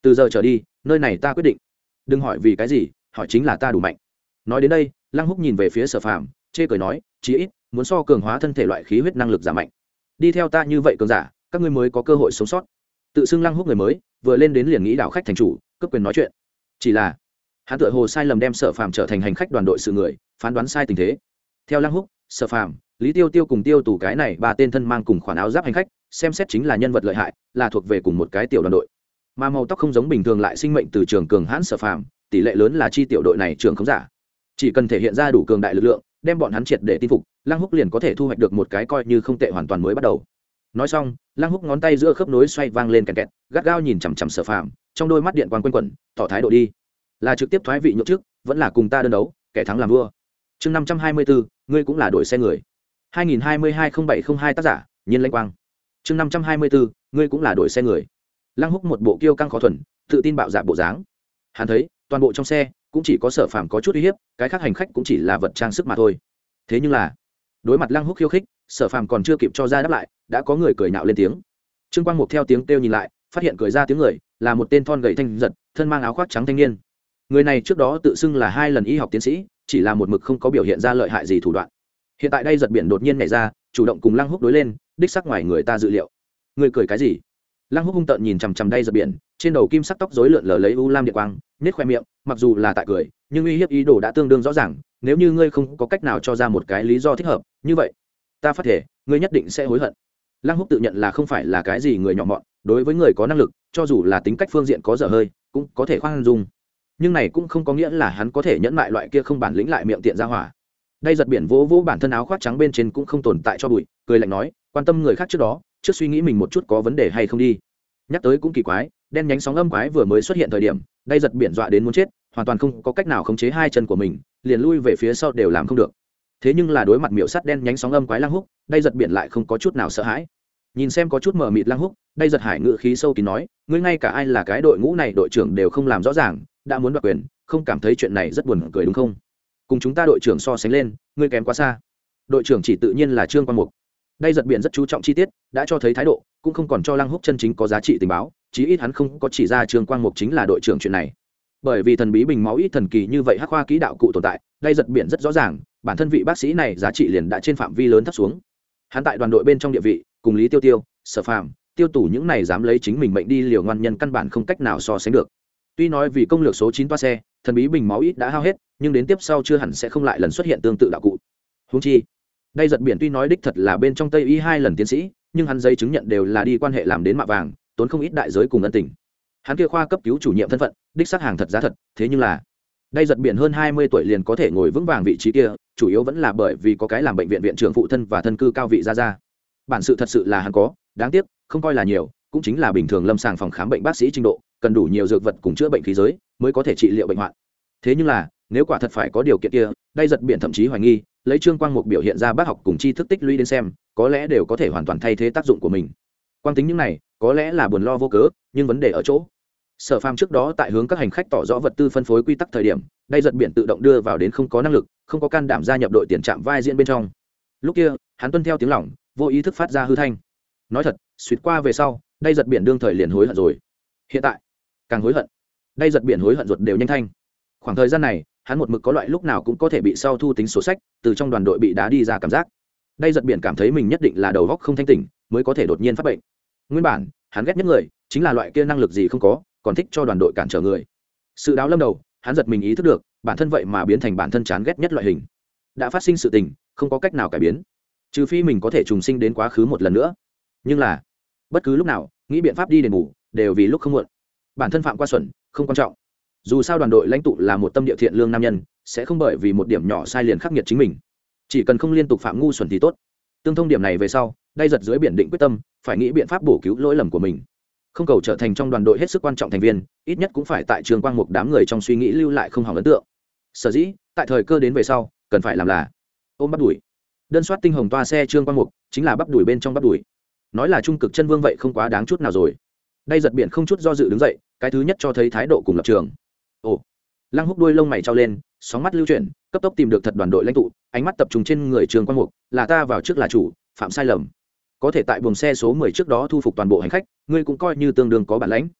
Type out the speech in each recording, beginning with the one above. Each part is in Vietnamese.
từ giờ trở đi nơi này ta quyết định, đừng hỏi vì cái gì, hỏi chính là ta đủ mạnh. Nói đến đây Lăng Húc nhìn về phía Sở Phàm, chê cười nói, chí ít muốn so cường hóa thân thể loại khí huyết năng lực giảm mạnh, đi theo ta như vậy cường giả các ngươi mới có cơ hội sống sót. Tự xưng Lăng Húc người mới vừa lên đến liền nghĩ đảo khách thành chủ, cấp quyền nói chuyện. Chỉ là hắn tựa hồ sai lầm đem Sở Phàm trở thành hành khách đoàn đội sự người, phán đoán sai tình thế. Theo Lăng Húc, Sở Phàm, Lý Tiêu Tiêu cùng Tiêu Tủ cái này ba tên thân mang cùng khoản áo giáp hành khách, xem xét chính là nhân vật lợi hại, là thuộc về cùng một cái tiểu đoàn đội. Mà màu tóc không giống bình thường lại sinh mệnh từ trường cường hãn Sở Phàm, tỷ lệ lớn là chi tiểu đội này trưởng không giả. Chỉ cần thể hiện ra đủ cường đại lực lượng, đem bọn hắn triệt để tin phục, Lăng Húc liền có thể thu hoạch được một cái coi như không tệ hoàn toàn mới bắt đầu. Nói xong Lăng Húc ngón tay giữa khớp nối xoay vang lên kẹt kẹt, gắt gao nhìn chằm chằm Sở Phàm, trong đôi mắt điện quang quanh quẩn, tỏ thái độ đi, là trực tiếp thoái vị nhượng chức, vẫn là cùng ta đơn đấu, kẻ thắng làm vua. Chương 524, ngươi cũng là đội xe người. 2022-0702 tác giả, Nhiên Lãnh Quang. Chương 524, ngươi cũng là đội xe người. Lăng Húc một bộ kiêu căng khó thuần, tự tin bạo dạn bộ dáng. Hắn thấy, toàn bộ trong xe cũng chỉ có Sở Phàm có chút uy hiếp, cái khác hành khách cũng chỉ là vật trang sức mà thôi. Thế nhưng là, đối mặt Lăng Húc khiêu khích, Sở Phàm còn chưa kịp cho ra đáp lại, đã có người cười nhạo lên tiếng. Trương Quang Mục theo tiếng kêu nhìn lại, phát hiện cười ra tiếng người là một tên thon gầy thanh giật, thân mang áo khoác trắng thanh niên. Người này trước đó tự xưng là 2 lần y học tiến sĩ, chỉ là một mực không có biểu hiện ra lợi hại gì thủ đoạn. Hiện tại đây giật biển đột nhiên nhảy ra, chủ động cùng Lăng Húc đối lên, đích sắc ngoài người ta dự liệu. Người cười cái gì? Lăng Húc hung tợn nhìn chằm chằm đây giật biển, trên đầu kim sắc tóc rối lượn lờ lấy u lam điện quang, nhếch khoe miệng, mặc dù là tại cười, nhưng uy hiếp ý đồ đã tương đương rõ ràng, nếu như ngươi không có cách nào cho ra một cái lý do thích hợp, như vậy, ta phát thể, ngươi nhất định sẽ hối hận. Lăng Húc tự nhận là không phải là cái gì người nhỏ mọn, đối với người có năng lực, cho dù là tính cách phương diện có dở hơi, cũng có thể khoan dung. Nhưng này cũng không có nghĩa là hắn có thể nhẫn mại loại kia không bản lĩnh lại miệng tiện ra hỏa. Đây giật biển vỗ vỗ bản thân áo khoác trắng bên trên cũng không tồn tại cho bụi, cười lạnh nói, quan tâm người khác trước đó, trước suy nghĩ mình một chút có vấn đề hay không đi. Nhắc tới cũng kỳ quái, đen nhánh sóng âm quái vừa mới xuất hiện thời điểm, đây giật biển dọa đến muốn chết, hoàn toàn không có cách nào khống chế hai chân của mình, liền lui về phía sau đều làm không được. Thế nhưng là đối mặt miểu sắt đen nhánh sóng âm quái Lăng Húc, đây giật biển lại không có chút nào sợ hãi. Nhìn xem có chút mờ mịt Lăng Húc, đây giật hải ngự khí sâu kín nói, ngươi ngay cả ai là cái đội ngũ này đội trưởng đều không làm rõ ràng, đã muốn đoạt quyền, không cảm thấy chuyện này rất buồn cười đúng không? Cùng chúng ta đội trưởng so sánh lên, ngươi kém quá xa. Đội trưởng chỉ tự nhiên là Trương Quang Mục. Đây giật biển rất chú trọng chi tiết, đã cho thấy thái độ, cũng không còn cho Lăng Húc chân chính có giá trị tình báo, chí ít hắn không có chỉ ra Trương Quang Mục chính là đội trưởng chuyện này. Bởi vì thần bí bình máu ít thần kỳ như vậy hắc khoa kỹ đạo cụ tồn tại, đây giật biển rất rõ ràng, bản thân vị bác sĩ này giá trị liền đã trên phạm vi lớn thấp xuống. Hắn tại đoàn đội bên trong địa vị, cùng Lý Tiêu Tiêu, Sở Phàm, Tiêu Tủ những này dám lấy chính mình mệnh đi liều ngoan nhân căn bản không cách nào so sánh được. Tuy nói vì công lược số 9 toa xe, thần bí bình máu ít đã hao hết, nhưng đến tiếp sau chưa hẳn sẽ không lại lần xuất hiện tương tự đạo cụ. Huống chi, đây giật biển tuy nói đích thật là bên trong Tây Y 2 lần tiến sĩ, nhưng hắn giấy chứng nhận đều là đi quan hệ làm đến mạ vàng, tốn không ít đại giới cùng ân tình. Hắn kia khoa cấp cứu chủ nhiệm thân phận, đích xác hàng thật giá thật, thế nhưng là đây giật biển hơn 20 tuổi liền có thể ngồi vững vàng vị trí kia, chủ yếu vẫn là bởi vì có cái làm bệnh viện viện trưởng phụ thân và thân cư cao vị ra. Bản sự thật sự là hắn có, đáng tiếc, không coi là nhiều, cũng chính là bình thường lâm sàng phòng khám bệnh bác sĩ trình độ, cần đủ nhiều dược vật cùng chữa bệnh khí giới mới có thể trị liệu bệnh hoạn. Thế nhưng là, nếu quả thật phải có điều kiện kia, đây giật biển thậm chí hoài nghi, lấy Trương Quang Mục biểu hiện ra bác học cùng tri thức tích lũy đến xem, có lẽ đều có thể hoàn toàn thay thế tác dụng của mình. Quang tính những này, có lẽ là buồn lo vô cớ, nhưng vấn đề ở chỗ, Sở Phàm trước đó tại hướng các hành khách tỏ rõ vật tư phân phối quy tắc thời điểm, đây giật biển tự động đưa vào đến không có năng lực, không có can đảm gia nhập đội tiền trạm vai diễn bên trong. Lúc kia, hắn tuân theo tiếng lỏng, vô ý thức phát ra hư thanh. Nói thật, suýt qua về sau, đây giật biển đương thời liền hối hận rồi. Hiện tại, càng hối hận. Đây giật biển hối hận ruột đều nhanh thanh. Khoảng thời gian này, hắn một mực có loại lúc nào cũng có thể bị sau thu tính sổ sách, từ trong đoàn đội bị đá đi ra cảm giác. Đây giật biển cảm thấy mình nhất định là đầu óc không thanh tỉnh, mới có thể đột nhiên phát bệnh. Nguyên bản, hắn ghét nhất người, chính là loại kia năng lực gì không có, còn thích cho đoàn đội cản trở người. Sự đáo lâm đầu, hắn giật mình ý thức được, bản thân vậy mà biến thành bản thân chán ghét nhất loại hình. Đã phát sinh sự tình, không có cách nào cải biến, trừ phi mình có thể trùng sinh đến quá khứ một lần nữa. Nhưng là, bất cứ lúc nào, nghĩ biện pháp đi đền bù, đều vì lúc không muộn. Bản thân phạm qua xuẩn, không quan trọng. Dù sao đoàn đội lãnh tụ là một tâm địa thiện lương nam nhân, sẽ không bởi vì một điểm nhỏ sai liền khắc nghiệt chính mình. Chỉ cần không liên tục phạm ngu xuẩn thì tốt. Tương thông điểm này về sau, đây giật dưới biển định quyết tâm, phải nghĩ biện pháp bổ cứu lỗi lầm của mình. Không cầu trở thành trong đoàn đội hết sức quan trọng thành viên, ít nhất cũng phải tại Trường Quang Mục đám người trong suy nghĩ lưu lại không hỏng ấn tượng. Sở dĩ, tại thời cơ đến về sau, cần phải làm là ôm bắp đùi. Đơn soát tinh hồng toa xe Trương Quang Mục, chính là bắp đùi bên trong bắp đùi. Nói là trung cực chân vương vậy không quá đáng chút nào rồi. Đây giật biển không chút do dự đứng dậy, cái thứ nhất cho thấy thái độ cùng lập trường. Ồ, Lăng Húc đuôi lông mày trao lên, sóng mắt lưu chuyển, cấp tốc tìm được thật đoàn đội lãnh tụ, ánh mắt tập trung trên người Trương Quang Mục, là ta vào trước là chủ, phạm sai lầm. Có thể tại buồng xe số 10 trước đó thu phục toàn bộ hành khách, ngươi cũng coi như tương đương có bản lãnh.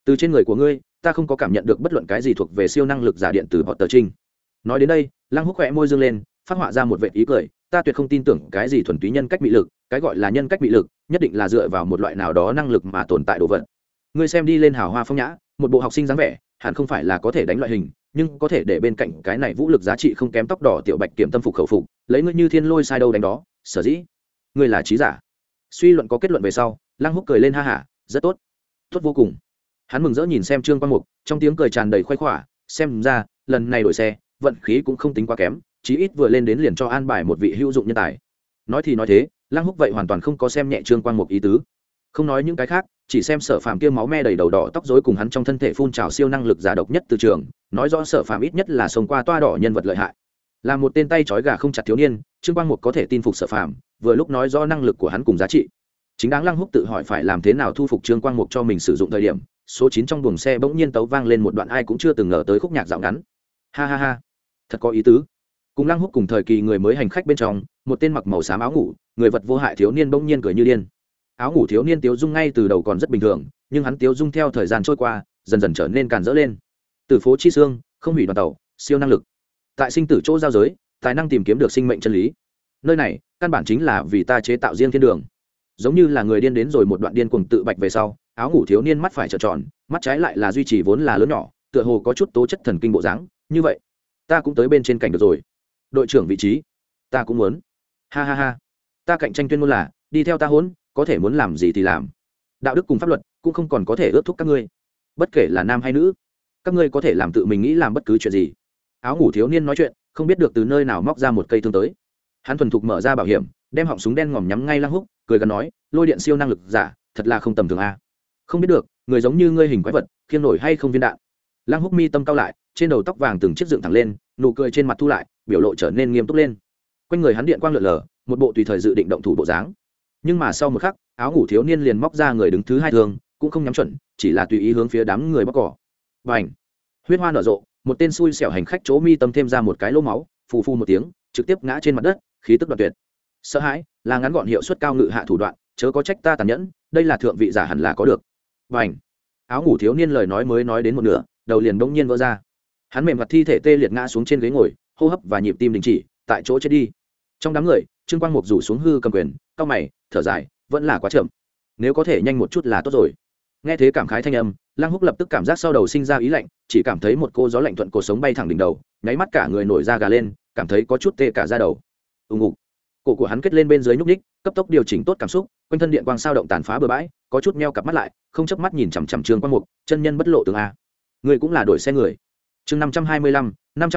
từ trên người của ngươi ta không có cảm nhận được bất luận cái gì thuộc về siêu năng lực giả điện từ Potter Trinh. Nói đến đây Lăng Húc khẽ môi dương lên, phát họa ra một vệt ý cười, ta tuyệt không tin tưởng cái gì thuần túy nhân cách bị lực, cái gọi là nhân cách bị lực nhất định là dựa vào một loại nào đó năng lực mà tồn tại đồ vật. Ngươi xem đi lên hào hoa phong nhã, một bộ học sinh dáng vẻ, hẳn không phải là có thể đánh loại hình, nhưng có thể để bên cạnh cái này vũ lực giá trị không kém tóc đỏ tiểu bạch kiểm tâm phục khẩu phục, lấy ngươi như thiên lôi sai đâu đánh đó, sở dĩ ngươi là trí giả. Suy luận có kết luận về sau, Lăng Húc cười lên ha hả, rất tốt, tốt vô cùng. Hắn mừng rỡ nhìn xem Trương Quang Mục, trong tiếng cười tràn đầy khoái khỏa, xem ra lần này đổi xe vận khí cũng không tính quá kém, chí ít vừa lên đến liền cho an bài một vị hữu dụng nhân tài. Nói thì nói thế, Lăng Húc vậy hoàn toàn không có xem nhẹ Trương Quang Mục ý tứ. Không nói những cái khác, chỉ xem Sở Phàm kia máu me đầy đầu đỏ tóc rối cùng hắn trong thân thể phun trào siêu năng lực giả độc nhất từ trường, nói rõ Sở Phàm ít nhất là sống qua toa đỏ nhân vật lợi hại. Là một tên tay trói gà không chặt thiếu niên, Trương Quang Mục có thể tin phục Sở Phàm, vừa lúc nói rõ năng lực của hắn cùng giá trị. Chính đáng Lăng Húc tự hỏi phải làm thế nào thu phục Trương Quang Mục cho mình sử dụng thời điểm, số 9 trong buồng xe bỗng nhiên tấu vang lên một đoạn ai cũng chưa từng ngờ tới khúc nhạc dạo ngắn. Ha ha ha, thật có ý tứ. Cùng Lăng Húc cùng thời kỳ người mới hành khách bên trong, một tên mặc màu xám áo ngủ, người vật vô hại thiếu niên bỗng nhiên cười như điên. Áo ngủ thiếu niên tiếu dung ngay từ đầu còn rất bình thường, nhưng hắn tiếu dung theo thời gian trôi qua dần dần trở nên càn rỡ lên. Từ phố chi xương, không hủy đoàn tàu, siêu năng lực. Tại sinh tử chỗ giao giới, tài năng tìm kiếm được sinh mệnh chân lý. Nơi này căn bản chính là vì ta chế tạo riêng thiên đường. Giống như là người điên đến rồi một đoạn điên cuồng tự bạch về sau, áo ngủ thiếu niên mắt phải trợn tròn, mắt trái lại là duy trì vốn là lớn nhỏ, tựa hồ có chút tố chất thần kinh bộ dáng. Như vậy ta cũng tới bên trên cảnh được rồi. Đội trưởng vị trí ta cũng muốn. Ha ha ha, ta cạnh tranh tuyên ngôn là đi theo ta hỗn, có thể muốn làm gì thì làm. Đạo đức cùng pháp luật cũng không còn có thể ước thúc các ngươi, bất kể là nam hay nữ, các ngươi có thể làm tự mình nghĩ làm bất cứ chuyện gì. Áo ngủ thiếu niên nói chuyện không biết được từ nơi nào móc ra một cây thương tới. Hắn thuần thục mở ra bảo hiểm, đem họng súng đen ngòm nhắm ngay Lăng Húc, cười gần nói, lôi điện siêu năng lực giả thật là không tầm thường a. Không biết được người giống như ngươi hình quái vật khiêng nổi hay không viên đạn. Lăng Húc mi tâm cao lại, trên đầu tóc vàng từng chiếc dựng thẳng lên, nụ cười trên mặt thu lại, biểu lộ trở nên nghiêm túc lên. Quanh người hắn điện quang lượn lờ, một bộ tùy thời dự định động thủ bộ dáng. Nhưng mà sau một khắc, áo ngủ thiếu niên liền móc ra người đứng thứ hai thương, cũng không nhắm chuẩn, chỉ là tùy ý hướng phía đám người bóc cỏ. Bành! Huyết hoa nở rộ, một tên xui xẻo hành khách chỗ mi tâm thêm ra một cái lỗ máu, phù phù một tiếng, trực tiếp ngã trên mặt đất, khí tức đoạn tuyệt. Sợ hãi là ngắn gọn hiệu suất cao ngự hạ thủ đoạn, chớ có trách ta tàn nhẫn, đây là thượng vị giả hẳn là có được. Bành! Áo ngủ thiếu niên lời nói mới nói đến một nửa, đầu liền bỗng nhiên vỡ ra. Hắn mềm mặt thi thể tê liệt ngã xuống trên ghế ngồi, hô hấp và nhịp tim đình chỉ, tại chỗ chết đi. Trong đám người, Trương Quang Mục rủ xuống hư cầm quyền, cau mày, thở dài, vẫn là quá chậm. Nếu có thể nhanh một chút là tốt rồi. Nghe thế cảm khái thanh âm, Lăng Húc lập tức cảm giác sau đầu sinh ra ý lạnh, chỉ cảm thấy một cô gió lạnh thuận cổ sống bay thẳng đỉnh đầu, nháy mắt cả người nổi da gà lên, cảm thấy có chút tê cả da đầu. Ùng ục. Cổ của hắn kết lên bên dưới nhúc nhích, cấp tốc điều chỉnh tốt cảm xúc, quanh thân điện quang sao động tàn phá bừa bãi, có chút meo cặp mắt lại, không chớp mắt nhìn chằm chằm Trương Quang Mục, chân nhân bất lộ tường a. Người cũng là đổi xe người. Chương 525,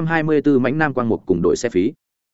524 mãnh nam Quang Mục cùng đổi xe phí.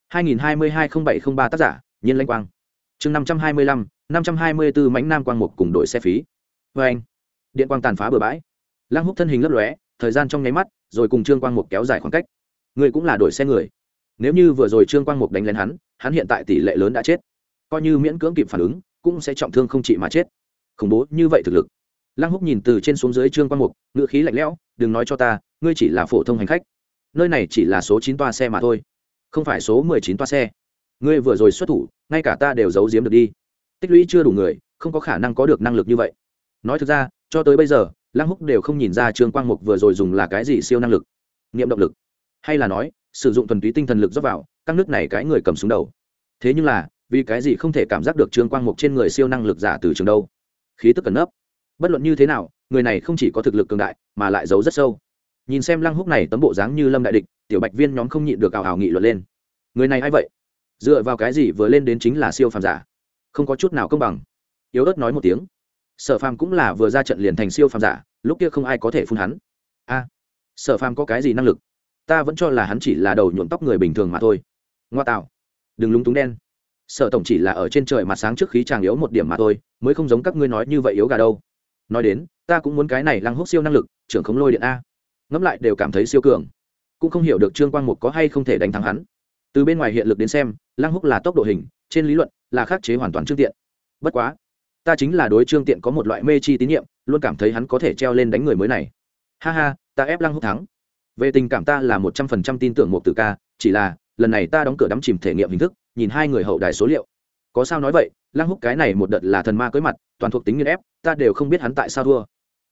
2022-0703 tác giả, Nhiên Lãnh Quang. Chương 525, 524 mãnh nam Quang Mục cùng đổi xe phí. Oeng. Điện quang tàn phá bừa bãi. Lăng Húc thân hình lấp lóe, thời gian trong nháy mắt, rồi cùng Trương Quang Mục kéo dài khoảng cách. Người cũng là đổi xe người. Nếu như vừa rồi Trương Quang Mục đánh lên hắn hiện tại tỷ lệ lớn đã chết. Coi như miễn cưỡng kịp phản ứng, cũng sẽ trọng thương không trị mà chết. Khủng bố như vậy thực lực. Lăng Húc nhìn từ trên xuống dưới Trương Quang Mục, ngữ khí lạnh lẽo, đừng nói cho ta, ngươi chỉ là phổ thông hành khách. Nơi này chỉ là số 9 toa xe mà thôi, không phải số 19 toa xe. Ngươi vừa rồi xuất thủ, ngay cả ta đều giấu giếm được đi. Tích lũy chưa đủ người, không có khả năng có được năng lực như vậy. Nói thực ra, cho tới bây giờ, Lăng Húc đều không nhìn ra Trương Quang Mục vừa rồi dùng là cái gì siêu năng lực, niệm động lực, hay là nói sử dụng thuần túy tinh thần lực rót vào, các nước này cái người cầm súng đầu. Thế nhưng là, vì cái gì không thể cảm giác được Trương Quang Mục trên người siêu năng lực giả từ trường đâu? Khí tức cẩn nấp. Bất luận như thế nào, người này không chỉ có thực lực cường đại, mà lại giấu rất sâu. Nhìn xem Lăng Húc này tấm bộ dáng như lâm đại địch, tiểu bạch viên nhóm không nhịn được ào ào nghị luận lên. Người này ai vậy? Dựa vào cái gì vừa lên đến chính là siêu phàm giả? Không có chút nào công bằng. Yếu ớt nói một tiếng. Sở Phàm cũng là vừa ra trận liền thành siêu phàm giả, lúc kia không ai có thể phun hắn. A, Sở Phàm có cái gì năng lực? Ta vẫn cho là hắn chỉ là đầu nhuộm tóc người bình thường mà thôi. Ngoa tạo, đừng lúng túng đen. Sở tổng chỉ là ở trên trời mặt sáng trước khí chàng yếu một điểm mà thôi, mới không giống các ngươi nói như vậy yếu gà đâu. Nói đến, ta cũng muốn cái này Lăng Húc siêu năng lực, trưởng khống lôi điện a. Ngẫm lại đều cảm thấy siêu cường. Cũng không hiểu được Trương Quang Mục có hay không thể đánh thắng hắn. Từ bên ngoài hiện lực đến xem, Lăng Húc là tốc độ hình, trên lý luận là khắc chế hoàn toàn Trương Tiện. Bất quá, ta chính là đối Trương Tiện có một loại mê chi tín nhiệm, luôn cảm thấy hắn có thể treo lên đánh người mới này. Ha ha, ta ép Lăng Húc thắng. Về tình cảm ta là 100% tin tưởng Mục Tử ca, chỉ là lần này ta đóng cửa đắm chìm thể nghiệm hình thức, nhìn hai người hậu đài số liệu. Có sao nói vậy, Lăng Húc cái này một đợt là thần ma cưới mặt, toàn thuộc tính nghiền ép, ta đều không biết hắn tại sao thua.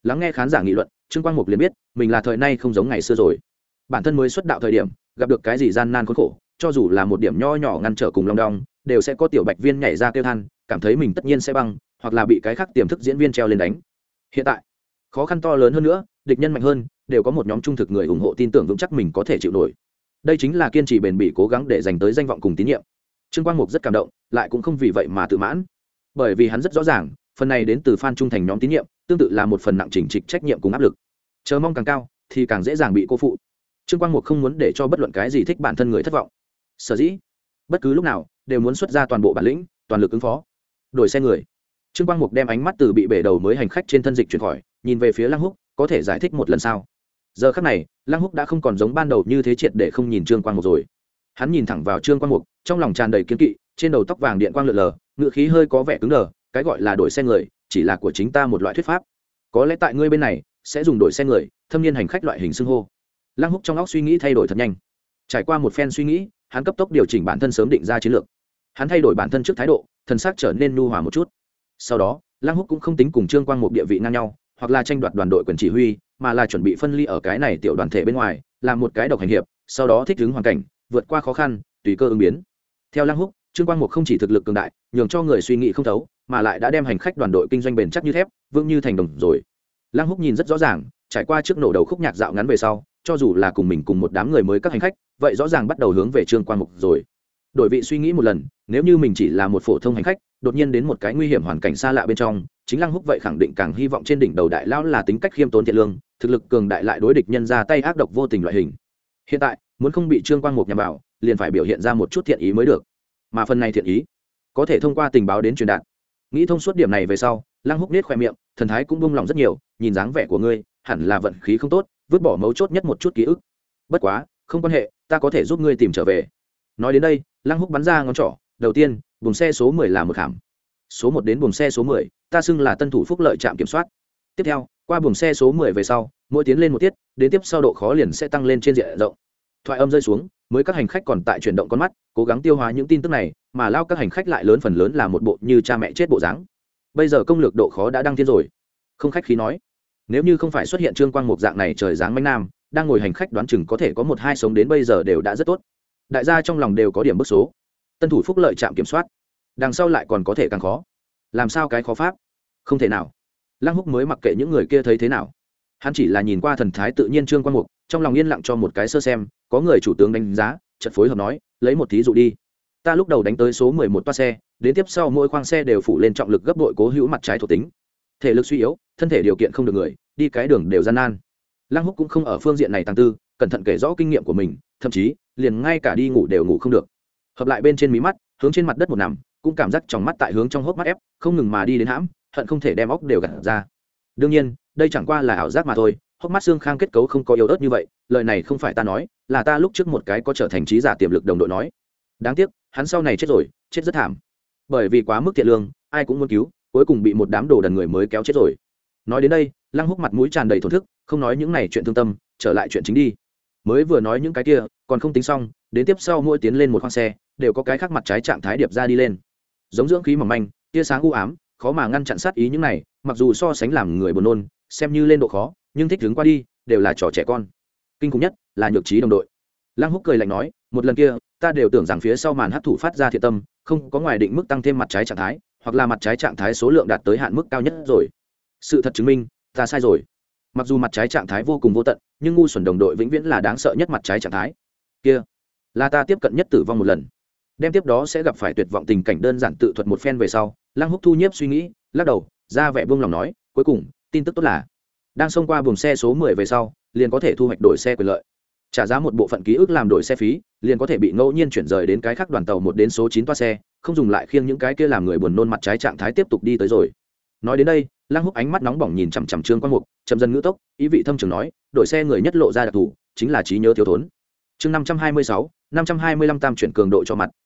Lắng nghe khán giả nghị luận, Trương Quang Mục liền biết mình là thời nay không giống ngày xưa rồi. Bản thân mới xuất đạo thời điểm gặp được cái gì gian nan khốn khổ, cho dù là một điểm nho nhỏ ngăn trở cùng long đong, đều sẽ có tiểu bạch viên nhảy ra kêu than, cảm thấy mình tất nhiên sẽ băng, hoặc là bị cái khác tiềm thức diễn viên treo lên đánh. Hiện tại khó khăn to lớn hơn nữa, địch nhân mạnh hơn, đều có một nhóm trung thực người ủng hộ tin tưởng vững chắc mình có thể chịu nổi. Đây chính là kiên trì bền bỉ cố gắng để giành tới danh vọng cùng tín nhiệm. Trương Quang Mục rất cảm động, lại cũng không vì vậy mà tự mãn, bởi vì hắn rất rõ ràng phần này đến từ fan trung thành nhóm tín nhiệm, tương tự là một phần nặng chỉnh trịch trách nhiệm cùng áp lực. Chờ mong càng cao thì càng dễ dàng bị cô phụ. Trương Quang Mục không muốn để cho bất luận cái gì thích bản thân người thất vọng, sở dĩ bất cứ lúc nào đều muốn xuất ra toàn bộ bản lĩnh, toàn lực ứng phó. Đổi xe người, Trương Quang Mục đem ánh mắt từ bị bể đầu mới hành khách trên thân dịch chuyển khỏi, nhìn về phía Lăng Húc, có thể giải thích một lần sao? Giờ khắc này, Lăng Húc đã không còn giống ban đầu như thế triệt để không nhìn Trương Quang Mục rồi. Hắn nhìn thẳng vào Trương Quang Mục, trong lòng tràn đầy kiên kỵ, trên đầu tóc vàng điện quang lượn lờ, ngựa khí hơi có vẻ cứng đờ. Cái gọi là đổi xe người, chỉ là của chính ta một loại thuyết pháp. Có lẽ tại ngươi bên này sẽ dùng đổi xe người, thâm niên hành khách loại hình xưng hô. Lăng Húc trong óc suy nghĩ thay đổi thật nhanh. Trải qua một phen suy nghĩ, hắn cấp tốc điều chỉnh bản thân sớm định ra chiến lược. Hắn thay đổi bản thân trước thái độ, thần sắc trở nên nhu hòa một chút. Sau đó, Lăng Húc cũng không tính cùng Trương Quang Mục địa vị ngang nhau, hoặc là tranh đoạt đoàn đội quyền chỉ huy, mà là chuẩn bị phân ly ở cái này tiểu đoàn thể bên ngoài, làm một cái độc hành hiệp, sau đó thích ứng hoàn cảnh, vượt qua khó khăn, tùy cơ ứng biến. Theo Lăng Húc, Trương Quang Mục không chỉ thực lực cường đại, nhường cho người suy nghĩ không thấu, mà lại đã đem hành khách đoàn đội kinh doanh bền chắc như thép, vững như thành đồng rồi. Lăng Húc nhìn rất rõ ràng, trải qua trước nổ đầu khúc nhạc dạo ngắn về sau, cho dù là cùng mình cùng một đám người mới các hành khách, vậy rõ ràng bắt đầu hướng về Trương Quang Mục rồi. Đổi vị suy nghĩ một lần, nếu như mình chỉ là một phổ thông hành khách, đột nhiên đến một cái nguy hiểm hoàn cảnh xa lạ bên trong, chính Lăng Húc vậy khẳng định càng hy vọng trên đỉnh đầu đại lão là tính cách khiêm tốn thiện lương, thực lực cường đại lại đối địch nhân ra tay ác độc vô tình loại hình. Hiện tại, muốn không bị Trương Quang Mục nhằm vào, liền phải biểu hiện ra một chút thiện ý mới được. Mà phần này thiện ý, có thể thông qua tình báo đến truyền đạt. Nghĩ thông suốt điểm này về sau, Lăng Húc nết khóe miệng, thần thái cũng buông lòng rất nhiều, nhìn dáng vẻ của ngươi, hẳn là vận khí không tốt, vứt bỏ mấu chốt nhất một chút ký ức. Bất quá, không quan hệ, ta có thể giúp ngươi tìm trở về. Nói đến đây, Lăng Húc bắn ra ngón trỏ, đầu tiên, buồng xe số 10 là một khảm. Số 1 đến buồng xe số 10, ta xưng là tân thủ phúc lợi trạm kiểm soát. Tiếp theo, qua buồng xe số 10 về sau, mỗi tiến lên một tiết, đến tiếp sau độ khó liền sẽ tăng lên trên diện rộng. Thoại âm rơi xuống, mới các hành khách còn tại chuyển động con mắt, cố gắng tiêu hóa những tin tức này, mà lao các hành khách lại lớn phần lớn là một bộ như cha mẹ chết bộ dáng. Bây giờ công lược độ khó đã đăng thiên rồi. Không khách khí nói, nếu như không phải xuất hiện Trương Quang Mục dạng này trời dáng mãnh nam, đang ngồi hành khách đoán chừng có thể có một hai sống đến bây giờ đều đã rất tốt. Đại gia trong lòng đều có điểm bức số. Tân thủ phúc lợi trạm kiểm soát, đằng sau lại còn có thể càng khó. Làm sao cái khó pháp? Không thể nào. Lăng Húc mới mặc kệ những người kia thấy thế nào, hắn chỉ là nhìn qua thần thái tự nhiên Trương Quang Mục, trong lòng yên lặng cho một cái sơ xem, có người chủ tướng đánh giá, chợt phối hợp nói, lấy một thí dụ đi. Ta lúc đầu đánh tới số 11 toa xe, đến tiếp sau mỗi khoang xe đều phủ lên trọng lực gấp bội cố hữu mặt trái thuộc tính. Thể lực suy yếu, thân thể điều kiện không được người, đi cái đường đều gian nan. Lăng Húc cũng không ở phương diện này tăng tư, cẩn thận kể rõ kinh nghiệm của mình, thậm chí liền ngay cả đi ngủ đều ngủ không được. Hợp lại bên trên mí mắt, hướng trên mặt đất một nằm, cũng cảm giác trong mắt tại hướng trong hốc mắt ép, không ngừng mà đi đến hãm, hận không thể đem óc đều gạt ra. Đương nhiên, đây chẳng qua là ảo giác mà thôi, hốc mắt xương khang kết cấu không có yếu ớt như vậy, lời này không phải ta nói, là ta lúc trước một cái có trở thành trí giả tiềm lực đồng đội nói. Đáng tiếc, hắn sau này chết rồi, chết rất thảm. Bởi vì quá mức thiện lương, ai cũng muốn cứu, cuối cùng bị một đám đồ đần người mới kéo chết rồi. Nói đến đây, Lăng Húc mặt mũi tràn đầy thổn thức, không nói những này chuyện thương tâm, trở lại chuyện chính đi. Mới vừa nói những cái kia, còn không tính xong, đến tiếp sau mỗi tiến lên một khoang xe, đều có cái khác mặt trái trạng thái điệp ra đi lên. Giống dưỡng khí mỏng manh, tia sáng u ám, khó mà ngăn chặn sát ý những này, mặc dù so sánh làm người buồn nôn, xem như lên độ khó, nhưng thích đứng qua đi, đều là trò trẻ con. Kinh khủng nhất là nhược trí đồng đội. Lăng Húc cười lạnh nói, một lần kia, ta đều tưởng rằng phía sau màn hấp thụ phát ra thiện tâm, không có ngoài định mức tăng thêm mặt trái trạng thái, hoặc là mặt trái trạng thái số lượng đạt tới hạn mức cao nhất rồi. Sự thật chứng minh, ta sai rồi. Mặc dù mặt trái trạng thái vô cùng vô tận, nhưng ngu xuẩn đồng đội vĩnh viễn là đáng sợ nhất mặt trái trạng thái. Kia, là ta tiếp cận nhất tử vong một lần. Đem tiếp đó sẽ gặp phải tuyệt vọng tình cảnh đơn giản tự thuật một phen về sau, Lăng Húc thu nhiếp suy nghĩ, lắc đầu, ra vẻ buông lòng nói, cuối cùng, tin tức tốt là đang xông qua buồng xe số 10 về sau, liền có thể thu hoạch đổi xe quyền lợi. Trả giá một bộ phận ký ức làm đổi xe phí, liền có thể bị ngẫu nhiên chuyển rời đến cái khác đoàn tàu 1 đến số 9 toa xe, không dùng lại khiêng những cái kia làm người buồn nôn mặt trái trạng thái tiếp tục đi tới rồi. Nói đến đây, Lăng Húc ánh mắt nóng bỏng nhìn chằm chằm Trương Quang Mục, chậm dần ngữ tốc, ý vị thâm trường nói, đổi xe người nhất lộ ra đặc thù, chính là trí nhớ thiếu thốn. Chương 526, 525 tam chuyển cường độ cho mặt.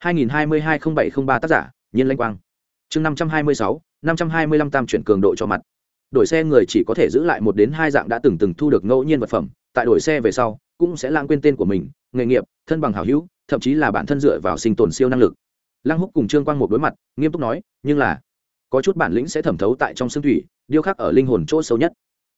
2022-0703 tác giả, Nhiên Lãnh Quang. Chương 526, 525 tam chuyển cường độ cho mặt. Đổi xe người chỉ có thể giữ lại 1 đến 2 dạng đã từng thu được ngẫu nhiên vật phẩm, tại đổi xe về sau, cũng sẽ lãng quên tên của mình, nghề nghiệp, thân bằng hảo hữu, thậm chí là bản thân dựa vào sinh tồn siêu năng lực. Lăng Húc cùng Trương Quang Mục đối mặt, nghiêm túc nói, nhưng là có chút bản lĩnh sẽ thẩm thấu tại trong xương thủy, điêu khắc ở linh hồn chỗ sâu nhất.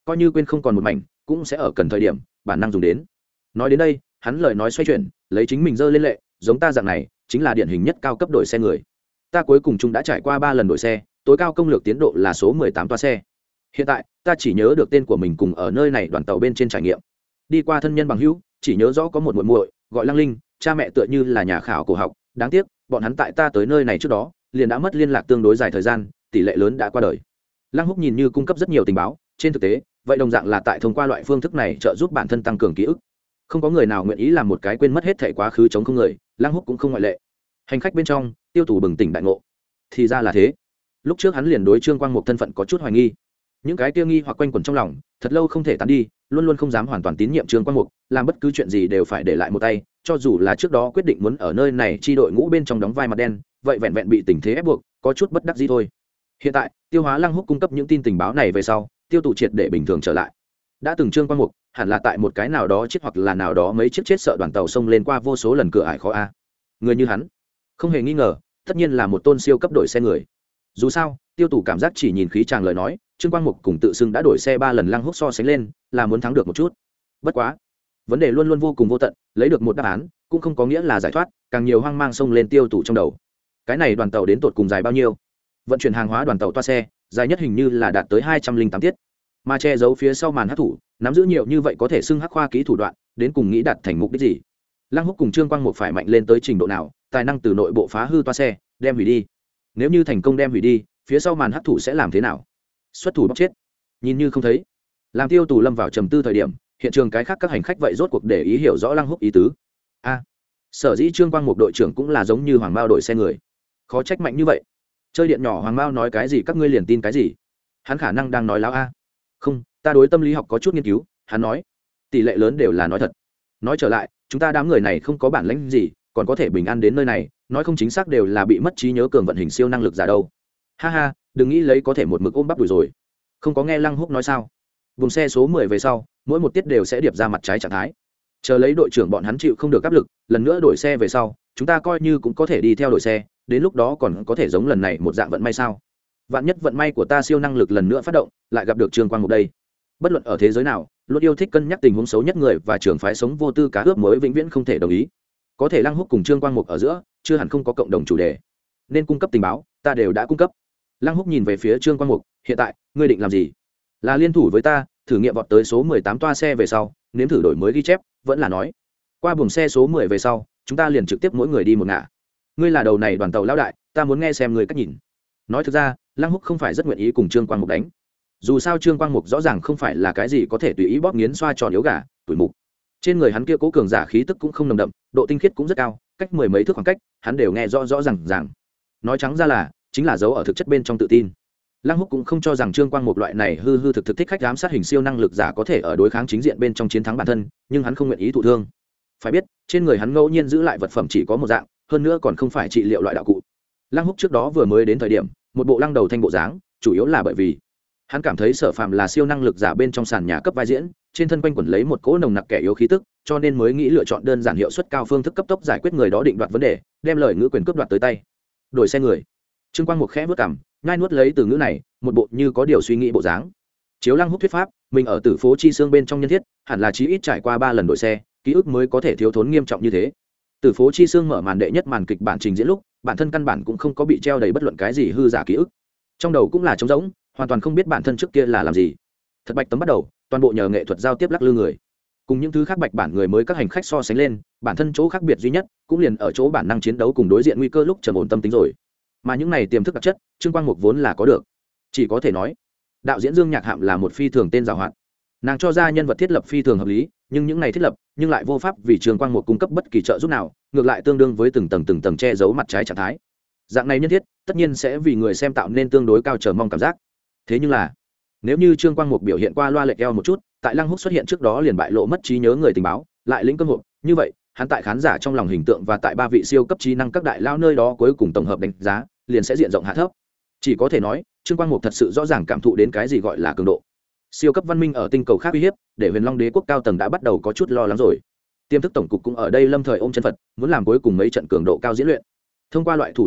coi như quên không còn một mảnh cũng sẽ ở cần thời điểm bản năng dùng đến. Nói đến đây hắn lời nói xoay chuyển, lấy chính mình dơ lên lệ, giống ta dạng này chính là điển hình nhất cao cấp đổi xe người. Ta cuối cùng chúng đã trải qua 3 lần đổi xe, tối cao công lược tiến độ là số 18 toa xe. Hiện tại ta chỉ nhớ được tên của mình cùng ở nơi này đoàn tàu bên trên trải nghiệm. Đi qua thân nhân bằng hữu, chỉ nhớ rõ có một muội muội gọi Lăng Linh, cha mẹ tựa như là nhà khảo cổ học, đáng tiếc bọn hắn tại ta tới nơi này trước đó liền đã mất liên lạc tương đối dài thời gian, tỷ lệ lớn đã qua đời. Lăng Húc nhìn như cung cấp rất nhiều tình báo, trên thực tế vậy đồng dạng là tại thông qua loại phương thức này trợ giúp bản thân tăng cường ký ức. Không có người nào nguyện ý làm một cái quên mất hết thể quá khứ chống không người, Lăng Húc cũng không ngoại lệ. Hành khách bên trong, Tiêu Tù bừng tỉnh đại ngộ. Thì ra là thế. Lúc trước hắn liền đối Trương Quang Mục thân phận có chút hoài nghi. Những cái kia nghi hoặc quanh quẩn trong lòng, thật lâu không thể tán đi, luôn luôn không dám hoàn toàn tín nhiệm Trương Quang Mục, làm bất cứ chuyện gì đều phải để lại một tay, cho dù là trước đó quyết định muốn ở nơi này chi đội ngũ bên trong đóng vai mặt đen, vậy vẹn vẹn bị tình thế ép buộc, có chút bất đắc dĩ thôi. Hiện tại, tiêu hóa Lăng Húc cung cấp những tin tình báo này về sau, Tiêu Tù triệt để bình thường trở lại. Đã từng Trương Quang Mục, hẳn là tại một cái nào đó chết hoặc là nào đó mấy chiếc chết sợ đoàn tàu xông lên qua vô số lần cửa ải khó a. Người như hắn, không hề nghi ngờ, tất nhiên là một tôn siêu cấp đổi xe người. Dù sao, Tiêu Tù cảm giác chỉ nhìn khí chàng lời nói, Trương Quang Mục cùng tự xưng đã đổi xe 3 lần Lăng Húc so sánh lên, là muốn thắng được một chút. Bất quá, vấn đề luôn luôn vô cùng vô tận, lấy được một đáp án, cũng không có nghĩa là giải thoát, càng nhiều hoang mang xông lên Tiêu Tù trong đầu. Cái này đoàn tàu đến tột cùng dài bao nhiêu? Vận chuyển hàng hóa đoàn tàu toa xe, dài nhất hình như là đạt tới 208 tiết. Mà che giấu phía sau màn hắc thủ, nắm giữ nhiều như vậy có thể xưng hắc khoa kỹ thủ đoạn, đến cùng nghĩ đạt thành mục đích gì? Lăng Húc cùng Trương Quang Mục phải mạnh lên tới trình độ nào, tài năng từ nội bộ phá hư toa xe, đem hủy đi. Nếu như thành công đem hủy đi, phía sau màn hắc thủ sẽ làm thế nào? Xuất thủ bóc chết? Nhìn như không thấy. Làm Tiêu Tù lâm vào trầm tư thời điểm, hiện trường cái khác các hành khách vậy rốt cuộc để ý hiểu rõ Lăng Húc ý tứ. A, sở dĩ Trương Quang Mục đội trưởng cũng là giống như Hoàng Mao đội xe người, khó trách mạnh như vậy. Chơi điện nhỏ Hoàng Mao nói cái gì các ngươi liền tin cái gì? Hắn khả năng đang nói láo a. Không, ta đối tâm lý học có chút nghiên cứu, hắn nói, tỷ lệ lớn đều là nói thật. Nói trở lại, chúng ta đám người này không có bản lĩnh gì, còn có thể bình an đến nơi này, nói không chính xác đều là bị mất trí nhớ cường vận hình siêu năng lực giả đâu. Ha ha, đừng nghĩ lấy có thể một mực ôm bắp đùi rồi. Không có nghe Lăng Húc nói sao? Vùng xe số 10 về sau, mỗi một tiết đều sẽ điệp ra mặt trái trạng thái. Chờ lấy đội trưởng bọn hắn chịu không được áp lực, lần nữa đổi xe về sau, chúng ta coi như cũng có thể đi theo đổi xe, đến lúc đó còn có thể giống lần này một dạng vận may sao? Vạn nhất vận may của ta siêu năng lực lần nữa phát động, lại gặp được Trương Quang Mục đây. Bất luận ở thế giới nào, luôn yêu thích cân nhắc tình huống xấu nhất người và trưởng phái sống vô tư cá ướp mới vĩnh viễn không thể đồng ý. Có thể Lăng Húc cùng Trương Quang Mục ở giữa, chưa hẳn không có cộng đồng chủ đề. Nên cung cấp tình báo, ta đều đã cung cấp. Lăng Húc nhìn về phía Trương Quang Mục, hiện tại, ngươi định làm gì? Là liên thủ với ta, thử nghiệm vọt tới số 18 toa xe về sau, nếm thử đổi mới ghi chép, vẫn là nói, qua buồng xe số 10 về sau, chúng ta liền trực tiếp mỗi người đi một ngả. Ngươi là đầu này đoàn tàu lão đại, ta muốn nghe xem ngươi cách nhìn. Nói thực ra, Lăng Húc không phải rất nguyện ý cùng Trương Quang Mục đánh. Dù sao Trương Quang Mục rõ ràng không phải là cái gì có thể tùy ý bóp nghiến xoa tròn yếu gà, tuổi mục. Trên người hắn kia cố cường giả khí tức cũng không nồng đậm, độ tinh khiết cũng rất cao, cách mười mấy thước khoảng cách, hắn đều nghe rõ rõ ràng. Nói trắng ra là, chính là giấu ở thực chất bên trong tự tin. Lăng Húc cũng không cho rằng Trương Quang Mục loại này hư hư thực thực thích khách giám sát hình siêu năng lực giả có thể ở đối kháng chính diện bên trong chiến thắng bản thân, nhưng hắn không nguyện ý thụ thương. Phải biết, trên người hắn ngẫu nhiên giữ lại vật phẩm chỉ có một dạng, hơn nữa còn không phải trị liệu loại đạo cụ. Lăng Húc trước đó vừa mới đến thời điểm, một bộ lăng đầu thanh bộ dáng, chủ yếu là bởi vì hắn cảm thấy Sở Phạm là siêu năng lực giả bên trong sàn nhà cấp vai diễn, trên thân quanh quẩn lấy một cỗ nồng nặc kẻ yếu khí tức, cho nên mới nghĩ lựa chọn đơn giản hiệu suất cao phương thức cấp tốc giải quyết người đó định đoạt vấn đề, đem lời ngữ quyền cướp đoạt tới tay. Đổi xe người. Trương Quang Mục khẽ vớt cằm, nhai nuốt lấy từ ngữ này, một bộ như có điều suy nghĩ bộ dáng. Chiếu Lăng Húc thuyết pháp, mình ở Tử Phố Chi Xương bên trong nhân thiết, hẳn là chí ít trải qua 3 lần đổi xe, ký ức mới có thể thiếu thốn nghiêm trọng như thế. Tử Phố Chi Xương mở màn đệ nhất màn kịch bản trình diễn lúc, bản thân căn bản cũng không có bị treo đầy bất luận cái gì hư giả ký ức. Trong đầu cũng là trống rỗng, hoàn toàn không biết bản thân trước kia là làm gì. Thật bạch tấm bắt đầu, toàn bộ nhờ nghệ thuật giao tiếp lắc lư người. Cùng những thứ khác bạch bản người mới các hành khách so sánh lên, bản thân chỗ khác biệt duy nhất cũng liền ở chỗ bản năng chiến đấu cùng đối diện nguy cơ lúc trầm ổn tâm tính rồi. Mà những này tiềm thức đặc chất, Trương Quang Mục vốn là có được. Chỉ có thể nói, đạo diễn Dương Nhạc Hạm là một phi thường tên giàu hoạt. Nàng cho ra nhân vật thiết lập phi thường hợp lý, nhưng những này thiết lập, nhưng lại vô pháp vì Trương Quang Mục cung cấp bất kỳ trợ giúp nào, ngược lại tương đương với từng tầng che giấu mặt trái trạng thái. Dạng này nhân thiết, tất nhiên sẽ vì người xem tạo nên tương đối cao chờ mong cảm giác. Thế nhưng là, nếu như Trương Quang Mục biểu hiện qua loa lệch eo một chút, tại Lăng Húc xuất hiện trước đó liền bại lộ mất trí nhớ người tình báo, lại lĩnh cơ hội, như vậy, hắn tại khán giả trong lòng hình tượng và tại 3 vị siêu cấp trí năng các đại lao nơi đó cuối cùng tổng hợp đánh giá, liền sẽ diện rộng hạ thấp. Chỉ có thể nói, Trương Quang Mục thật sự rõ ràng cảm thụ đến cái gì gọi là cường độ. Siêu cấp văn minh ở tinh cầu khác uy hiếp, để Huyền Long Đế quốc cao tầng đã bắt đầu có chút lo lắng rồi. Tiềm thức tổng cục cũng ở đây lâm thời ôm chân Phật, muốn làm cuối cùng mấy trận cường độ cao diễn luyện. Thông qua loại thủ đoạn này,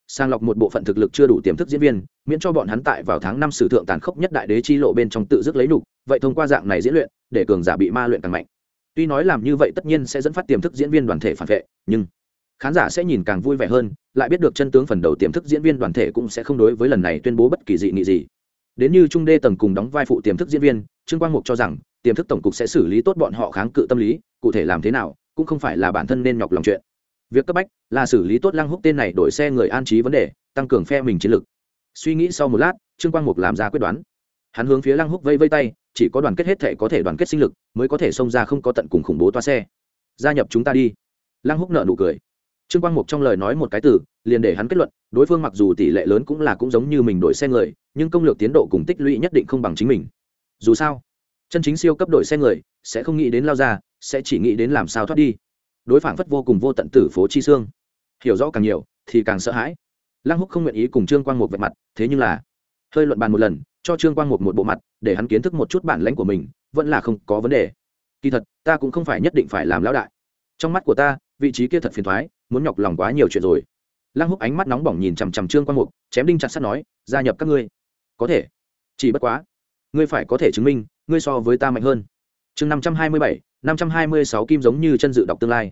sàng lọc một bộ phận thực lực chưa đủ tiềm thức diễn viên, miễn cho bọn hắn tại vào tháng 5 sử thượng tàn khốc nhất đại đế chi lộ bên trong tự dứt lấy đủ. Vậy thông qua dạng này diễn luyện, để cường giả bị ma luyện càng mạnh. Tuy nói làm như vậy tất nhiên sẽ dẫn phát tiềm thức diễn viên đoàn thể phản vệ, nhưng khán giả sẽ nhìn càng vui vẻ hơn, lại biết được chân tướng phần đầu tiềm thức diễn viên đoàn thể cũng sẽ không đối với lần này tuyên bố bất kỳ dị nghị gì. Đến như trung đê tầng cùng đóng vai phụ tiềm thức diễn viên, Trương Quang Mục cho rằng tiềm thức tổng cục sẽ xử lý tốt bọn họ kháng cự tâm lý, cụ thể làm thế nào cũng không phải là bản thân nên nhọc lòng chuyện. Việc cấp bách là xử lý tốt Lăng Húc tên này đổi xe người an trí vấn đề, tăng cường phe mình chiến lực. Suy nghĩ sau một lát, Trương Quang Mục làm ra quyết đoán. Hắn hướng phía Lăng Húc vây vây tay, chỉ có đoàn kết hết thể có thể đoàn kết sinh lực, mới có thể xông ra không có tận cùng khủng bố toa xe. Gia nhập chúng ta đi. Lăng Húc nở nụ cười. Trương Quang Mục trong lời nói một cái từ, liền để hắn kết luận, đối phương mặc dù tỷ lệ lớn cũng giống như mình đổi xe người, nhưng công lược tiến độ cùng tích lũy nhất định không bằng chính mình. Dù sao, chân chính siêu cấp đổi xe người sẽ không nghĩ đến lao ra, sẽ chỉ nghĩ đến làm sao thoát đi. Đối phảng phất vô cùng vô tận tử phố chi xương. Hiểu rõ càng nhiều thì càng sợ hãi. Lăng Húc không nguyện ý cùng Trương Quang Mục vạch mặt, thế nhưng là hơi luận bàn một lần, cho Trương Quang Mục một bộ mặt, để hắn kiến thức một chút bản lãnh của mình, vẫn là không có vấn đề. Kỳ thật, ta cũng không phải nhất định phải làm lão đại. Trong mắt của ta, vị trí kia thật phiền toái, muốn nhọc lòng quá nhiều chuyện rồi. Lăng Húc ánh mắt nóng bỏng nhìn chằm chằm Trương Quang Mục, chém đinh chặt sắt nói, gia nhập các ngươi. Có thể, chỉ bất quá, ngươi phải có thể chứng minh, ngươi so với ta mạnh hơn. Chương 527, 526 kim giống như chân dự đọc tương lai.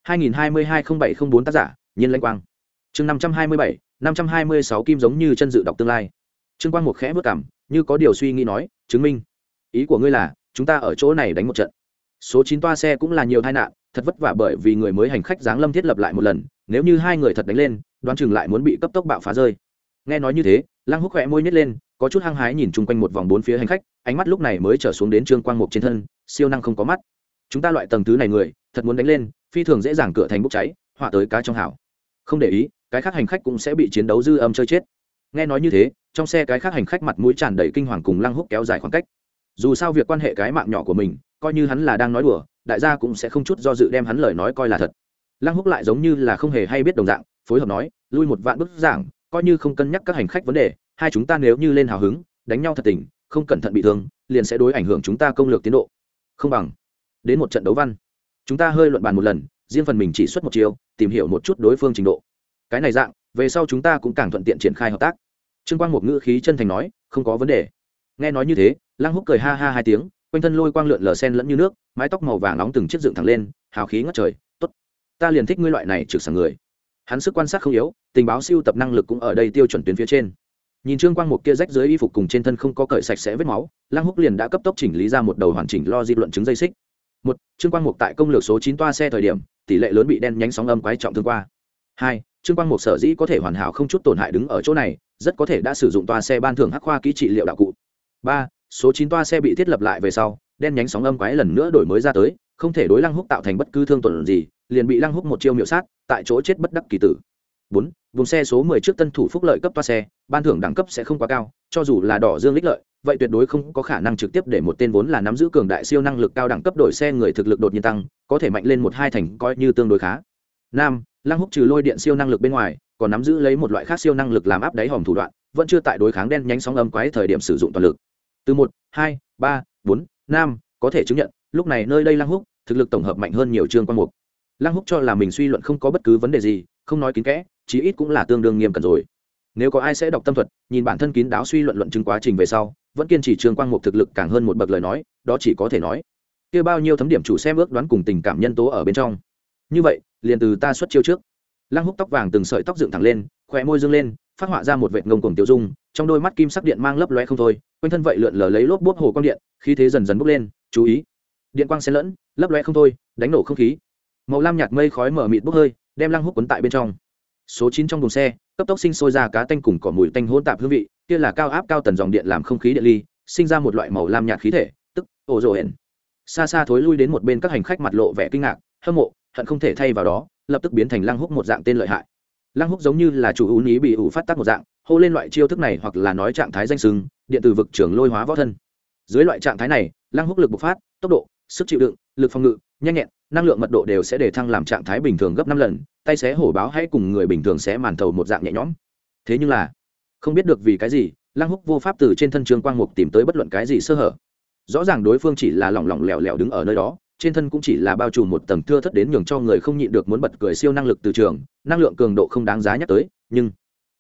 2022-0704 tác giả, Nhiên Lãnh Quang. Chương 527, 526 kim giống như chân dự đọc tương lai. Trương Quang Mục khẽ bước cằm, như có điều suy nghĩ nói, chứng minh. Ý của ngươi là, chúng ta ở chỗ này đánh một trận. Số 9 toa xe cũng là nhiều tai nạn, thật vất vả bởi vì người mới hành khách giáng lâm thiết lập lại một lần, nếu như hai người thật đánh lên, đoán chừng lại muốn bị cấp tốc bạo phá rơi. Nghe nói như thế, Lăng Húc khẽ môi nhếch lên, có chút hăng hái nhìn chung quanh một vòng bốn phía hành khách, ánh mắt lúc này mới trở xuống đến Trương Quang Mục trên thân, siêu năng không có mắt. Chúng ta loại tầng thứ này người, thật muốn đánh lên, phi thường dễ dàng cửa thành bốc cháy, họa tới cá trong hảo. Không để ý, cái khác hành khách cũng sẽ bị chiến đấu dư âm chơi chết. Nghe nói như thế, trong xe cái khác hành khách mặt mũi tràn đầy kinh hoàng cùng Lăng Húc kéo dài khoảng cách. Dù sao việc quan hệ cái mạng nhỏ của mình, coi như hắn là đang nói đùa, đại gia cũng sẽ không chút do dự đem hắn lời nói coi là thật. Lăng Húc lại giống như là không hề hay biết đồng dạng, phối hợp nói, lui một vạn bước giảng, coi như không cân nhắc các hành khách vấn đề, hai chúng ta nếu như lên hào hứng, đánh nhau thật tình, không cẩn thận bị thương, liền sẽ đối ảnh hưởng chúng ta công lược tiến độ. Không bằng đến một trận đấu văn, chúng ta hơi luận bàn một lần, riêng phần mình chỉ xuất một chiều, tìm hiểu một chút đối phương trình độ. Cái này dạng, về sau chúng ta cũng càng thuận tiện triển khai hợp tác. Trương Quang một ngữ khí chân thành nói, không có vấn đề. Nghe nói như thế, Lăng Húc cười ha ha hai tiếng, quanh thân lôi quang lượn lờ sen lẫn như nước, mái tóc màu vàng nóng từng chiếc dựng thẳng lên, hào khí ngất trời. Tốt, ta liền thích ngươi loại này trực sảng người. Hắn sức quan sát không yếu, tình báo siêu tập năng lực cũng ở đây tiêu chuẩn tuyến phía trên. Nhìn Trương Quang một kia rách dưới y phục cùng trên thân không có cởi sạch sẽ vết máu, Lăng Húc liền đã cấp tốc chỉnh lý ra một đầu hoàn chỉnh logic luận chứng dây xích. Một, Trương Quang một tại công lược số 9 toa xe thời điểm, tỷ lệ lớn bị đen nhánh sóng âm quái trọng thương qua. Hai, Trương Quang một sở dĩ có thể hoàn hảo không chút tổn hại đứng ở chỗ này, rất có thể đã sử dụng toa xe ban thưởng hắc khoa kỹ trị liệu đạo cụ. Ba, số 9 toa xe bị thiết lập lại về sau, đen nhánh sóng âm quái lần nữa đổi mới ra tới, không thể đối Lăng Húc tạo thành bất cứ thương tổn gì, liền bị Lăng Húc một chiêu miểu sát, tại chỗ chết bất đắc kỳ tử. 4. Vùng xe số 10 trước tân thủ phúc lợi cấp toa xe, ban thưởng đẳng cấp sẽ không quá cao, cho dù là đỏ dương lích lợi, vậy tuyệt đối không có khả năng trực tiếp để một tên vốn là nắm giữ cường đại siêu năng lực cao đẳng cấp đổi xe người thực lực đột nhiên tăng, có thể mạnh lên 1-2 thành coi như tương đối khá. 5. Lăng Húc trừ lôi điện siêu năng lực bên ngoài, còn nắm giữ lấy một loại khác siêu năng lực làm áp đáy hòm thủ đoạn, vẫn chưa tại đối kháng đen nhánh sóng âm quái thời điểm sử dụng toàn lực. Từ 1, 2, 3, 4, 5, có thể chứng nhận, lúc này nơi đây Lăng Húc thực lực tổng hợp mạnh hơn nhiều Trương Quang Mục. Lăng Húc cho là mình suy luận không có bất cứ vấn đề gì, không nói kín kẽ, chí ít cũng là tương đương nghiêm cẩn rồi. Nếu có ai sẽ đọc tâm thuật, nhìn bản thân kín đáo suy luận luận chứng quá trình về sau, vẫn kiên trì Trương Quang Mục thực lực càng hơn một bậc lời nói, đó chỉ có thể nói, kia bao nhiêu thấm điểm chủ xem ước đoán cùng tình cảm nhân tố ở bên trong. Như vậy, liền từ ta xuất chiêu trước. Lăng Húc tóc vàng từng sợi tóc dựng thẳng lên, khóe môi dương lên, phát họa ra một vệt ngông cuồng tiêu dung, trong đôi mắt kim sắc điện mang lấp lóe không thôi, quanh thân vậy lượn lờ lấy lốp bốp hồ quang điện, khí thế dần dần bốc lên, chú ý. Điện quang xen lẫn, lấp lóe không thôi, đánh nổ không khí. Màu lam nhạt mây khói mở mịt bốc hơi, đem Lăng Húc cuốn tại bên trong. Số 9 trong thùng xe, cấp tốc sinh sôi ra cá tanh cùng cỏ mùi tanh hỗn tạp hương vị, kia là cao áp cao tần dòng điện làm không khí điện ly, sinh ra một loại màu lam nhạt khí thể, tức ozone. Xa xa thối lui đến một bên các hành khách mặt lộ vẻ kinh ngạc, hâm mộ, hận không thể thay vào đó, lập tức biến thành Lăng Húc một dạng tên lợi hại. Lăng Húc giống như là chủ ưu ý bị ủ phát tác một dạng, hô lên loại chiêu thức này hoặc là nói trạng thái danh xưng, điện từ vực trưởng lôi hóa võ thân. Dưới loại trạng thái này, Lăng Húc lực bộc phát, tốc độ, sức chịu đựng, lực phòng ngự, nhanh nhẹn, năng lượng mật độ đều sẽ để thăng làm trạng thái bình thường gấp 5 lần, tay xé hổ báo hay cùng người bình thường xé màn thầu một dạng nhẹ nhõm. Thế nhưng là, không biết được vì cái gì, Lăng Húc vô pháp từ trên thân Trương Quang Mục tìm tới bất luận cái gì sơ hở. Rõ ràng đối phương chỉ là lỏng lỏng lẻo lẻo đứng ở nơi đó, trên thân cũng chỉ là bao trùm một tầng thưa thớt đến nhường cho người không nhịn được muốn bật cười siêu năng lực từ trường, năng lượng cường độ không đáng giá nhắc tới, nhưng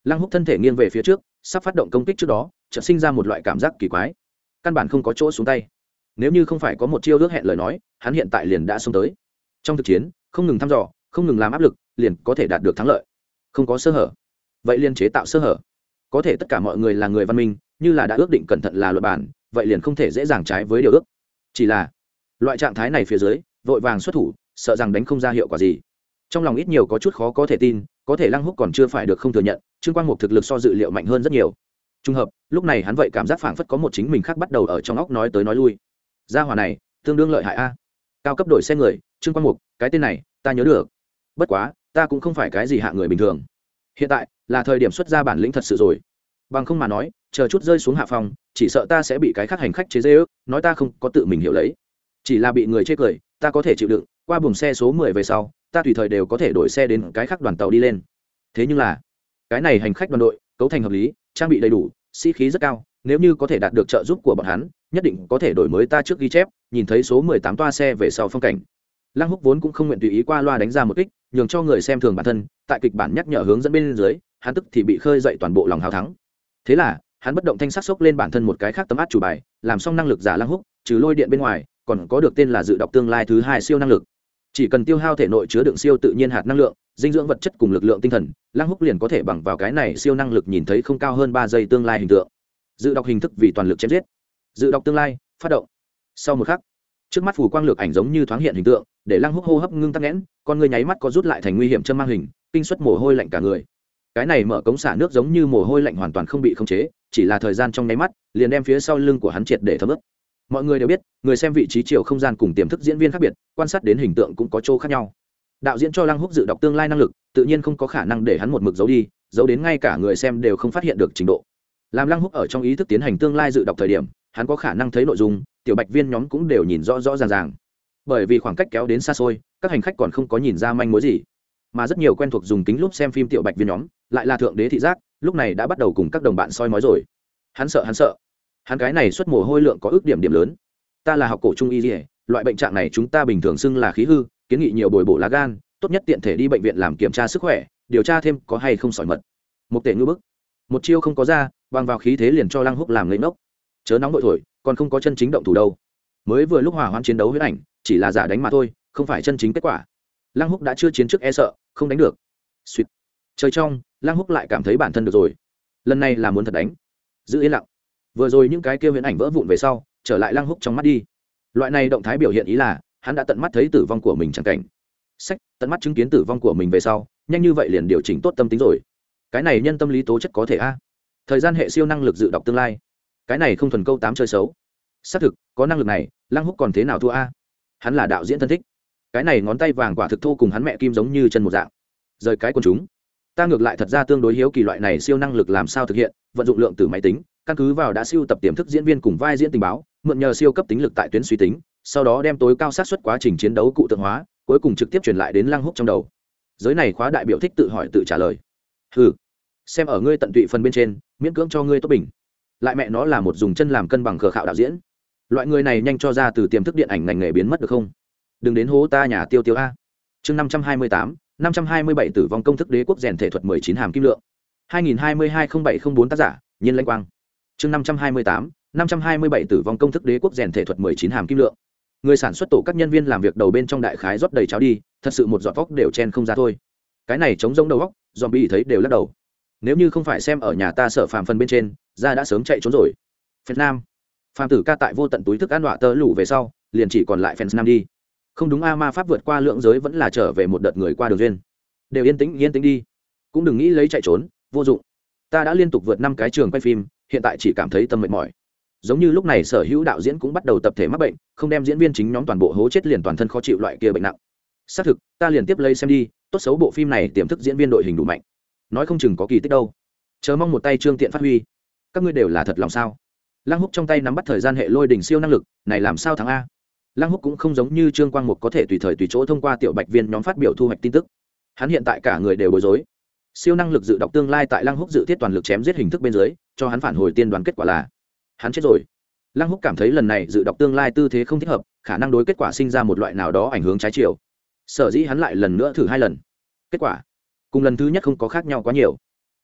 Lăng Húc thân thể nghiêng về phía trước, sắp phát động công kích trước đó chợt sinh ra một loại cảm giác kỳ quái, căn bản không có chỗ xuống tay. Nếu như không phải có một chiêu ước hẹn lời nói, hắn hiện tại liền đã xông tới. Trong thực chiến không ngừng thăm dò, không ngừng làm áp lực, liền có thể đạt được thắng lợi. Không có sơ hở, vậy liền chế tạo sơ hở. Có thể tất cả mọi người là người văn minh, như là đã ước định cẩn thận là luật bản, vậy liền không thể dễ dàng trái với điều ước. Chỉ là loại trạng thái này phía dưới vội vàng xuất thủ, sợ rằng đánh không ra hiệu quả gì. Trong lòng ít nhiều có chút khó có thể tin, có thể Lăng Húc còn chưa phải được không thừa nhận, Trương Quang Mục thực lực so dự liệu mạnh hơn rất nhiều. Trùng hợp, lúc này hắn vậy cảm giác phảng phất có một chính mình khác bắt đầu ở trong óc nói tới nói lui. Gia hỏa này, tương đương lợi hại a. Cao cấp đổi xe người, Trương Quang Mục, cái tên này, ta nhớ được. Bất quá, ta cũng không phải cái gì hạ người bình thường. Hiện tại là thời điểm xuất ra bản lĩnh thật sự rồi. Bằng không mà nói, chờ chút rơi xuống hạ phòng, chỉ sợ ta sẽ bị cái khác hành khách chế giễu, nói ta không có tự mình hiểu lấy. Chỉ là bị người chê cười, ta có thể chịu đựng, qua buồng xe số 10 về sau, ta tùy thời đều có thể đổi xe đến cái khác đoàn tàu đi lên. Thế nhưng là, cái này hành khách đoàn đội, cấu thành hợp lý, trang bị đầy đủ, sĩ khí rất cao, nếu như có thể đạt được trợ giúp của bọn hắn, nhất định có thể đổi mới ta trước ghi chép, nhìn thấy số 18 toa xe về sau phong cảnh. Lăng Húc vốn cũng không nguyện tùy ý qua loa đánh ra một kích, nhường cho người xem thường bản thân, tại kịch bản nhắc nhở hướng dẫn bên dưới, hắn tức thì bị khơi dậy toàn bộ lòng hào thắng. Thế là, hắn bất động thanh sắc sốc lên bản thân một cái khác tấm át chủ bài, làm xong năng lực giả Lăng Húc, trừ lôi điện bên ngoài, còn có được tên là dự đọc tương lai thứ 2 siêu năng lực. Chỉ cần tiêu hao thể nội chứa đựng siêu tự nhiên hạt năng lượng, dinh dưỡng vật chất cùng lực lượng tinh thần, Lăng Húc liền có thể bằng vào cái này siêu năng lực nhìn thấy không cao hơn 3 giây tương lai hình tượng. Dự đọc hình thức vì toàn lực chém giết. Dự đọc tương lai, phát động. Sau một khắc, trước mắt phủ quang lược ảnh giống như thoáng hiện hình tượng, để Lăng Húc hô hấp ngưng tắc nghẽn, con người nháy mắt có rút lại thành nguy hiểm châm mang hình, kinh suất mồ hôi lạnh cả người. Cái này mở cống xả nước giống như mồ hôi lạnh hoàn toàn không bị khống chế, chỉ là thời gian trong nháy mắt, liền đem phía sau lưng của hắn triệt để thấm ướt. Mọi người đều biết, người xem vị trí chiều không gian cùng tiềm thức diễn viên khác biệt, quan sát đến hình tượng cũng có chỗ khác nhau. Đạo diễn cho Lăng Húc dự đọc tương lai năng lực, tự nhiên không có khả năng để hắn một mực giấu đi, giấu đến ngay cả người xem đều không phát hiện được trình độ. Làm Lăng Húc ở trong ý thức tiến hành tương lai dự đọc thời điểm, hắn có khả năng thấy nội dung, tiểu bạch viên nhóm cũng đều nhìn rõ rõ ràng ràng. Bởi vì khoảng cách kéo đến xa xôi, các hành khách còn không có nhìn ra manh mối gì, mà rất nhiều quen thuộc dùng kính lúp xem phim tiểu bạch viên nhóm, lại là thượng đế thị giác, lúc này đã bắt đầu cùng các đồng bạn soi mói rồi. Hắn sợ, hắn cái này xuất mồ hôi lượng có ước điểm điểm lớn. Ta là học cổ trung y, loại bệnh trạng này chúng ta bình thường xưng là khí hư, kiến nghị nhiều bồi bổ lá gan, tốt nhất tiện thể đi bệnh viện làm kiểm tra sức khỏe, điều tra thêm có hay không sỏi mật. Một tể ngư bức, một chiêu không có ra, bằng vào khí thế liền cho Lăng Húc làm ngây ngốc. Chớ nóng nội thổi, còn không có chân chính động thủ đâu. Mới vừa lúc hòa hoãn chiến đấu huyết ảnh, chỉ là giả đánh mà thôi, không phải chân chính kết quả. Lăng Húc đã chưa chiến trước e sợ, không đánh được. Suýt. Trời trong, Lăng Húc lại cảm thấy bản thân được rồi. Lần này là muốn thật đánh. Giữ yên lặng. Vừa rồi những cái kia huyễn ảnh vỡ vụn về sau, trở lại Lăng Húc trong mắt đi. Loại này động thái biểu hiện ý là, hắn đã tận mắt thấy tử vong của mình chẳng cảnh. Sách, tận mắt chứng kiến tử vong của mình về sau, nhanh như vậy liền điều chỉnh tốt tâm tính rồi. Cái này nhân tâm lý tố chất có thể a. Thời gian hệ siêu năng lực dự đọc tương lai. Cái này không thuần câu 8 chơi xấu. Xác thực, có năng lực này, Lăng Húc còn thế nào thua a? Hắn là đạo diễn thân thích. Cái này ngón tay vàng quả thực thô cùng hắn mẹ kim giống như chân một dạng. Rời cái quần chúng. Ta ngược lại thật ra tương đối hiếu kỳ loại này siêu năng lực làm sao thực hiện, vận dụng lượng tử máy tính, căn cứ vào đã siêu tập tiềm thức diễn viên cùng vai diễn tình báo, mượn nhờ siêu cấp tính lực tại tuyến suy tính, sau đó đem tối cao xác suất quá trình chiến đấu cụ tượng hóa, cuối cùng trực tiếp truyền lại đến Lăng Húc trong đầu. Giới này khóa đại biểu thích tự hỏi tự trả lời. Hừ, xem ở ngươi tận tụy phần bên trên, miễn cưỡng cho ngươi tốt bình. Lại mẹ nó là một dùng chân làm cân bằng khờ khạo đạo diễn. Loại người này nhanh cho ra từ tiềm thức điện ảnh ngành nghề biến mất được không? Đừng đến hố ta nhà tiêu tiêu a. Chương 528, 527 tử vong công thức đế quốc rèn thể thuật 19 hàm kim lượng. 2022-0704 tác giả, Nhiên Lãnh Quang. Chương 528, 527 tử vong công thức đế quốc rèn thể thuật 19 hàm kim lượng. Người sản xuất tổ các nhân viên làm việc đầu bên trong đại khái rót đầy cháo đi, thật sự một giọt tóc đều chen không ra thôi. Cái này chống rỗng đầu óc, zombie thấy đều lắc đầu. Nếu như không phải xem ở nhà ta Sở Phàm phần bên trên, ra đã sớm chạy trốn rồi. Việt Nam. Phàm tử ca tại vô tận túi thức ăn đọa tơ lũ về sau, liền chỉ còn lại fans Nam đi. Không đúng a, ma pháp vượt qua lượng giới vẫn là trở về một đợt người qua đường duyên. Đều yên tĩnh đi. Cũng đừng nghĩ lấy chạy trốn, vô dụng. Ta đã liên tục vượt 5 cái trường quay phim, hiện tại chỉ cảm thấy tâm mệt mỏi. Giống như lúc này sở hữu đạo diễn cũng bắt đầu tập thể mắc bệnh, không đem diễn viên chính nhóm toàn bộ hố chết liền toàn thân khó chịu loại kia bệnh nặng. Xác thực, ta liền tiếp lấy xem đi, tốt xấu bộ phim này tiềm thức diễn viên đội hình đủ mạnh, nói không chừng có kỳ tích đâu. Chờ mong một tay Trương Tiện phát huy. Các ngươi đều là thật lòng sao? Lăng Húc trong tay nắm bắt thời gian hệ lôi đỉnh siêu năng lực, này làm sao thắng a? Lăng Húc cũng không giống như Trương Quang Mục có thể tùy thời tùy chỗ thông qua tiểu bạch viên nhóm phát biểu thu hoạch tin tức. Hắn hiện tại cả người đều bối rối. Siêu năng lực dự đọc tương lai tại Lăng Húc dự thiết toàn lực chém giết hình thức bên dưới, cho hắn phản hồi tiên đoán kết quả là hắn chết rồi. Lăng Húc cảm thấy lần này dự đọc tương lai tư thế không thích hợp, khả năng đối kết quả sinh ra một loại nào đó ảnh hưởng trái chiều. Sở dĩ hắn lại lần nữa thử 2 lần. Kết quả cùng lần thứ nhất không có khác nhau quá nhiều.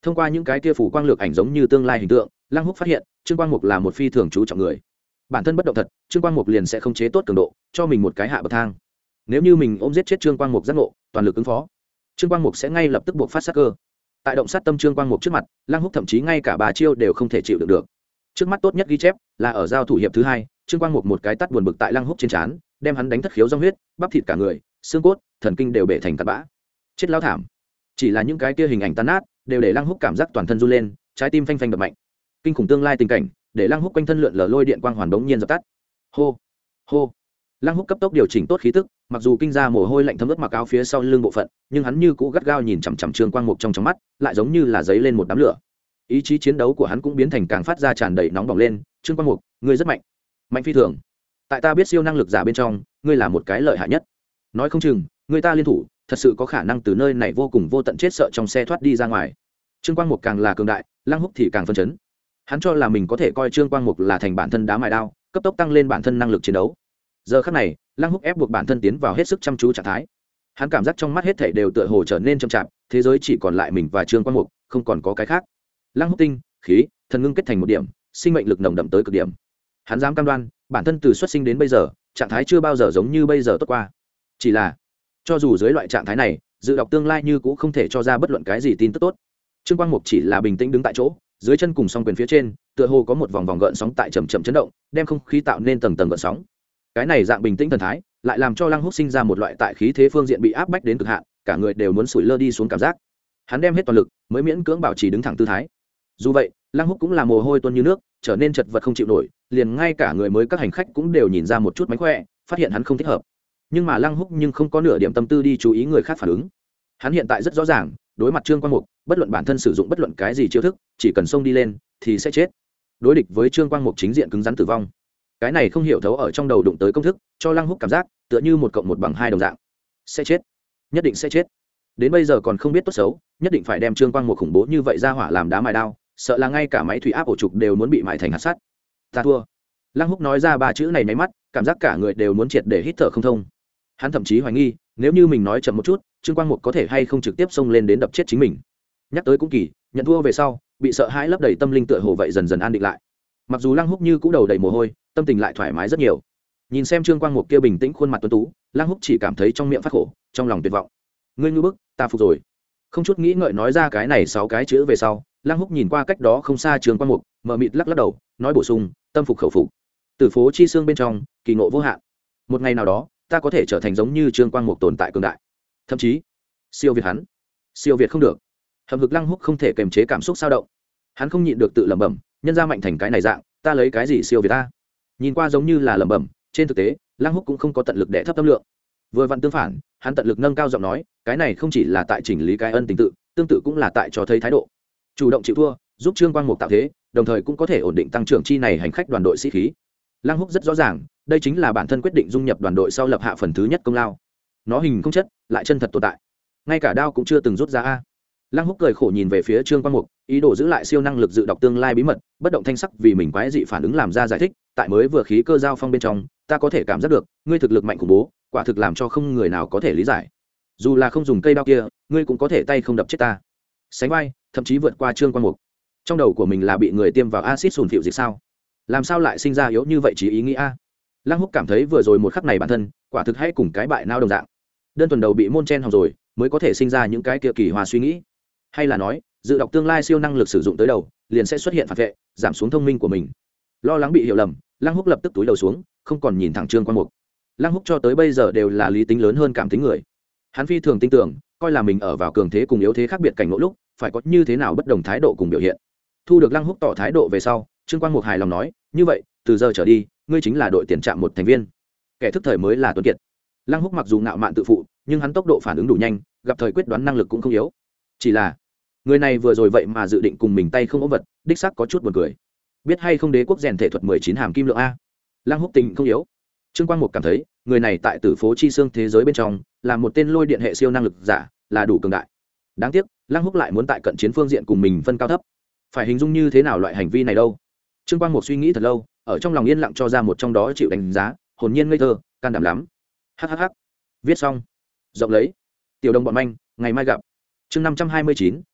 Thông qua những cái kia phủ quang lược ảnh giống như tương lai hình tượng, Lăng Húc phát hiện Trương Quang Mục là một phi thường chú trọng người. Bản thân bất động thật, Trương Quang Mục liền sẽ không chế tốt cường độ, cho mình một cái hạ bậc thang. Nếu như mình ôm giết chết Trương Quang Mục giác ngộ, toàn lực ứng phó, Trương Quang Mục sẽ ngay lập tức buộc phát sát cơ. Tại động sát tâm Trương Quang Mục trước mặt, Lăng Húc thậm chí ngay cả 3 chiêu đều không thể chịu đựng được. Trước mắt tốt nhất ghi chép là ở giao thủ hiệp thứ 2, Trương Quang Mục một cái tát buồn bực tại Lăng Húc trên trán, đem hắn đánh thất khiếu rong huyết, bắp thịt cả người, xương cốt, thần kinh đều bể thành tạt bã. Chết lao thảm. Chỉ là những cái kia hình ảnh tan nát, đều để Lăng Húc cảm giác toàn thân run lên, trái tim phanh phanh đập mạnh. Kinh khủng tương lai tình cảnh, để Lăng Húc quanh thân lượn lờ lôi điện quang hoàn đống nhiên dập tắt. Hô, hô. Lăng Húc cấp tốc điều chỉnh tốt khí tức, mặc dù kinh ra mồ hôi lạnh thấm ướt mặc áo phía sau lưng bộ phận, nhưng hắn như cũ gắt gao nhìn chằm chằm Trương Quang Mục trong mắt, lại giống như là giấy lên một đám lửa. Ý chí chiến đấu của hắn cũng biến thành càng phát ra tràn đầy nóng bỏng lên. Trương Quang Mục, ngươi rất mạnh, mạnh phi thường. Tại ta biết siêu năng lực giả bên trong, ngươi là một cái lợi hại nhất. Nói không chừng, người ta liên thủ, thật sự có khả năng từ nơi này vô cùng vô tận chết sợ trong xe thoát đi ra ngoài. Trương Quang Mục càng là cường đại, Lăng Húc thì càng phấn chấn. Hắn cho là mình có thể coi Trương Quang Mục là thành bản thân đá mài đao, cấp tốc tăng lên bản thân năng lực chiến đấu. Giờ khắc này, Lăng Húc ép buộc bản thân tiến vào hết sức chăm chú trạng thái. Hắn cảm giác trong mắt hết thảy đều tựa hồ trở nên chậm chạp, thế giới chỉ còn lại mình và Trương Quang Mục, không còn có cái khác. Lăng Húc tinh, khí, thần ngưng kết thành một điểm, sinh mệnh lực nồng đậm tới cực điểm. Hắn dám cam đoan, bản thân từ xuất sinh đến bây giờ, trạng thái chưa bao giờ giống như bây giờ tốt qua. Chỉ là, cho dù dưới loại trạng thái này, dự đọc tương lai như cũng không thể cho ra bất luận cái gì tin tức tốt. Trương Quang Mục chỉ là bình tĩnh đứng tại chỗ, dưới chân cùng song quyền phía trên, tựa hồ có một vòng vòng gợn sóng tại chậm chậm chấn động, đem không khí tạo nên tầng tầng gợn sóng. Cái này dạng bình tĩnh thần thái, lại làm cho Lăng Húc sinh ra một loại tại khí thế phương diện bị áp bách đến cực hạn, cả người đều muốn sủi lơ đi xuống cảm giác. Hắn đem hết toàn lực, mới miễn cưỡng bảo trì đứng thẳng tư thái. Dù vậy, Lăng Húc cũng là mồ hôi tuôn như nước, trở nên chật vật không chịu nổi, liền ngay cả người mới các hành khách cũng đều nhìn ra một chút mánh khỏe, phát hiện hắn không thích hợp. Nhưng mà Lăng Húc nhưng không có nửa điểm tâm tư đi chú ý người khác phản ứng. Hắn hiện tại rất rõ ràng, đối mặt Trương Quang Mục, bất luận bản thân sử dụng bất luận cái gì chiêu thức, chỉ cần xông đi lên thì sẽ chết. Đối địch với Trương Quang Mục chính diện cứng rắn tử vong. Cái này không hiểu thấu ở trong đầu đụng tới công thức, cho Lăng Húc cảm giác tựa như 1 + 1 = 2 đồng dạng. Sẽ chết, nhất định sẽ chết. Đến bây giờ còn không biết tốt xấu, nhất định phải đem Trương Quang Mục khủng bố như vậy ra hỏa làm đá mài đao, sợ là ngay cả máy thủy áp ổ trục đều muốn bị mài thành hạt sắt. Ta thua. Lăng Húc nói ra 3 chữ này nháy mắt, cảm giác cả người đều muốn triệt để hít thở không thông. Hắn thậm chí hoài nghi, nếu như mình nói chậm một chút, Trương Quang Mục có thể hay không trực tiếp xông lên đến đập chết chính mình. Nhắc tới cũng kỳ, nhận thua về sau, bị sợ hãi lấp đầy tâm linh tựa hồ vậy dần dần an định lại. Mặc dù Lăng Húc như cũ đầu đầy mồ hôi, tâm tình lại thoải mái rất nhiều. Nhìn xem Trương Quang Mục kia bình tĩnh khuôn mặt tuấn tú, Lăng Húc chỉ cảm thấy trong miệng phát khổ, trong lòng tuyệt vọng. Ngươi ngư bức, ta phục rồi. Không chút nghĩ ngợi nói ra cái này 6 cái chữ về sau, Lăng Húc nhìn qua cách đó không xa Trương Quang Mục, mờ mịt lắc lắc đầu, nói bổ sung, tâm phục khẩu phục. Từ phố chi xương bên trong, kỳ ngộ vô hạn. Một ngày nào đó, ta có thể trở thành giống như Trương Quang Mục tồn tại cường đại, thậm chí siêu việt hắn. Siêu việt không được. Hầm hực Lăng Húc không thể kiềm chế cảm xúc dao động. Hắn không nhịn được tự lẩm bẩm, nhân ra mạnh thành cái này dạng, ta lấy cái gì siêu việt ta? Nhìn qua giống như là lẩm bẩm, trên thực tế, Lăng Húc cũng không có tận lực để thấp tâm lượng. Vừa vặn tương phản, hắn tận lực nâng cao giọng nói, cái này không chỉ là tại chỉnh lý cái ân tình tự, tương tự cũng là tại cho thấy thái độ. Chủ động chịu thua, giúp Trương Quang Mục tạo thế, đồng thời cũng có thể ổn định tăng trưởng chi này hành khách đoàn đội sĩ khí. Lăng Húc rất rõ ràng, đây chính là bản thân quyết định dung nhập đoàn đội sau lập hạ phần thứ nhất công lao. Nó hình không chất, lại chân thật tồn tại. Ngay cả đao cũng chưa từng rút ra a. Lăng Húc cười khổ nhìn về phía Trương Quang Mục, ý đồ giữ lại siêu năng lực dự đọc tương lai bí mật, bất động thanh sắc vì mình quái dị phản ứng làm ra giải thích, tại mới vừa khí cơ giao phong bên trong, ta có thể cảm giác được, ngươi thực lực mạnh khủng bố, quả thực làm cho không người nào có thể lý giải. Dù là không dùng cây đao kia, ngươi cũng có thể tay không đập chết ta. Sánh vai, thậm chí vượt qua Trương Quang Mục. Trong đầu của mình là bị người tiêm vào axit sùn phịu dịch sao? Làm sao lại sinh ra yếu như vậy chỉ ý nghĩ a? Lăng Húc cảm thấy vừa rồi một khắc này bản thân, quả thực hay cùng cái bại não đồng dạng. Đơn thuần đầu bị môn chen hỏng rồi, mới có thể sinh ra những cái kia kỳ hòa suy nghĩ. Hay là nói, dự đọc tương lai siêu năng lực sử dụng tới đầu, liền sẽ xuất hiện phản vệ, giảm xuống thông minh của mình. Lo lắng bị hiểu lầm, Lăng Húc lập tức túi đầu xuống, không còn nhìn thẳng Trương Quang Mục. Lăng Húc cho tới bây giờ đều là lý tính lớn hơn cảm tính người. Hắn phi thường tin tưởng, coi là mình ở vào cường thế cùng yếu thế khác biệt cảnh ngộ lúc, phải có như thế nào bất đồng thái độ cùng biểu hiện. Thu được Lăng Húc tỏ thái độ về sau, Trương Quang Mục hài lòng nói, như vậy, từ giờ trở đi, ngươi chính là đội tiền trạm một thành viên. Kẻ thức thời mới là tuấn kiệt. Lăng Húc mặc dù ngạo mạn tự phụ, nhưng hắn tốc độ phản ứng đủ nhanh, gặp thời quyết đoán năng lực cũng không yếu. Chỉ là, người này vừa rồi vậy mà dự định cùng mình tay không ôm vật, đích xác có chút buồn cười. Biết hay không đế quốc rèn thể thuật 19 hàm kim lượng a. Lăng Húc tình không yếu. Trương Quang Mục cảm thấy, người này tại tử phố chi xương thế giới bên trong, là một tên lôi điện hệ siêu năng lực giả, là đủ cường đại. Đáng tiếc, Lăng Húc lại muốn tại cận chiến phương diện cùng mình phân cao thấp. Phải hình dung như thế nào loại hành vi này đâu? Trương Quang Mục suy nghĩ thật lâu, ở trong lòng yên lặng cho ra một trong đó chịu đánh giá, hồn nhiên ngây thơ, can đảm lắm. Hắc. Viết xong. Rộng lấy. Tiểu đồng bọn manh, ngày mai gặp. Chương 529,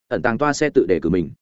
ẩn tàng toa xe tự đề cử mình.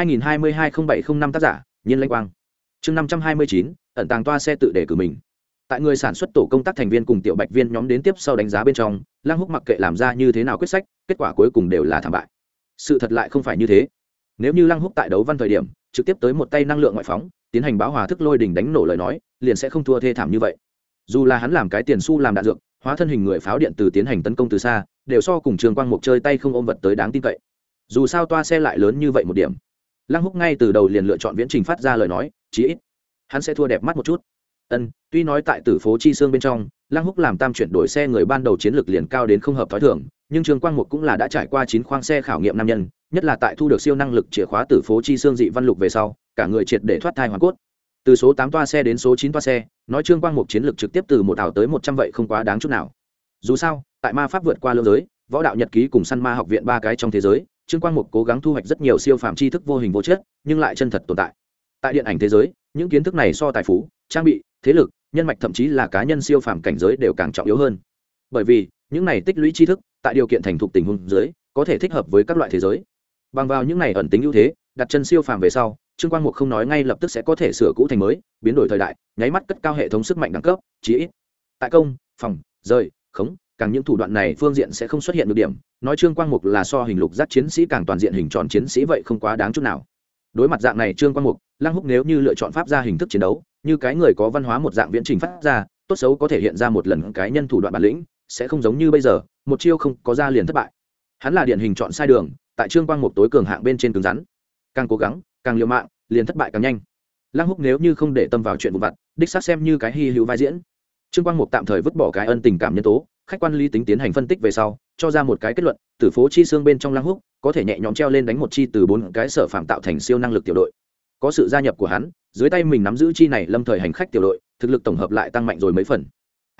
2022-0705 tác giả Nhiên Lanh Quang. Chương 529, ẩn tàng toa xe tự đề cử mình. Tại người sản xuất tổ công tác thành viên cùng tiểu bạch viên nhóm đến tiếp sau đánh giá bên trong, Lăng Húc mặc kệ làm ra như thế nào quyết sách, kết quả cuối cùng đều là thảm bại. Sự thật lại không phải như thế. Nếu như Lăng Húc tại đấu văn thời điểm trực tiếp tới một tay năng lượng ngoại phóng, tiến hành báo hòa thức lôi đỉnh đánh nổ lời nói, liền sẽ không thua thê thảm như vậy. Dù là hắn làm cái tiền xu làm đạn dược, hóa thân hình người pháo điện từ tiến hành tấn công từ xa, đều so cùng Trường Quang Mục chơi tay không ôm vật tới đáng tin cậy. Dù sao toa xe lại lớn như vậy một điểm, Lăng Húc ngay từ đầu liền lựa chọn viễn trình phát ra lời nói, chí ít hắn sẽ thua đẹp mắt một chút. Tuy nói tại Tử Phố Chi Xương bên trong, Lăng Húc làm tam chuyển đổi xe người ban đầu chiến lược liền cao đến không hợp thói thường, nhưng Trường Quang Mục cũng là đã trải qua 9 khoang xe khảo nghiệm nam nhân, nhất là tại thu được siêu năng lực chìa khóa Tử Phố Chi Xương dị văn lục về sau, cả người triệt để thoát thai hoàn cốt. Từ số 8 toa xe đến số 9 toa xe, nói Trương Quang Mục chiến lược trực tiếp từ một ảo tới 100 vậy không quá đáng chút nào. Dù sao, tại ma pháp vượt qua lưỡng giới, võ đạo nhật ký cùng săn ma học viện ba cái trong thế giới, Trương Quang Mục cố gắng thu hoạch rất nhiều siêu phàm tri thức vô hình vô chất, nhưng lại chân thật tồn tại. Tại điện ảnh thế giới, những kiến thức này so tài phú, trang bị, thế lực, nhân mạch thậm chí là cá nhân siêu phàm cảnh giới đều càng trọng yếu hơn. Bởi vì, những này tích lũy tri thức, tại điều kiện thành thục tình huống dưới, có thể thích hợp với các loại thế giới. Bằng vào những này ẩn tính ưu thế, đặt chân siêu phàm về sau, Trương Quang Mục không nói ngay lập tức sẽ có thể sửa cũ thành mới, biến đổi thời đại, nháy mắt cất cao hệ thống sức mạnh đẳng cấp, chí ít tại công, phòng, rời, khống, càng những thủ đoạn này phương diện sẽ không xuất hiện được điểm. Nói Trương Quang Mục là so hình lục giác chiến sĩ càng toàn diện hình tròn chiến sĩ vậy không quá đáng chút nào. Đối mặt dạng này Trương Quang Mục, Lăng Húc nếu như lựa chọn pháp ra hình thức chiến đấu, như cái người có văn hóa một dạng viễn trình phát ra, tốt xấu có thể hiện ra một lần cái nhân thủ đoạn bản lĩnh, sẽ không giống như bây giờ, một chiêu không có ra liền thất bại. Hắn là điển hình chọn sai đường, tại Trương Quang Mục tối cường hạng bên trên cứng rắn, càng cố gắng, càng liều mạng, liền thất bại càng nhanh. Lăng Húc nếu như không để tâm vào chuyện vụn vặt, đích xác xem như cái hy hữu vai diễn. Trương Quang Mục tạm thời vứt bỏ cái ân tình cảm nhân tố, khách quan lý tính tiến hành phân tích về sau, cho ra một cái kết luận, Tử Phố Chi Xương bên trong Lăng Húc có thể nhẹ nhõm treo lên đánh một chi từ 4 cái sở phạm tạo thành siêu năng lực tiểu đội. Có sự gia nhập của hắn, dưới tay mình nắm giữ chi này lâm thời hành khách tiểu đội, thực lực tổng hợp lại tăng mạnh rồi mấy phần.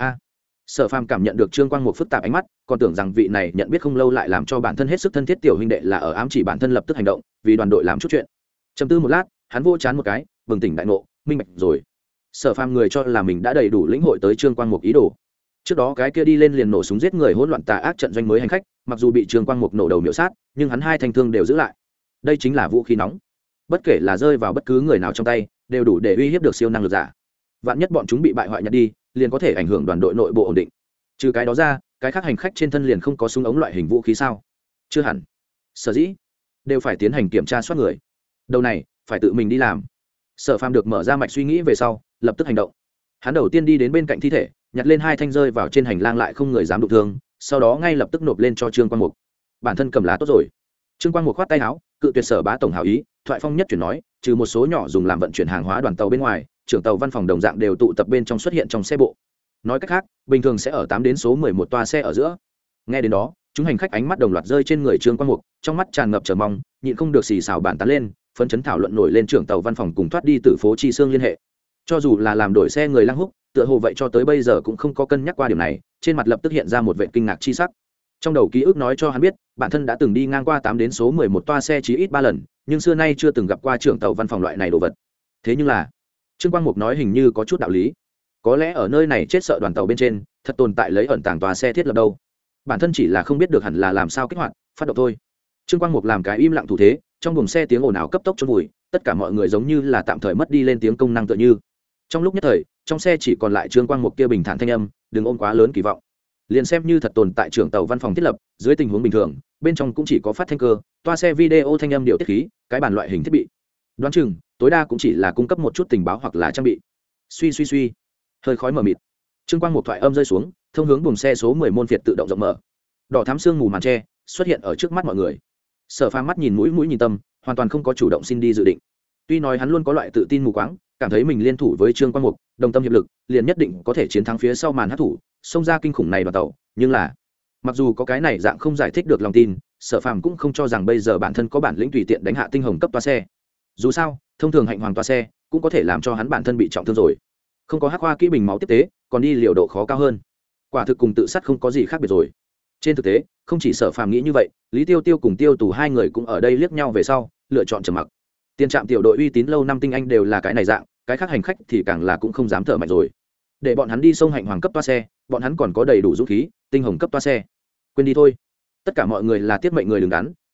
Sở Phàm cảm nhận được Trương Quang Mục phức tạp ánh mắt, còn tưởng rằng vị này nhận biết không lâu lại làm cho bản thân hết sức thân thiết tiểu huynh đệ là ở ám chỉ bản thân lập tức hành động, vì đoàn đội làm chút chuyện. Trầm tư một lát, hắn vỗ chán một cái, bừng tỉnh đại ngộ, minh bạch rồi. Sở Phàm người cho là mình đã đầy đủ lĩnh hội tới Trương Quang Mục ý đồ. Trước đó cái kia đi lên liền nổ súng giết người hỗn loạn tà ác trận doanh mới hành khách, mặc dù bị Trương Quang Mục nổ đầu miểu sát, nhưng hắn hai thanh thương đều giữ lại. Đây chính là vũ khí nóng. Bất kể là rơi vào bất cứ người nào trong tay, đều đủ để uy hiếp được siêu năng lực giả. Vạn nhất bọn chúng bị bại hoại nhặt đi, liền có thể ảnh hưởng đoàn đội nội bộ ổn định. Trừ cái đó ra, cái khác hành khách trên thân liền không có súng ống loại hình vũ khí sao? Chưa hẳn. Sở dĩ đều phải tiến hành kiểm tra soát người. Đầu này phải tự mình đi làm. Sở Phàm được mở ra mạch suy nghĩ về sau, lập tức hành động. Hắn đầu tiên đi đến bên cạnh thi thể, nhặt lên hai thanh rơi vào trên hành lang lại không người dám đụng thương, sau đó ngay lập tức nộp lên cho Trương Quang Mục. Bản thân cầm lá tốt rồi. Trương Quang Mục khoát tay áo, cự tuyệt Sở Bá tổng hảo ý, thoại phong nhất chuyển nói, trừ một số nhỏ dùng làm vận chuyển hàng hóa đoàn tàu bên ngoài, trưởng tàu văn phòng đồng dạng đều tụ tập bên trong xuất hiện trong xe bộ. Nói cách khác, bình thường sẽ ở 8 đến số 11 toa xe ở giữa. Nghe đến đó, chúng hành khách ánh mắt đồng loạt rơi trên người Trương Quang Mục, trong mắt tràn ngập chờ mong, nhịn không được xì xào bàn tán lên, phấn chấn thảo luận nổi lên trưởng tàu văn phòng cùng thoát đi Tử Phố Chi Xương liên hệ. Cho dù là làm đổi xe người Lăng Húc, tựa hồ vậy cho tới bây giờ cũng không có cân nhắc qua điều này, trên mặt lập tức hiện ra một vẻ kinh ngạc chi sắc. Trong đầu ký ức nói cho hắn biết, bản thân đã từng đi ngang qua 8 đến số 11 toa xe chí ít 3 lần, nhưng xưa nay chưa từng gặp qua trưởng tàu văn phòng loại này đồ vật. Thế nhưng là, Trương Quang Mục nói hình như có chút đạo lý. Có lẽ ở nơi này chết sợ đoàn tàu bên trên, thật tồn tại lấy ẩn tàng tòa xe thiết lập đâu. Bản thân chỉ là không biết được hẳn là làm sao kích hoạt, phát động thôi. Trương Quang Mục làm cái im lặng thủ thế, trong buồng xe tiếng ồn ào cấp tốc chôn vùi, tất cả mọi người giống như là tạm thời mất đi lên tiếng công năng tựa như. Trong lúc nhất thời, trong xe chỉ còn lại Trương Quang Mục kia bình thản thanh âm, đừng ôm quá lớn kỳ vọng. Liền xem như thật tồn tại trưởng tàu văn phòng thiết lập, dưới tình huống bình thường, bên trong cũng chỉ có phát thanh cơ, toa xe video thanh âm điều tiết khí, cái bản loại hình thiết bị. Đoán chừng, tối đa cũng chỉ là cung cấp một chút tình báo hoặc là trang bị. Suy, hơi khói mờ mịt. Trương Quang Mục thoại âm rơi xuống, thông hướng buồng xe số 10 môn phiệt tự động rộng mở. Đỏ thắm sương mù màn che xuất hiện ở trước mắt mọi người. Sở Phàm mắt nhìn mũi nhìn tâm, hoàn toàn không có chủ động xin đi dự định. Tuy nói hắn luôn có loại tự tin mù quáng, cảm thấy mình liên thủ với Trương Quang Mục, đồng tâm hiệp lực, liền nhất định có thể chiến thắng phía sau màn hắc thủ, xông ra kinh khủng này đoàn tàu, nhưng là, mặc dù có cái này dạng không giải thích được lòng tin, Sở Phàm cũng không cho rằng bây giờ bản thân có bản lĩnh tùy tiện đánh hạ tinh hồng cấp toa xe. Dù sao, thông thường hạnh hoàng toa xe cũng có thể làm cho hắn bản thân bị trọng thương rồi. Không có hắc hoa kỹ bình máu tiếp tế, còn đi liều độ khó cao hơn. Quả thực cùng tự sát không có gì khác biệt rồi. Trên thực tế, không chỉ Sở Phàm nghĩ như vậy, Lý Tiêu Tiêu cùng Tiêu Tù hai người cũng ở đây liếc nhau về sau, lựa chọn trầm mặc. Tiền trạm tiểu đội uy tín lâu năm tinh anh đều là cái này dạng, cái khác hành khách thì càng là cũng không dám thở mạnh rồi. Để bọn hắn đi sông hạnh hoàng cấp toa xe, bọn hắn còn có đầy đủ dũng khí, tinh hồng cấp toa xe. Quên đi thôi. Tất cả mọi người là tiết mệnh người đứng đắn,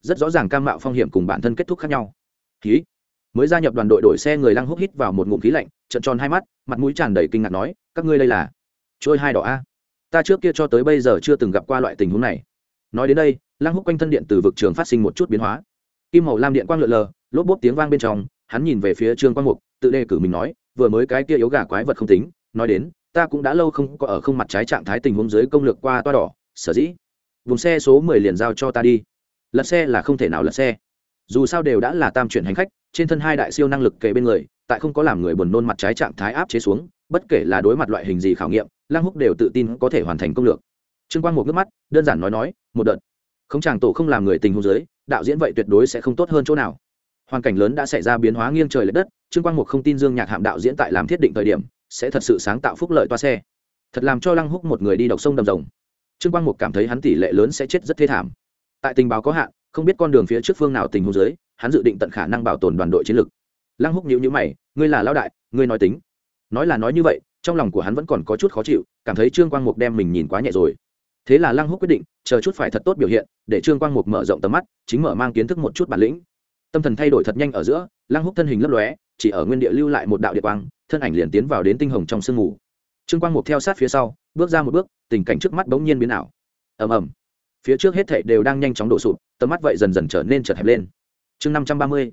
rất rõ ràng cam mạo phong hiểm cùng bản thân kết thúc khác nhau. Khí. Mới gia nhập đoàn đội đổi xe người Lăng Húc hít vào một ngụm khí lạnh, trợn tròn hai mắt, mặt mũi tràn đầy kinh ngạc nói, các ngươi đây là trôi hai đỏ a? Ta trước kia cho tới bây giờ chưa từng gặp qua loại tình huống này. Nói đến đây, Lăng Húc quanh thân điện từ vực trường phát sinh một chút biến hóa, kim màu lam điện quang lượn lờ, lốp bốp tiếng vang bên trong, hắn nhìn về phía Trương Quang Mục, tự đề cử mình nói, vừa mới cái kia yếu gà quái vật không tính, nói đến, ta cũng đã lâu không có ở không mặt trái trạng thái tình huống dưới công lược qua toa đỏ, sở dĩ vùng xe số 10 liền giao cho ta đi. Lật xe là không thể nào lật xe, dù sao đều đã là tam chuyển hành khách, trên thân hai đại siêu năng lực kề bên người, tại không có làm người buồn nôn mặt trái trạng thái áp chế xuống, bất kể là đối mặt loại hình gì khảo nghiệm, Lăng Húc đều tự tin có thể hoàn thành công lược. Trương Quang Mục nước mắt, đơn giản nói, một đợt không chàng tổ không làm người tình huống dưới, đạo diễn vậy tuyệt đối sẽ không tốt hơn chỗ nào. Hoàn cảnh lớn đã xảy ra biến hóa nghiêng trời lệch đất, Trương Quang Mục không tin Dương Nhạc Hạm đạo diễn tại làm thiết định thời điểm sẽ thật sự sáng tạo phúc lợi toa xe, thật làm cho Lăng Húc một người đi độc sông đầm rồng. Trương Quang Mục cảm thấy hắn tỷ lệ lớn sẽ chết rất thê thảm. Tại tình báo có hạn, không biết con đường phía trước phương nào tình huống dưới, hắn dự định tận khả năng bảo tồn đoàn đội chiến lực. Lăng Húc nhíu mày, ngươi là lão đại, ngươi nói tính. Nói là nói như vậy, trong lòng của hắn vẫn còn có chút khó chịu, cảm thấy Trương Quang Mục đem mình nhìn quá nhẹ rồi. Thế là Lăng Húc quyết định, chờ chút phải thật tốt biểu hiện, để Trương Quang Mục mở rộng tầm mắt, chính mở mang kiến thức một chút bản lĩnh. Tâm thần thay đổi thật nhanh ở giữa, Lăng Húc thân hình lấp lóe, chỉ ở nguyên địa lưu lại một đạo điện quang, thân ảnh liền tiến vào đến tinh hồng trong sương mù. Trương Quang Mục theo sát phía sau, bước ra một bước, tình cảnh trước mắt bỗng nhiên biến ảo. Ầm ầm. Phía trước hết thảy đều đang nhanh chóng đổ sụp, tầm mắt vậy dần dần trở nên chật hẹp lên. Chương 530,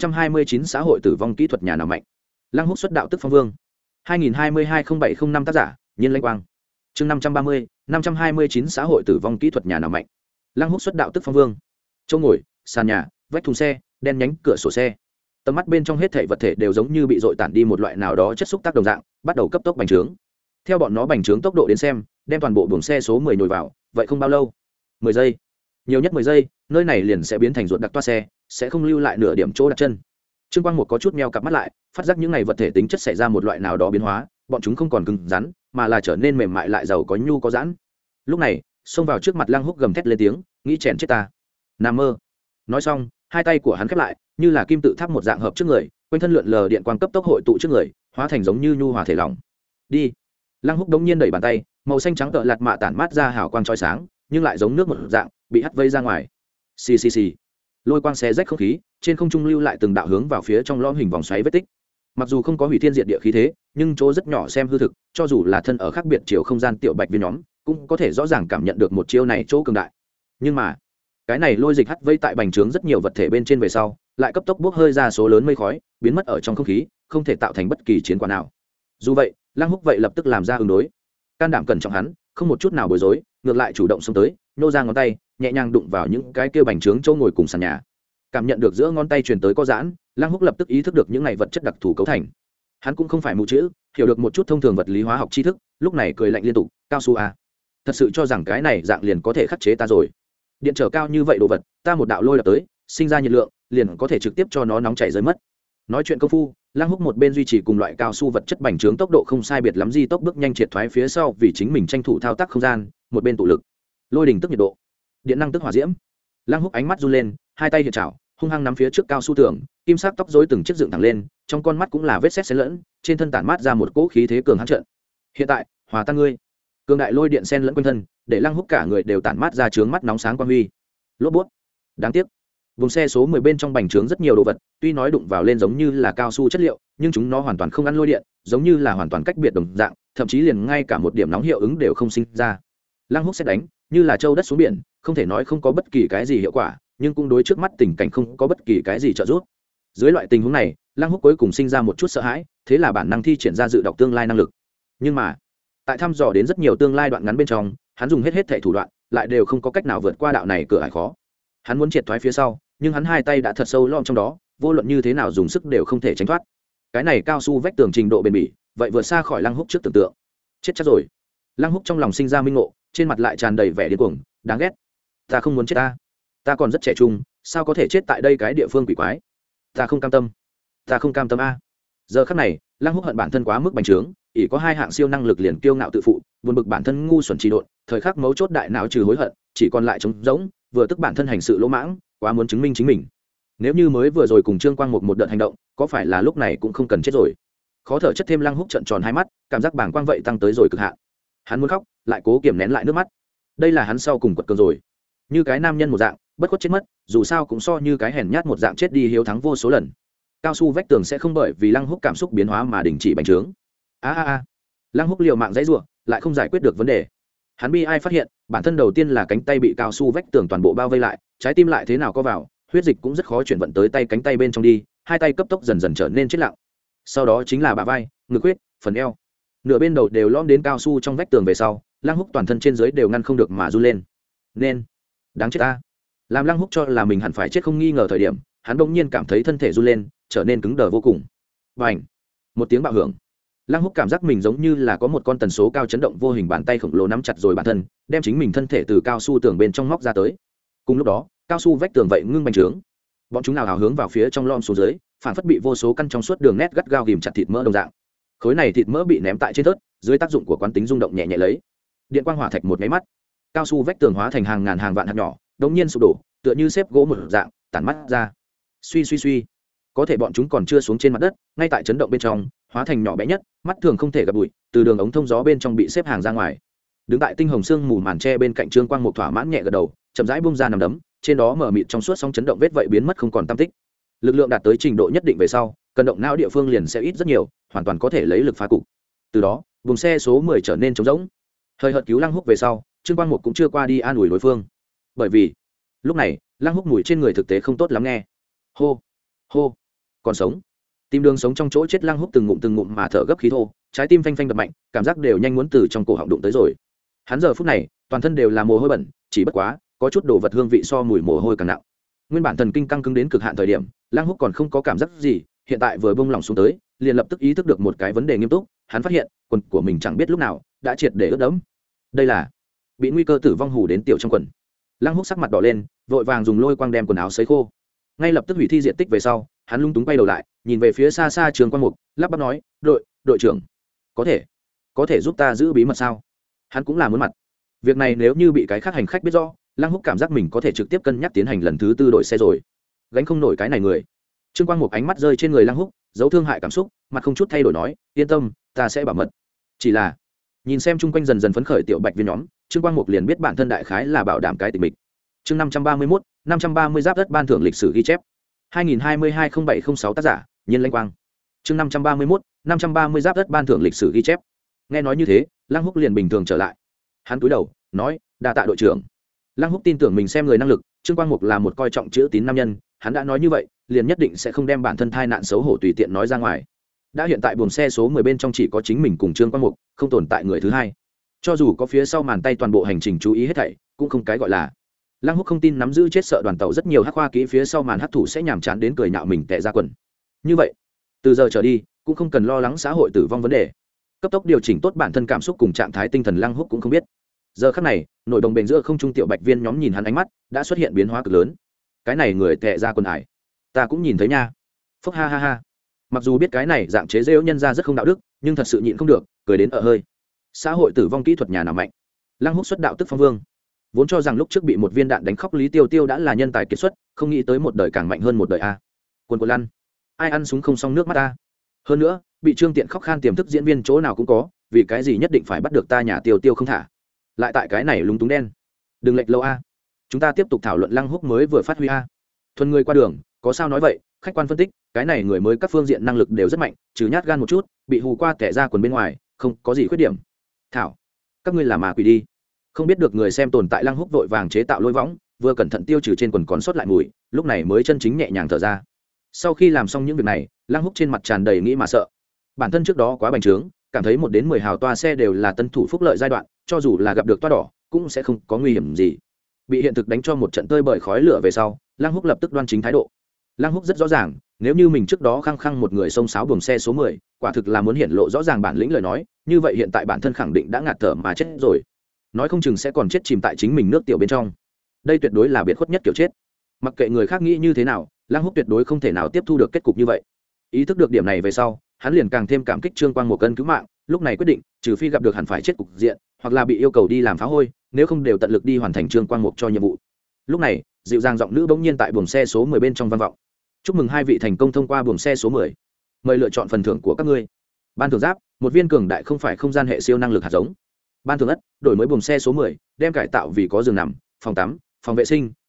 529 xã hội tử vong kỹ thuật nhà nào mạnh. Lăng Húc xuất đạo tức phong vương. 2022-0705 tác giả, Nhiên Lanh Quang. Chương 530, 529 xã hội tử vong kỹ thuật nhà nào mạnh. Lăng Húc xuất đạo tức phong vương. Chỗ ngồi, sàn nhà, vách thùng xe, đen nhánh cửa sổ xe. Tầm mắt bên trong hết thảy vật thể đều giống như bị dội tản đi một loại nào đó chất xúc tác đồng dạng, bắt đầu cấp tốc bành trướng. Theo bọn nó bành trướng tốc độ đến xem, đem toàn bộ buồng xe số 10 nhồi vào, vậy không bao lâu, 10 giây, nhiều nhất 10 giây, nơi này liền sẽ biến thành ruột đặc toa xe, sẽ không lưu lại nửa điểm chỗ đặt chân. Trương Quang Mục có chút meo cặp mắt lại, phát giác những này vật thể tính chất xảy ra một loại nào đó biến hóa, bọn chúng không còn cứng rắn, mà là trở nên mềm mại lại giàu có nhu có giãn. Lúc này, xông vào trước mặt Lăng Húc gầm thét lên tiếng, nghĩ chèn chết ta. Nằm mơ. Nói xong, hai tay của hắn khép lại, như là kim tự tháp một dạng hợp trước người, quanh thân lượn lờ điện quang cấp tốc hội tụ trước người, hóa thành giống như nhu hòa thể lỏng. Đi. Lăng Húc đống nhiên đẩy bàn tay, màu xanh trắng tợ lạt mạ tản mát ra hào quang chói sáng, nhưng lại giống nước một dạng, bị hắt vây ra ngoài. Xì xì xì. Lôi quang xé rách không khí, trên không trung lưu lại từng đạo hướng vào phía trong lõm hình vòng xoáy vết tích. Mặc dù không có hủy thiên diệt địa khí thế, nhưng chỗ rất nhỏ xem hư thực, cho dù là thân ở khác biệt chiều không gian tiểu bạch viên nhóm, cũng có thể rõ ràng cảm nhận được một chiêu này chỗ cường đại. Nhưng mà, cái này lôi dịch hắt vây tại bành trướng rất nhiều vật thể bên trên về sau, lại cấp tốc bốc hơi ra số lớn mây khói, biến mất ở trong không khí, không thể tạo thành bất kỳ chiến quả nào. Dù vậy, Lăng Húc vậy lập tức làm ra ứng đối. Can đảm cẩn trọng hắn, không một chút nào bối rối, ngược lại chủ động xông tới, nô ra ngón tay, nhẹ nhàng đụng vào những cái kia bành trướng chỗ ngồi cùng sàn nhà. Cảm nhận được giữa ngón tay truyền tới có giãn, Lăng Húc lập tức ý thức được những này vật chất đặc thù cấu thành. Hắn cũng không phải mù chữ, hiểu được một chút thông thường vật lý hóa học tri thức, lúc này cười lạnh liên tục, cao su a, thật sự cho rằng cái này dạng liền có thể khắc chế ta rồi. Điện trở cao như vậy đồ vật, ta một đạo lôi đập tới, sinh ra nhiệt lượng, liền có thể trực tiếp cho nó nóng chảy rơi mất. Nói chuyện công phu, Lăng Húc một bên duy trì cùng loại cao su vật chất bành trướng tốc độ không sai biệt lắm, di tốc bước nhanh triệt thoái phía sau vì chính mình tranh thủ thao tác không gian, một bên tụ lực. Lôi đỉnh tức nhiệt độ, điện năng tức hỏa diễm. Lăng Húc ánh mắt run lên, hai tay hiện chảo, hung hăng nắm phía trước cao su tường, kim sắc tóc rối từng chiếc dựng thẳng lên, trong con mắt cũng là vết sét xen lẫn, trên thân tản mát ra một cỗ khí thế cường hãn trận. Hiện tại, hòa tan ngươi. Cường đại lôi điện xen lẫn quanh thân, để Lăng Húc cả người đều tản mát ra chướng mắt nóng sáng quang huy. Lốp bút. Đáng tiếc, vùng xe số 10 bên trong bành trướng rất nhiều đồ vật, tuy nói đụng vào lên giống như là cao su chất liệu, nhưng chúng nó hoàn toàn không ăn lôi điện, giống như là hoàn toàn cách biệt đồng dạng, thậm chí liền ngay cả một điểm nóng hiệu ứng đều không sinh ra. Lăng Húc xét đánh, như là châu đất xuống biển, không thể nói không có bất kỳ cái gì hiệu quả, nhưng cũng đối trước mắt tình cảnh không có bất kỳ cái gì trợ giúp. Dưới loại tình huống này, Lăng Húc cuối cùng sinh ra một chút sợ hãi, thế là bản năng thi triển ra dự đọc tương lai năng lực. Nhưng mà, tại thăm dò đến rất nhiều tương lai đoạn ngắn bên trong, hắn dùng hết thảy thủ đoạn, lại đều không có cách nào vượt qua đạo này cửa ải khó. Hắn muốn triệt thoái phía sau, nhưng hắn hai tay đã thật sâu lõm trong đó, vô luận như thế nào dùng sức đều không thể tránh thoát. Cái này cao su vách tường trình độ bền bỉ, vậy vượt xa khỏi Lăng Húc trước tưởng tượng. Chết chắc rồi. Lăng Húc trong lòng sinh ra minh ngộ, trên mặt lại tràn đầy vẻ điên cuồng, đáng ghét. Ta không muốn chết ta còn rất trẻ trung, sao có thể chết tại đây cái địa phương quỷ quái. Ta không cam tâm a. Giờ khắc này, Lăng Húc hận bản thân quá mức bành trướng, ỷ có hai hạng siêu năng lực liền kiêu ngạo tự phụ, buồn bực bản thân ngu xuẩn trì độn, thời khắc mấu chốt đại não trừ hối hận, chỉ còn lại trống rỗng, vừa tức bản thân hành sự lỗ mãng, quá muốn chứng minh chính mình. Nếu như mới vừa rồi cùng Trương Quang một đợt hành động, có phải là lúc này cũng không cần chết rồi. Khó thở chất thêm, Lăng Húc trợn tròn hai mắt, cảm giác bàng quang vậy tăng tới rồi cực hạn. Hắn muốn khóc, lại cố kiềm nén lại nước mắt. Đây là hắn sau cùng quật cường rồi. Như cái nam nhân một dạng, bất khuất chết mất, dù sao cũng so như cái hèn nhát một dạng chết đi hiếu thắng vô số lần. Cao su vách tường sẽ không bởi vì Lăng Húc cảm xúc biến hóa mà đình chỉ bành trướng. Lăng Húc liều mạng dãy rủa, lại không giải quyết được vấn đề. Hắn bi ai phát hiện, bản thân đầu tiên là cánh tay bị cao su vách tường toàn bộ bao vây lại, trái tim lại thế nào có vào, huyết dịch cũng rất khó chuyển vận tới tay cánh tay bên trong đi, hai tay cấp tốc dần dần trở nên chết lặng. Sau đó chính là bả vai, ngực huyết, phần eo, nửa bên đầu đều lõm đến cao su trong vách tường về sau, Lăng Húc toàn thân trên dưới đều ngăn không được mà run lên. Nên, đáng chết ta. Làm Lăng Húc cho là mình hẳn phải chết không nghi ngờ thời điểm, hắn bỗng nhiên cảm thấy thân thể run lên, trở nên cứng đờ vô cùng. Bành! Một tiếng bạo hưởng. Lăng Húc cảm giác mình giống như là có một con tần số cao chấn động vô hình bàn tay khổng lồ nắm chặt rồi bản thân, đem chính mình thân thể từ cao su tường bên trong móc ra tới. Cùng lúc đó, cao su vách tường vậy ngưng bành trướng. Bọn chúng nào hào hướng vào phía trong lom xuống dưới, phản phất bị vô số căn trong suốt đường nét gắt gao ghìm chặt thịt mỡ đồng dạng. Khối này thịt mỡ bị ném tại trên thớt, dưới tác dụng của quán tính rung động nhẹ nhẹ lấy. Điện quang hỏa thạch một cái mắt, cao su vách tường hóa thành hàng ngàn hàng vạn hạt nhỏ, đống nhiên sụp đổ, tựa như xếp gỗ một dạng, tản mắt ra. Suy. Có thể bọn chúng còn chưa xuống trên mặt đất, ngay tại chấn động bên trong, hóa thành nhỏ bé nhất, mắt thường không thể gặp bụi, từ đường ống thông gió bên trong bị xếp hàng ra ngoài. Đứng tại tinh hồng xương mù màn tre bên cạnh Trương Quang Mục thỏa mãn nhẹ gật đầu, chậm rãi bung ra nằm đấm, trên đó mở mịt trong suốt sóng chấn động vết vậy biến mất không còn tăm tích. Lực lượng đạt tới trình độ nhất định về sau, cần động não địa phương liền sẽ ít rất nhiều, hoàn toàn có thể lấy lực phá cục. Từ đó, vùng xe số 10 trở nên trống rỗng. Hơi hợt cứu Lăng Húc về sau, Trương Quang Mục cũng chưa qua đi an ủi đối phương. Bởi vì, lúc này, Lăng Húc mùi trên người thực tế không tốt lắm nghe. Hô, còn sống. Tim đường sống trong chỗ chết Lăng Húc từng ngụm mà thở gấp khí thô, trái tim phanh phanh đập mạnh, cảm giác đều nhanh muốn từ trong cổ họng đụng tới rồi. Hắn giờ phút này, toàn thân đều là mồ hôi bẩn, chỉ bất quá, có chút đồ vật hương vị so mùi mồ hôi càng nặng. Nguyên bản thần kinh căng cứng đến cực hạn thời điểm, Lăng Húc còn không có cảm giác gì, hiện tại vừa bông lỏng xuống tới, liền lập tức ý thức được một cái vấn đề nghiêm túc, hắn phát hiện, quần của mình chẳng biết lúc nào đã triệt để ướt đẫm. Đây là bị nguy cơ tử vong hù đến tiểu trong quần. Lăng Húc sắc mặt đỏ lên, vội vàng dùng lôi quang đem quần áo sấy khô. Ngay lập tức hủy thi diện tích về sau, hắn lung túng quay đầu lại, nhìn về phía xa xa Trường Quang Mục, lắp bắp nói, đội trưởng, có thể giúp ta giữ bí mật sao?" Hắn cũng là muốn mặt. Việc này nếu như bị cái khác hành khách biết rõ, Lăng Húc cảm giác mình có thể trực tiếp cân nhắc tiến hành lần thứ tư đổi xe rồi. Gánh không nổi cái này người. Trương Quang Mục ánh mắt rơi trên người Lăng Húc, giấu thương hại cảm xúc, mặt không chút thay đổi nói, "Yên tâm, ta sẽ bảo mật." Chỉ là, nhìn xem chung quanh dần dần phấn khởi tiểu bạch viên nhóm, Trương Quang Mục liền biết bản thân đại khái là bảo đảm cái tình mình. Chương 531, 530 giáp đất ban thưởng lịch sử ghi chép. 2022-0706 tác giả, Nhiên Lanh Quang. Chương 531, 530 giáp đất ban thưởng lịch sử ghi chép. Nghe nói như thế, Lăng Húc liền bình thường trở lại. Hắn cúi đầu, nói, "Đa tạ đội trưởng." Lăng Húc tin tưởng mình xem người năng lực, Trương Quang Mục là một coi trọng chữ tín nam nhân, hắn đã nói như vậy, liền nhất định sẽ không đem bản thân thai nạn xấu hổ tùy tiện nói ra ngoài. Đã hiện tại buồng xe số 10 bên trong chỉ có chính mình cùng Trương Quang Mục, không tồn tại người thứ hai. Cho dù có phía sau màn tay toàn bộ hành trình chú ý hết thảy, cũng không cái gọi là. Lăng Húc không tin nắm giữ chết sợ đoàn tàu rất nhiều hắc khoa kỹ phía sau màn hắc thủ sẽ nhàm chán đến cười nhạo mình tè ra quần. Như vậy, từ giờ trở đi, cũng không cần lo lắng xã hội tử vong vấn đề. Cấp tốc điều chỉnh tốt bản thân cảm xúc cùng trạng thái tinh thần Lăng Húc cũng không biết. Giờ khắc này, nội đồng bền giữa không trung tiểu bạch viên nhóm nhìn hắn ánh mắt đã xuất hiện biến hóa cực lớn. Cái này người tè ra quần ải, ta cũng nhìn thấy nha. Phốc ha. Mặc dù biết cái này dạng chế giễu nhân ra rất không đạo đức, nhưng thật sự nhịn không được, cười đến ở hơi. Xã hội tử vong kỹ thuật nhà nào mạnh. Lăng Húc xuất đạo tức phong vương, vốn cho rằng lúc trước bị một viên đạn đánh khóc Lý Tiêu Tiêu đã là nhân tài kiệt xuất, không nghĩ tới một đời càng mạnh hơn một đời a. Quân lăn, ai ăn súng không xong nước mắt a. Hơn nữa, bị Trương Tiện khóc khan tiềm thức diễn viên chỗ nào cũng có, vì cái gì nhất định phải bắt được ta nhà Tiêu Tiêu không thả. Lại tại cái này lúng túng đen. Đừng lệch lâu a. Chúng ta tiếp tục thảo luận Lăng Húc mới vừa phát huy a. Thuần người qua đường, có sao nói vậy, khách quan phân tích, cái này người mới các phương diện năng lực đều rất mạnh, trừ nhát gan một chút, bị hù qua tẻ ra quần bên ngoài, không có gì khuyết điểm. Thảo, các ngươi là mà quỷ đi. Không biết được người xem tồn tại Lăng Húc vội vàng chế tạo lôi võng, vừa cẩn thận tiêu trừ trên quần còn sót lại mùi, lúc này mới chân chính nhẹ nhàng thở ra. Sau khi làm xong những việc này, Lăng Húc trên mặt tràn đầy nghĩ mà sợ. Bản thân trước đó quá bành trướng, cảm thấy 1 đến 10 hào toa xe đều là tân thủ phúc lợi giai đoạn, cho dù là gặp được toa đỏ, cũng sẽ không có nguy hiểm gì. Bị hiện thực đánh cho một trận tơi bời khói lửa về sau, Lăng Húc lập tức đoan chính thái độ. Lăng Húc rất rõ ràng, nếu như mình trước đó khăng khăng một người xông xáo buồng xe số 10, quả thực là muốn hiển lộ rõ ràng bản lĩnh lời nói, như vậy hiện tại bản thân khẳng định đã ngạt thở mà chết rồi. Nói không chừng sẽ còn chết chìm tại chính mình nước tiểu bên trong. Đây tuyệt đối là biệt khuất nhất kiểu chết. Mặc kệ người khác nghĩ như thế nào, Lăng Húc tuyệt đối không thể nào tiếp thu được kết cục như vậy. Ý thức được điểm này về sau, hắn liền càng thêm cảm kích Trương Quang Mục cân cứu mạng, lúc này quyết định, trừ phi gặp được hẳn phải chết cục diện, hoặc là bị yêu cầu đi làm phá hôi, nếu không đều tận lực đi hoàn thành Trương Quang Mục cho nhiệm vụ. Lúc này, dịu dàng giọng nữ bỗng nhiên tại buồng xe số 10 bên trong vang vọng. "Chúc mừng hai vị thành công thông qua buồng xe số 10. Mời lựa chọn phần thưởng của các ngươi. Ban thưởng giáp, một viên cường đại không phải không gian hệ siêu năng lực hạt giống. Ban thưởng ất, đổi mới buồng xe số 10, đem cải tạo vì có giường nằm, phòng tắm, phòng vệ sinh,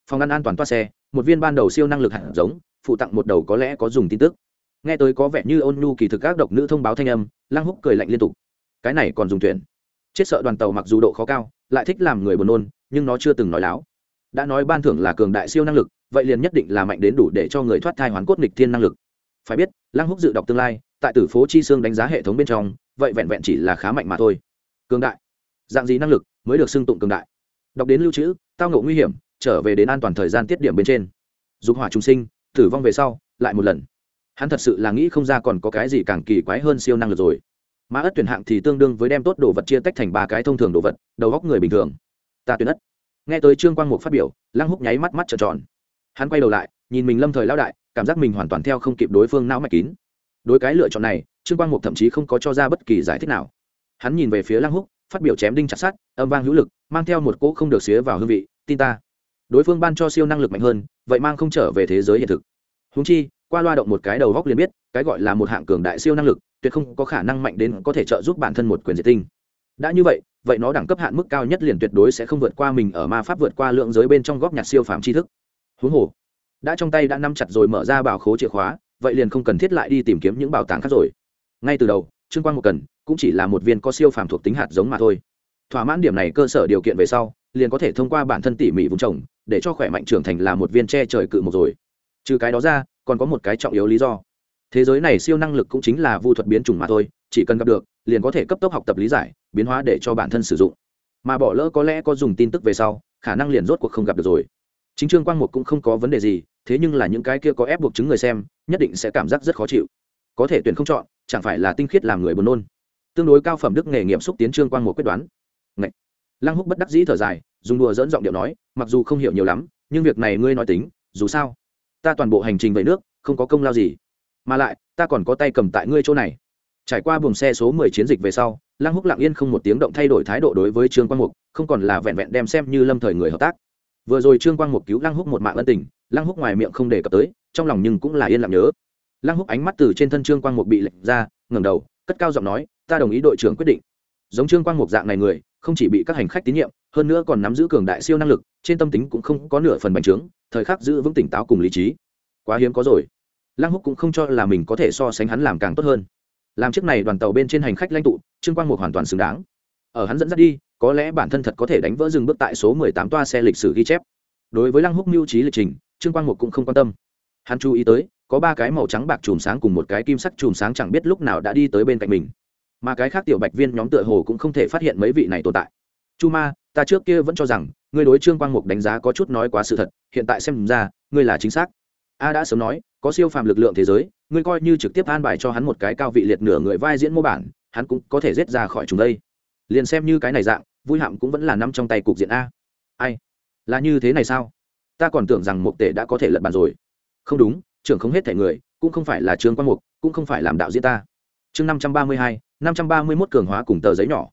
Phòng ăn an toàn toa xe, một viên ban đầu siêu năng lực hạt giống, phụ tặng một đầu có lẽ có dùng tin tức. Nghe tới có vẻ như ôn nhu kỳ thực các độc nữ thông báo thanh âm, Lăng Húc cười lạnh liên tục. Cái này còn dùng tuyển? Chết sợ đoàn tàu mặc dù độ khó cao, lại thích làm người buồn nôn, nhưng nó chưa từng nói láo. Đã nói ban thưởng là cường đại siêu năng lực, vậy liền nhất định là mạnh đến đủ để cho người thoát thai hoán cốt nghịch thiên năng lực. Phải biết, Lăng Húc dự đọc tương lai, tại Tử Phố Chi Xương đánh giá hệ thống bên trong, vậy vẹn vẹn chỉ là khá mạnh mà thôi. Cường đại, dạng gì năng lực mới được xưng tụng cường đại? Đọc đến lưu trữ, tao ngộ nguy hiểm, trở về đến an toàn thời gian tiết điểm bên trên. Dục hỏa trùng sinh, tử vong về sau, lại một lần. Hắn thật sự là nghĩ không ra còn có cái gì càng kỳ quái hơn siêu năng lực rồi. Mà ất tuyển hạng thì tương đương với đem tốt đồ vật chia tách thành ba cái thông thường đồ vật, đầu góc người bình thường. Ta tuyển ất. Nghe tới Trương Quang Mục phát biểu, Lăng Húc nháy mắt mắt trợn tròn. Hắn quay đầu lại, nhìn mình Lâm Thời lão đại, cảm giác mình hoàn toàn theo không kịp đối phương não mạch kín. Đối cái lựa chọn này, Trương Quang Mục thậm chí không có cho ra bất kỳ giải thích nào. Hắn nhìn về phía Lăng Húc, phát biểu chém đinh chặt sắt, âm vang hữu lực, mang theo một cỗ không được xía vào hương vị, tin ta. Đối phương ban cho siêu năng lực mạnh hơn, vậy mang không trở về thế giới hiện thực. Huống chi, qua loa động một cái đầu góc liền biết, cái gọi là một hạng cường đại siêu năng lực, tuyệt không có khả năng mạnh đến có thể trợ giúp bản thân một quyền diệt tinh. Đã như vậy, vậy nó đẳng cấp hạn mức cao nhất liền tuyệt đối sẽ không vượt qua mình ở ma pháp vượt qua lượng giới bên trong góp nhặt siêu phàm tri thức. Huống hồ, đã trong tay đã nắm chặt rồi mở ra bảo khố chìa khóa, vậy liền không cần thiết lại đi tìm kiếm những bảo tàng khác rồi. Ngay từ đầu, Trương Quang Mục cần cũng chỉ là một viên có siêu phàm thuộc tính hạt giống mà thôi. Thỏa mãn điểm này cơ sở điều kiện về sau, liền có thể thông qua bản thân tỉ mỉ vùng trồng, để cho khỏe mạnh trưởng thành là một viên che trời cự một rồi. Trừ cái đó ra, còn có một cái trọng yếu lý do. Thế giới này siêu năng lực cũng chính là vu thuật biến chủng mà thôi, chỉ cần gặp được, liền có thể cấp tốc học tập lý giải, biến hóa để cho bản thân sử dụng. Mà bỏ lỡ có lẽ có dùng tin tức về sau, khả năng liền rốt cuộc không gặp được rồi. Chính Trương Quang Mục cũng không có vấn đề gì, thế nhưng là những cái kia có ép buộc chứng người xem, nhất định sẽ cảm giác rất khó chịu. Có thể tuyển không chọn, chẳng phải là tinh khiết làm người buồn nôn. Tương đối cao phẩm đức nghề nghiệm xúc tiến Trương Quang Mục quyết đoán. Ngậy. Lăng Húc bất đắc dĩ thở dài, dùng đùa dẫn giọng điệu nói, mặc dù không hiểu nhiều lắm, nhưng việc này ngươi nói tính, dù sao, ta toàn bộ hành trình về nước, không có công lao gì, mà lại, ta còn có tay cầm tại ngươi chỗ này. Trải qua buồng xe số 10 chiến dịch về sau, Lăng Húc lặng yên không một tiếng động thay đổi thái độ đối với Trương Quang Mục, không còn là vẹn vẹn đem xem như Lâm Thời người hợp tác. Vừa rồi Trương Quang Mục cứu Lăng Húc một mạng ân tình, Lăng Húc ngoài miệng không đề cập tới, trong lòng nhưng cũng là yên lặng nhớ. Lăng Húc ánh mắt từ trên thân Trương Quang Mục bị lệch ra, ngẩng đầu, cất cao giọng nói, ta đồng ý đội trưởng quyết định. Giống Trương Quang Mục dạng này người, không chỉ bị các hành khách tín nhiệm, hơn nữa còn nắm giữ cường đại siêu năng lực, trên tâm tính cũng không có nửa phần bành trướng, thời khắc giữ vững tỉnh táo cùng lý trí. Quá hiếm có rồi. Lăng Húc cũng không cho là mình có thể so sánh hắn làm càng tốt hơn. Làm chiếc này đoàn tàu bên trên hành khách lãnh tụ, Trương Quang Mục hoàn toàn xứng đáng. Ở hắn dẫn dắt đi, có lẽ bản thân thật có thể đánh vỡ dừng bước tại số 18 toa xe lịch sử ghi chép. Đối với Lăng Húc mưu trí lịch trình, Trương Quang Mục cũng không quan tâm. Hắn chú ý tới, có 3 cái màu trắng bạc chùm sáng cùng một cái kim sắc chùm sáng chẳng biết lúc nào đã đi tới bên cạnh mình. Mà cái khác tiểu bạch viên nhóm tựa hồ cũng không thể phát hiện mấy vị này tồn tại. Chu Ma, ta trước kia vẫn cho rằng ngươi đối Trương Quang Mục đánh giá có chút nói quá sự thật, hiện tại xem ra, ngươi là chính xác. A đã sớm nói, có siêu phàm lực lượng thế giới, ngươi coi như trực tiếp an bài cho hắn một cái cao vị liệt nửa người vai diễn mô bản, hắn cũng có thể giết ra khỏi chúng đây. Liền xem như cái này dạng, Vui Hạm cũng vẫn là nắm trong tay cục diện a. Ai? Là như thế này sao? Ta còn tưởng rằng Mục Tể đã có thể lật bàn rồi. Không đúng, trưởng không hết thể người, cũng không phải là Trương Quang Mục, cũng không phải làm đạo diễn ta. Chương 532, 531 cường hóa cùng tờ giấy nhỏ.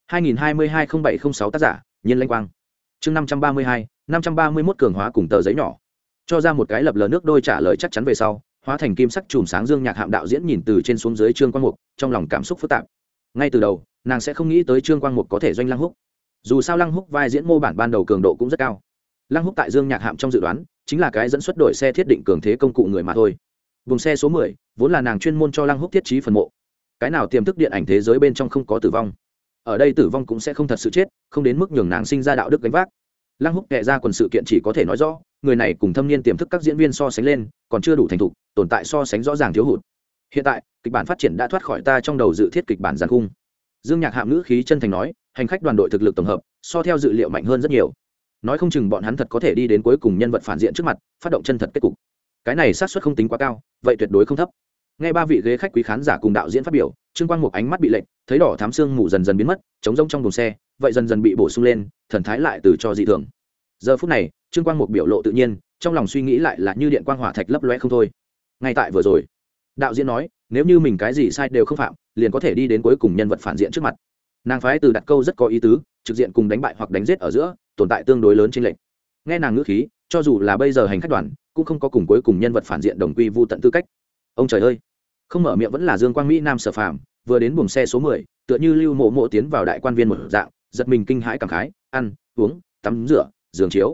2022-0706 tác giả, Nhiên Lãnh Quang. Chương 532, 531 cường hóa cùng tờ giấy nhỏ. Cho ra một cái lập lờ nước đôi trả lời chắc chắn về sau, hóa thành kim sắc chùm sáng Dương Nhạc Hạm đạo diễn nhìn từ trên xuống dưới Trương Quang Mục, trong lòng cảm xúc phức tạp. Ngay từ đầu, nàng sẽ không nghĩ tới Trương Quang Mục có thể doanh Lăng Húc. Dù sao Lăng Húc vai diễn mô bản ban đầu cường độ cũng rất cao. Lăng Húc tại Dương Nhạc Hạm trong dự đoán, chính là cái dẫn xuất đổi xe thiết định cường thế công cụ người mà thôi. Vùng xe số 10, vốn là nàng chuyên môn cho Lăng Húc thiết trí phần mộ. Cái nào tiềm thức điện ảnh thế giới bên trong không có tử vong. Ở đây tử vong cũng sẽ không thật sự chết, không đến mức nhường nàng sinh ra đạo đức gánh vác. Lăng Húc kệ ra quần sự kiện chỉ có thể nói rõ, người này cùng thâm niên tiềm thức các diễn viên so sánh lên, còn chưa đủ thành thục, tồn tại so sánh rõ ràng thiếu hụt. Hiện tại, kịch bản phát triển đã thoát khỏi ta trong đầu dự thiết kịch bản giàn khung. Dương Nhạc Hạm ngữ khí chân thành nói, hành khách đoàn đội thực lực tổng hợp, so theo dự liệu mạnh hơn rất nhiều. Nói không chừng bọn hắn thật có thể đi đến cuối cùng nhân vật phản diện trước mặt, phát động chân thật kết cục. Cái này xác suất không tính quá cao, vậy tuyệt đối không thấp. Nghe 3 vị ghế khách quý khán giả cùng đạo diễn phát biểu, Trương Quang Mục ánh mắt bị lệch, thấy đỏ thắm xương mù dần dần biến mất, trống rỗng trong buồng xe, vậy dần dần bị bổ sung lên, thần thái lại từ cho dị thường. Giờ phút này, Trương Quang Mục biểu lộ tự nhiên, trong lòng suy nghĩ lại là như điện quang hỏa thạch lấp lóe không thôi. Ngay tại vừa rồi, đạo diễn nói, nếu như mình cái gì sai đều không phạm, liền có thể đi đến cuối cùng nhân vật phản diện trước mặt. Nàng phái từ đặt câu rất có ý tứ, trực diện cùng đánh bại hoặc đánh giết ở giữa, tồn tại tương đối lớn trên lệnh. Nghe nàng ngữ khí, cho dù là bây giờ hành khách đoàn, cũng không có cùng cuối cùng nhân vật phản diện đồng quy vu tận tư cách. Ông trời ơi, không mở miệng vẫn là Dương Quang Mỹ Nam Sở Phàm, vừa đến buồng xe số 10, tựa như Lưu Mộ Mộ tiến vào đại quan viên một dạng, giật mình kinh hãi cảm khái, ăn, uống, tắm rửa, giường chiếu.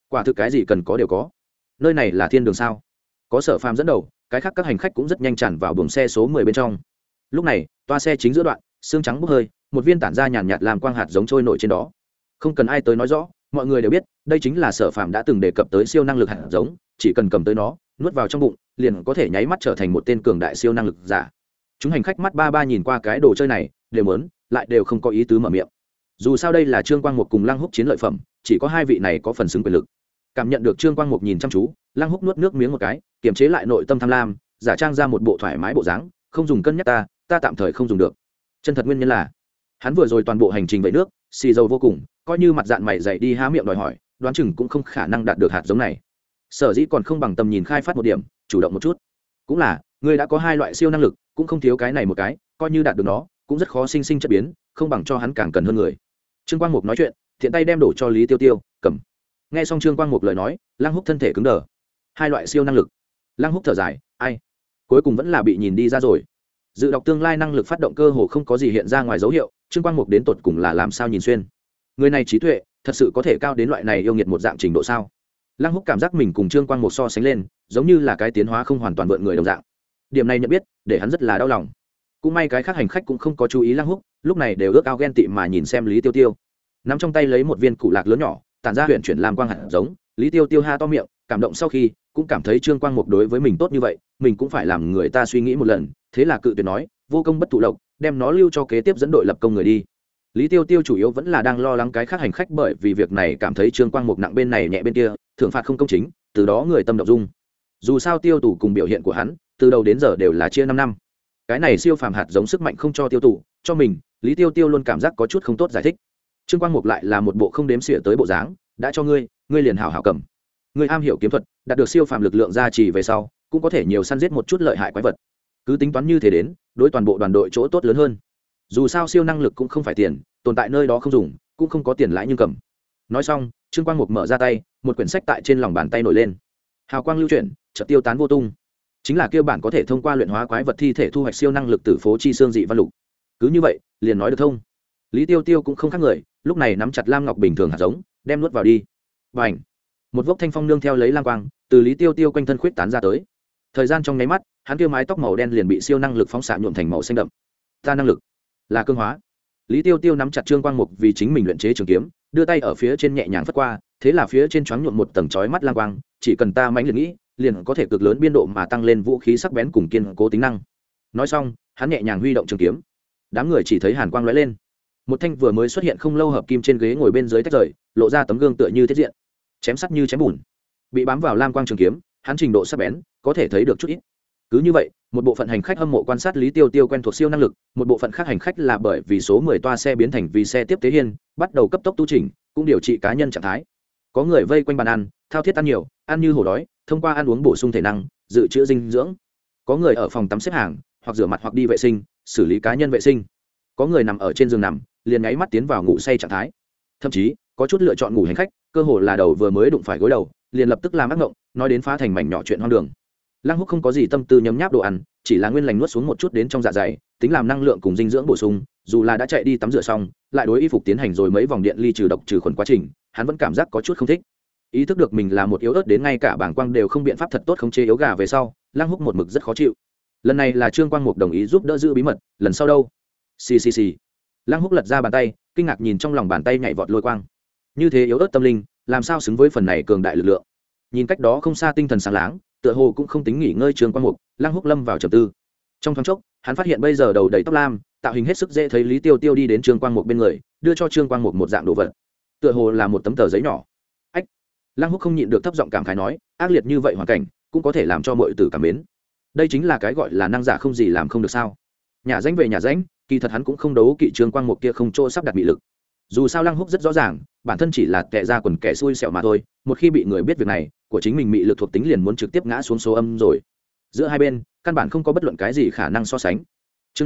quả thực cái gì cần có đều có. Nơi này là thiên đường sao? Có Sở Phàm dẫn đầu, cái khác các hành khách cũng rất nhanh tràn vào buồng xe số 10 bên trong. Lúc này toa xe chính giữa đoạn, xương trắng bốc hơi, một viên tản ra nhàn nhạt làm quang hạt giống trôi nổi trên đó. Không cần ai tới nói rõ, mọi người đều biết đây chính là Sở Phàm đã từng đề cập tới siêu năng lực hạt giống, chỉ cần cầm tới nó nuốt vào trong bụng liền có thể nháy mắt trở thành một tên cường đại siêu năng lực giả. Chúng hành khách mắt ba ba nhìn qua cái đồ chơi này đều muốn lại đều không có ý tứ mở miệng. Dù sao đây là Trương Quang Mục cùng Lăng Húc chiến lợi phẩm, chỉ có hai vị này có phần xứng quyền lực. Cảm nhận được Trương Quang Mục nhìn chăm chú, Lăng Húc nuốt nước miếng một cái, kiềm chế lại nội tâm tham lam, giả trang ra một bộ thoải mái bộ dáng, không dùng cân nhắc ta tạm thời không dùng được. Chân thật nguyên nhân là hắn vừa rồi toàn bộ hành trình vậy nước xì dầu vô cùng, coi như mặt dạng mày dày đi há miệng đòi hỏi, đoán chừng cũng không khả năng đạt được hạt giống này. Sở dĩ còn không bằng tầm nhìn khai phát một điểm, chủ động một chút. Cũng là người đã có hai loại siêu năng lực, cũng không thiếu cái này một cái, coi như đạt được nó cũng rất khó sinh chất biến, không bằng cho hắn càng cần hơn người. Trương Quang Mục nói chuyện, thiện tay đem đổ cho Lý Tiêu Tiêu cầm. Nghe xong Trương Quang Mục lời nói, Lăng Húc thân thể cứng đờ. Hai loại siêu năng lực. Lăng Húc thở dài, ai cuối cùng vẫn là bị nhìn đi ra rồi. Dự đọc tương lai năng lực phát động cơ hồ không có gì hiện ra ngoài dấu hiệu, Trương Quang Mục đến tột cùng là làm sao nhìn xuyên. Người này trí tuệ thật sự có thể cao đến loại này yêu nghiệt một dạng trình độ sao? Lăng Húc cảm giác mình cùng Trương Quang Mục so sánh lên, giống như là cái tiến hóa không hoàn toàn vượn người đồng dạng. Điểm này nhận biết, để hắn rất là đau lòng. Cũng may cái khác hành khách cũng không có chú ý Lăng Húc, lúc này đều ước ao ghen tị mà nhìn xem Lý Tiêu Tiêu. Nắm trong tay lấy một viên cụ lạc lớn nhỏ, tản ra huyền chuyển làm quang hạt giống, Lý Tiêu Tiêu ha to miệng, cảm động sau khi, cũng cảm thấy Trương Quang Mục đối với mình tốt như vậy, mình cũng phải làm người ta suy nghĩ một lần, thế là cự tuyệt nói, vô công bất thụ lộc, đem nó lưu cho kế tiếp dẫn đội lập công người đi. Lý Tiêu Tiêu chủ yếu vẫn là đang lo lắng cái khác hành khách bởi vì việc này cảm thấy Trương Quang Mục nặng bên này nhẹ bên kia, thưởng phạt không công chính, từ đó người tâm động dung. Dù sao Tiêu Tủ cùng biểu hiện của hắn, từ đầu đến giờ đều là chia 5 năm. Cái này siêu phàm hạt giống sức mạnh không cho Tiêu Tủ, cho mình, Lý Tiêu Tiêu luôn cảm giác có chút không tốt giải thích. Trương Quang Mục lại là một bộ không đếm xỉa tới bộ dáng, đã cho ngươi, ngươi liền hảo hảo cầm. Ngươi am hiểu kiếm thuật, đạt được siêu phàm lực lượng gia trì về sau, cũng có thể nhiều săn giết một chút lợi hại quái vật. Cứ tính toán như thế đến, đối toàn bộ đoàn đội chỗ tốt lớn hơn. Dù sao siêu năng lực cũng không phải tiền, tồn tại nơi đó không dùng, cũng không có tiền lãi nhưng cầm. Nói xong, Trương Quang Mục mở ra tay, một quyển sách tại trên lòng bàn tay nổi lên. Hào quang lưu chuyển, chợt tiêu tán vô tung. Chính là kia bản có thể thông qua luyện hóa quái vật thi thể thu hoạch siêu năng lực tử phố chi xương dị văn lục. Cứ như vậy, liền nói được thông. Lý Tiêu Tiêu cũng không khác người, lúc này nắm chặt lam ngọc bình thường hạt giống, đem nuốt vào đi. Bành! Một vốc thanh phong nương theo lấy lam quang, từ Lý Tiêu Tiêu quanh thân khuyết tán ra tới. Thời gian trong nháy mắt, hắn kia mái tóc màu đen liền bị siêu năng lực phóng xạ nhuộm thành màu xanh đậm. Ta năng lực là cương hóa. Lý Tiêu Tiêu nắm chặt Trương Quang Mục vì chính mình luyện chế trường kiếm, đưa tay ở phía trên nhẹ nhàng phất qua, thế là phía trên choáng nhuộm một tầng chói mắt lam quang, chỉ cần ta mãnh liệt nghĩ, liền có thể cực lớn biên độ mà tăng lên vũ khí sắc bén cùng kiên cố tính năng. Nói xong, hắn nhẹ nhàng huy động trường kiếm. Đám người chỉ thấy hàn quang lóe lên. Một thanh vừa mới xuất hiện không lâu hợp kim trên ghế ngồi bên dưới tách rời, lộ ra tấm gương tựa như thiết diện. Chém sắt như chém bùn. Bị bám vào lam quang trường kiếm, hắn trình độ sắc bén, có thể thấy được chút ít. Cứ như vậy, một bộ phận hành khách hâm mộ quan sát Lý Tiêu Tiêu quen thuộc siêu năng lực, một bộ phận khác hành khách là bởi vì số 10 toa xe biến thành vì xe tiếp tế hiên, bắt đầu cấp tốc tu chỉnh, cũng điều trị cá nhân trạng thái. Có người vây quanh bàn ăn, thao thiết ăn nhiều, ăn như hổ đói, thông qua ăn uống bổ sung thể năng, dự trữ dinh dưỡng. Có người ở phòng tắm xếp hàng, hoặc rửa mặt hoặc đi vệ sinh, xử lý cá nhân vệ sinh. Có người nằm ở trên giường nằm, liền nháy mắt tiến vào ngủ say trạng thái. Thậm chí, có chút lựa chọn ngủ hành khách, cơ hồ là đầu vừa mới đụng phải gối đầu, liền lập tức làm ác mộng, nói đến phá thành mảnh nhỏ chuyện hoang đường. Lăng Húc không có gì tâm tư nhấm nháp đồ ăn, chỉ là nguyên lành nuốt xuống một chút đến trong dạ dày, tính làm năng lượng cùng dinh dưỡng bổ sung. Dù là đã chạy đi tắm rửa xong, lại đối y phục tiến hành rồi mấy vòng điện ly trừ độc trừ khuẩn quá trình, hắn vẫn cảm giác có chút không thích. Ý thức được mình là một yếu ớt đến ngay cả bảng quang đều không biện pháp thật tốt khống chế yếu gà về sau, Lăng Húc một mực rất khó chịu. Lần này là Trương Quang Mục đồng ý giúp đỡ giữ bí mật, lần sau đâu? Xì xì xì. Lăng Húc lật ra bàn tay, kinh ngạc nhìn trong lòng bàn tay nhảy vọt lôi quang. Như thế yếu ớt tâm linh, làm sao xứng với phần này cường đại lực lượng? Nhìn cách đó không xa tinh thần sáng láng, tựa hồ cũng không tính nghỉ ngơi Trương Quang Mục, Lăng Húc lâm vào trầm tư. Trong thoáng chốc, hắn phát hiện bây giờ đầu đầy tóc lam, tạo hình hết sức dễ thấy Lý Tiêu Tiêu đi đến Trương Quang Mục bên người, đưa cho Trương Quang Mục một dạng đồ vật. Tựa hồ là một tấm tờ giấy nhỏ. Ách. Lăng Húc không nhịn được thấp giọng cảm khái nói, ác liệt như vậy hoàn cảnh, cũng có thể làm cho muội tử cảm mến. Đây chính là cái gọi là năng giả không gì làm không được sao? Nhà danh về nhà danh, kỳ thật hắn cũng không đấu kỵ Trương Quang Mục kia không chỗ sắp đặt bị lực. Dù sao Lăng Húc rất rõ ràng, bản thân chỉ là kẻ ra quần kẻ xui xẻo mà thôi, một khi bị người biết việc này, của chính mình mị lực thuộc tính liền muốn trực tiếp ngã xuống số âm rồi. Giữa hai bên, căn bản không có bất luận cái gì khả năng so sánh. Chương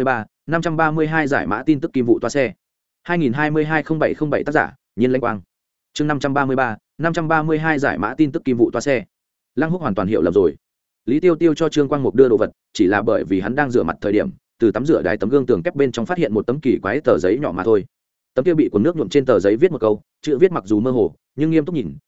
532 giải mã tin tức kim vụ toa xe. 2022-0707 tác giả, Nhiên Lãnh Quang. Chương 532 giải mã tin tức kim vụ toa xe. Lăng Húc hoàn toàn hiểu lầm rồi. Lý Tiêu Tiêu cho Trương Quang Mục đưa đồ vật, chỉ là bởi vì hắn đang rửa mặt thời điểm, từ tắm rửa đài tấm gương tường kép bên trong phát hiện một tấm kỳ quái tờ giấy nhỏ mà thôi. Tấm kia bị cuốn nước nhuộm trên tờ giấy viết một câu, chữ viết mặc dù mơ hồ, nhưng nghiêm túc nhìn,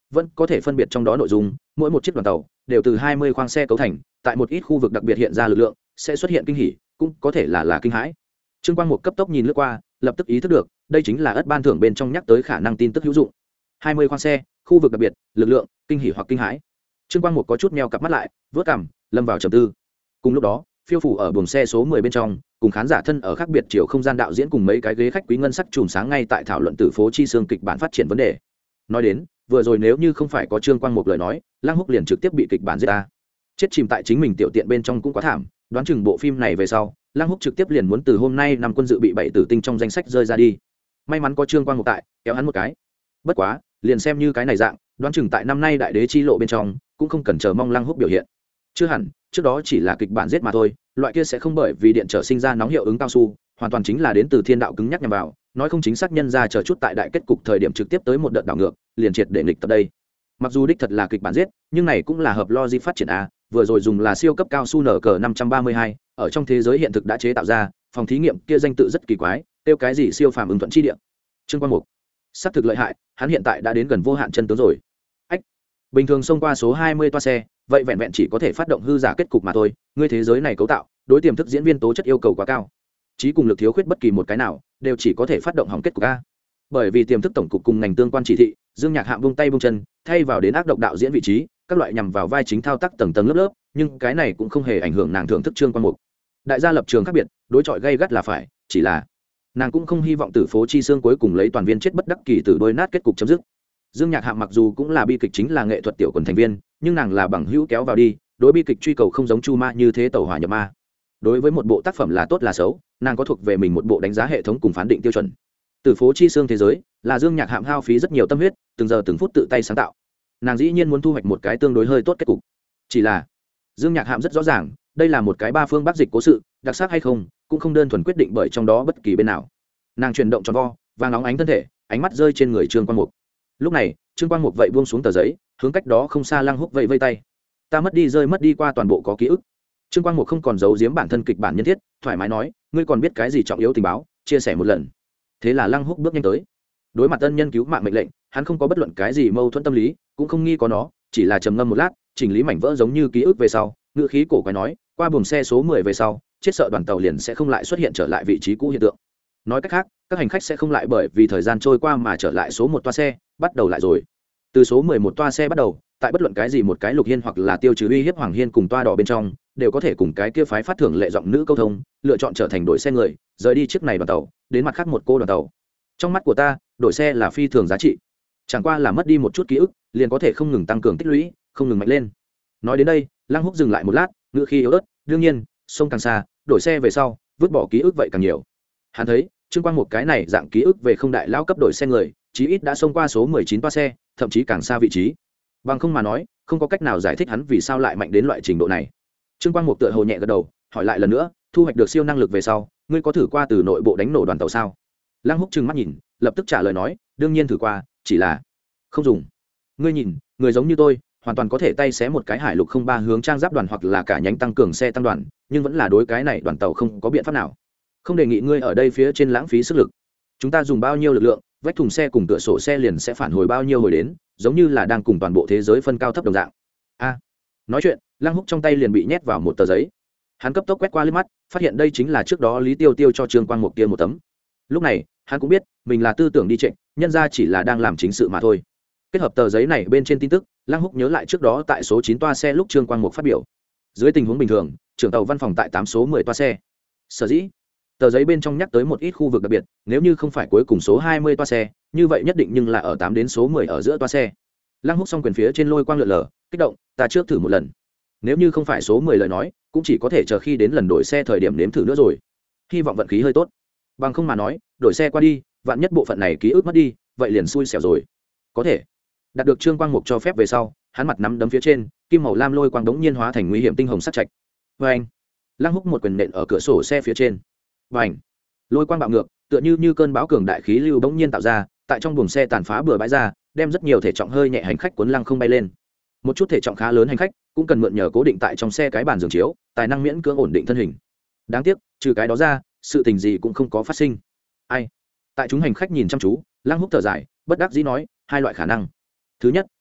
vẫn có thể phân biệt trong đó nội dung. Mỗi một chiếc đoàn tàu đều từ 20 khoang xe cấu thành, tại một ít khu vực đặc biệt hiện ra lực lượng sẽ xuất hiện kinh hỉ, cũng có thể là kinh hãi. Trương Quang Mục cấp tốc nhìn lướt qua, lập tức ý thức được đây chính là ất ban thưởng bên trong nhắc tới khả năng tin tức hữu dụng. 20 khoang xe, khu vực đặc biệt, lực lượng kinh hỉ hoặc kinh hãi. Trương Quang Mục có chút meo cặp mắt lại, vớt cằm, lâm vào trầm tư. Cùng lúc đó, phiêu phủ ở buồng xe số 10 bên trong, cùng khán giả thân ở khác biệt chiều không gian đạo diễn cùng mấy cái ghế khách quý ngân sắc chùm sáng ngay tại thảo luận Tử Phố Chi Xương kịch bản phát triển vấn đề. Nói đến, vừa rồi nếu như không phải có Trương Quang Mục lời nói, Lăng Húc liền trực tiếp bị kịch bản giết ta. Chết chìm tại chính mình tiểu tiện bên trong cũng quá thảm, đoán chừng bộ phim này về sau, Lăng Húc trực tiếp liền muốn từ hôm nay năm quân dự bị 7 tử tinh trong danh sách rơi ra đi. May mắn có Trương Quang Mục tại, kéo hắn một cái. Bất quá, liền xem như cái này dạng, đoán chừng tại năm nay đại đế chi lộ bên trong, cũng không cần chờ mong Lăng Húc biểu hiện. Chưa hẳn, trước đó chỉ là kịch bản giết mà thôi, loại kia sẽ không bởi vì điện trở sinh ra nóng hiệu ứng cao su, hoàn toàn chính là đến từ thiên đạo cứng nhắc nhằm vào, nói không chính xác nhân ra chờ chút tại đại kết cục thời điểm trực tiếp tới một đợt đảo ngược, liền triệt để nghịch tập đây. Mặc dù đích thật là kịch bản giết, nhưng này cũng là hợp logic phát triển a, vừa rồi dùng là siêu cấp cao su nở cờ 532, ở trong thế giới hiện thực đã chế tạo ra, phòng thí nghiệm kia danh tự rất kỳ quái, tiêu cái gì siêu phàm ứng thuận chi địa. Trương Quang Mục, xác thực lợi hại, hắn hiện tại đã đến gần vô hạn chân tướng rồi. Ách, bình thường xông qua số 20 toa xe, vậy vẹn vẹn chỉ có thể phát động hư giả kết cục mà thôi, ngươi thế giới này cấu tạo, đối tiềm thức diễn viên tố chất yêu cầu quá cao. Chí cùng lực thiếu khuyết bất kỳ một cái nào, đều chỉ có thể phát động hỏng kết cục a. Bởi vì tiềm thức tổng cục cùng ngành tương quan chỉ thị, Dương Nhạc Hạm vung tay vung chân, thay vào đến ác độc đạo diễn vị trí, các loại nhằm vào vai chính thao tác tầng tầng lớp lớp, nhưng cái này cũng không hề ảnh hưởng nàng thưởng thức Trương Quang Mục. Đại gia lập trường khác biệt, đối chọi gay gắt là phải, chỉ là nàng cũng không hy vọng Tử Phố Chi Xương cuối cùng lấy toàn viên chết bất đắc kỳ tử đôi nát kết cục chấm dứt. Dương Nhạc Hạm mặc dù cũng là bi kịch chính là nghệ thuật tiểu quần thành viên, nhưng nàng là bằng hữu kéo vào đi, đối bi kịch truy cầu không giống Chu Ma như thế tẩu hỏa nhập ma. Đối với một bộ tác phẩm là tốt là xấu, nàng có thuộc về mình một bộ đánh giá hệ thống cùng phán định tiêu chuẩn. Tử Phố Chi Xương thế giới là Dương Nhạc Hạm hao phí rất nhiều tâm huyết, từng giờ từng phút tự tay sáng tạo. Nàng dĩ nhiên muốn thu hoạch một cái tương đối hơi tốt kết cục. Chỉ là Dương Nhạc Hạm rất rõ ràng, đây là một cái ba phương bắc dịch cố sự, đặc sắc hay không cũng không đơn thuần quyết định bởi trong đó bất kỳ bên nào. Nàng chuyển động tròn vo, vàng óng ánh thân thể, ánh mắt rơi trên người Trương Quang Mục. Lúc này, Trương Quang Mục vậy buông xuống tờ giấy, hướng cách đó không xa Lăng Húc vậy vây tay. Ta mất đi qua toàn bộ có ký ức. Trương Quang Mục không còn giấu giếm bản thân kịch bản nhân thiết, thoải mái nói, ngươi còn biết cái gì trọng yếu tình báo, chia sẻ một lần. Thế là Lăng Húc bước nhanh tới. Đối mặt ân nhân cứu mạng mệnh lệnh, hắn không có bất luận cái gì mâu thuẫn tâm lý, cũng không nghi có nó, chỉ là trầm ngâm một lát, chỉnh lý mảnh vỡ giống như ký ức về sau, ngữ khí cổ quái nói, qua buồng xe số 10 về sau, chết sợ đoàn tàu liền sẽ không lại xuất hiện trở lại vị trí cũ hiện tượng. Nói cách khác, các hành khách sẽ không lại bởi vì thời gian trôi qua mà trở lại số 1 toa xe, bắt đầu lại rồi. Từ số 11 toa xe bắt đầu, tại bất luận cái gì một cái Lục Hiên hoặc là Tiêu Trừ uy hiếp Hoàng Hiên cùng toa đỏ bên trong, đều có thể cùng cái kia phái phát thưởng lệ giọng nữ câu thông, lựa chọn trở thành đổi xe người, rời đi chiếc này đoàn tàu, đến mặt khác một cô đoàn tàu. Trong mắt của ta, đổi xe là phi thường giá trị. Chẳng qua là mất đi một chút ký ức, liền có thể không ngừng tăng cường tích lũy, không ngừng mạnh lên. Nói đến đây, Lăng Húc dừng lại một lát, ngựa khí yếu ớt, đương nhiên, sông càng xa, đổi xe về sau, vứt bỏ ký ức vậy càng nhiều. Hắn thấy, Trương Quang một cái này dạng ký ức về không đại lao cấp đổi xe người, chí ít đã xông qua số 19 toa xe, thậm chí càng xa vị trí. Bằng không mà nói, không có cách nào giải thích hắn vì sao lại mạnh đến loại trình độ này. Trương Quang Mục tựa hồ nhẹ gật đầu, hỏi lại lần nữa, thu hoạch được siêu năng lực về sau, ngươi có thử qua từ nội bộ đánh nổ đoàn tàu sao? Lăng Húc trừng mắt nhìn, lập tức trả lời nói, đương nhiên thử qua, chỉ là không dùng. Ngươi nhìn, người giống như tôi, hoàn toàn có thể tay xé một cái hải lục 03 hướng trang giáp đoàn hoặc là cả nhánh tăng cường xe tăng đoàn, nhưng vẫn là đối cái này đoàn tàu không có biện pháp nào. Không đề nghị ngươi ở đây phía trên lãng phí sức lực. Chúng ta dùng bao nhiêu lực lượng, vách thùng xe cùng tựa sổ xe liền sẽ phản hồi bao nhiêu hồi đến, giống như là đang cùng toàn bộ thế giới phân cao thấp đồng dạng. A. Nói chuyện, Lăng Húc trong tay liền bị nhét vào một tờ giấy. Hắn cấp tốc quét qua liếc mắt, phát hiện đây chính là trước đó Lý Tiêu Tiêu cho Trương Quang Mục kia một tấm. Lúc này, hắn cũng biết, mình là tư tưởng đi trệnh, nhân ra chỉ là đang làm chính sự mà thôi. Kết hợp tờ giấy này bên trên tin tức, Lăng Húc nhớ lại trước đó tại số 9 toa xe lúc Trương Quang Mục phát biểu. Dưới tình huống bình thường, trưởng tàu văn phòng tại 8 số 10 toa xe. Sở dĩ, tờ giấy bên trong nhắc tới một ít khu vực đặc biệt, nếu như không phải cuối cùng số 20 toa xe, như vậy nhất định nhưng là ở 8 đến số 10 ở giữa toa xe. Lăng Húc song quyền phía trên lôi quang lượn lờ, kích động, ta trước thử một lần. Nếu như không phải số 10 lời nói, cũng chỉ có thể chờ khi đến lần đổi xe thời điểm nếm thử nữa rồi. Hy vọng vận khí hơi tốt. Bằng không mà nói, đổi xe qua đi, vạn nhất bộ phận này ký ức mất đi, vậy liền xui xẻo rồi. Có thể. Đạt được Trương Quang Mục cho phép về sau, hắn mặt nắm đấm phía trên, kim màu lam lôi quang đống nhiên hóa thành nguy hiểm tinh hồng sắc trạch. Oeng! Lăng Húc một quyền nện ở cửa sổ xe phía trên. Oeng! Lôi quang bạo ngược, tựa như cơn bão cường đại khí lưu bỗng nhiên tạo ra, tại trong buồng xe tàn phá bừa bãi ra, đem rất nhiều thể trọng hơi nhẹ hành khách cuốn lăng không bay lên. Một chút thể trọng khá lớn hành khách cũng cần mượn nhờ cố định tại trong xe cái bàn giường chiếu, tài năng miễn cưỡng ổn định thân hình. Đáng tiếc, trừ cái đó ra, sự tình gì cũng không có phát sinh. Ai? Tại chúng hành khách nhìn chăm chú, Lăng Húc thở dài, bất đắc dĩ nói, hai loại khả năng. Thứ nhất,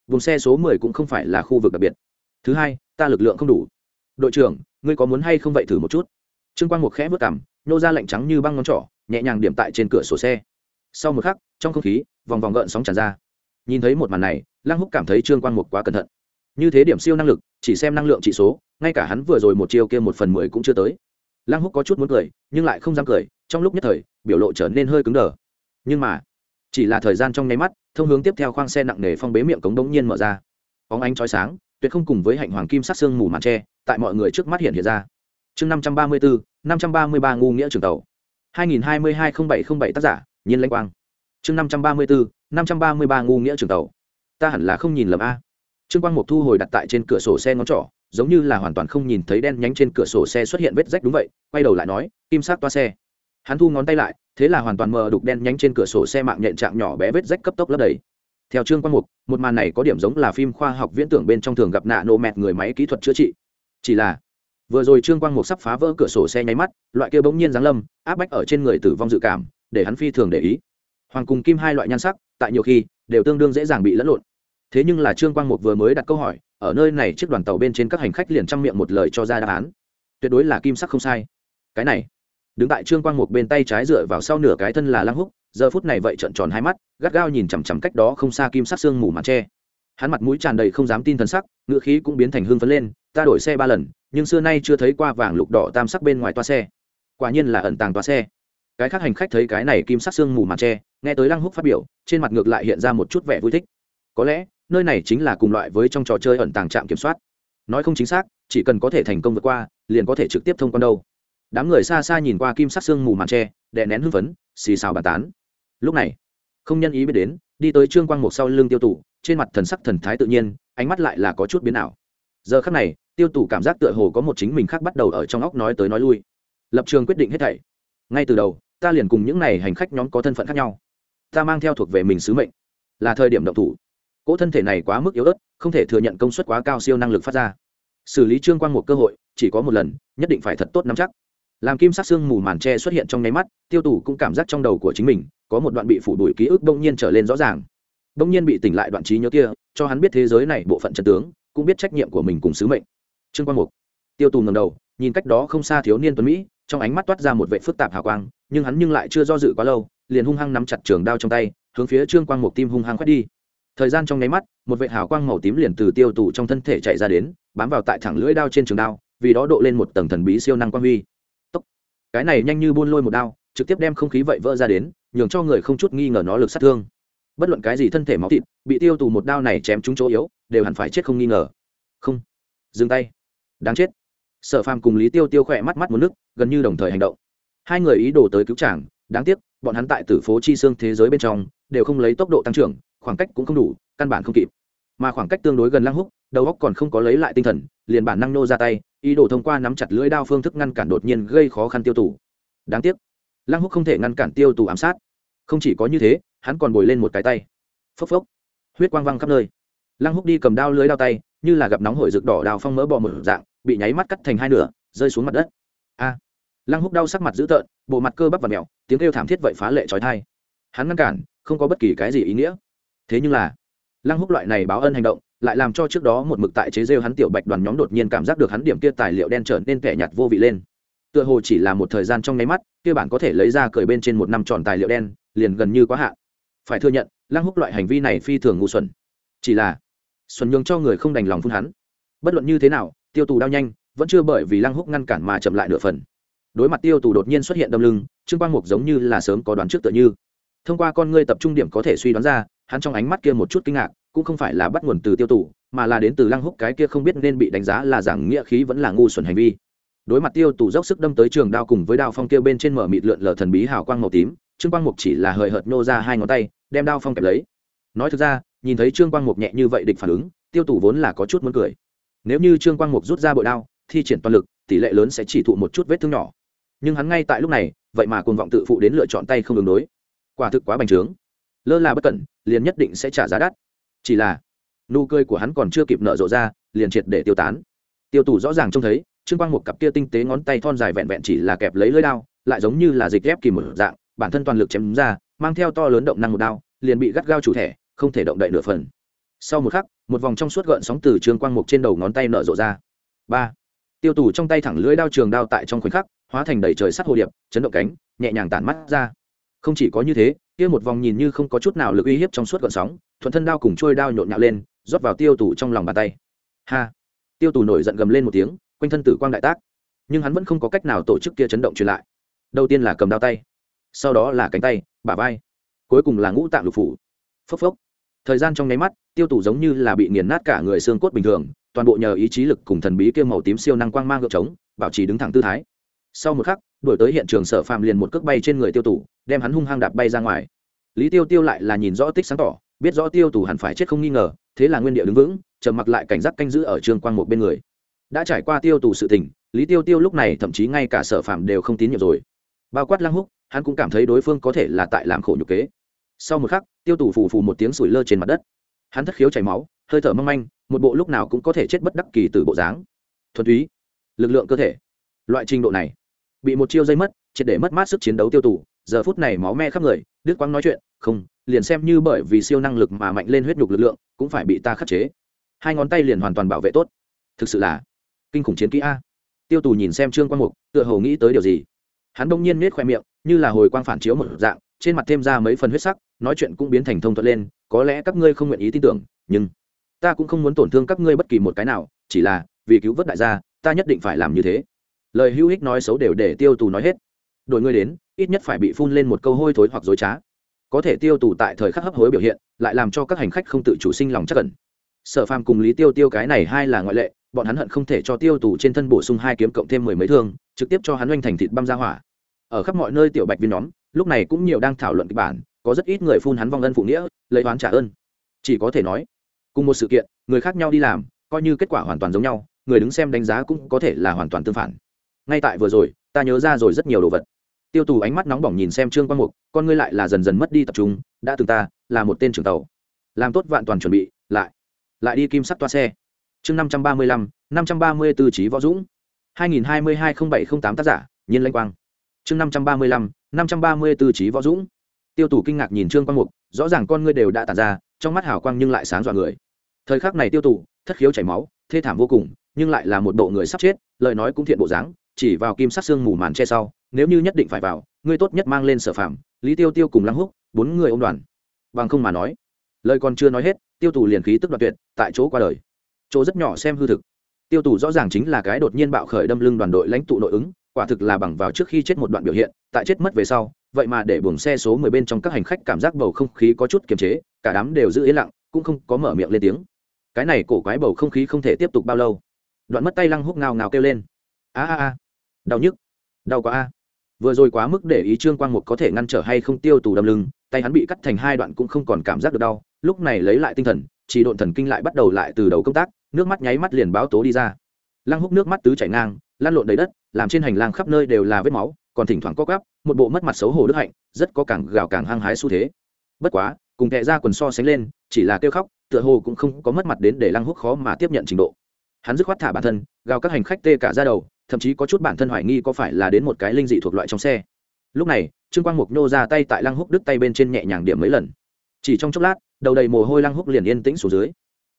vùng xe số 10 cũng không phải là khu vực đặc biệt. Thứ hai, ta lực lượng không đủ. Đội trưởng, ngươi có muốn hay không vậy thử một chút? Trương Quang Mục khẽ vớt cằm, nhô ra lạnh trắng như băng ngón trỏ, nhẹ nhàng điểm tại trên cửa sổ xe. Sau một khắc, trong không khí vòng vòng gợn sóng tràn ra. Nhìn thấy một màn này, Lăng Húc cảm thấy Trương Quang Mục quá cẩn thận. Như thế điểm siêu năng lực, chỉ xem năng lượng trị số, ngay cả hắn vừa rồi một chiêu kia 1/10 cũng chưa tới. Lăng Húc có chút muốn cười, nhưng lại không dám cười, trong lúc nhất thời, biểu lộ trở nên hơi cứng đờ. Nhưng mà, chỉ là thời gian trong nháy mắt, thông hướng tiếp theo khoang xe nặng nề phong bế miệng cống đống nhiên mở ra. Bóng ánh chói sáng, tuyệt không cùng với hạnh hoàng kim sắc xương mù màn che, tại mọi người trước mắt hiện ra. Chương 534, 533 ngu nghĩa trường tàu. 2022-0707 tác giả, Nhiên Lãnh Quang. Chương 534, 533 ngu nghĩa trường tàu. Ta hẳn là không nhìn lầm a. Trương Quang Mục thu hồi đặt tại trên cửa sổ xe ngón trỏ, giống như là hoàn toàn không nhìn thấy đen nhánh trên cửa sổ xe xuất hiện vết rách đúng vậy, quay đầu lại nói, kim sắc toa xe. Hắn thu ngón tay lại, thế là hoàn toàn mờ đục đen nhánh trên cửa sổ xe mạng nhện trạng nhỏ bé vết rách cấp tốc lấp đầy. Theo Trương Quang Mục, một màn này có điểm giống là phim khoa học viễn tưởng bên trong thường gặp nano mẹt người máy kỹ thuật chữa trị. Chỉ là vừa rồi Trương Quang Mục sắp phá vỡ cửa sổ xe nháy mắt, loại kia bỗng nhiên giáng lâm, áp bách ở trên người tử vong dự cảm, để hắn phi thường để ý. Hoàng cùng kim hai loại nhan sắc, tại nhiều khi đều tương đương dễ dàng bị lẫn lộn. Thế nhưng là Trương Quang Mục vừa mới đặt câu hỏi, ở nơi này chiếc đoàn tàu bên trên các hành khách liền trăm miệng một lời cho ra đáp án. Tuyệt đối là kim sắc không sai. Cái này, đứng tại Trương Quang Mục bên tay trái dựa vào sau nửa cái thân là Lăng Húc, giờ phút này vậy trợn tròn hai mắt, gắt gao nhìn chằm chằm cách đó không xa kim sắc xương mù màn che. Hắn mặt mũi tràn đầy không dám tin thần sắc, ngữ khí cũng biến thành hưng phấn lên, ta đổi xe 3 lần, nhưng xưa nay chưa thấy qua vàng lục đỏ tam sắc bên ngoài toa xe. Quả nhiên là ẩn tàng toa xe. Cái khác hành khách thấy cái này kim sắc xương mù màn che, nghe tới Lăng Húc phát biểu, trên mặt ngược lại hiện ra một chút vẻ vui thích. Có lẽ, nơi này chính là cùng loại với trong trò chơi ẩn tàng trạm kiểm soát. Nói không chính xác, chỉ cần có thể thành công vượt qua, liền có thể trực tiếp thông quan đâu. Đám người xa xa nhìn qua kim sắc xương mù màn che, đè nén hưng phấn, xì xào bàn tán. Lúc này, không nhân ý biết đến, đi tới Trương Quang Mục sau lưng Tiêu Tủ, trên mặt thần sắc thần thái tự nhiên, ánh mắt lại là có chút biến ảo. Giờ khắc này, Tiêu Tủ cảm giác tựa hồ có một chính mình khác bắt đầu ở trong óc nói tới nói lui. Lập trường quyết định hết thảy. Ngay từ đầu, ta liền cùng những này hành khách nhóm có thân phận khác nhau. Ta mang theo thuộc về mình sứ mệnh, là thời điểm động thủ. Cỗ thân thể này quá mức yếu ớt, không thể thừa nhận công suất quá cao siêu năng lực phát ra. Xử lý Trương Quang Mục cơ hội chỉ có một lần, nhất định phải thật tốt nắm chắc. Làm kim sắc xương mù màn che xuất hiện trong nháy mắt, Tiêu Tủ cũng cảm giác trong đầu của chính mình có một đoạn bị phủ bụi ký ức bỗng nhiên trở lên rõ ràng. Bỗng nhiên bị tỉnh lại đoạn trí nhớ kia, cho hắn biết thế giới này bộ phận chân tướng, cũng biết trách nhiệm của mình cùng sứ mệnh. Trương Quang Mục. Tiêu Tủ ngẩng đầu, nhìn cách đó không xa thiếu niên tuấn mỹ, trong ánh mắt toát ra một vẻ phức tạp hào quang, nhưng hắn lại chưa do dự quá lâu, liền hung hăng nắm chặt trường đao trong tay, hướng phía Trương Quang Mục tim hung hăng quét đi. Thời gian trong nháy mắt, một vệt hào quang màu tím liền từ Tiêu Tủ trong thân thể chạy ra đến, bám vào tại thẳng lưỡi đao trên trường đao, vì đó độ lên một tầng thần bí siêu năng quang huy. Tốc. Cái này nhanh như buôn lôi một đao, trực tiếp đem không khí vậy vỡ ra đến, nhường cho người không chút nghi ngờ nó lực sát thương. Bất luận cái gì thân thể máu thịt, bị Tiêu Tủ một đao này chém trúng chỗ yếu, đều hẳn phải chết không nghi ngờ. Không, dừng tay, đáng chết. Sở Phàm cùng Lý Tiêu Tiêu khỏe mắt mắt muốn nước, gần như đồng thời hành động. Hai người ý đồ tới cứu chàng, đáng tiếc, bọn hắn tại Tử Phố Chi Xương thế giới bên trong, đều không lấy tốc độ tăng trưởng, khoảng cách cũng không đủ, căn bản không kịp. Mà khoảng cách tương đối gần Lăng Húc, đầu óc còn không có lấy lại tinh thần, liền bản năng nô ra tay, ý đồ thông qua nắm chặt lưỡi đao phương thức ngăn cản đột nhiên gây khó khăn Tiêu Tủ. Đáng tiếc, Lăng Húc không thể ngăn cản Tiêu Tủ ám sát. Không chỉ có như thế, hắn còn bồi lên một cái tay. Phốc phốc, huyết quang văng khắp nơi. Lăng Húc đi cầm đao lưới đao tay, như là gặp nóng hổi rực đỏ đao phong mỡ bò mở dạng, bị nháy mắt cắt thành hai nửa, rơi xuống mặt đất. A! Lăng Húc đau sắc mặt dữ tợn, bộ mặt cơ bắp và mèo, tiếng kêu thảm thiết vậy phá lệ chói tai. Hắn ngăn cản, không có bất kỳ cái gì ý nghĩa. Thế nhưng là, Lăng Húc loại này báo ân hành động, lại làm cho trước đó một mực tại chế giễu hắn tiểu bạch đoàn nhóm đột nhiên cảm giác được hắn điểm kia tài liệu đen trở nên kẻ nhạt vô vị lên. Tựa hồ chỉ là một thời gian trong nháy mắt, kia bản có thể lấy ra cởi bên trên một năm tròn tài liệu đen, liền gần như quá hạn. Phải thừa nhận, Lăng Húc loại hành vi này phi thường ngu xuẩn. Chỉ là, xuẩn nhường cho người không đành lòng phun hắn. Bất luận như thế nào, Tiêu Tù đao nhanh, vẫn chưa bởi vì Lăng Húc ngăn cản mà chậm lại nửa phần. Đối mặt Tiêu Tù đột nhiên xuất hiện đâm lưng, Trương Quang Mục giống như là sớm có đoán trước tựa như. Thông qua con ngươi tập trung điểm có thể suy đoán ra, hắn trong ánh mắt kia một chút kinh ngạc, cũng không phải là bắt nguồn từ Tiêu Tù, mà là đến từ Lăng Húc cái kia không biết nên bị đánh giá là giảng nghĩa khí vẫn là ngu xuẩn hành vi. Đối mặt Tiêu Tù dốc sức đâm tới trường đao cùng với đao phong kia bên trên mở mịt lượn lờ thần bí hào quang màu tím, Trương Quang Mục chỉ là hời hợt nô ra hai ngón tay, đem đao phong kẹp lấy. Nói thực ra, nhìn thấy Trương Quang Mục nhẹ như vậy địch phản ứng, Tiêu Tù vốn là có chút muốn cười. Nếu như Trương Quang Mục rút ra bội đao, thi triển toàn lực, tỷ lệ lớn sẽ chỉ thụ một chút vết thương nhỏ. Nhưng hắn ngay tại lúc này, vậy mà cuồng vọng tự phụ đến lựa chọn tay không ứng đối. Quả thực quá bành trướng. Lơ là bất cẩn, liền nhất định sẽ trả giá đắt. Chỉ là, nụ cười của hắn còn chưa kịp nở rộ ra, liền triệt để tiêu tán. Tiêu Tù rõ ràng trông thấy, Trương Quang Mục cặp kia tinh tế ngón tay thon dài vẹn vẹn chỉ là kẹp lấy lưỡi đao, lại giống như là dịch ghép kìm một dạng, bản thân toàn lực chém ra, mang theo to lớn động năng một đao, liền bị gắt gao chủ thể, không thể động đậy nửa phần. Sau một khắc, một vòng trong suốt gợn sóng từ Trương Quang Mục trên đầu ngón tay nở rộ ra. Ba, tiêu tù trong tay thẳng lưỡi đao trường đao tại trong khoảnh khắc hóa thành đầy trời sắt hồ điệp, chấn động cánh nhẹ nhàng tản mắt ra. Không chỉ có như thế, kia một vòng nhìn như không có chút nào lực uy hiếp trong suốt gợn sóng, thuận thân đao cùng trôi đao nhộn nhạo lên, rót vào tiêu tù trong lòng bàn tay. Ha, tiêu tù nổi giận gầm lên một tiếng, quanh thân tử quang đại tác, nhưng hắn vẫn không có cách nào tổ chức kia chấn động truyền lại. Đầu tiên là cầm đao tay, sau đó là cánh tay, bả vai, cuối cùng là ngũ tạng lục phủ. Phốc phốc, thời gian trong nháy mắt, tiêu tù giống như là bị nghiền nát cả người xương cốt bình thường, toàn bộ nhờ ý chí lực cùng thần bí kia màu tím siêu năng quang mang gợp trống, bảo trì đứng thẳng tư thái. Sau một khắc, đuổi tới hiện trường Sở Phàm liền một cước bay trên người tiêu tù, đem hắn hung hăng đạp bay ra ngoài. Lý Tiêu Tiêu lại là nhìn rõ tích sáng tỏ, biết rõ tiêu tù hẳn phải chết không nghi ngờ, thế là nguyên địa đứng vững, trầm mặc lại cảnh giác canh giữ ở Trương Quang Mục bên người. Đã trải qua tiêu tù sự tình, Lý Tiêu Tiêu lúc này thậm chí ngay cả Sở Phàm đều không tín nhiệm rồi. Bao quát Lăng Húc, hắn cũng cảm thấy đối phương có thể là tại làm khổ nhục kế. Sau một khắc, tiêu tù phù phù một tiếng sủi lơ trên mặt đất. Hắn thất khiếu chảy máu, hơi thở mong manh, một bộ lúc nào cũng có thể chết bất đắc kỳ từ bộ dáng. Thuần túy, lực lượng cơ thể, loại trình độ này, bị một chiêu dây mất, triệt để mất mát sức chiến đấu tiêu tù, giờ phút này máu me khắp người, đứt quãng nói chuyện, không, liền xem như bởi vì siêu năng lực mà mạnh lên huyết nhục lực lượng, cũng phải bị ta khắc chế. Hai ngón tay liền hoàn toàn bảo vệ tốt. Thực sự là kinh khủng chiến kỹ a. Tiêu tù nhìn xem Trương Quang Mục, tựa hồ nghĩ tới điều gì. Hắn đông nhiên nhếch khoe miệng, như là hồi quang phản chiếu một dạng, trên mặt thêm ra mấy phần huyết sắc, nói chuyện cũng biến thành thông thuận lên, có lẽ các ngươi không nguyện ý tin tưởng, nhưng ta cũng không muốn tổn thương các ngươi bất kỳ một cái nào, chỉ là vì cứu vớt đại gia, ta nhất định phải làm như thế. Lời hữu ích nói xấu đều để tiêu tù nói hết. Đội ngươi đến, ít nhất phải bị phun lên một câu hôi thối hoặc dối trá. Có thể tiêu tù tại thời khắc hấp hối biểu hiện, lại làm cho các hành khách không tự chủ sinh lòng chắc cẩn. Sở Phàm cùng Lý Tiêu Tiêu cái này hai là ngoại lệ, bọn hắn hận không thể cho tiêu tù trên thân bổ sung hai kiếm cộng thêm mười mấy thương, trực tiếp cho hắn oanh thành thịt băm ra hỏa. Ở khắp mọi nơi tiểu bạch viên nhóm, lúc này cũng nhiều đang thảo luận kịch bản, có rất ít người phun hắn vong ân phụ nghĩa, lấy oán trả ơn. Chỉ có thể nói, cùng một sự kiện, người khác nhau đi làm, coi như kết quả hoàn toàn giống nhau, người đứng xem đánh giá cũng có thể là hoàn toàn tương phản. Ngay tại vừa rồi, ta nhớ ra rồi rất nhiều đồ vật. Tiêu tù ánh mắt nóng bỏng nhìn xem Trương Quang Mục, con ngươi lại là dần dần mất đi tập trung, đã từng ta là một tên trưởng tàu, làm tốt vạn toàn chuẩn bị, lại đi kim sắc toa xe. Chương 535, 534 Chí Võ Dũng. 2022-07-08 tác giả, Nhiên Lãnh Quang. Chương 535, 534 Chí Võ Dũng. Tiêu tù kinh ngạc nhìn Trương Quang Mục, rõ ràng con ngươi đều đã tản ra, trong mắt hào quang nhưng lại sáng rọi người. Thời khắc này tiêu tù, thất khiếu chảy máu, thê thảm vô cùng, nhưng lại là một bộ người sắp chết, lời nói cũng thiện bộ dáng, chỉ vào kim sắc xương mù màn che sau, nếu như nhất định phải vào, ngươi tốt nhất mang lên Sở Phàm, Lý Tiêu Tiêu cùng Lăng Húc, bốn người ôm đoàn. Bằng không mà nói, lời còn chưa nói hết, tiêu tù liền khí tức đoạt tuyệt, tại chỗ qua đời. Chỗ rất nhỏ xem hư thực. Tiêu tù rõ ràng chính là cái đột nhiên bạo khởi đâm lưng đoàn đội lãnh tụ nội ứng, quả thực là bằng vào trước khi chết một đoạn biểu hiện, tại chết mất về sau, vậy mà để buồng xe số 10 bên trong các hành khách cảm giác bầu không khí có chút kiềm chế, cả đám đều giữ yên lặng, cũng không có mở miệng lên tiếng. Cái này cổ quái bầu không khí không thể tiếp tục bao lâu. Đoạn mất tay Lăng Húc ngao ngao kêu lên. A, đau nhức, đau quá a. Vừa rồi quá mức để ý Trương Quang Mục có thể ngăn trở hay không tiêu tù đâm lưng, tay hắn bị cắt thành hai đoạn cũng không còn cảm giác được đau, lúc này lấy lại tinh thần, chỉ độn thần kinh lại bắt đầu lại từ đầu công tác, nước mắt nháy mắt liền báo tố đi ra. Lăng Húc nước mắt tứ chảy ngang, lăn lộn đầy đất, làm trên hành lang khắp nơi đều là vết máu, còn thỉnh thoảng co quắp, một bộ mất mặt xấu hổ đức hạnh, rất có càng gào càng hăng hái xu thế. Bất quá, cùng kẻ ra quần so sánh lên, chỉ là kêu khóc, tựa hồ cũng không có mất mặt đến để Lăng Húc khó mà tiếp nhận trình độ. Hắn dứt khoát thả bản thân, gào các hành khách tê cả da đầu, thậm chí có chút bản thân hoài nghi có phải là đến một cái linh dị thuộc loại trong xe. Lúc này, Trương Quang Mục nhô ra tay tại Lăng Húc đứt tay bên trên nhẹ nhàng điểm mấy lần. Chỉ trong chốc lát, đầu đầy mồ hôi Lăng Húc liền yên tĩnh xuống dưới.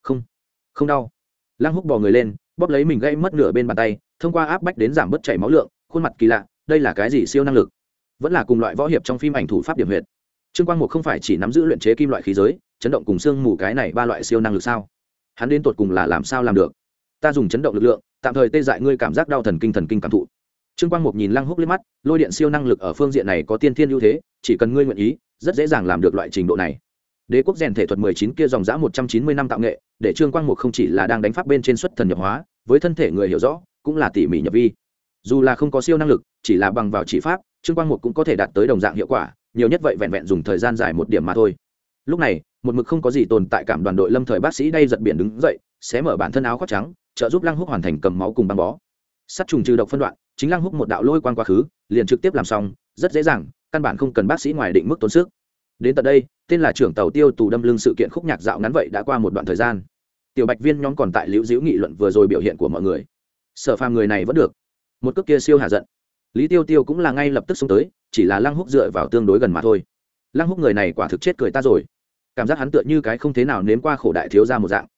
Không đau. Lăng Húc bò người lên, bóp lấy mình gãy mất nửa bên bàn tay, thông qua áp bách đến giảm bớt chảy máu lượng, khuôn mặt kỳ lạ, đây là cái gì siêu năng lực? Vẫn là cùng loại võ hiệp trong phim ảnh thủ pháp điểm huyệt. Trương Quang Mục không phải chỉ nắm giữ luyện chế kim loại khí giới, chấn động cùng xương mù cái này ba loại siêu năng lực sao? Hắn đến tột cùng là làm sao làm được? Ta dùng chấn động lực lượng, tạm thời tê dại ngươi cảm giác đau thần kinh cảm thụ. Trương Quang Mục nhìn Lăng Húc liếc mắt, lôi điện siêu năng lực ở phương diện này có tiên thiên ưu thế, chỉ cần ngươi nguyện ý, rất dễ dàng làm được loại trình độ này. Đế quốc rèn thể thuật 19 kia dòng dã 190 năm tạo nghệ, để Trương Quang Mục không chỉ là đang đánh pháp bên trên xuất thần nhập hóa, với thân thể người hiểu rõ, cũng là tỉ mỉ nhập vi. Dù là không có siêu năng lực, chỉ là bằng vào chỉ pháp, Trương Quang Mục cũng có thể đạt tới đồng dạng hiệu quả, nhiều nhất vậy vẹn vẹn dùng thời gian dài một điểm mà thôi. Lúc này, một mực không có gì tồn tại cảm đoàn đội lâm thời bác sĩ đây giật biển đứng dậy, xé mở bản thân áo khoác trắng, trợ giúp Lăng Húc hoàn thành cầm máu cùng băng bó. Sát trùng trừ độc phân đoạn, chính Lăng Húc một đạo lôi quang quá khứ, liền trực tiếp làm xong, rất dễ dàng, căn bản không cần bác sĩ ngoài định mức tốn sức. Đến tận đây, tên là trưởng tàu tiêu tù đâm lưng sự kiện khúc nhạc dạo ngắn vậy đã qua một đoạn thời gian. Tiểu bạch viên nhóm còn tại liễu diễu nghị luận vừa rồi biểu hiện của mọi người. Sở Phàm người này vẫn được, một cước kia siêu hà giận. Lý Tiêu Tiêu cũng là ngay lập tức xông tới, chỉ là Lăng Húc dựa vào tương đối gần mà thôi. Lăng Húc người này quả thực chết cười ta rồi, cảm giác hắn tựa như cái không thế nào nếm qua khổ đại thiếu gia một dạng.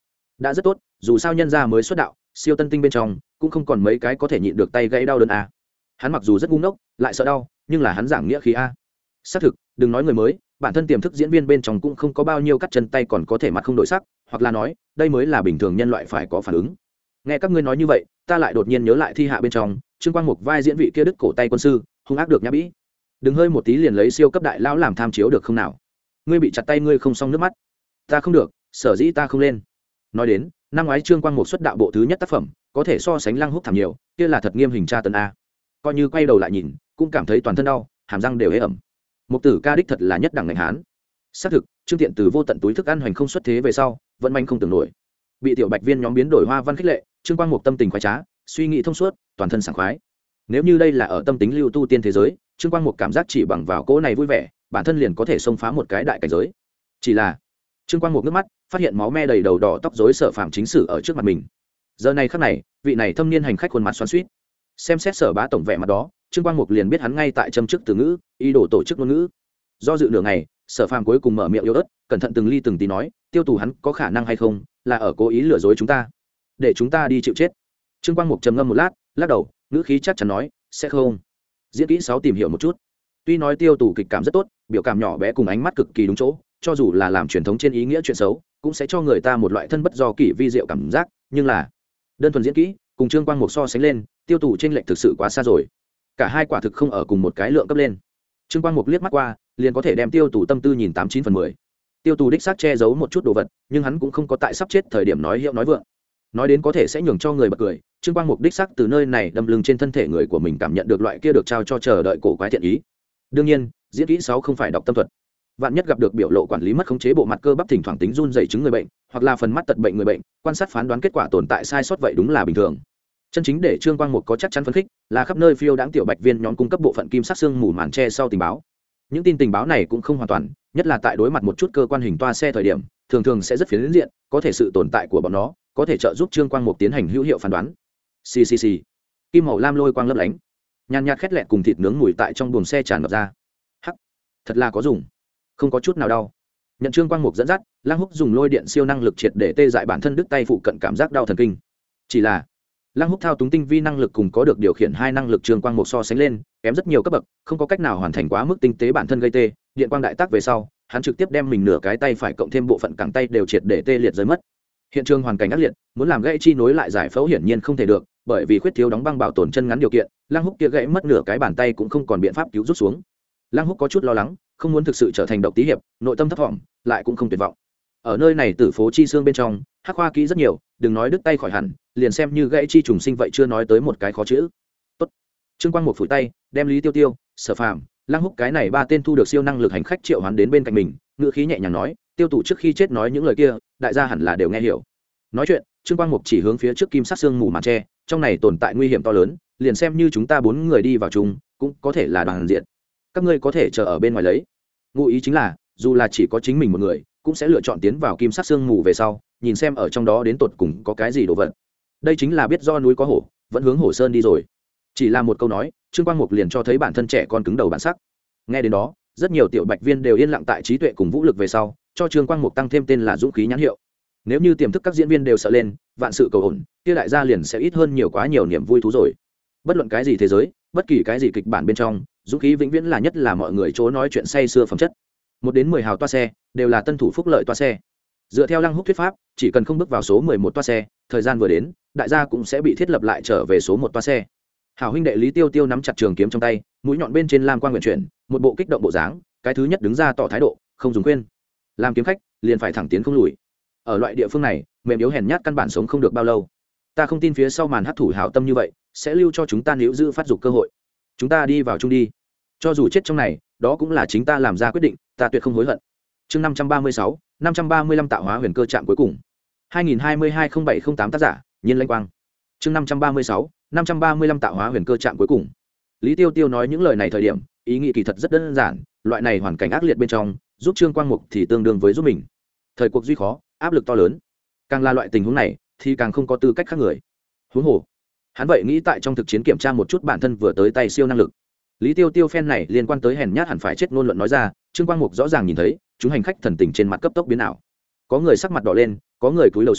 đã rất tốt, dù sao nhân gia mới xuất đạo, siêu tân tinh bên trong cũng không còn mấy cái có thể nhịn được tay gãy đau đớn a. Hắn mặc dù rất ngu ngốc, lại sợ đau, nhưng là hắn giảng nghĩa khí a. Xác thực, đừng nói người mới, bản thân tiềm thức diễn viên bên trong cũng không có bao nhiêu cắt chân tay còn có thể mặt không đổi sắc, hoặc là nói, đây mới là bình thường nhân loại phải có phản ứng. Nghe các ngươi nói như vậy, ta lại đột nhiên nhớ lại thi hạ bên trong, Trương Quang Mục vai diễn vị kia đứt cổ tay quân sư, hung ác được nhã bĩ. Đừng hơi một tí liền lấy siêu cấp đại lão làm tham chiếu được không nào? Ngươi bị chặt tay ngươi không xong nước mắt. Ta không được, sở dĩ ta không lên. Nói đến, năm ngoái Trương Quang Mục xuất đạo bộ thứ nhất tác phẩm, có thể so sánh Lăng Húc thảm nhiều, kia là thật nghiêm hình tra tấn a. Coi như quay đầu lại nhìn, cũng cảm thấy toàn thân đau, hàm răng đều ế ẩm. Mục tử ca đích thật là nhất đẳng ngành hán. Xác thực, Trương Tiện từ vô tận túi thức ăn hoành không xuất thế về sau, vẫn manh không tưởng nổi. Bị tiểu bạch viên nhóm biến đổi hoa văn khích lệ, Trương Quang Mục tâm tình khoái trá, suy nghĩ thông suốt, toàn thân sảng khoái. Nếu như đây là ở tâm tính lưu tu tiên thế giới, Trương Quang Mục cảm giác chỉ bằng vào cỗ này vui vẻ, bản thân liền có thể xông phá một cái đại cảnh giới. Chỉ là Trương Quang Mục nước mắt, phát hiện máu me đầy đầu đỏ tóc rối Sở Phạm chính sử ở trước mặt mình. Giờ này khắc này, vị này thâm niên hành khách khuôn mặt xoắn xuýt. Xem xét Sở Bá tổng vẻ mặt đó, Trương Quang Mục liền biết hắn ngay tại châm chức từ ngữ, ý đồ tổ chức ngôn ngữ. Do dự nửa ngày, Sở Phạm cuối cùng mở miệng yếu ớt, cẩn thận từng ly từng tí nói, tiêu tù hắn có khả năng hay không, là ở cố ý lừa dối chúng ta, để chúng ta đi chịu chết. Trương Quang Mục trầm ngâm một lát, lắc đầu, ngữ khí chắc chắn nói, sẽ không. Diễn kỹ 6 tìm hiểu một chút. Tuy nói tiêu tù kịch cảm rất tốt, biểu cảm nhỏ bé cùng ánh mắt cực kỳ đúng chỗ, cho dù là làm truyền thống trên ý nghĩa chuyện xấu, cũng sẽ cho người ta một loại thân bất do kỷ vi diệu cảm giác, nhưng là đơn thuần diễn kỹ, cùng Trương Quang Mục so sánh lên, tiêu tù trên lệch thực sự quá xa rồi. Cả hai quả thực không ở cùng một cái lượng cấp lên. Trương Quang Mục liếc mắt qua, liền có thể đem tiêu tù tâm tư nhìn 89/10. Tiêu tù đích xác che giấu một chút đồ vật, nhưng hắn cũng không có tại sắp chết thời điểm nói hiệu nói vượng. Nói đến có thể sẽ nhường cho người bật cười, Trương Quang Mục đích xác từ nơi này đâm lưng trên thân thể người của mình cảm nhận được loại kia được trao cho chờ đợi cổ quái thiện ý. Đương nhiên, diễn kỹ 6 không phải đọc tâm thuật. Vạn nhất gặp được biểu lộ quản lý mất khống chế bộ mặt cơ bắp thỉnh thoảng tính run rẩy chứng người bệnh, hoặc là phần mắt tật bệnh người bệnh, quan sát phán đoán kết quả tồn tại sai sót vậy đúng là bình thường. Chân chính để Trương Quang Mục có chắc chắn phấn khích, là khắp nơi phiêu đãng tiểu bạch viên nhóm cung cấp bộ phận kim sắc xương mù màn che sau tình báo. Những tin tình báo này cũng không hoàn toàn, nhất là tại đối mặt một chút cơ quan hình toa xe thời điểm, thường sẽ rất phiến diện, có thể sự tồn tại của bọn nó có thể trợ giúp Trương Quang Mục tiến hành hữu hiệu phán đoán. Xì. Kim màu lam lôi quang lấp lánh, nhàn nhạt khét lẹt cùng thịt nướng mùi tại trong buồng xe tràn ngập ra. Hắc, thật là có dùng, không có chút nào đau. Nhận Trương Quang Mục dẫn dắt, Lăng Húc dùng lôi điện siêu năng lực triệt để tê dại bản thân đứt tay phụ cận cảm giác đau thần kinh. Chỉ là Lăng Húc thao túng tinh vi năng lực cùng có được điều khiển hai năng lực Trương Quang Mục so sánh lên, kém rất nhiều cấp bậc, không có cách nào hoàn thành quá mức tinh tế bản thân gây tê, điện quang đại tác về sau, hắn trực tiếp đem mình nửa cái tay phải cộng thêm bộ phận cẳng tay đều triệt để tê liệt rơi mất. Hiện trường hoàn cảnh ác liệt, muốn làm gãy chi nối lại giải phẫu hiển nhiên không thể được, bởi vì khuyết thiếu đóng băng bảo tồn chân ngắn điều kiện, Lăng Húc kia gãy mất nửa cái bàn tay cũng không còn biện pháp cứu rút xuống. Lăng Húc có chút lo lắng, không muốn thực sự trở thành độc tí hiệp, nội tâm thấp vọng, lại cũng không tuyệt vọng. Ở nơi này tử phố chi xương bên trong, hắc khoa kỹ rất nhiều, đừng nói đứt tay khỏi hẳn, liền xem như gãy chi trùng sinh vậy chưa nói tới một cái khó chữ. Tốt. Trương Quang Mục phủi tay, đem Lý Tiêu Tiêu, Sở Phàm, Lăng Húc cái này ba tên thu được siêu năng lực hành khách triệu hoán đến bên cạnh mình, ngữ khí nhẹ nhàng nói, Tiêu Tụ trước khi chết nói những lời kia, đại gia hẳn là đều nghe hiểu. Nói chuyện, Trương Quang Mục chỉ hướng phía trước kim sắc xương mù màn tre, trong này tồn tại nguy hiểm to lớn, liền xem như chúng ta 4 người đi vào chung, cũng có thể là đoàn diện. Các ngươi có thể chờ ở bên ngoài lấy. Ngụ ý chính là, dù là chỉ có chính mình một người, cũng sẽ lựa chọn tiến vào kim sắc xương mù về sau, nhìn xem ở trong đó đến tột cùng có cái gì đồ vật. Đây chính là biết do núi có hổ, vẫn hướng hổ sơn đi rồi. Chỉ là một câu nói, Trương Quang Mục liền cho thấy bản thân trẻ con cứng đầu bản sắc. Nghe đến đó, rất nhiều tiểu bạch viên đều yên lặng tại trí tuệ cùng vũ lực về sau, cho Trương Quang Mục tăng thêm tên là dũng khí nhãn hiệu. Nếu như tiềm thức các diễn viên đều sợ lên, vạn sự cầu ổn, kia đại gia liền sẽ ít hơn nhiều quá nhiều niềm vui thú rồi. Bất luận cái gì thế giới, bất kỳ cái gì kịch bản bên trong, dũng khí vĩnh viễn là nhất là mọi người chỗ nói chuyện say sưa phẩm chất. 1 đến 10 hào toa xe đều là tân thủ phúc lợi toa xe. Dựa theo Lăng Húc thuyết pháp, chỉ cần không bước vào số 11 toa xe, thời gian vừa đến, đại gia cũng sẽ bị thiết lập lại trở về số 1 toa xe. Hảo huynh đệ Lý Tiêu Tiêu nắm chặt trường kiếm trong tay, mũi nhọn bên trên lam quang nguyện chuyển, một bộ kích động bộ dáng, cái thứ nhất đứng ra tỏ thái độ, không dùng khuyên. Làm kiếm khách, liền phải thẳng tiến không lùi. Ở loại địa phương này, mềm yếu hèn nhát căn bản sống không được bao lâu. Ta không tin phía sau màn hắc thủ hảo tâm như vậy, sẽ lưu cho chúng ta níu giữ phát dục cơ hội. Chúng ta đi vào chung đi. Cho dù chết trong này, đó cũng là chính ta làm ra quyết định, ta tuyệt không hối hận. Chương 536, 535 tạo hóa huyền cơ trạm cuối cùng. 2022-07-08 tác giả, Nhiên Lãnh Quang. Chương 536, 535 tạo hóa huyền cơ trạm cuối cùng. Lý Tiêu Tiêu nói những lời này thời điểm, ý nghĩ kỳ thật rất đơn giản, loại này hoàn cảnh ác liệt bên trong, giúp Trương Quang Mục thì tương đương với giúp mình. Thời cuộc duy khó, áp lực to lớn. Càng là loại tình huống này, thì càng không có tư cách khác người. Huống hồ, hắn vậy nghĩ tại trong thực chiến kiểm tra một chút bản thân vừa tới tay siêu năng lực. Lý Tiêu Tiêu phen này liên quan tới hèn nhát hẳn phải chết ngôn luận nói ra, Trương Quang Mục rõ ràng nhìn thấy, chúng hành khách thần tình trên mặt cấp tốc biến ảo. Có người sắc mặt đỏ lên, có người cúi đầu xuống,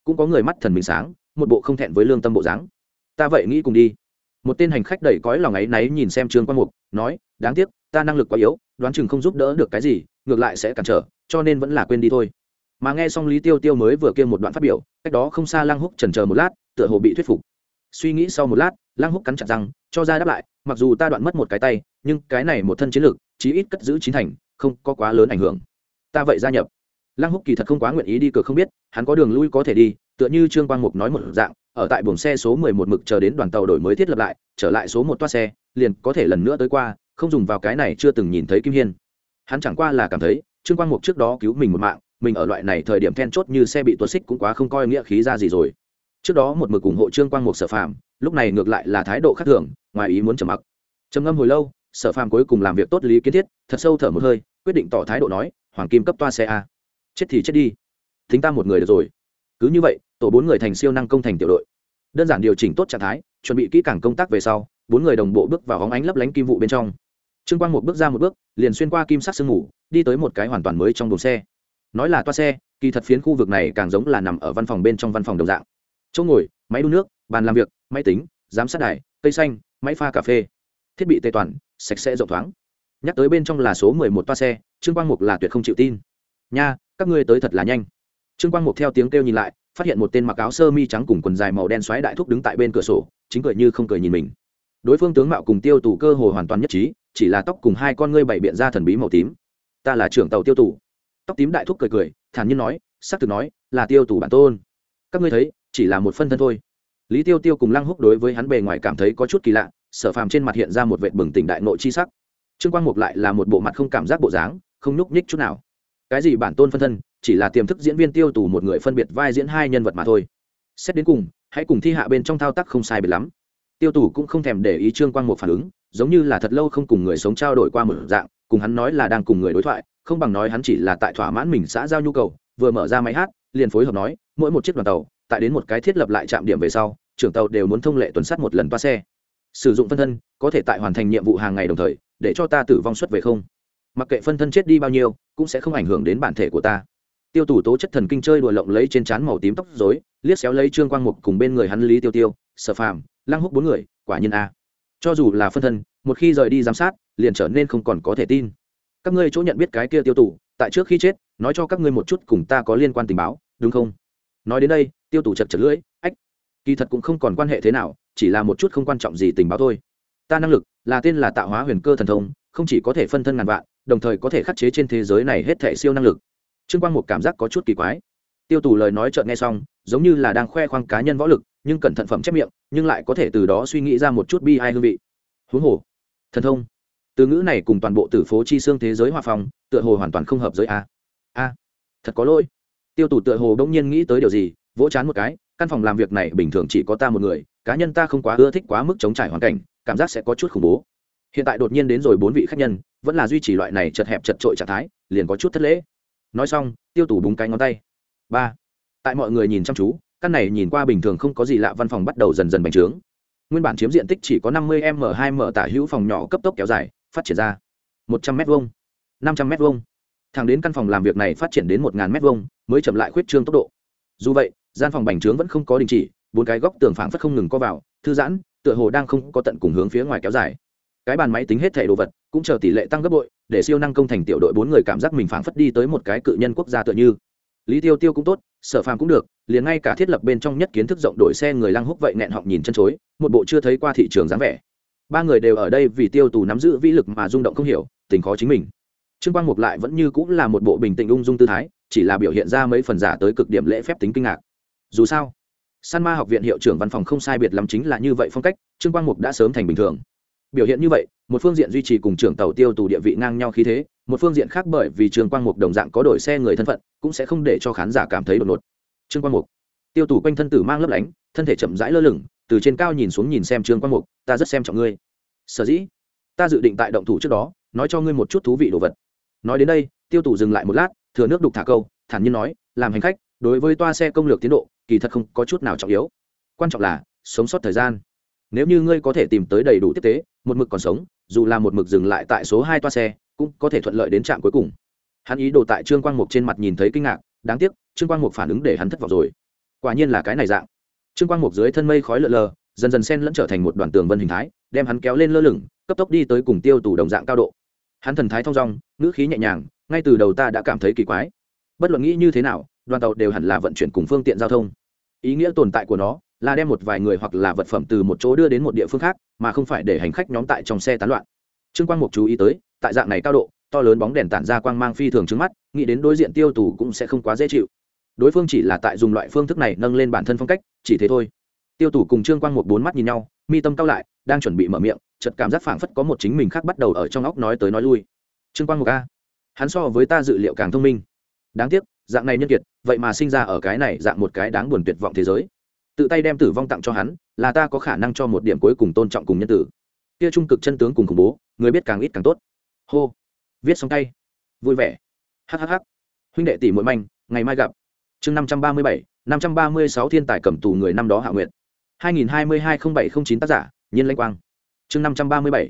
cũng có người mắt thần mình sáng, một bộ không thẹn với lương tâm bộ dáng. Ta vậy nghĩ cùng đi. Một tên hành khách đầy cõi lòng áy náy nhìn xem Trương Quang Mục, nói, đáng tiếc ta năng lực quá yếu, đoán chừng không giúp đỡ được cái gì, ngược lại sẽ cản trở, cho nên vẫn là quên đi thôi. Mà nghe xong Lý Tiêu Tiêu mới vừa kia một đoạn phát biểu, cách đó không xa Lăng Húc chần chờ một lát, tựa hồ bị thuyết phục. Suy nghĩ sau một lát, Lăng Húc cắn chặt răng, cho ra đáp lại, mặc dù ta đoạn mất một cái tay, nhưng cái này một thân chiến lược, chí ít cất giữ chín thành, không có quá lớn ảnh hưởng. Ta vậy gia nhập. Lăng Húc kỳ thật không quá nguyện ý đi cược không biết, hắn có đường lui có thể đi, tựa như Trương Quang Mục nói một dạng, ở tại buồng xe số 11 mực chờ đến đoàn tàu đổi mới thiết lập lại, trở lại số 1 toa xe, liền có thể lần nữa tới qua, không dùng vào cái này chưa từng nhìn thấy Kim Hiên. Hắn chẳng qua là cảm thấy, Trương Quang Mục trước đó cứu mình một mạng, mình ở loại này thời điểm then chốt như xe bị tuột xích cũng quá không coi nghĩa khí ra gì rồi. Trước đó một mực ủng hộ Trương Quang Mục Sở Phàm, lúc này ngược lại là thái độ khác thường, ngoài ý muốn trầm mặc. Trầm ngâm hồi lâu, Sở Phàm cuối cùng làm việc tốt lý kiến thiết, thật sâu thở một hơi, quyết định tỏ thái độ nói, hoàng kim cấp toa xe a. Chết thì chết đi, thính ta một người được rồi. Cứ như vậy, tổ 4 người thành siêu năng công thành tiểu đội. Đơn giản điều chỉnh tốt trạng thái, chuẩn bị kỹ càng công tác về sau, 4 người đồng bộ bước vào hóng ánh lấp lánh kim vụ bên trong. Trương Quang một bước ra một bước, liền xuyên qua kim sắc sương mù, đi tới một cái hoàn toàn mới trong đồn xe. Nói là toa xe, kỳ thật phiến khu vực này càng giống là nằm ở văn phòng bên trong văn phòng đồng dạng. Chỗ ngồi, máy đun nước, bàn làm việc, máy tính, giám sát đài, cây xanh, máy pha cà phê, thiết bị tề toàn, sạch sẽ rộng thoáng. Nhắc tới bên trong là số 11 toa xe, Trương Quang Mục là tuyệt không chịu tin. Nha, các ngươi tới thật là nhanh. Trương Quang Mục theo tiếng kêu nhìn lại, phát hiện một tên mặc áo sơ mi trắng cùng quần dài màu đen xoáy đại thúc đứng tại bên cửa sổ, chính cười như không cười nhìn mình. Đối phương tướng mạo cùng Tiêu Tù cơ hồ hoàn toàn nhất trí, chỉ là tóc cùng hai con ngươi bảy biện ra thần bí màu tím. Ta là trưởng tàu Tiêu Tù. Tóc tím đại thúc cười cười, thản nhiên nói, xác thực nói, là Tiêu Tù bản tôn. Các ngươi thấy, chỉ là một phân thân thôi. Lý Tiêu Tiêu cùng Lăng Húc đối với hắn bề ngoài cảm thấy có chút kỳ lạ, Sở Phàm trên mặt hiện ra một vệt bừng tỉnh đại ngộ chi sắc. Trương Quang Mục lại là một bộ mặt không cảm giác bộ dáng, không nhúc nhích chút nào. Cái gì bản tôn phân thân, chỉ là tiềm thức diễn viên Tiêu Tù một người phân biệt vai diễn hai nhân vật mà thôi. Xét đến cùng, hãy cùng thi hạ bên trong thao tác không sai biệt lắm. Tiêu Tù cũng không thèm để ý Trương Quang Mục phản ứng, giống như là thật lâu không cùng người sống trao đổi qua một dạng, cùng hắn nói là đang cùng người đối thoại, không bằng nói hắn chỉ là tại thỏa mãn mình xã giao nhu cầu, vừa mở ra máy hát, liền phối hợp nói, mỗi một chiếc đoàn tàu, tại đến một cái thiết lập lại trạm điểm về sau, trưởng tàu đều muốn thông lệ tuần sát một lần toa xe. Sử dụng phân thân, có thể tại hoàn thành nhiệm vụ hàng ngày đồng thời, để cho ta tử vong suất về không. Mặc kệ phân thân chết đi bao nhiêu, cũng sẽ không ảnh hưởng đến bản thể của ta. Tiêu Tù tố chất thần kinh chơi đùa lộng lấy trên trán màu tím tóc rối, liếc xéo lấy Trương Quang Mục cùng bên người hắn Lý Tiêu Tiêu, Sở Phàm, Lăng Húc bốn người, quả nhiên a. Cho dù là phân thân, một khi rời đi giám sát, liền trở nên không còn có thể tin. Các ngươi chỗ nhận biết cái kia Tiêu Tù, tại trước khi chết, nói cho các ngươi một chút cùng ta có liên quan tình báo, đúng không? Nói đến đây, Tiêu Tù chật chật lưỡi, ách, kỳ thật cũng không còn quan hệ thế nào, chỉ là một chút không quan trọng gì tình báo thôi. Ta năng lực là tên là tạo hóa huyền cơ thần thông, không chỉ có thể phân thân ngàn vạn, đồng thời có thể khắc chế trên thế giới này hết thảy siêu năng lực. Trương Quang Mục cảm giác có chút kỳ quái. Tiêu Tù lời nói chợt nghe xong, giống như là đang khoe khoang cá nhân võ lực, nhưng cẩn thận phẩm chép miệng, nhưng lại có thể từ đó suy nghĩ ra một chút bi ai hương vị. Huống hồ, thần thông, từ ngữ này cùng toàn bộ tử phố chi xương thế giới hòa phong, tựa hồ hoàn toàn không hợp giới a. A, thật có lỗi. Tiêu Tù tựa hồ bỗng nhiên nghĩ tới điều gì, vỗ chán một cái, căn phòng làm việc này bình thường chỉ có ta một người, cá nhân ta không quá ưa thích quá mức chống trải hoàn cảnh, cảm giác sẽ có chút khủng bố. Hiện tại đột nhiên đến rồi 4 vị khách nhân, vẫn là duy trì loại này chật hẹp chật trội trạng thái, liền có chút thất lễ. Nói xong, Tiêu Tù búng cái ngón tay. 3. Tại mọi người nhìn chăm chú, căn này nhìn qua bình thường không có gì lạ văn phòng bắt đầu dần dần bành trướng. Nguyên bản chiếm diện tích chỉ có 50m2m tả hữu phòng nhỏ cấp tốc kéo dài, phát triển ra 100m2, 500m2. Thẳng đến căn phòng làm việc này phát triển đến 1000m2 mới chậm lại khuyết trương tốc độ. Dù vậy, gian phòng bành trướng vẫn không có đình chỉ, 4 cái góc tường phảng phất không ngừng co vào, thư giãn, tựa hồ đang không có tận cùng hướng phía ngoài kéo dài. Cái bàn máy tính hết thảy đồ vật cũng chờ tỷ lệ tăng gấp bội, để siêu năng công thành tiểu đội 4 người cảm giác mình phảng phất đi tới một cái cự nhân quốc gia tựa như. Lý Tiêu Tiêu cũng tốt, Sở Phàm cũng được, liền ngay cả thiết lập bên trong nhất kiến thức rộng đổi xe người Lăng Húc vậy nghẹn họng nhìn chân chối, một bộ chưa thấy qua thị trường dáng vẻ. 3 người đều ở đây vì Tiêu Tù nắm giữ vĩ lực mà rung động không hiểu, tình khó chính mình. Trương Quang Mục lại vẫn như cũng là một bộ bình tĩnh ung dung tư thái, chỉ là biểu hiện ra mấy phần giả tới cực điểm lễ phép tính kinh ngạc. Dù sao, San Ma học viện hiệu trưởng văn phòng không sai biệt lắm chính là như vậy phong cách, Trương Quang Mục đã sớm thành bình thường. Biểu hiện như vậy, một phương diện duy trì cùng trưởng tàu Tiêu Tù địa vị ngang nhau khí thế, một phương diện khác bởi vì Trương Quang Mục đồng dạng có đổi xe người thân phận, cũng sẽ không để cho khán giả cảm thấy đột ngột. Trương Quang Mục, Tiêu Tù quanh thân tử mang lấp lánh, thân thể chậm rãi lơ lửng, từ trên cao nhìn xuống nhìn xem Trương Quang Mục, ta rất xem trọng ngươi. Sở dĩ, ta dự định tại động thủ trước đó, nói cho ngươi một chút thú vị đồ vật. Nói đến đây, Tiêu Tù dừng lại một lát, thừa nước đục thả câu, thản nhiên nói, làm hành khách, đối với toa xe công lược tiến độ, kỳ thật không có chút nào trọng yếu. Quan trọng là sống sót thời gian. Nếu như ngươi có thể tìm tới đầy đủ tiếp tế, một mực còn sống, dù là một mực dừng lại tại số 2 toa xe, cũng có thể thuận lợi đến trạm cuối cùng. Hắn ý đồ tại Trương Quang Mục trên mặt nhìn thấy kinh ngạc, đáng tiếc, Trương Quang Mục phản ứng để hắn thất vọng rồi. quả nhiên là cái này dạng. Trương Quang Mục dưới thân mây khói lờ lờ, dần dần xen lẫn trở thành một đoàn tường vân hình thái, đem hắn kéo lên lơ lửng, cấp tốc đi tới cùng Tiêu Tù đồng dạng cao độ. Hắn thần thái thong dong, ngữ khí nhẹ nhàng, ngay từ đầu ta đã cảm thấy kỳ quái. Bất luận nghĩ như thế nào, đoàn tàu đều hẳn là vận chuyển cùng phương tiện giao thông. Ý nghĩa tồn tại của nó là đem một vài người hoặc là vật phẩm từ một chỗ đưa đến một địa phương khác, mà không phải để hành khách nhóm tại trong xe tán loạn. Trương Quang Mục chú ý tới, tại dạng này cao độ, to lớn bóng đèn tản ra quang mang phi thường trước mắt, nghĩ đến đối diện Tiêu Tù cũng sẽ không quá dễ chịu. Đối phương chỉ là tại dùng loại phương thức này nâng lên bản thân phong cách, chỉ thế thôi. Tiêu Tù cùng Trương Quang Mục bốn mắt nhìn nhau, mi tâm cau lại, đang chuẩn bị mở miệng, chợt cảm giác phảng phất có một chính mình khác bắt đầu ở trong óc nói tới nói lui. Trương Quang Mục a, hắn so với ta dự liệu càng thông minh. Đáng tiếc, dạng này nhân kiệt, vậy mà sinh ra ở cái này dạng một cái đáng buồn tuyệt vọng thế giới. Tự tay đem tử vong tặng cho hắn, là ta có khả năng cho một điểm cuối cùng tôn trọng cùng nhân tử. Kia trung cực chân tướng cùng khủng bố, người biết càng ít càng tốt. Hô, viết xong tay, vui vẻ. Hắc. Huynh đệ tỷ muội manh, ngày mai gặp. Chương 537, 536 thiên tài cầm tù người năm đó Hạ Nguyệt. 2022-0709 tác giả, Nhiên Lãnh Quang. Chương 537,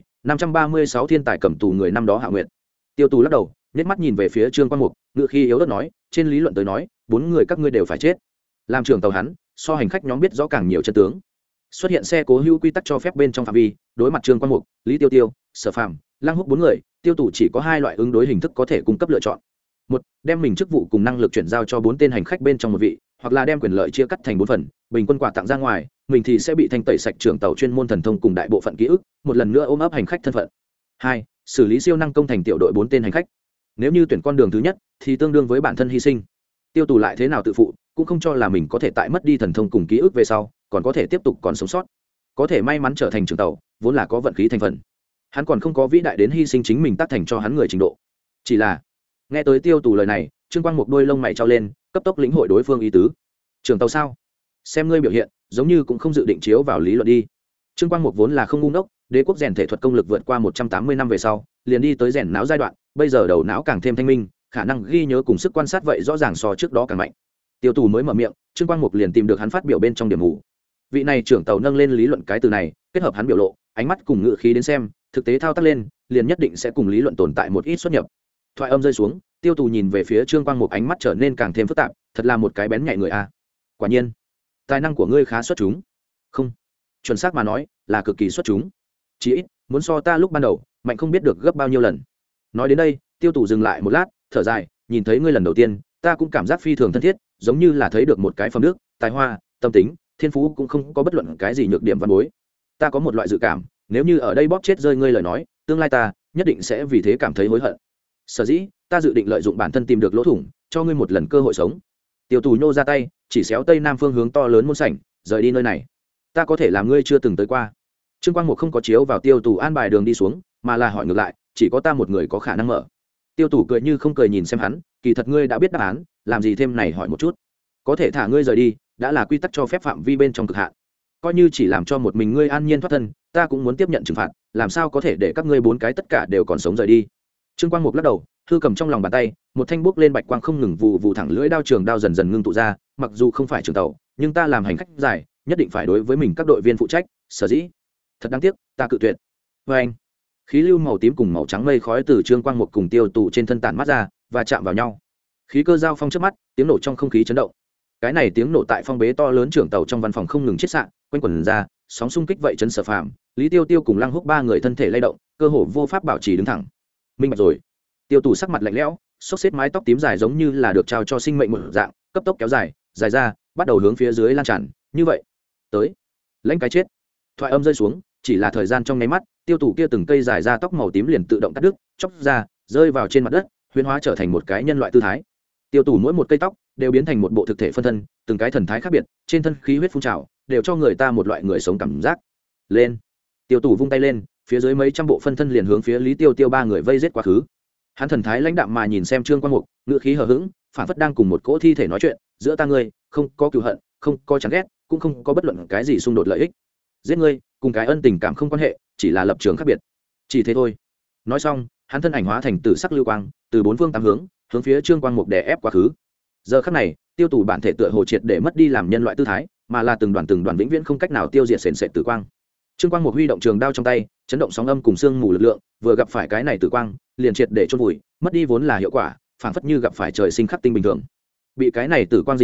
536 thiên tài cầm tù người năm đó Hạ Nguyệt. Tiêu Tù lắc đầu, nhếch mắt nhìn về phía Trương Quang Mục, ngựa khi yếu ớt nói, trên lý luận tới nói, bốn người các ngươi đều phải chết. Làm trưởng tàu hắn, so hành khách nhóm biết rõ càng nhiều chân tướng. Xuất hiện xe cố hữu quy tắc cho phép bên trong phạm vi, đối mặt Trương Quang Mục, Lý Tiêu Tiêu, Sở Phàm, Lăng Húc bốn người, Tiêu Tù chỉ có hai loại ứng đối hình thức có thể cung cấp lựa chọn. Một, đem mình chức vụ cùng năng lực chuyển giao cho bốn tên hành khách bên trong một vị, hoặc là đem quyền lợi chia cắt thành bốn phần, bình quân quà tặng ra ngoài, mình thì sẽ bị thanh tẩy sạch trưởng tàu chuyên môn thần thông cùng đại bộ phận ký ức, một lần nữa ôm ấp hành khách thân phận. Hai, xử lý siêu năng công thành tiểu đội bốn tên hành khách. Nếu như tuyển con đường thứ nhất, thì tương đương với bản thân hy sinh. Tiêu Tù lại thế nào tự phụ, cũng không cho là mình có thể tại mất đi thần thông cùng ký ức về sau, còn có thể tiếp tục còn sống sót. Có thể may mắn trở thành trưởng tàu, vốn là có vận khí thành phần. Hắn còn không có vĩ đại đến hy sinh chính mình tác thành cho hắn người trình độ. Chỉ là, nghe tới Tiêu Tù lời này, Trương Quang Mục đôi lông mày trao lên, cấp tốc lĩnh hội đối phương ý tứ. Trưởng tàu sao? Xem ngươi biểu hiện, giống như cũng không dự định chiếu vào lý luận đi. Trương Quang Mục vốn là không ngu ngốc, đế quốc rèn thể thuật công lực vượt qua 180 năm về sau, liền đi tới rèn não giai đoạn, bây giờ đầu não càng thêm thanh minh, khả năng ghi nhớ cùng sức quan sát vậy rõ ràng so trước đó càng mạnh. Tiêu Tù mới mở miệng, Trương Quang Mục liền tìm được hắn phát biểu bên trong điểm mù. Vị này trưởng tàu nâng lên lý luận cái từ này, kết hợp hắn biểu lộ, ánh mắt cùng ngữ khí đến xem, thực tế thao tác lên, liền nhất định sẽ cùng lý luận tồn tại một ít xuất nhập. Thoại âm rơi xuống, Tiêu Tù nhìn về phía Trương Quang Mục, ánh mắt trở nên càng thêm phức tạp, thật là một cái bén nhạy người a. Quả nhiên, tài năng của ngươi khá xuất chúng. Không, chuẩn xác mà nói, là cực kỳ xuất chúng. Chỉ ít, muốn so ta lúc ban đầu, mạnh không biết được gấp bao nhiêu lần. Nói đến đây, Tiêu Tù dừng lại một lát, thở dài, nhìn thấy ngươi lần đầu tiên, ta cũng cảm giác phi thường thân thiết, giống như là thấy được một cái phẩm đức, tài hoa, tâm tính, thiên phú cũng không có bất luận cái gì nhược điểm văn bối. Ta có một loại dự cảm, nếu như ở đây bóp chết rơi ngươi lời nói, tương lai ta nhất định sẽ vì thế cảm thấy hối hận. Sở dĩ, ta dự định lợi dụng bản thân tìm được lỗ thủng, cho ngươi một lần cơ hội sống. Tiêu Tù nhô ra tay, chỉ xéo tây nam phương hướng to lớn môn sảnh, rời đi nơi này. Ta có thể làm ngươi chưa từng tới qua. Trương Quang Mục không có chiếu vào Tiêu Tù an bài đường đi xuống, mà là hỏi ngược lại, chỉ có ta một người có khả năng mở. Tiêu Tù cười như không cười nhìn xem hắn, kỳ thật ngươi đã biết đáp án, làm gì thêm này hỏi một chút. Có thể thả ngươi rời đi, đã là quy tắc cho phép phạm vi bên trong cực hạn. Coi như chỉ làm cho một mình ngươi an nhiên thoát thân, ta cũng muốn tiếp nhận trừng phạt, làm sao có thể để các ngươi bốn cái tất cả đều còn sống rời đi. Trương Quang Mục lắc đầu, thư cầm trong lòng bàn tay, một thanh bút lên bạch quang không ngừng vụ vụ thẳng lưỡi đao trường đao dần dần ngưng tụ ra, mặc dù không phải trường tàu, nhưng ta làm hành khách dài, nhất định phải đối với mình các đội viên phụ trách, sở dĩ. Thật đáng tiếc, ta cự tuyệt. Và anh, khí lưu màu tím cùng màu trắng mây khói từ Trương Quang Mục cùng Tiêu Tù trên thân tản mắt ra và chạm vào nhau. Khí cơ giao phong trước mắt, tiếng nổ trong không khí chấn động. Cái này tiếng nổ tại phong bế to lớn trưởng tàu trong văn phòng không ngừng chiết xạ, quanh quẩn ra, sóng xung kích vậy chấn Sở Phàm, Lý Tiêu Tiêu cùng Lăng Húc ba người thân thể lay động, cơ hồ vô pháp bảo trì đứng thẳng. Minh bạch rồi. Tiêu Tù sắc mặt lạnh lẽo, xốc xếp mái tóc tím dài giống như là được trao cho sinh mệnh một dạng, cấp tốc kéo dài, dài ra, bắt đầu hướng phía dưới lan tràn, như vậy, tới, lãnh cái chết. Thoại âm rơi xuống, chỉ là thời gian trong nháy mắt, Tiêu Tù kia từng cây dài ra tóc màu tím liền tự động cắt đứt, chóc ra, rơi vào trên mặt đất, huyễn hóa trở thành một cái nhân loại tư thái. Tiêu Tù mỗi một cây tóc đều biến thành một bộ thực thể phân thân, từng cái thần thái khác biệt, trên thân khí huyết phun trào, đều cho người ta một loại người sống cảm giác. Lên. Tiêu Tù vung tay lên, phía dưới mấy trăm bộ phân thân liền hướng phía Lý Tiêu Tiêu ba người vây giết quá khứ. Hắn thần thái lãnh đạm mà nhìn xem Trương Quang Mục, ngữ khí hờ hững, phản phất đang cùng một cỗ thi thể nói chuyện, giữa ta ngươi, không có cừu hận, không có chán ghét, cũng không có bất luận cái gì xung đột lợi ích. Giết ngươi, cùng cái ân tình cảm không quan hệ, chỉ là lập trường khác biệt. Chỉ thế thôi. Nói xong, hắn thân ảnh hóa thành tử sắc lưu quang, từ bốn phương tám hướng, hướng phía Trương Quang Mục đè ép quá khứ. Giờ khắc này, Tiêu Tù bản thể tựa hồ triệt để mất đi làm nhân loại tư thái, mà là từng đoàn vĩnh viễn không cách nào tiêu diệt sền sệt tử quang. Trương Quang Mục huy động trường đao trong tay, chấn động sóng âm cùng xương mù lực lượng, vừa gặp phải cái này tử quang, liền triệt để chôn vùi, mất đi vốn là hiệu quả, phảng phất như gặp phải trời sinh khắc tinh bình thường. Bị cái này tử quang dính vào,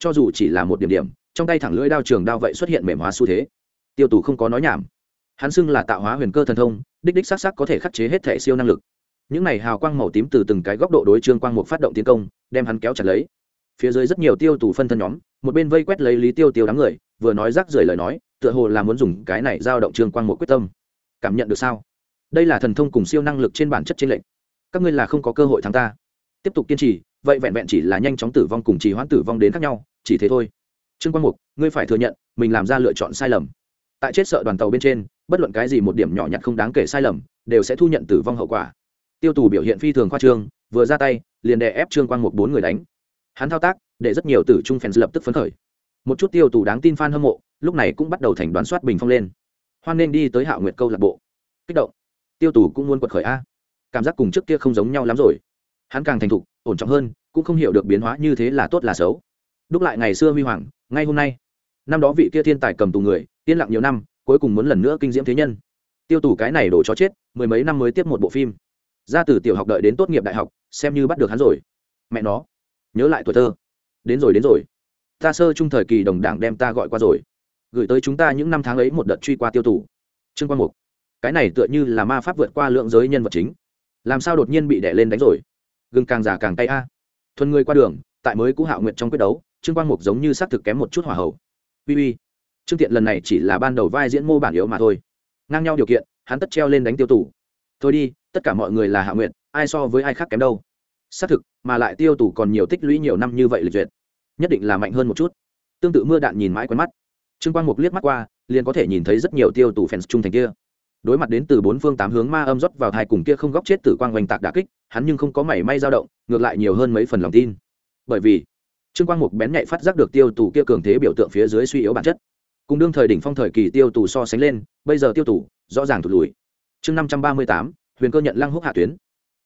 cho dù chỉ là một điểm điểm, trong tay thẳng lưỡi đao trường đao vậy xuất hiện mềm hóa xu thế. Tiêu Tù không có nói nhảm, hắn xưng là tạo hóa huyền cơ thần thông, đích đích xác xác có thể khắc chế hết thể siêu năng lực. Những này hào quang màu tím từ từng cái góc độ đối Trương Quang Mục phát động tiến công, đem hắn kéo chặt lấy. Phía dưới rất nhiều Tiêu Tù phân thân nhóm, một bên vây quét lấy Lý Tiêu Tiêu đám người, vừa nói rác rưởi lời nói, tựa hồ là muốn dùng cái này giao động Trương Quang Mục quyết tâm. Cảm nhận được sao? Đây là thần thông cùng siêu năng lực trên bản chất chênh lệch. Các ngươi là không có cơ hội thắng ta. Tiếp tục kiên trì, vậy vẹn vẹn chỉ là nhanh chóng tử vong cùng trì hoãn tử vong đến khác nhau, chỉ thế thôi. Trương Quang Mục, ngươi phải thừa nhận, mình làm ra lựa chọn sai lầm. Tại chết sợ đoàn tàu bên trên, bất luận cái gì một điểm nhỏ nhặt không đáng kể sai lầm, đều sẽ thu nhận tử vong hậu quả. Tiêu Tù biểu hiện phi thường khoa trương, vừa ra tay, liền đè ép Trương Quang Mục 4 người đánh. Hắn thao tác, để rất nhiều tử trung fans lập tức phấn khởi. Một chút Tiêu Tù đáng tin fan hâm mộ, lúc này cũng bắt đầu thành đoán soát bình phong lên. Hoan nên đi tới Hạo Nguyệt câu lạc bộ. Kích động. Tiêu Tù cũng muốn quật khởi a. Cảm giác cùng trước kia không giống nhau lắm rồi. Hắn càng thành thục, ổn trọng hơn, cũng không hiểu được biến hóa như thế là tốt là xấu. Đúc lại ngày xưa huy hoàng, ngay hôm nay. Năm đó vị kia thiên tài cầm tù người, yên lặng nhiều năm, cuối cùng muốn lần nữa kinh diễm thế nhân. Tiêu Tù cái này đổ chó chết, mười mấy năm mới tiếp một bộ phim. Ra từ tiểu học đợi đến tốt nghiệp đại học, xem như bắt được hắn rồi. Mẹ nó, nhớ lại tuổi thơ. Đến rồi. Ta sơ trung thời kỳ đồng đảng đem ta gọi qua rồi. Gửi tới chúng ta những năm tháng ấy một đợt truy qua Tiêu Tù. Trương Quang Mục, cái này tựa như là ma pháp vượt qua lượng giới nhân vật chính. Làm sao đột nhiên bị đè lên đánh rồi? Gừng càng già càng cay a. Thuần người qua đường, tại mới cũ Hạo Nguyệt trong quyết đấu, Trương Quang Mục giống như xác thực kém một chút hỏa hậu. Uy, Trương Tiện lần này chỉ là ban đầu vai diễn mô bản yếu mà thôi. Ngang nhau điều kiện, hắn tất treo lên đánh Tiêu Tù. Thôi đi, tất cả mọi người là Hạo Nguyệt, ai so với ai khác kém đâu. Xác thực, mà lại Tiêu Tù còn nhiều tích lũy nhiều năm như vậy lịch duyệt, nhất định là mạnh hơn một chút. Tương tự mưa đạn nhìn mãi quen mắt. Trương Quang Mục liếc mắt qua, liền có thể nhìn thấy rất nhiều Tiêu Tù fans trung thành kia. Đối mặt đến từ bốn phương tám hướng ma âm rót vào hai cùng kia không góc chết tử quang oanh tạc đả kích, hắn nhưng không có mảy may dao động, ngược lại nhiều hơn mấy phần lòng tin. Bởi vì Trương Quang Mục bén nhạy phát giác được Tiêu Tù kia cường thế biểu tượng phía dưới suy yếu bản chất. Cùng đương thời đỉnh phong thời kỳ Tiêu Tù so sánh lên, bây giờ Tiêu Tù rõ ràng thụt lùi. Chương 538, Huyền Cơ nhận Lăng Húc hạ tuyến.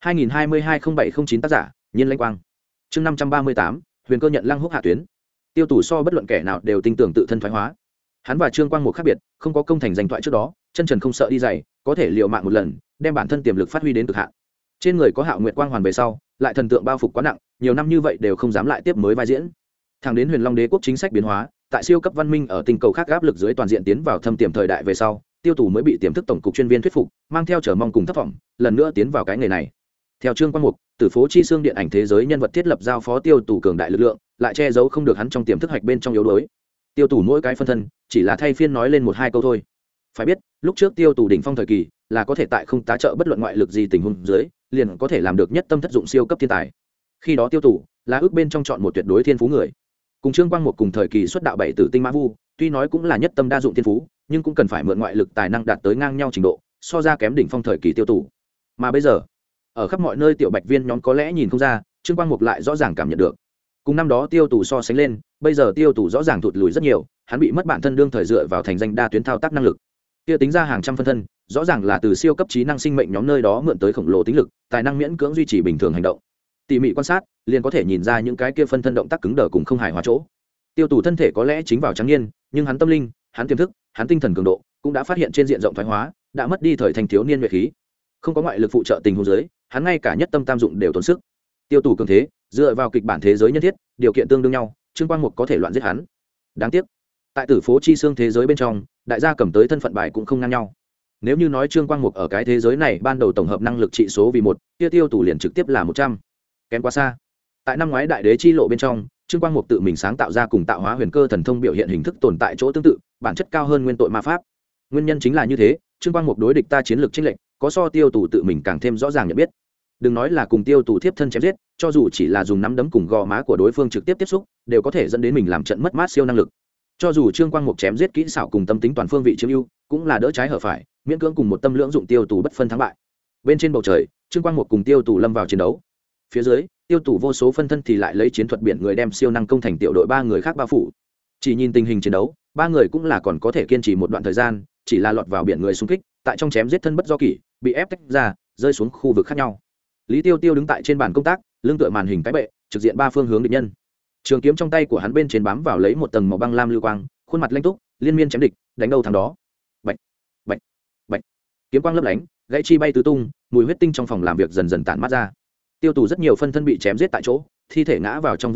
2022-0709 tác giả, Nhiên Lãnh Quang. Chương 538, Huyền Cơ nhận Lăng Húc hạ tuyến. Tiêu Tù so bất luận kẻ nào đều tin tưởng tự thân thoái hóa. Hắn và Trương Quang Mục khác biệt, không có công thành danh thoại trước đó, chân trần không sợ đi dày, có thể liều mạng một lần, đem bản thân tiềm lực phát huy đến cực hạn. Trên người có Hạo Nguyệt quang hoàn về sau, lại thần tượng bao phục quá nặng, nhiều năm như vậy đều không dám lại tiếp mới vai diễn. Thẳng đến Huyền Long Đế quốc chính sách biến hóa, tại siêu cấp văn minh ở tinh cầu khác áp lực dưới toàn diện tiến vào thâm tiềm thời đại về sau, Tiêu Tù mới bị tiềm thức tổng cục chuyên viên thuyết phục, mang theo chờ mong cùng thất vọng, lần nữa tiến vào cái nghề này. Theo Trương Quang Mục, Tử Phố Chi Xương điện ảnh thế giới nhân vật thiết lập giao phó Tiêu Tù cường đại lực lượng, lại che giấu không được hắn trong tiềm thức hạch bên trong yếu đuối. Tiêu Tù mỗi cái phân thân chỉ là thay phiên nói lên một hai câu thôi. Phải biết, lúc trước Tiêu Tù đỉnh phong thời kỳ, là có thể tại không tá trợ bất luận ngoại lực gì tình huống dưới, liền có thể làm được nhất tâm thất dụng siêu cấp thiên tài. Khi đó Tiêu Tù là ước bên trong chọn một tuyệt đối thiên phú người. Cùng Trương Quang Mục cùng thời kỳ xuất đạo bảy tử tinh mã vu, tuy nói cũng là nhất tâm đa dụng thiên phú, nhưng cũng cần phải mượn ngoại lực tài năng đạt tới ngang nhau trình độ, so ra kém đỉnh phong thời kỳ Tiêu Tù. Mà bây giờ, ở khắp mọi nơi tiểu bạch viên nhóm có lẽ nhìn không ra, Trương Quang Mục lại rõ ràng cảm nhận được. Cùng năm đó Tiêu Tù so sánh lên, bây giờ Tiêu Tù rõ ràng thụt lùi rất nhiều, hắn bị mất bản thân đương thời dựa vào thành danh đa tuyến thao tác năng lực. Kia tính ra hàng trăm phân thân, rõ ràng là từ siêu cấp trí năng sinh mệnh nhóm nơi đó mượn tới khổng lồ tính lực, tài năng miễn cưỡng duy trì bình thường hành động. Tỉ mỉ quan sát, liền có thể nhìn ra những cái kia phân thân động tác cứng đờ cùng không hài hòa chỗ. Tiêu Tù thân thể có lẽ chính vào trắng niên, nhưng hắn tâm linh, hắn tiềm thức, hắn tinh thần cường độ, cũng đã phát hiện trên diện rộng thoái hóa, đã mất đi thời thành thiếu niên nhuệ khí. Không có ngoại lực phụ trợ tình huống dưới, hắn ngay cả nhất tâm tam dụng đều tốn sức. Tiêu Tù cường thế, dựa vào kịch bản thế giới nhân thiết, điều kiện tương đương nhau, Trương Quang Mục có thể loạn giết hắn. Đáng tiếc, tại Tử Phố Chi Xương thế giới bên trong, đại gia cầm tới thân phận bài cũng không ngang nhau. Nếu như nói Trương Quang Mục ở cái thế giới này ban đầu tổng hợp năng lực trị số vì một, kia Tiêu Tù liền trực tiếp là 100. Kém quá xa. Tại năm ngoái đại đế chi lộ bên trong, Trương Quang Mục tự mình sáng tạo ra cùng tạo hóa huyền cơ thần thông biểu hiện hình thức tồn tại chỗ tương tự, bản chất cao hơn nguyên tội ma pháp. Nguyên nhân chính là như thế, Trương Quang Mục đối địch ta chiến lược chênh lệch, có so Tiêu Tù tự mình càng thêm rõ ràng nhận biết. Đừng nói là cùng Tiêu Tù thiếp thân chém giết, cho dù chỉ là dùng nắm đấm cùng gò má của đối phương trực tiếp tiếp xúc, đều có thể dẫn đến mình làm trận mất mát siêu năng lực. Cho dù Trương Quang Mục chém giết kỹ xảo cùng tâm tính toàn phương vị chiếm ưu, cũng là đỡ trái hở phải, miễn cưỡng cùng một tâm lưỡng dụng Tiêu Tù bất phân thắng bại. Bên trên bầu trời, Trương Quang Mục cùng Tiêu Tù lâm vào chiến đấu. Phía dưới, Tiêu Tù vô số phân thân thì lại lấy chiến thuật biển người đem siêu năng công thành tiểu đội ba người khác bao phủ. Chỉ nhìn tình hình chiến đấu, ba người cũng là còn có thể kiên trì một đoạn thời gian, chỉ là lọt vào biển người xung kích, tại trong chém giết thân bất do kỷ, bị ép tách ra, rơi xuống khu vực khác nhau. Lý Tiêu Tiêu đứng tại trên bàn công tác, lưng tựa màn hình cái bệ, trực diện ba phương hướng địch nhân. Trường kiếm trong tay của hắn bên trên bám vào lấy một tầng màu băng lam lưu quang, khuôn mặt lãnh túc, liên miên chém địch, đánh đâu thắng đó. Bạch, bạch, bạch. Kiếm quang lấp lánh, gãy chi bay tứ tung, mùi huyết tinh trong phòng làm việc dần dần tản mát ra. Tiêu Tù rất nhiều phân thân bị chém giết tại chỗ, thi thể ngã vào trong vũng máu,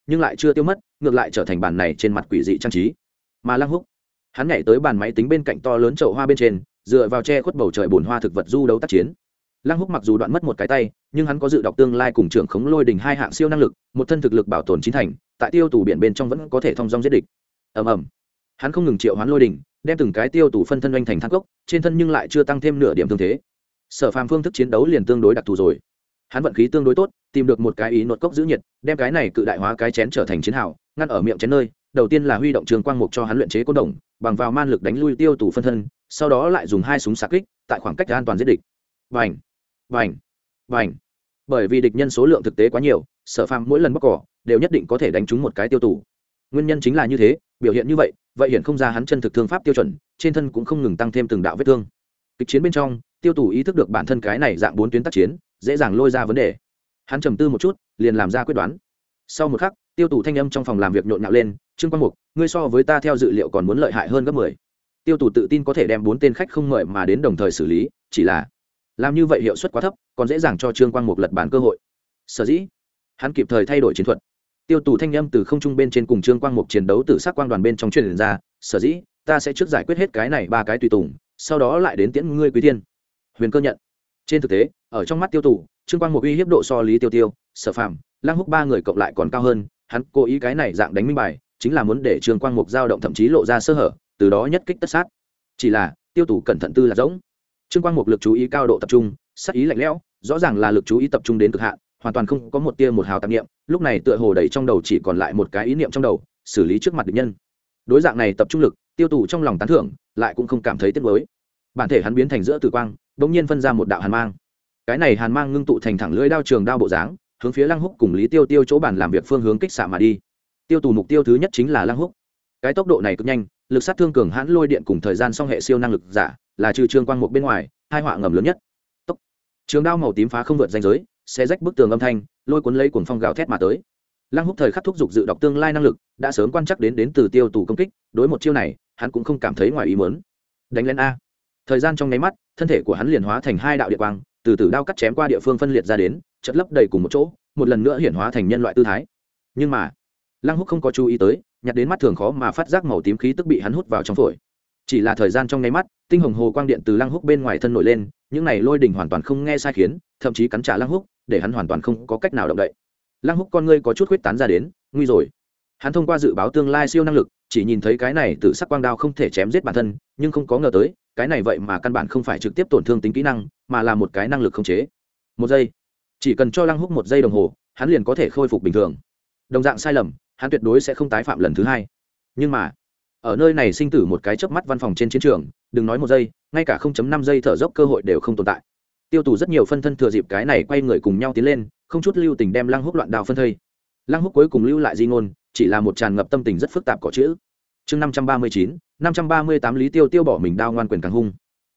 nhưng lại chưa tiêu mất, ngược lại trở thành bàn này trên mặt quỷ dị trang trí. Mà Lăng Húc, hắn nhảy tới bàn máy tính bên cạnh to lớn chậu hoa bên trên, dựa vào che khuất bầu trời bồn hoa thực vật du đấu tác chiến. Lăng Húc mặc dù đoạn mất một cái tay, nhưng hắn có dự đọc tương lai cùng trưởng khống lôi đình hai hạng siêu năng lực, một thân thực lực bảo tồn chín thành, tại tiêu tù biển bên trong vẫn có thể thông dong giết địch. Ầm ầm, hắn không ngừng triệu hoán lôi đình, đem từng cái tiêu tù phân thân oanh thành than cốc, trên thân nhưng lại chưa tăng thêm nửa điểm thương thế. Sở Phàm phương thức chiến đấu liền tương đối đặc thù rồi. Hắn vận khí tương đối tốt, tìm được một cái ý nốt cốc giữ nhiệt, đem cái này cự đại hóa cái chén trở thành chiến hào, ngăn ở miệng chén nơi. Đầu tiên là huy động trường quang mục cho hắn luyện chế côn đồng, bằng vào man lực đánh lui tiêu tù phân thân, sau đó lại dùng hai súng xạ kích, tại khoảng cách an toàn giết địch. Vành, vành, vành. Bởi vì địch nhân số lượng thực tế quá nhiều, Sở Phàm mỗi lần bóc cỏ đều nhất định có thể đánh trúng một cái tiêu tù. Nguyên nhân chính là như thế, biểu hiện như vậy, vậy hiện không ra hắn chân thực thương pháp tiêu chuẩn, trên thân cũng không ngừng tăng thêm từng đạo vết thương. Kịch chiến bên trong, tiêu tù ý thức được bản thân cái này dạng bốn tuyến tác chiến, dễ dàng lôi ra vấn đề. Hắn trầm tư một chút, liền làm ra quyết đoán. Sau một khắc, tiêu tù thanh âm trong phòng làm việc nhộn nhạo lên, "Trương Quang Mục, ngươi so với ta theo dự liệu còn muốn lợi hại hơn gấp 10." Tiêu tù tự tin có thể đem 4 tên khách không mời mà đến đồng thời xử lý, chỉ là làm như vậy hiệu suất quá thấp, còn dễ dàng cho Trương Quang Mục lật bàn cơ hội. Sở dĩ, hắn kịp thời thay đổi chiến thuật. Tiêu tù thanh âm từ không trung bên trên cùng Trương Quang Mục chiến đấu tử sắc quang đoàn bên trong truyền ra, "Sở dĩ, ta sẽ trước giải quyết hết cái này ba cái tùy tùng, sau đó lại đến tiễn ngươi quý tiên." Huyền Cơ nhận. Trên thực tế, ở trong mắt tiêu tù, Trương Quang Mục uy hiếp độ so Lý Tiêu Tiêu, Sở Phàm, Lăng Húc ba người cộng lại còn cao hơn, hắn cố ý cái này dạng đánh minh bài, chính là muốn để Trương Quang Mục dao động thậm chí lộ ra sơ hở, từ đó nhất kích tất sát. Chỉ là, tiêu tù cẩn thận tư là rỗng. Trương Quang Mục lực chú ý cao độ tập trung, sát ý lạnh lẽo, rõ ràng là lực chú ý tập trung đến cực hạn, hoàn toàn không có một tia một hào tạp niệm, lúc này tựa hồ đầy trong đầu chỉ còn lại một cái ý niệm trong đầu, xử lý trước mặt địch nhân. Đối dạng này tập trung lực, tiêu tù trong lòng tán thưởng, lại cũng không cảm thấy tiếc nuối. Bản thể hắn biến thành giữa tử quang, bỗng nhiên phân ra một đạo hàn mang. Cái này hàn mang ngưng tụ thành thẳng lưỡi đao trường đao bộ dáng, hướng phía Lăng Húc cùng Lý Tiêu Tiêu chỗ bàn làm việc phương hướng kích xạ mà đi. Tiêu tù mục tiêu thứ nhất chính là Lăng Húc. Cái tốc độ này cực nhanh, lực sát thương cường hãn lôi điện cùng thời gian song hệ siêu năng lực giả, là trừ Trương Quang Mục bên ngoài, hai họa ngầm lớn nhất. Tốc. Trường đao màu tím phá không vượt ranh giới, xé rách bức tường âm thanh, lôi cuốn lấy cuồng phong gào thét mà tới. Lăng Húc thời khắc thúc dục dự đọc tương lai năng lực, đã sớm quan chắc đến từ tiêu tù công kích, đối một chiêu này, hắn cũng không cảm thấy ngoài ý muốn. Đánh lên a. Thời gian trong nháy mắt, thân thể của hắn liền hóa thành hai đạo điện quang, từ từ đao cắt chém qua địa phương phân liệt ra đến, chật lấp đầy cùng một chỗ, một lần nữa hiển hóa thành nhân loại tư thái. Nhưng mà, Lăng Húc không có chú ý tới, nhặt đến mắt thường khó mà phát giác màu tím khí tức bị hắn hút vào trong phổi. Chỉ là thời gian trong nháy mắt, tinh hồng hồ quang điện từ Lăng Húc bên ngoài thân nổi lên, những này lôi đỉnh hoàn toàn không nghe sai khiến, thậm chí cắn trả Lăng Húc, để hắn hoàn toàn không có cách nào động đậy. Lăng Húc con ngươi có chút huyết tán ra đến, nguy rồi. Hắn thông qua dự báo tương lai siêu năng lực, chỉ nhìn thấy cái này tự sắc quang đao không thể chém giết bản thân, nhưng không có ngờ tới, cái này vậy mà căn bản không phải trực tiếp tổn thương tính kỹ năng, mà là một cái năng lực khống chế. Một giây, chỉ cần cho Lăng Húc một giây đồng hồ, hắn liền có thể khôi phục bình thường. Đồng dạng sai lầm, hắn tuyệt đối sẽ không tái phạm lần thứ hai. Nhưng mà, ở nơi này sinh tử một cái chớp mắt văn phòng trên chiến trường, đừng nói một giây, ngay cả 0.5 giây thở dốc cơ hội đều không tồn tại. Tiêu tù rất nhiều phân thân thừa dịp cái này quay người cùng nhau tiến lên, không chút lưu tình đem Lăng Húc loạn đao phân thây. Lăng Húc cuối cùng lưu lại di ngôn, chỉ là một tràn ngập tâm tình rất phức tạp có chữ. Chương 539, 538 Lý Tiêu Tiêu bỏ mình đao ngoan quyền càng hung.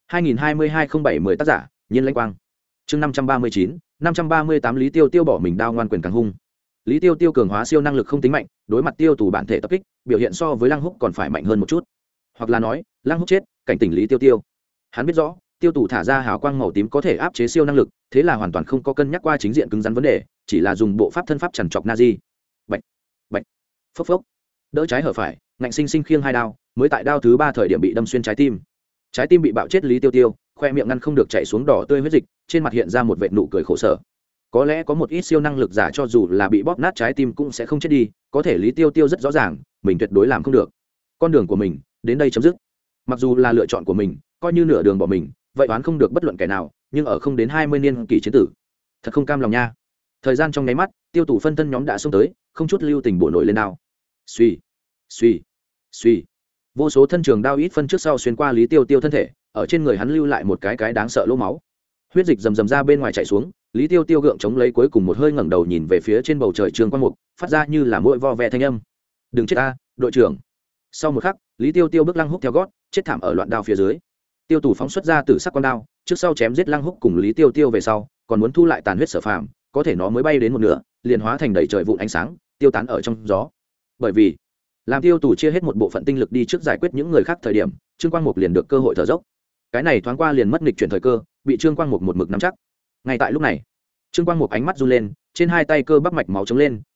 2022-07-10 tác giả, Nhiên Lãnh Quang. Chương 539, 538 Lý Tiêu Tiêu bỏ mình đao ngoan quyền càng hung. Lý Tiêu Tiêu cường hóa siêu năng lực không tính mạnh, đối mặt tiêu tù bản thể tập kích, biểu hiện so với Lăng Húc còn phải mạnh hơn một chút. Hoặc là nói, Lăng Húc chết, cảnh tỉnh Lý Tiêu Tiêu. Hắn biết rõ, tiêu tù thả ra hào quang màu tím có thể áp chế siêu năng lực, thế là hoàn toàn không có cân nhắc qua chính diện cứng rắn vấn đề, chỉ là dùng bộ pháp thân pháp chằn chọc Nazi. Bạch, bạch, phốc phốc. Đỡ trái hở phải, ngạnh sinh sinh khiêng hai đao, mới tại đao thứ 3 thời điểm bị đâm xuyên trái tim. Trái tim bị bạo chết Lý Tiêu Tiêu, khoe miệng ngăn không được chảy xuống đỏ tươi huyết dịch, trên mặt hiện ra một vệt nụ cười khổ sở. Có lẽ có một ít siêu năng lực giả cho dù là bị bóp nát trái tim cũng sẽ không chết đi, có thể Lý Tiêu Tiêu rất rõ ràng, mình tuyệt đối làm không được. Con đường của mình đến đây chấm dứt. Mặc dù là lựa chọn của mình, coi như nửa đường bỏ mình, vậy oán không được bất luận kẻ nào, nhưng ở không đến 20 niên kỷ chiến tử, thật không cam lòng nha. Thời gian trong nháy mắt, tiêu tù phân thân nhóm đã xông tới, không chút lưu tình bổ nổi lên đao. Suy, suy, suy. Vô số thân trường đao ít phân trước sau xuyên qua Lý Tiêu Tiêu thân thể, ở trên người hắn lưu lại một cái đáng sợ lỗ máu. Huyết dịch rầm rầm ra bên ngoài chảy xuống, Lý Tiêu Tiêu gượng chống lấy cuối cùng một hơi ngẩng đầu nhìn về phía trên bầu trời Trương Quang Mục, phát ra như là muỗi vo ve thanh âm. "Đừng chết a, đội trưởng." Sau một khắc, Lý Tiêu Tiêu bước Lăng Húc theo gót, chết thảm ở loạn đao phía dưới. Tiêu tù phóng xuất ra tử sắc quang đao, trước sau chém giết Lăng Húc cùng Lý Tiêu Tiêu về sau, còn muốn thu lại tàn huyết Sở Phàm, có thể nó mới bay đến một nửa, liền hóa thành đầy trời vụn ánh sáng, tiêu tán ở trong gió. Bởi vì, làm tiêu tù chia hết một bộ phận tinh lực đi trước giải quyết những người khác thời điểm, Trương Quang Mục liền được cơ hội thở dốc. Cái này thoáng qua liền mất nghịch chuyển thời cơ, bị Trương Quang Mục một mực nắm chắc. Ngay tại lúc này, Trương Quang Mục ánh mắt run lên, trên hai tay cơ bắp mạch máu trống lên,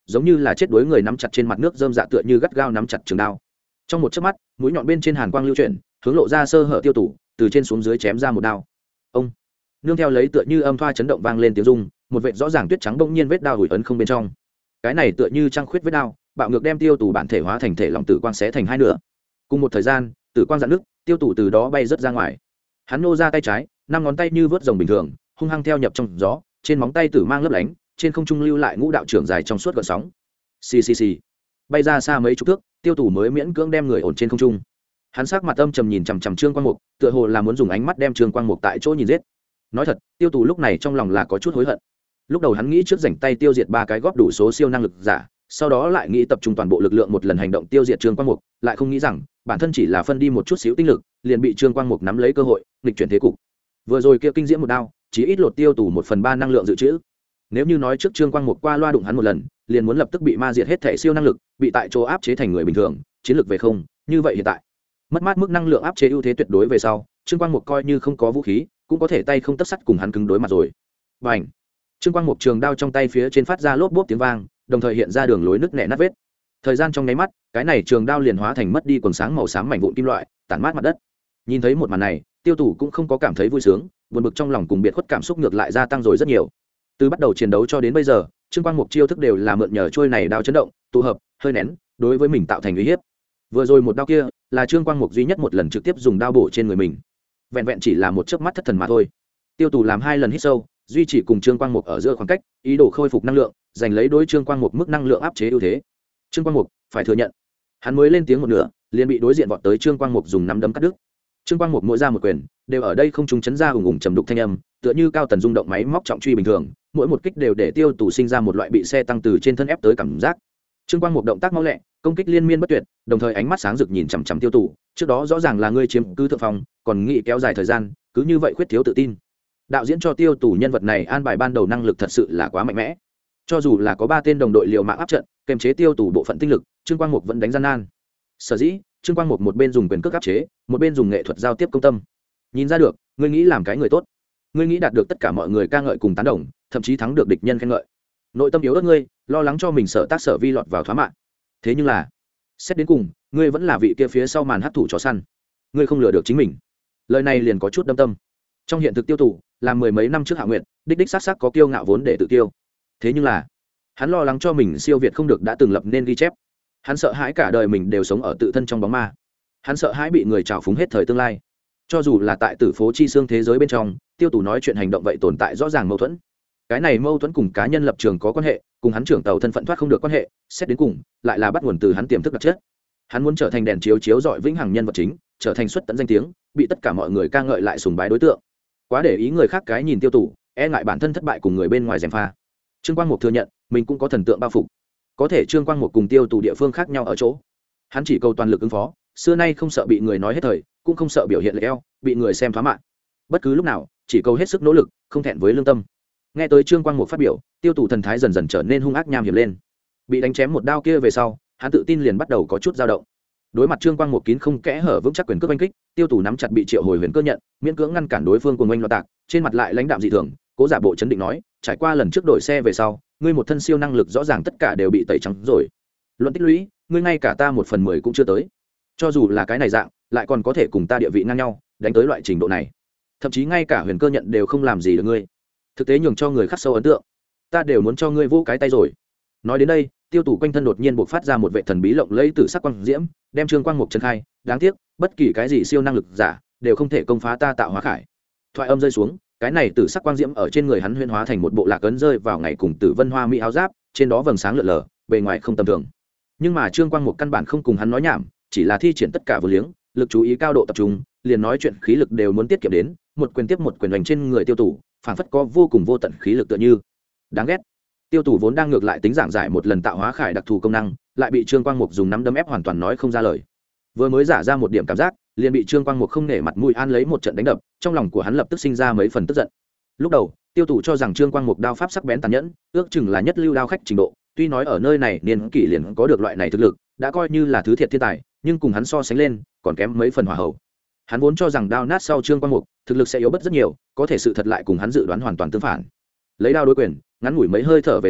giống như là chết đuối người nắm chặt trên mặt nước rơm dạ tựa như gắt gao nắm chặt trường đao. Trong một chớp mắt, mũi nhọn bên trên hàn quang lưu chuyển, hướng lộ ra sơ hở Tiêu Tủ, từ trên xuống dưới chém ra một đao. Ông, nương theo lấy tựa như âm thoa chấn động vang lên tiếng rung, một vệt rõ ràng tuyết trắng bỗng nhiên vết đao ủi ấn không bên trong. Cái này tựa như trăng khuyết vết đao, bạo ngược đem Tiêu Tủ bản thể hóa thành thể lòng tử quang xé thành hai nửa. Cùng một thời gian, tử quang dạn nước, Tiêu Tủ từ đó bay rất ra ngoài. Hắn nô ra tay trái, năm ngón tay như vớt rồng bình thường, hung hăng theo nhập trong gió, trên móng tay tử mang lấp lánh, trên không trung lưu lại ngũ đạo trưởng dài trong suốt gợn sóng. Xì xì xì. Bay ra xa mấy chục thước, Tiêu Tủ mới miễn cưỡng đem người ổn trên không trung. Hắn sắc mặt âm trầm nhìn chằm chằm Trương Quang Mục, tựa hồ là muốn dùng ánh mắt đem Trương Quang Mục tại chỗ nhìn giết. Nói thật, Tiêu Tủ lúc này trong lòng là có chút hối hận. Lúc đầu hắn nghĩ trước rảnh tay tiêu diệt ba cái góp đủ số siêu năng lực giả, sau đó lại nghĩ tập trung toàn bộ lực lượng một lần hành động tiêu diệt Trương Quang Mục, lại không nghĩ rằng bản thân chỉ là phân đi một chút xíu tinh lực, liền bị Trương Quang Mục nắm lấy cơ hội, nghịch chuyển thế cục. Vừa rồi kia kinh diễm một đao, chỉ ít lột Tiêu Tủ 1/3 năng lượng dự trữ. Nếu như nói trước Trương Quang Mục qua loa đụng hắn một lần, liền muốn lập tức bị ma diệt hết thể siêu năng lực, bị tại chỗ áp chế thành người bình thường, chiến lược về không, như vậy hiện tại, mất mát mức năng lượng áp chế ưu thế tuyệt đối về sau, Trương Quang Mục coi như không có vũ khí, cũng có thể tay không tấc sắt cùng hắn cứng đối mặt rồi. Bành! Trương Quang Mục trường đao trong tay phía trên phát ra lốp bốp tiếng vang, đồng thời hiện ra đường lối nứt nẻ nát vết. Thời gian trong nháy mắt, cái này trường đao liền hóa thành mất đi quần sáng màu xám mảnh vụn kim loại, tản mát mặt đất. Nhìn thấy một màn này, Tiêu Tủ cũng không có cảm thấy vui sướng, buồn bực trong lòng cùng biệt khuất cảm xúc ngược lại gia tăng rồi rất nhiều. Từ bắt đầu chiến đấu cho đến bây giờ, Trương Quang Mục chiêu thức đều là mượn nhờ trôi này đao chấn động, tụ hợp, hơi nén, đối với mình tạo thành uy hiếp. Vừa rồi một đao kia, là Trương Quang Mục duy nhất một lần trực tiếp dùng đao bổ trên người mình. Vẹn vẹn chỉ là một chớp mắt thất thần mà thôi. Tiêu Tủ làm 2 lần hít sâu, duy trì cùng Trương Quang Mục ở giữa khoảng cách, ý đồ khôi phục năng lượng, giành lấy đối Trương Quang Mục mức năng lượng áp chế ưu thế. Trương Quang Mục phải thừa nhận, hắn mới lên tiếng một nửa, liền bị đối diện vọt tới Trương Quang Mục dùng nắm đấm cắt đứt. Trương Quang Mục mỗi ra một quyền, đều ở đây không trung chấn ra ùng ùng trầm đục thanh âm, tựa như cao tần rung động máy móc trọng truy bình thường, mỗi một kích đều để Tiêu Tủ sinh ra một loại bị xe tăng từ trên thân ép tới cảm giác. Trương Quang Mục động tác mau lẹ, công kích liên miên bất tuyệt, đồng thời ánh mắt sáng rực nhìn chằm chằm Tiêu Tủ, trước đó rõ ràng là ngươi chiếm cứ thượng phong, còn nghĩ kéo dài thời gian, cứ như vậy khuyết thiếu tự tin. Đạo diễn cho Tiêu Tủ nhân vật này an bài ban đầu năng lực thật sự là quá mạnh mẽ. Cho dù là có 3 tên đồng đội liều mạng áp trận, kềm chế Tiêu Tủ bộ phận tinh lực, Trương Quang Mục vẫn đánh gian nan. Sở dĩ, Trương Quang Mục một bên dùng quyền cước áp chế, một bên dùng nghệ thuật giao tiếp công tâm. Nhìn ra được, ngươi nghĩ làm cái người tốt, ngươi nghĩ đạt được tất cả mọi người ca ngợi cùng tán đồng, thậm chí thắng được địch nhân khen ngợi. Nội tâm yếu ớt ngươi, lo lắng cho mình sở tác sở vi lọt vào thoá mạng. Thế nhưng là, xét đến cùng, ngươi vẫn là vị kia phía sau màn hấp thụ chó săn. Ngươi không lừa được chính mình. Lời này liền có chút đâm tâm. Trong hiện thực Tiêu Tủ, là 10 mấy năm trước Hạ Nguyệt, đích xác có kiêu ngạo vốn để tự tiêu. Thế nhưng là, hắn lo lắng cho mình siêu việt không được đã từng lập nên ghi chép. Hắn sợ hãi cả đời mình đều sống ở tự thân trong bóng ma. Hắn sợ hãi bị người trào phúng hết thời tương lai. Cho dù là tại Tử Phố Chi Xương thế giới bên trong, Tiêu Tủ nói chuyện hành động vậy tồn tại rõ ràng mâu thuẫn. Cái này mâu thuẫn cùng cá nhân lập trường có quan hệ, cùng hắn trưởng tàu thân phận thoát không được quan hệ, xét đến cùng, lại là bắt nguồn từ hắn tiềm thức đặc chất. Hắn muốn trở thành đèn chiếu chiếu rọi vĩnh hằng nhân vật chính, trở thành xuất tận danh tiếng, bị tất cả mọi người ca ngợi lại sùng bái đối tượng. Quá để ý người khác cái nhìn Tiêu Tủ, e ngại bản thân thất bại cùng người bên ngoài gièm pha. Trương Quang Mục thừa nhận, mình cũng có thần tượng bao phục. Có thể Trương Quang Mục cùng Tiêu Tủ địa phương khác nhau ở chỗ, hắn chỉ cầu toàn lực ứng phó, xưa nay không sợ bị người nói hết thời, cũng không sợ biểu hiện lệch eo, bị người xem thoá mạng. Bất cứ lúc nào, chỉ cầu hết sức nỗ lực, không thẹn với lương tâm. Nghe tới Trương Quang Mục phát biểu, Tiêu Tủ thần thái dần dần trở nên hung ác nham hiểm lên. Bị đánh chém một đao kia về sau, hắn tự tin liền bắt đầu có chút dao động. Đối mặt Trương Quang Mục kín không kẽ hở vững chắc quyền cước oanh kích, Tiêu Tủ nắm chặt bị triệu hồi huyền cơ nhận, miễn cưỡng ngăn cản đối phương cuồng oanh loạn tạc, trên mặt lại lãnh đạm dị thường, cố giả bộ chấn định nói, trải qua lần trước đổi xe về sau, ngươi một thân siêu năng lực rõ ràng tất cả đều bị tẩy trắng rồi. Luận tích lũy, ngươi ngay cả ta 1/10 cũng chưa tới. Cho dù là cái này dạng, lại còn có thể cùng ta địa vị ngang nhau, đánh tới loại trình độ này. Thậm chí ngay cả huyền cơ nhận đều không làm gì được ngươi. Thực tế nhường cho người khắc sâu ấn tượng. Ta đều muốn cho ngươi vỗ cái tay rồi. Nói đến đây, Tiêu Tủ quanh thân đột nhiên bộc phát ra một vệ thần bí lộng lẫy tử sắc quang diễm, đem Trương Quang Mục trấn khai, đáng tiếc, bất kỳ cái gì siêu năng lực giả đều không thể công phá ta tạo hóa khải. Thoại âm rơi xuống, cái này tử sắc quang diễm ở trên người hắn huyễn hóa thành một bộ lạc ấn rơi vào ngày cùng Tử Vân Hoa mỹ áo giáp, trên đó vầng sáng lượn lờ, bề ngoài không tầm thường. Nhưng mà Trương Quang Mục căn bản không cùng hắn nói nhảm, chỉ là thi triển tất cả vô liếng, lực chú ý cao độ tập trung, liền nói chuyện khí lực đều muốn tiết kiệm đến, một quyền tiếp một quyền đánh trên người Tiêu Tủ, phảng phất có vô cùng vô tận khí lực tựa như. Đáng ghét. Tiêu Tủ vốn đang ngược lại tính giảng giải một lần tạo hóa khải đặc thù công năng, lại bị Trương Quang Mục dùng nắm đấm ép hoàn toàn nói không ra lời. Vừa mới giả ra một điểm cảm giác, liền bị Trương Quang Mục không nể mặt mũi an lấy một trận đánh đập, trong lòng của hắn lập tức sinh ra mấy phần tức giận. Lúc đầu, Tiêu Tủ cho rằng Trương Quang Mục đao pháp sắc bén tàn nhẫn, ước chừng là nhất lưu đao khách trình độ, tuy nói ở nơi này niên kỷ liền có được loại này thực lực, đã coi như là thứ thiệt thiên tài, nhưng cùng hắn so sánh lên, còn kém mấy phần hòa hậu. Hắn vốn cho rằng đao nát sau Trương Quang Mục, thực lực sẽ yếu bớt rất nhiều, có thể sự thật lại cùng hắn dự đoán hoàn toàn tương phản. Lấy đao đối quyền, ngắn ngủi mấy hơi thở về sau,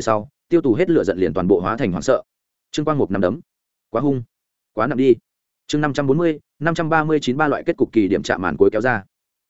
tiêu tù hết lửa giận liền toàn bộ hóa thành hoảng sợ. Trương Quang Mục nắm đấm quá hung, quá nặng đi. Chương 540, 539 ba loại kết cục kỳ điểm chạm màn cuối kéo ra.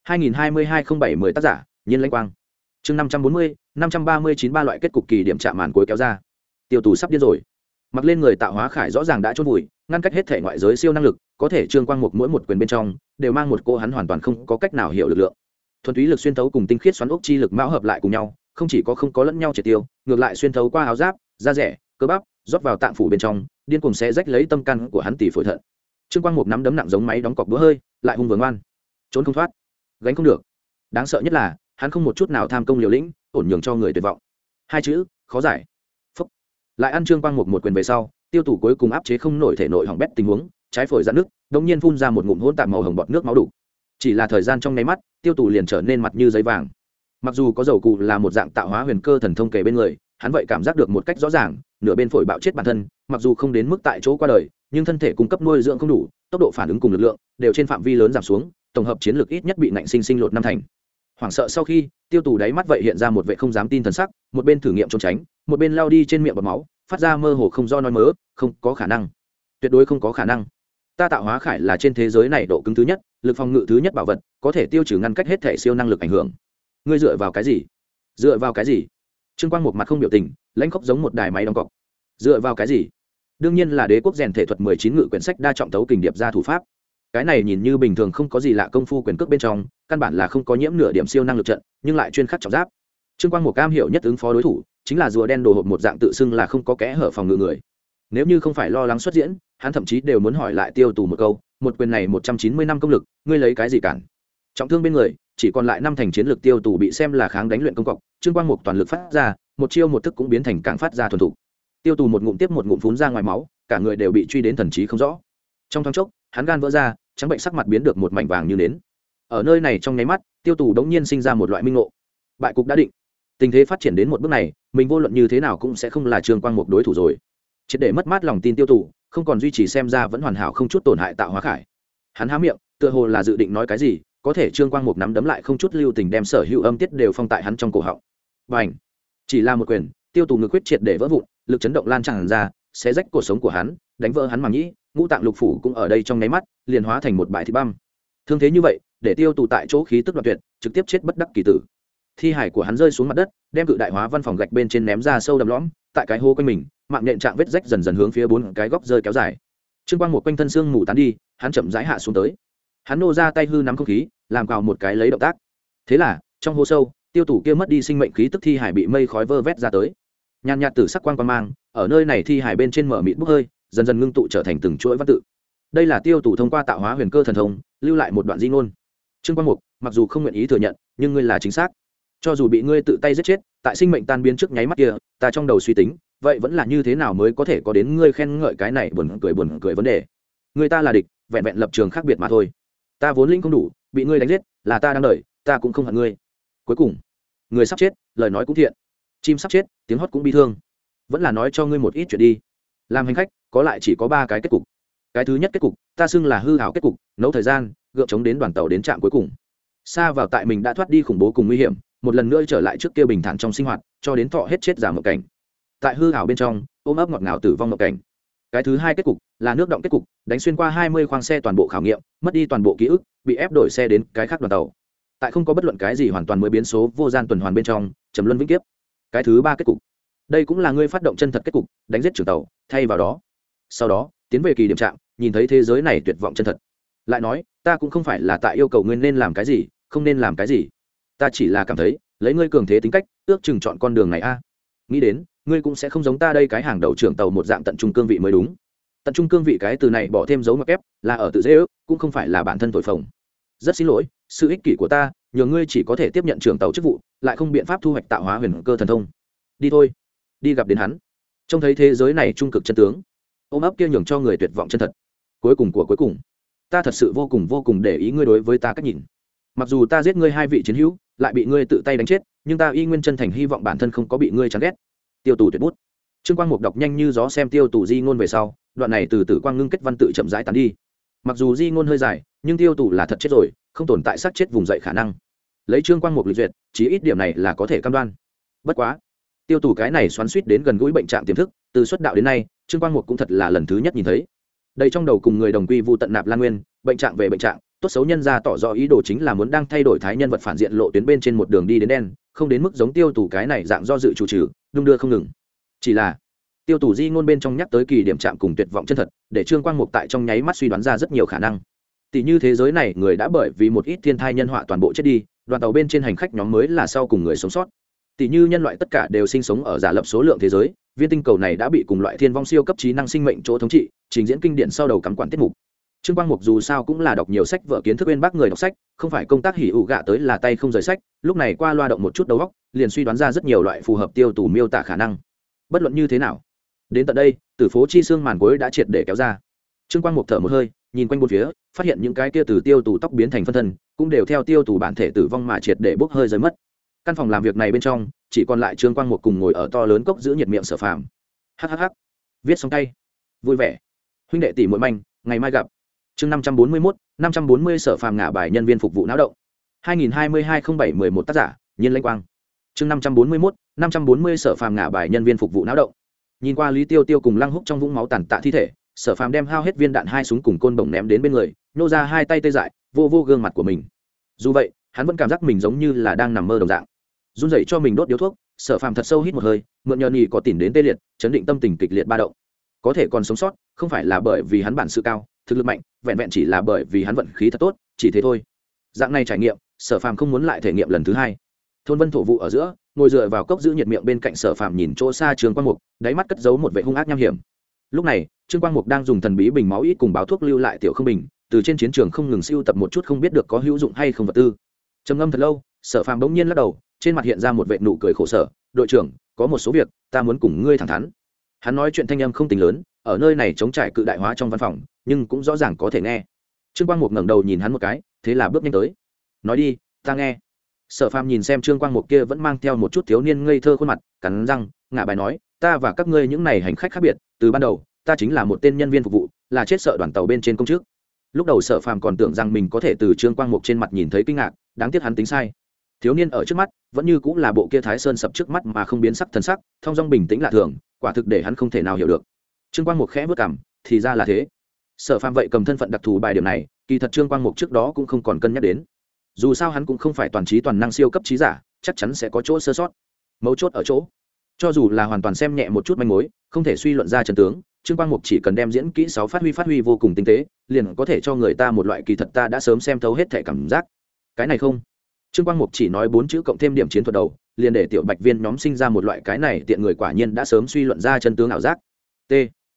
2022-07-10 tác giả, Nhiên Lãnh Quang. Chương 540, 539 ba loại kết cục kỳ điểm chạm màn cuối kéo ra. Tiêu tù sắp điên rồi. Mặc lên người tạo hóa khải rõ ràng đã chôn vùi, ngăn cách hết thể ngoại giới siêu năng lực, có thể Trương Quang Mục mỗi một quyền bên trong đều mang một cô hắn hoàn toàn không có cách nào hiểu lực lượng. Thuần túy lực xuyên thấu cùng tinh khiết xoắn ốc chi lực mão hợp lại cùng nhau, không chỉ có không có lẫn nhau triệt tiêu, ngược lại xuyên thấu qua áo giáp, da rẻ, cơ bắp, rót vào tạng phủ bên trong, điên cuồng xé rách lấy tâm căn của hắn tỉ phổi thận. Trương Quang Mục nắm đấm nặng giống máy đóng cọc búa hơi, lại hung vừa ngoan, trốn không thoát, gánh không được. Đáng sợ nhất là, hắn không một chút nào tham công liều lĩnh, ổn nhường cho người tuyệt vọng. Hai chữ, khó giải. Phúc. Lại ăn Trương Quang Mục một quyền về sau, tiêu tủ cuối cùng áp chế không nổi thể nội hỏng bét tình huống, trái phổi giãn nước, đống nhiên phun ra một ngụm hỗn tạp màu hồng bọt nước máu đủ. Chỉ là thời gian trong nháy mắt, tiêu tủ liền trở nên mặt như giấy vàng. Mặc dù có dầu cụ là một dạng tạo hóa huyền cơ thần thông kề bên người, hắn vậy cảm giác được một cách rõ ràng, nửa bên phổi bạo chết bản thân, mặc dù không đến mức tại chỗ qua đời, nhưng thân thể cung cấp nuôi dưỡng không đủ, tốc độ phản ứng cùng lực lượng đều trên phạm vi lớn giảm xuống, tổng hợp chiến lược ít nhất bị nạnh sinh lột năm thành. Hoảng sợ sau khi, tiêu tù đáy mắt vậy hiện ra một vẻ không dám tin thần sắc, một bên thử nghiệm trốn tránh, một bên lao đi trên miệng bọt máu, phát ra mơ hồ không do nói mớ, không có khả năng, tuyệt đối không có khả năng. Ta tạo hóa khải là trên thế giới này độ cứng thứ nhất, lực phòng ngự thứ nhất bảo vật, có thể tiêu trừ ngăn cách hết thể siêu năng lực ảnh hưởng. Ngươi dựa vào cái gì? Dựa vào cái gì? Trương Quang một mặt không biểu tình, lãnh khốc giống một đài máy đóng cọc. Dựa vào cái gì? Đương nhiên là đế quốc rèn thể thuật 19 ngự quyển sách đa trọng tấu kình điệp ra thủ pháp. Cái này nhìn như bình thường không có gì lạ công phu quyền cước bên trong, căn bản là không có nhiễm nửa điểm siêu năng lực trận, nhưng lại chuyên khắc trọng giáp. Trương Quang một cam hiểu nhất ứng phó đối thủ, chính là rùa đen đồ hộp một dạng tự xưng là không có kẽ hở phòng ngự người. Nếu như không phải lo lắng xuất diễn, hắn thậm chí đều muốn hỏi lại tiêu tù một câu, một quyền này 190 năm công lực, ngươi lấy cái gì cản? Trọng thương bên người, chỉ còn lại 5 thành chiến lực tiêu tù bị xem là kháng đánh luyện công cọc, Trương Quang Mục toàn lực phát ra, một chiêu một thức cũng biến thành càng phát ra thuần thục. Tiêu tù một ngụm tiếp một ngụm phun ra ngoài máu, cả người đều bị truy đến thần trí không rõ. Trong thoáng chốc, hắn gan vỡ ra, trắng bệnh sắc mặt biến được một mảnh vàng như nến. Ở nơi này trong nháy mắt, tiêu tù đống nhiên sinh ra một loại minh ngộ. Bại cục đã định. Tình thế phát triển đến một bước này, mình vô luận như thế nào cũng sẽ không là Trương Quang Mục đối thủ rồi. Triệt để mất mát lòng tin tiêu tù, không còn duy trì xem ra vẫn hoàn hảo không chút tổn hại tạo hóa khải. Hắn há miệng, tựa hồ là dự định nói cái gì, có thể Trương Quang Mục nắm đấm lại không chút lưu tình đem sở hữu âm tiết đều phong tại hắn trong cổ họng. Bành! Chỉ là một quyền, tiêu tù ngực huyết triệt để vỡ vụn, lực chấn động lan tràn ra, xé rách cuộc sống của hắn, đánh vỡ hắn màng nhĩ, ngũ tạng lục phủ cũng ở đây trong nháy mắt liền hóa thành một bãi thịt băm. Thương thế như vậy, để tiêu tù tại chỗ khí tức đoạn tuyệt, trực tiếp chết bất đắc kỳ tử. Thi hải của hắn rơi xuống mặt đất, đem cự đại hóa văn phòng gạch bên trên ném ra sâu đầm lõm, tại cái hố quanh mình, mạng nhện trạng vết rách dần dần hướng phía bốn cái góc rơi kéo dài. Trương Quang một quanh thân xương mù tán đi, hắn chậm rãi hạ xuống tới. Hắn nô ra tay hư nắm không khí, làm cào một cái lấy động tác. Thế là, trong hố sâu, tiêu tù kia mất đi sinh mệnh khí tức thi hải bị mây khói vơ vét ra tới. Nhàn nhạt tử sắc quang quang mang, ở nơi này thi hải bên trên mở mịt bốc hơi, dần dần ngưng tụ trở thành từng chuỗi văn tự. Đây là tiêu tù thông qua tạo hóa huyền cơ thần thông, lưu lại một đoạn di ngôn. Trương Quang Mục, mặc dù không nguyện ý thừa nhận, nhưng ngươi là chính xác. Cho dù bị ngươi tự tay giết chết, tại sinh mệnh tan biến trước nháy mắt kia, ta trong đầu suy tính, vậy vẫn là như thế nào mới có thể có đến ngươi khen ngợi cái này buồn cười vấn đề. Người ta là địch, vẹn vẹn lập trường khác biệt mà thôi. Ta vốn linh không đủ, bị ngươi đánh giết, là ta đang đợi, ta cũng không hận ngươi. Cuối cùng, người sắp chết, lời nói cũng thiện. Chim sắp chết, tiếng hót cũng bi thương. Vẫn là nói cho ngươi một ít chuyện đi. Làm hành khách, có lại chỉ có 3 cái kết cục. Cái thứ nhất kết cục, ta xưng là hư ảo kết cục, nấu thời gian, gượng chống đến đoàn tàu đến trạm cuối cùng. Xa vào tại mình đã thoát đi khủng bố cùng nguy hiểm, một lần nữa trở lại trước kia bình thản trong sinh hoạt, cho đến thọ hết chết giả mộng cảnh. Tại hư ảo bên trong, ôm ấp ngọt ngào tử vong mộng cảnh. Cái thứ hai kết cục là nước động kết cục, đánh xuyên qua 20 khoang xe toàn bộ khảo nghiệm, mất đi toàn bộ ký ức, bị ép đổi xe đến cái khác đoàn tàu. Tại không có bất luận cái gì hoàn toàn mới biến số vô gian tuần hoàn bên trong, trầm luân vĩnh kiếp. Cái thứ ba kết cục, đây cũng là ngươi phát động chân thật kết cục, đánh giết trưởng tàu, thay vào đó, sau đó tiến về kỳ điểm trạm, nhìn thấy thế giới này tuyệt vọng chân thật. Lại nói, ta cũng không phải là tại yêu cầu ngươi nên làm cái gì, không nên làm cái gì. Ta chỉ là cảm thấy, lấy ngươi cường thế tính cách, ước chừng chọn con đường này a. Nghĩ đến, ngươi cũng sẽ không giống ta đây cái hàng đầu trưởng tàu một dạng tận trung cương vị mới đúng. Tận trung cương vị cái từ này bỏ thêm dấu ngoặc kép, là ở tự dễ ước, cũng không phải là bản thân thổi phồng. Rất xin lỗi, sự ích kỷ của ta, nhờ ngươi chỉ có thể tiếp nhận trưởng tàu chức vụ, lại không biện pháp thu hoạch tạo hóa huyền cơ thần thông. Đi thôi, đi gặp đến hắn. Trông thấy thế giới này trung cực chân tướng, ôm ấp kia nhường cho người tuyệt vọng chân thật. Cuối cùng của cuối cùng, ta thật sự vô cùng để ý ngươi đối với ta cách nhìn. Mặc dù ta giết ngươi 2 vị chiến hữu, lại bị ngươi tự tay đánh chết, nhưng ta y nguyên chân thành hy vọng bản thân không có bị ngươi chán ghét. Tiêu tù tuyệt bút. Trương Quang Mục đọc nhanh như gió xem tiêu tù di ngôn về sau, đoạn này từ tử quang ngưng kết văn tự chậm rãi tán đi. Mặc dù di ngôn hơi dài, nhưng tiêu tù là thật chết rồi, không tồn tại xác chết vùng dậy khả năng. Lấy Trương Quang Mục lịch duyệt, chí ít điểm này là có thể cam đoan. Bất quá, Tiêu Tù cái này xoắn suýt đến gần gũi bệnh trạng tiềm thức, từ xuất đạo đến nay, Trương Quang Mục cũng thật là lần thứ nhất nhìn thấy. Đây trong đầu cùng người đồng quy vu tận nạp Lan Nguyên, bệnh trạng về bệnh trạng, tốt xấu nhân ra tỏ rõ ý đồ chính là muốn đang thay đổi thái nhân vật phản diện lộ tuyến bên trên một đường đi đến đen, không đến mức giống Tiêu Tù cái này dạng do dự chủ trừ, đung đưa không ngừng. Chỉ là Tiêu Tù di ngôn bên trong nhắc tới kỳ điểm chạm cùng tuyệt vọng chân thật, để Trương Quang Mục tại trong nháy mắt suy đoán ra rất nhiều khả năng. Tỷ như thế giới này người đã bởi vì một ít thiên thai nhân họa toàn bộ chết đi, đoàn tàu bên trên hành khách nhóm mới là sau cùng người sống sót. Tỷ như nhân loại tất cả đều sinh sống ở giả lập số lượng thế giới, viên tinh cầu này đã bị cùng loại thiên vong siêu cấp trí năng sinh mệnh chỗ thống trị, trình diễn kinh điển sau đầu cắm quản tiết mục. Trương Quang Mục dù sao cũng là đọc nhiều sách vở kiến thức bên bác người đọc sách, không phải công tác hỉ ụ gạ tới là tay không rời sách, lúc này qua loa động một chút đầu óc, liền suy đoán ra rất nhiều loại phù hợp Tiêu Tù miêu tả khả năng. Bất luận như thế nào, đến tận đây, Tử phố chi xương màn cuối đã triệt để kéo ra. Trương Quang Mục thở một hơi, nhìn quanh bốn phía, phát hiện những cái kia từ Tiêu Tù tóc biến thành phân thân, cũng đều theo Tiêu Tù bản thể tử vong mà triệt để bốc hơi rơi mất. Căn phòng làm việc này bên trong, chỉ còn lại Trương Quang Mục cùng ngồi ở to lớn cốc giữ nhiệt miệng Sở Phàm. Hắc, viết xong tay, vui vẻ. Huynh đệ tỷ muội manh, ngày mai gặp. Chương 541, 540 Sở Phàm ngả bài nhân viên phục vụ náo động. 2022-07-11 tác giả, Nhiên Lãnh Quang. Chương 541, 540 Sở Phàm ngả bài nhân viên phục vụ náo động. Nhìn qua Lý Tiêu Tiêu cùng Lăng Húc trong vũng máu tàn tạ thi thể, Sở Phàm đem hao hết viên đạn hai súng cùng côn bổng ném đến bên người, nhô ra hai tay tê dại, vô gương mặt của mình. Dù vậy, hắn vẫn cảm giác mình giống như là đang nằm mơ đồng dạng. Run rẩy cho mình đốt điếu thuốc, Sở Phàm thật sâu hít một hơi, mượn nhờ nhị có tỉnh đến tê liệt, chấn định tâm tình kịch liệt ba động. Có thể còn sống sót, không phải là bởi vì hắn bản sự cao, thực lực mạnh, vẹn vẹn chỉ là bởi vì hắn vận khí thật tốt, chỉ thế thôi. Dạng này trải nghiệm, Sở Phàm không muốn lại thể nghiệm lần thứ hai. Thôn Vân thổ vụ ở giữa, ngồi dựa vào cốc giữ nhiệt miệng bên cạnh Sở Phàm nhìn chỗ xa Trương Quang Mục, đáy mắt cất giấu một vẻ hung ác nham hiểm. Lúc này, Trương Quang Mục đang dùng thần bí bình máu ít cùng báo thuốc lưu lại tiểu không bình, từ trên chiến trường không ngừng siêu tập một chút không biết được có hữu dụng hay không vật tư. Trầm ngâm thật lâu, Sở Phàm bỗng nhiên lắc đầu, trên mặt hiện ra một vệt nụ cười khổ sở. Đội trưởng, có một số việc ta muốn cùng ngươi thẳng thắn. Hắn nói chuyện thanh âm không tính lớn, ở nơi này chống trải cự đại hóa trong văn phòng, nhưng cũng rõ ràng có thể nghe. Trương Quang Mục ngẩng đầu nhìn hắn một cái, thế là bước nhanh tới. Nói đi, ta nghe. Sở Phàm nhìn xem Trương Quang Mục kia vẫn mang theo một chút thiếu niên ngây thơ khuôn mặt, cắn răng, ngả bài nói, ta và các ngươi những này hành khách khác biệt, từ ban đầu, ta chính là một tên nhân viên phục vụ, là chết sợ đoàn tàu bên trên công chức. Lúc đầu Sở Phàm còn tưởng rằng mình có thể từ Trương Quang Mục trên mặt nhìn thấy kinh ngạc, đáng tiếc hắn tính sai. Thiếu niên ở trước mắt, vẫn như cũng là bộ kia Thái Sơn sập trước mắt mà không biến sắc thần sắc, thong dong bình tĩnh lạ thường, quả thực để hắn không thể nào hiểu được. Trương Quang Mục khẽ vớt cằm, thì ra là thế. Sở Phàm vậy cầm thân phận đặc thù bài điểm này, kỳ thật Trương Quang Mục trước đó cũng không còn cân nhắc đến. Dù sao hắn cũng không phải toàn trí toàn năng siêu cấp trí giả, chắc chắn sẽ có chỗ sơ sót. Mấu chốt ở chỗ, cho dù là hoàn toàn xem nhẹ một chút manh mối, không thể suy luận ra chân tướng, Trương Quang Mục chỉ cần đem diễn kỹ 6 phát huy vô cùng tinh tế, liền có thể cho người ta một loại kỳ thật ta đã sớm xem thấu hết thể cảm giác. Cái này không. Trương Quang Mục chỉ nói 4 chữ cộng thêm điểm chiến thuật đầu, liền để tiểu Bạch Viên nhóm sinh ra một loại cái này tiện người quả nhiên đã sớm suy luận ra chân tướng ảo giác. T.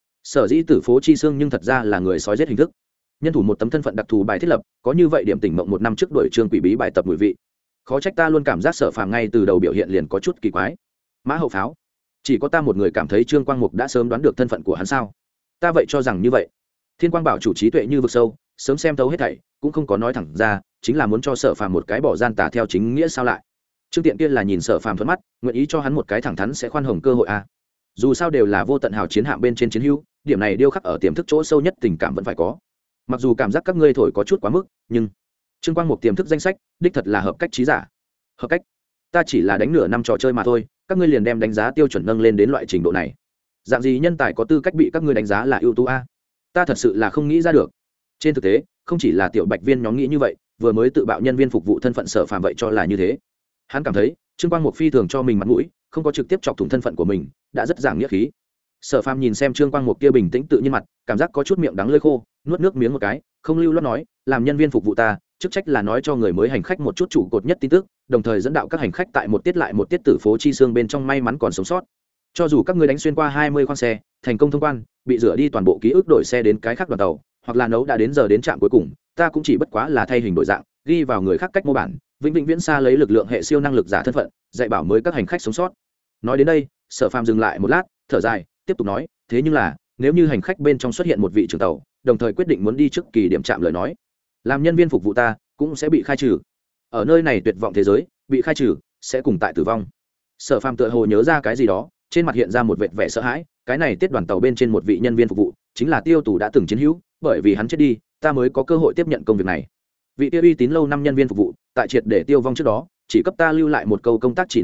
Sở dĩ Tử phố chi xương nhưng thật ra là người sói giết hình thức. Nhân thủ một tấm thân phận đặc thù bài thiết lập, có như vậy điểm tỉnh mộng một năm trước đuổi Trương Quỷ Bí bài tập mùi vị. Khó trách ta luôn cảm giác Sở Phàm ngay từ đầu biểu hiện liền có chút kỳ quái. Mã Hậu Pháo, chỉ có ta một người cảm thấy Trương Quang Mục đã sớm đoán được thân phận của hắn sao? Ta vậy cho rằng như vậy. Thiên Quang Bảo chủ trí tuệ như vực sâu, sớm xem thấu hết thảy, cũng không có nói thẳng ra, chính là muốn cho Sở Phàm một cái bỏ gian tà theo chính nghĩa sao lại? Trương Tiện kia là nhìn Sở Phàm thuận mắt, nguyện ý cho hắn một cái thẳng thắn sẽ khoan hồng cơ hội a. Dù sao đều là vô tận hào chiến hạm bên trên chiến hữu, điểm này điêu khắc ở tiềm thức chỗ sâu nhất tình cảm vẫn phải có. Mặc dù cảm giác các ngươi thổi có chút quá mức, nhưng Trương Quang Mục tiềm thức danh sách, đích thật là hợp cách trí giả. Hợp cách? Ta chỉ là đánh nửa năm trò chơi mà thôi, các ngươi liền đem đánh giá tiêu chuẩn nâng lên đến loại trình độ này. Dạng gì nhân tài có tư cách bị các ngươi đánh giá là ưu tú a? Ta thật sự là không nghĩ ra được. Trên thực tế, không chỉ là tiểu Bạch Viên nhóm nghĩ như vậy, vừa mới tự bạo nhân viên phục vụ thân phận Sở Phàm vậy cho là như thế. Hắn cảm thấy, Trương Quang Mục phi thường cho mình mặt mũi, không có trực tiếp chọc thủng thân phận của mình, đã rất giảng nghĩa khí. Sở Phàm nhìn xem Trương Quang Mục kia bình tĩnh tự nhiên mặt, cảm giác có chút miệng đắng lưỡi khô, nuốt nước miếng một cái, không lưu loát nói, làm nhân viên phục vụ ta, chức trách là nói cho người mới hành khách một chút trụ cột nhất tin tức, đồng thời dẫn đạo các hành khách tại một tiết lại một tiết Tử phố chi xương bên trong may mắn còn sống sót. Cho dù các ngươi đánh xuyên qua 20 khoang xe, thành công thông quan, bị rửa đi toàn bộ ký ức đổi xe đến cái khác đoàn tàu, hoặc là nấu đã đến giờ đến trạm cuối cùng, ta cũng chỉ bất quá là thay hình đổi dạng, ghi vào người khác cách mô bản, vĩnh vĩnh viễn xa lấy lực lượng hệ siêu năng lực giả thân phận, dạy bảo mới các hành khách sống sót. Nói đến đây, Sở Phàm dừng lại một lát, thở dài, tiếp tục nói, thế nhưng là, nếu như hành khách bên trong xuất hiện một vị trưởng tàu, đồng thời quyết định muốn đi trước kỳ điểm trạm lời nói, làm nhân viên phục vụ ta cũng sẽ bị khai trừ. Ở nơi này tuyệt vọng thế giới, bị khai trừ sẽ cùng tại tử vong. Sở Phàm tựa hồ nhớ ra cái gì đó, trên mặt hiện ra một vệt vẻ sợ hãi, cái này tiết đoàn tàu bên trên một vị nhân viên phục vụ, chính là Tiêu Tù đã từng chiến hữu, bởi vì hắn chết đi, ta mới có cơ hội tiếp nhận công việc này. Vị tiêu uy tín lâu năm nhân viên phục vụ, tại triệt để tiêu vong trước đó, chỉ cấp ta lưu lại một câu công tác chỉ nam,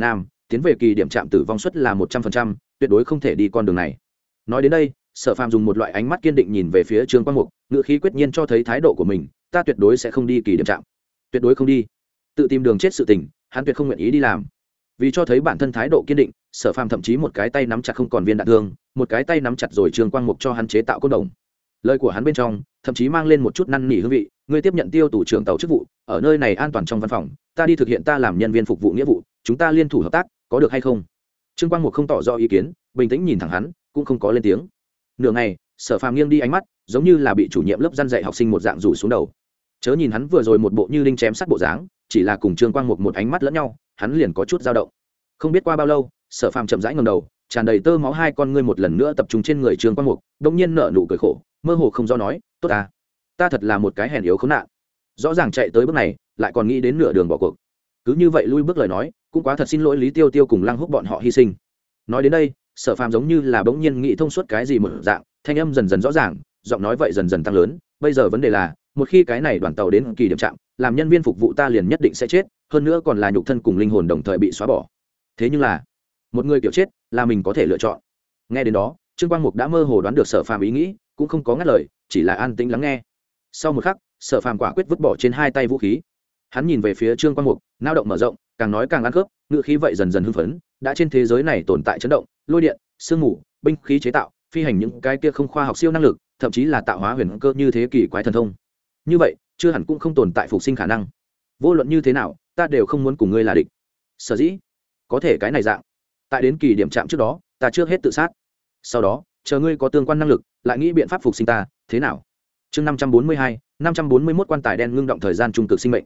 tiến về kỳ điểm trạm tử vong suất là 100%, tuyệt đối không thể đi con đường này. Nói đến đây, Sở Phàm dùng một loại ánh mắt kiên định nhìn về phía Trương Quang Mục, ngữ khí quyết nhiên cho thấy thái độ của mình, ta tuyệt đối sẽ không đi kỳ điểm trạm, tuyệt đối không đi. Tự tìm đường chết sự tình, hắn tuyệt không nguyện ý đi làm. Vì cho thấy bản thân thái độ kiên định, Sở Phàm thậm chí một cái tay nắm chặt không còn viên đạn thương, một cái tay nắm chặt rồi Trương Quang Mục cho hắn chế tạo côn đồng. Lời của hắn bên trong thậm chí mang lên một chút năn nỉ hương vị, ngươi tiếp nhận Tiêu Tủ trưởng tàu chức vụ, ở nơi này an toàn trong văn phòng, ta đi thực hiện ta làm nhân viên phục vụ nghĩa vụ, chúng ta liên thủ hợp tác, có được hay không? Trương Quang Mục không tỏ rõ ý kiến, bình tĩnh nhìn thẳng hắn, cũng không có lên tiếng. Nửa ngày, Sở Phàm nghiêng đi ánh mắt, giống như là bị chủ nhiệm lớp răn dạy học sinh một dạng rủ xuống đầu. Chớ nhìn hắn vừa rồi một bộ như đinh chém sắt bộ dáng, chỉ là cùng Trương Quang Mục một ánh mắt lẫn nhau, hắn liền có chút dao động. Không biết qua bao lâu, Sở Phàm chậm rãi ngẩng đầu, tràn đầy tơ máu hai con ngươi một lần nữa tập trung trên người Trương Quang Mục, đột nhiên nở nụ cười khổ, mơ hồ không do nói, tốt ta thật là một cái hèn yếu khốn nạn. Rõ ràng chạy tới bước này, lại còn nghĩ đến nửa đường bỏ cuộc. Cứ như vậy lui bước lời nói, cũng quá thật xin lỗi Lý Tiêu Tiêu cùng Lăng Húc bọn họ hy sinh. Nói đến đây, Sở Phàm giống như là bỗng nhiên nghĩ thông suốt cái gì một dạng, thanh âm dần dần rõ ràng, giọng nói vậy dần dần tăng lớn, bây giờ vấn đề là, một khi cái này đoàn tàu đến kỳ điểm trạm, làm nhân viên phục vụ ta liền nhất định sẽ chết, hơn nữa còn là nhục thân cùng linh hồn đồng thời bị xóa bỏ. Thế nhưng là, một người kiểu chết, là mình có thể lựa chọn. Nghe đến đó, Trương Quang Mục đã mơ hồ đoán được Sở Phàm ý nghĩ, cũng không có ngắt lời, chỉ là an tĩnh lắng nghe. Sau một khắc, Sở Phàm quả quyết vứt bỏ trên hai tay vũ khí. Hắn nhìn về phía Trương Quang Mục, nao động mở rộng, càng nói càng ăn khớp, ngữ khí vậy dần dần hưng phấn, đã trên thế giới này tồn tại chấn động, lôi điện, sương mù, binh khí chế tạo, phi hành những cái kia không khoa học siêu năng lực, thậm chí là tạo hóa huyền cơ như thế kỳ quái thần thông. Như vậy, chưa hẳn cũng không tồn tại phục sinh khả năng. Vô luận như thế nào, ta đều không muốn cùng ngươi là địch. Sở dĩ, có thể cái này dạng, tại đến kỳ điểm trạm trước đó, ta trước hết tự sát. Sau đó, chờ ngươi có tương quan năng lực, lại nghĩ biện pháp phục sinh ta, thế nào? Chương 542, 541 quan tài đen ngưng động thời gian trung cực sinh mệnh.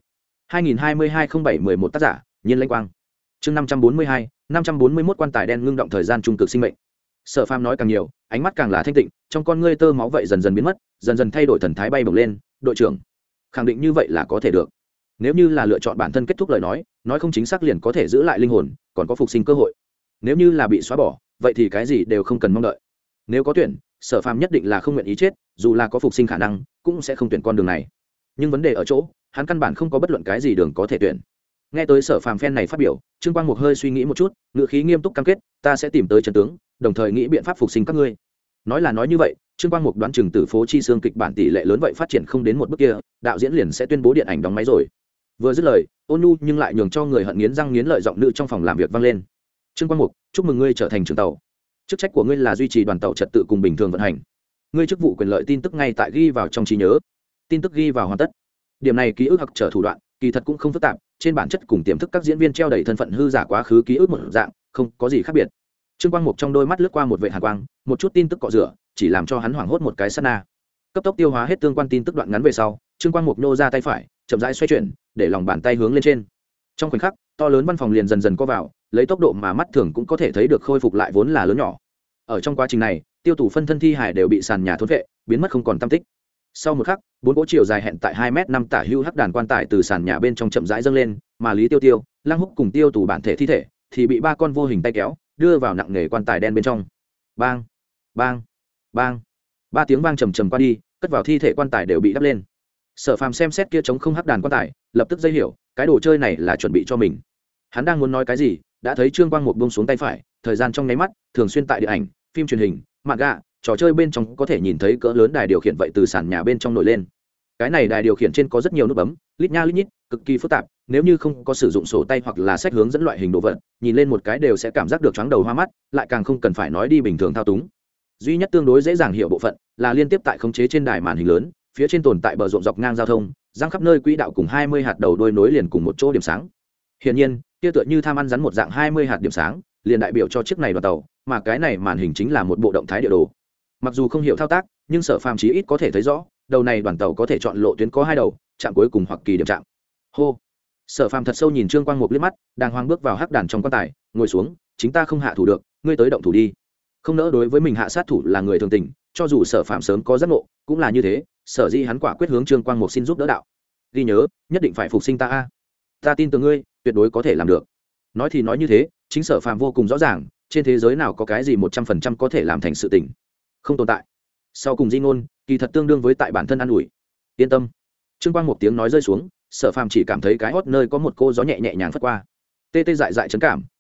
2022-07-11 tác giả, Nhiên Lãnh Quang. Chương 542, 541 quan tài đen ngưng động thời gian trung cực sinh mệnh. Sở Phàm nói càng nhiều, ánh mắt càng là thanh tịnh, trong con ngươi tơ máu vậy dần dần biến mất, dần dần thay đổi thần thái bay bổng lên, đội trưởng, khẳng định như vậy là có thể được. Nếu như là lựa chọn bản thân kết thúc lời nói không chính xác liền có thể giữ lại linh hồn, còn có phục sinh cơ hội. Nếu như là bị xóa bỏ, vậy thì cái gì đều không cần mong đợi. Nếu có tuyển, Sở Phàm nhất định là không nguyện ý chết, dù là có phục sinh khả năng, cũng sẽ không tuyển con đường này. Nhưng vấn đề ở chỗ, hắn căn bản không có bất luận cái gì đường có thể tuyển. Nghe tới Sở Phàm phen này phát biểu, Trương Quang Mục hơi suy nghĩ một chút, ngữ khí nghiêm túc cam kết, ta sẽ tìm tới chân tướng, đồng thời nghĩ biện pháp phục sinh các ngươi. Nói là nói như vậy, Trương Quang Mục đoán chừng Tử Phố Chi Xương kịch bản tỷ lệ lớn vậy phát triển không đến một bước kia, đạo diễn liền sẽ tuyên bố điện ảnh đóng máy rồi. Vừa dứt lời, ôn nhu nhưng lại nhường cho người hận nghiến răng nghiến lợi giọng nữ trong phòng làm việc vang lên. Trương Quang Mục, chúc mừng ngươi trở thành trưởng tàu. Chức trách của ngươi là duy trì đoàn tàu trật tự cùng bình thường vận hành. Ngươi chức vụ quyền lợi tin tức ngay tại ghi vào trong trí nhớ. Tin tức ghi vào hoàn tất. Điểm này ký ức hoặc trở thủ đoạn, kỳ thật cũng không phức tạp, trên bản chất cùng tiềm thức các diễn viên treo đầy thân phận hư giả quá khứ ký ức một dạng, không có gì khác biệt. Trương Quang Mục trong đôi mắt lướt qua một vệt hàn quang, một chút tin tức cọ rửa, chỉ làm cho hắn hoảng hốt một cái sát na. Cấp tốc tiêu hóa hết tương quan tin tức đoạn ngắn về sau, Trương Quang Mục nô ra tay phải, chậm rãi xoay chuyển, để lòng bàn tay hướng lên trên. Trong khoảnh khắc, to lớn văn phòng liền dần dần co vào, lấy tốc độ mà mắt thường cũng có thể thấy được khôi phục lại vốn là lớn nhỏ. Ở trong quá trình này, Tiêu Tủ phân thân thi hải đều bị sàn nhà thôn vệ, biến mất không còn tăm tích. Sau một khắc, bốn cỗ chiều dài hẹn tại 2m5 tả hưu hắc đàn quan tài từ sàn nhà bên trong chậm rãi dâng lên, mà Lý Tiêu Tiêu, Lăng Húc cùng Tiêu Tủ bản thể thi thể thì bị ba con vô hình tay kéo, đưa vào nặng nề quan tài đen bên trong. Bang, bang, bang. Ba tiếng vang trầm trầm qua đi, cất vào thi thể quan tài đều bị đắp lên. Sở Phàm xem xét kia trống không hắc đàn quan tài, lập tức dây hiểu, cái đồ chơi này là chuẩn bị cho mình. Hắn đang muốn nói cái gì, đã thấy Trương Quang Mục buông xuống tay phải, thời gian trong nháy mắt, thường xuyên tại điện ảnh, phim truyền hình, manga, trò chơi bên trong có thể nhìn thấy cỡ lớn đài điều khiển vậy từ sàn nhà bên trong nổi lên. Cái này đài điều khiển trên có rất nhiều nút bấm, lít nha lít nhít, cực kỳ phức tạp, nếu như không có sử dụng sổ tay hoặc là sách hướng dẫn loại hình đồ vật, nhìn lên một cái đều sẽ cảm giác được chóng đầu hoa mắt, lại càng không cần phải nói đi bình thường thao túng. Duy nhất tương đối dễ dàng hiểu bộ phận là liên tiếp tại khống chế trên đài màn hình lớn, phía trên tồn tại bờ ruộng dọc ngang giao thông, giăng khắp nơi quỹ đạo cùng 20 hạt đầu đuôi nối liền cùng một chỗ điểm sáng. Hiển nhiên, kia tựa như tham ăn rắn một dạng 20 hạt điểm sáng, liền đại biểu cho chiếc này đoàn tàu, mà cái này màn hình chính là một bộ động thái địa đồ. Mặc dù không hiểu thao tác, nhưng Sở Phàm chí ít có thể thấy rõ, đầu này đoàn tàu có thể chọn lộ tuyến có hai đầu, trạm cuối cùng hoặc kỳ điểm trạm. Hô. Sở Phàm thật sâu nhìn Trương Quang Mục liếc mắt, đàng hoàng bước vào hắc đàn trong quan tài, ngồi xuống, chính ta không hạ thủ được, ngươi tới động thủ đi. Không nỡ đối với mình hạ sát thủ là người thường tình, cho dù Sở Phàm sớm có giác ngộ, cũng là như thế, sở dĩ hắn quả quyết hướng Trương Quang Mục xin giúp đỡ đạo. Ghi nhớ, nhất định phải phục sinh ta a. Ta tin tưởng ngươi, tuyệt đối có thể làm được. Nói thì nói như thế, chính Sở Phàm vô cùng rõ ràng, trên thế giới nào có cái gì 100% có thể làm thành sự tình, không tồn tại. Sau cùng di ngôn, kỳ thật tương đương với tại bản thân an ủi. Yên tâm. Trương Quang một tiếng nói rơi xuống, Sở Phàm chỉ cảm thấy cái hót nơi có một cô gió nhẹ nhẹ nhàng phất qua. Tê tê dại dại chấn cảm,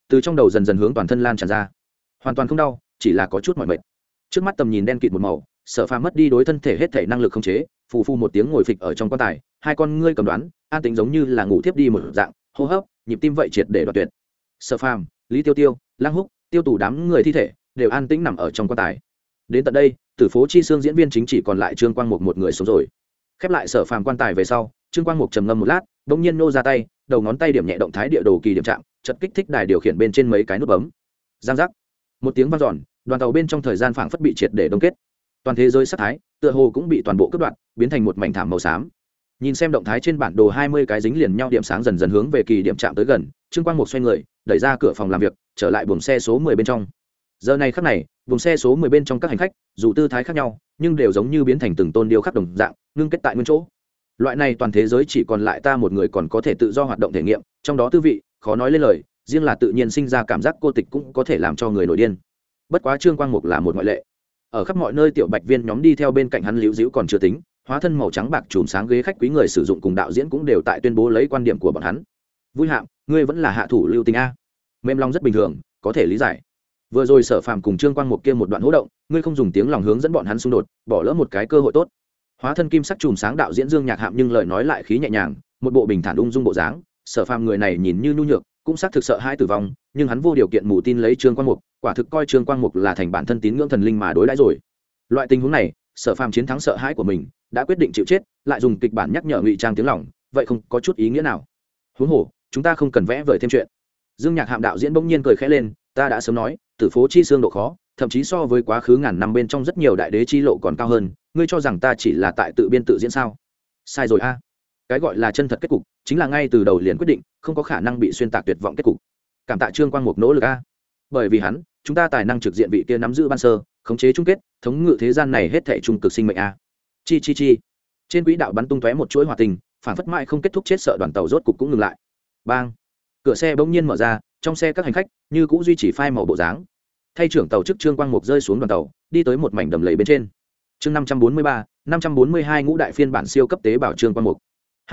từ trong đầu dần dần hướng toàn thân lan tràn ra. Hoàn toàn không đau, chỉ là có chút mỏi mệt. Trước mắt tầm nhìn đen kịt một màu, Sở Phàm mất đi đối thân thể hết thể năng lực khống chế, phù phù một tiếng ngồi phịch ở trong quan tài, hai con ngươi cầm đoán, an tĩnh giống như là ngủ thiếp đi một dạng, hô hấp, nhịp tim vậy triệt để đoạt tuyệt. Sở Phàm, Lý Tiêu Tiêu, Lăng Húc, Tiêu Tù đám người thi thể đều an tĩnh nằm ở trong quan tài. Đến tận đây, Tử Phố Chi Xương diễn viên chính chỉ còn lại Trương Quang Mục một người sống rồi. Khép lại Sở Phàm quan tài về sau, Trương Quang Mục trầm ngâm một lát, bỗng nhiên nô ra tay, đầu ngón tay điểm nhẹ động thái địa đồ kỳ điểm chạm, chợt kích thích đài điều khiển bên trên mấy cái nút bấm. Giang giác. Một tiếng vang dọn, đoàn tàu bên trong thời gian phảng phất bị triệt để đông kết. Toàn thế giới sắc thái, tựa hồ cũng bị toàn bộ cắt đoạn, biến thành một mảnh thảm màu xám. Nhìn xem động thái trên bản đồ 20 cái dính liền nhau điểm sáng dần dần hướng về kỳ điểm chạm tới gần, Trương Quang Mục xoay người, đẩy ra cửa phòng làm việc, trở lại buồng xe số 10 bên trong. Giờ này khắc này, buồng xe số 10 bên trong các hành khách, dù tư thái khác nhau, nhưng đều giống như biến thành từng tôn điêu khắc đồng dạng, ngưng kết tại nguyên chỗ. Loại này toàn thế giới chỉ còn lại ta một người còn có thể tự do hoạt động thể nghiệm, trong đó tư vị khó nói lên lời, riêng là tự nhiên sinh ra cảm giác cô tịch cũng có thể làm cho người nổi điên. Bất quá Trương Quang Mục là một ngoại lệ. Ở khắp mọi nơi tiểu bạch viên nhóm đi theo bên cạnh hắn líu díu còn chưa tính, hóa thân màu trắng bạc chùm sáng ghế khách quý người sử dụng cùng đạo diễn cũng đều tại tuyên bố lấy quan điểm của bọn hắn. Vui Hạm, ngươi vẫn là hạ thủ lưu tình a. Mềm lòng rất bình thường, có thể lý giải. Vừa rồi Sở Phàm cùng Trương Quang Mục kia một đoạn hỗ động, ngươi không dùng tiếng lòng hướng dẫn bọn hắn xung đột, bỏ lỡ một cái cơ hội tốt. Hóa thân kim sắc chùm sáng đạo diễn Dương Nhạc Hạm nhưng lời nói lại khí nhẹ nhàng, một bộ bình thản ung dung bộ dáng. Sở Phàm người này nhìn như nhu nhược, cũng xác thực sợ hãi tử vong, nhưng hắn vô điều kiện mù tin lấy Trương Quang Mục, quả thực coi Trương Quang Mục là thành bản thân tín ngưỡng thần linh mà đối đãi rồi. Loại tình huống này, Sở Phàm chiến thắng sợ hãi của mình, đã quyết định chịu chết, lại dùng kịch bản nhắc nhở ngụy trang tiếng lòng, vậy không có chút ý nghĩa nào. Huống hồ, chúng ta không cần vẽ vời thêm chuyện. Dương Nhạc Hạm đạo diễn bỗng nhiên cười khẽ lên, ta đã sớm nói, Tử Phố Chi Xương độ khó, thậm chí so với quá khứ ngàn năm bên trong rất nhiều đại đế chi lộ còn cao hơn, ngươi cho rằng ta chỉ là tại tự biên tự diễn sao? Sai rồi a. Cái gọi là chân thật kết cục, chính là ngay từ đầu liền quyết định, không có khả năng bị xuyên tạc tuyệt vọng kết cục. Cảm tạ Trương Quang Mục nỗ lực a. Bởi vì hắn, chúng ta tài năng trực diện vị kia nắm giữ ban sơ, khống chế chung kết, thống ngự thế gian này hết thảy trung cực sinh mệnh a. Chi chi chi. Trên quỹ đạo bắn tung tóe một chuỗi hỏa tình, phản phất mãi không kết thúc chết sợ đoàn tàu rốt cục cũng ngừng lại. Bang. Cửa xe bỗng nhiên mở ra, trong xe các hành khách như cũ duy trì phai màu bộ dáng. Thay trưởng tàu chức Trương Quang Mục rơi xuống đoàn tàu, đi tới một mảnh đầm lầy bên trên. Chương 543, 542 ngũ đại phiên bản siêu cấp tế bảo Trương Quang Mục.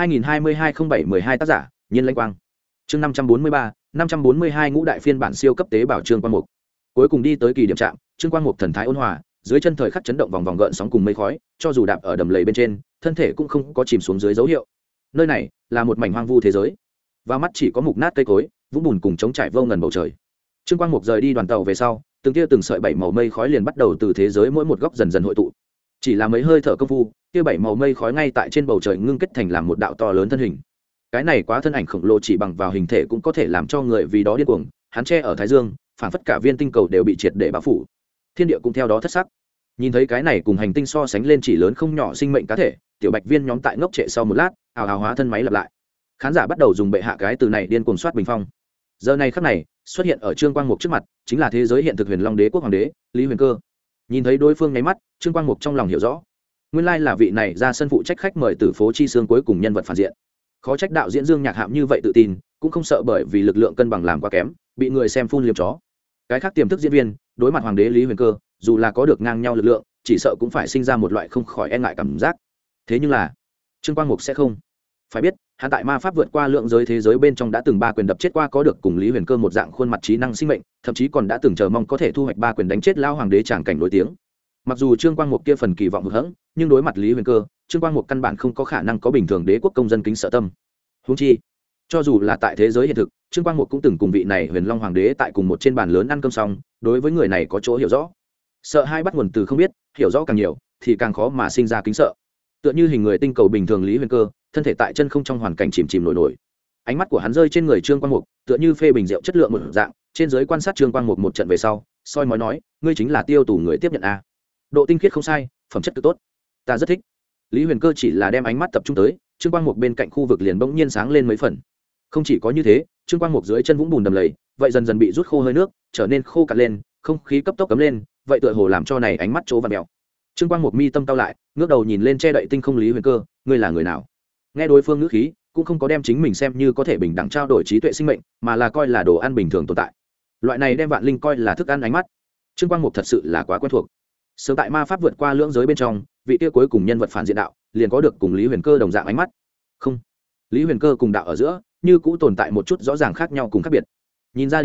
2022-07-12 tác giả, Nhiên Lãnh Quang. Chương 543, 542 ngũ đại phiên bản siêu cấp tế bảo Trương Quang Mục. Cuối cùng đi tới kỳ điểm trạm, Trương Quang Mục thần thái ôn hòa, dưới chân thời khắc chấn động vòng vòng gợn sóng cùng mây khói, cho dù đạp ở đầm lầy bên trên, thân thể cũng không có chìm xuống dưới dấu hiệu. Nơi này là một mảnh hoang vu thế giới. Vào mắt chỉ có mục nát cây cối, vũng bùn cùng trống trải vô ngần bầu trời. Trương Quang Mục rời đi đoàn tàu về sau, từng tia từng sợi bảy màu mây khói liền bắt đầu từ thế giới mỗi một góc dần dần hội tụ. Chỉ là mấy hơi thở công phu, kia bảy màu mây khói ngay tại trên bầu trời ngưng kết thành làm một đạo to lớn thân hình. Cái này quá thân ảnh khổng lồ chỉ bằng vào hình thể cũng có thể làm cho người vì đó điên cuồng, hắn che ở thái dương, phảng phất cả viên tinh cầu đều bị triệt để bao phủ. Thiên địa cũng theo đó thất sắc. Nhìn thấy cái này cùng hành tinh so sánh lên chỉ lớn không nhỏ sinh mệnh cá thể, tiểu bạch viên nhóm tại ngốc trệ sau một lát, ào ào hóa thân máy lặp lại. Khán giả bắt đầu dùng bệ hạ cái từ này điên cuồng soát bình phong. Giờ này khắc này, xuất hiện ở Trương Quang Mục trước mặt, chính là thế giới hiện thực Huyền Long Đế quốc hoàng đế, Lý Huyền Cơ. Nhìn thấy đối phương nháy mắt, Trương Quang Mục trong lòng hiểu rõ, nguyên lai là vị này ra sân phụ trách khách mời Tử Phố Chi Xương cuối cùng nhân vật phản diện. Khó trách đạo diễn Dương Nhạc Hạm như vậy tự tin, cũng không sợ bởi vì lực lượng cân bằng làm quá kém, bị người xem phun liếm chó. Cái khác tiềm thức diễn viên, đối mặt hoàng đế Lý Huyền Cơ, dù là có được ngang nhau lực lượng, chỉ sợ cũng phải sinh ra một loại không khỏi e ngại cảm giác. Thế nhưng là, Trương Quang Mục sẽ không. Phải biết, hắn tại ma pháp vượt qua lượng giới thế giới bên trong đã từng ba quyền đập chết qua có được cùng Lý Huyền Cơ một dạng khuôn mặt trí năng sinh mệnh, thậm chí còn đã từng chờ mong có thể thu hoạch ba quyền đánh chết lao hoàng đế tràng cảnh nổi tiếng. Mặc dù Trương Quang Mục kia phần kỳ vọng hụt hẫng, nhưng đối mặt Lý Huyền Cơ, Trương Quang Mục căn bản không có khả năng có bình thường đế quốc công dân kính sợ tâm. Huống chi, cho dù là tại thế giới hiện thực, Trương Quang Mục cũng từng cùng vị này Huyền Long hoàng đế tại cùng một trên bàn lớn ăn cơm xong, đối với người này có chỗ hiểu rõ. Sợ hai bắt nguồn từ không biết, hiểu rõ càng nhiều thì càng khó mà sinh ra kính sợ. Tựa như hình người tinh cầu bình thường Lý Huyền Cơ, thân thể tại chân không trong hoàn cảnh chìm chìm nổi nổi. Ánh mắt của hắn rơi trên người Trương Quang Mục, tựa như phê bình rượu chất lượng một dạng, trên giới quan sát Trương Quang Mục một trận về sau, soi mói nói, ngươi chính là Tiêu Tù người tiếp nhận a. Độ tinh khiết không sai, phẩm chất cực tốt, ta rất thích. Lý Huyền Cơ chỉ là đem ánh mắt tập trung tới, Trương Quang Mục bên cạnh khu vực liền bỗng nhiên sáng lên mấy phần. Không chỉ có như thế, Trương Quang Mục dưới chân vũng bùn đầm lầy, vậy dần dần bị rút khô hơi nước, trở nên khô cạn lên, không khí cấp tốc cấm lên, vậy tựa hồ làm cho này ánh mắt chỗ vặn mèo. Trương Quang Mục mi tâm cau lại, ngước đầu nhìn lên che đậy tinh không Lý Huyền Cơ, ngươi là người nào? Nghe đối phương ngữ khí, cũng không có đem chính mình xem như có thể bình đẳng trao đổi trí tuệ sinh mệnh, mà là coi là đồ ăn bình thường tồn tại. Loại này đem vạn linh coi là thức ăn ánh mắt, Trương Quang Mục thật sự là quá quen thuộc. Sớm tại ma pháp vượt qua lưỡng giới bên trong, vị kia cuối cùng nhân vật phản diện đạo, liền có được cùng Lý Huyền Cơ đồng dạng ánh mắt. Không, Lý Huyền Cơ cùng đạo ở giữa, như cũ tồn tại một chút rõ ràng khác nhau cùng khác biệt. Nhìn ra điều này,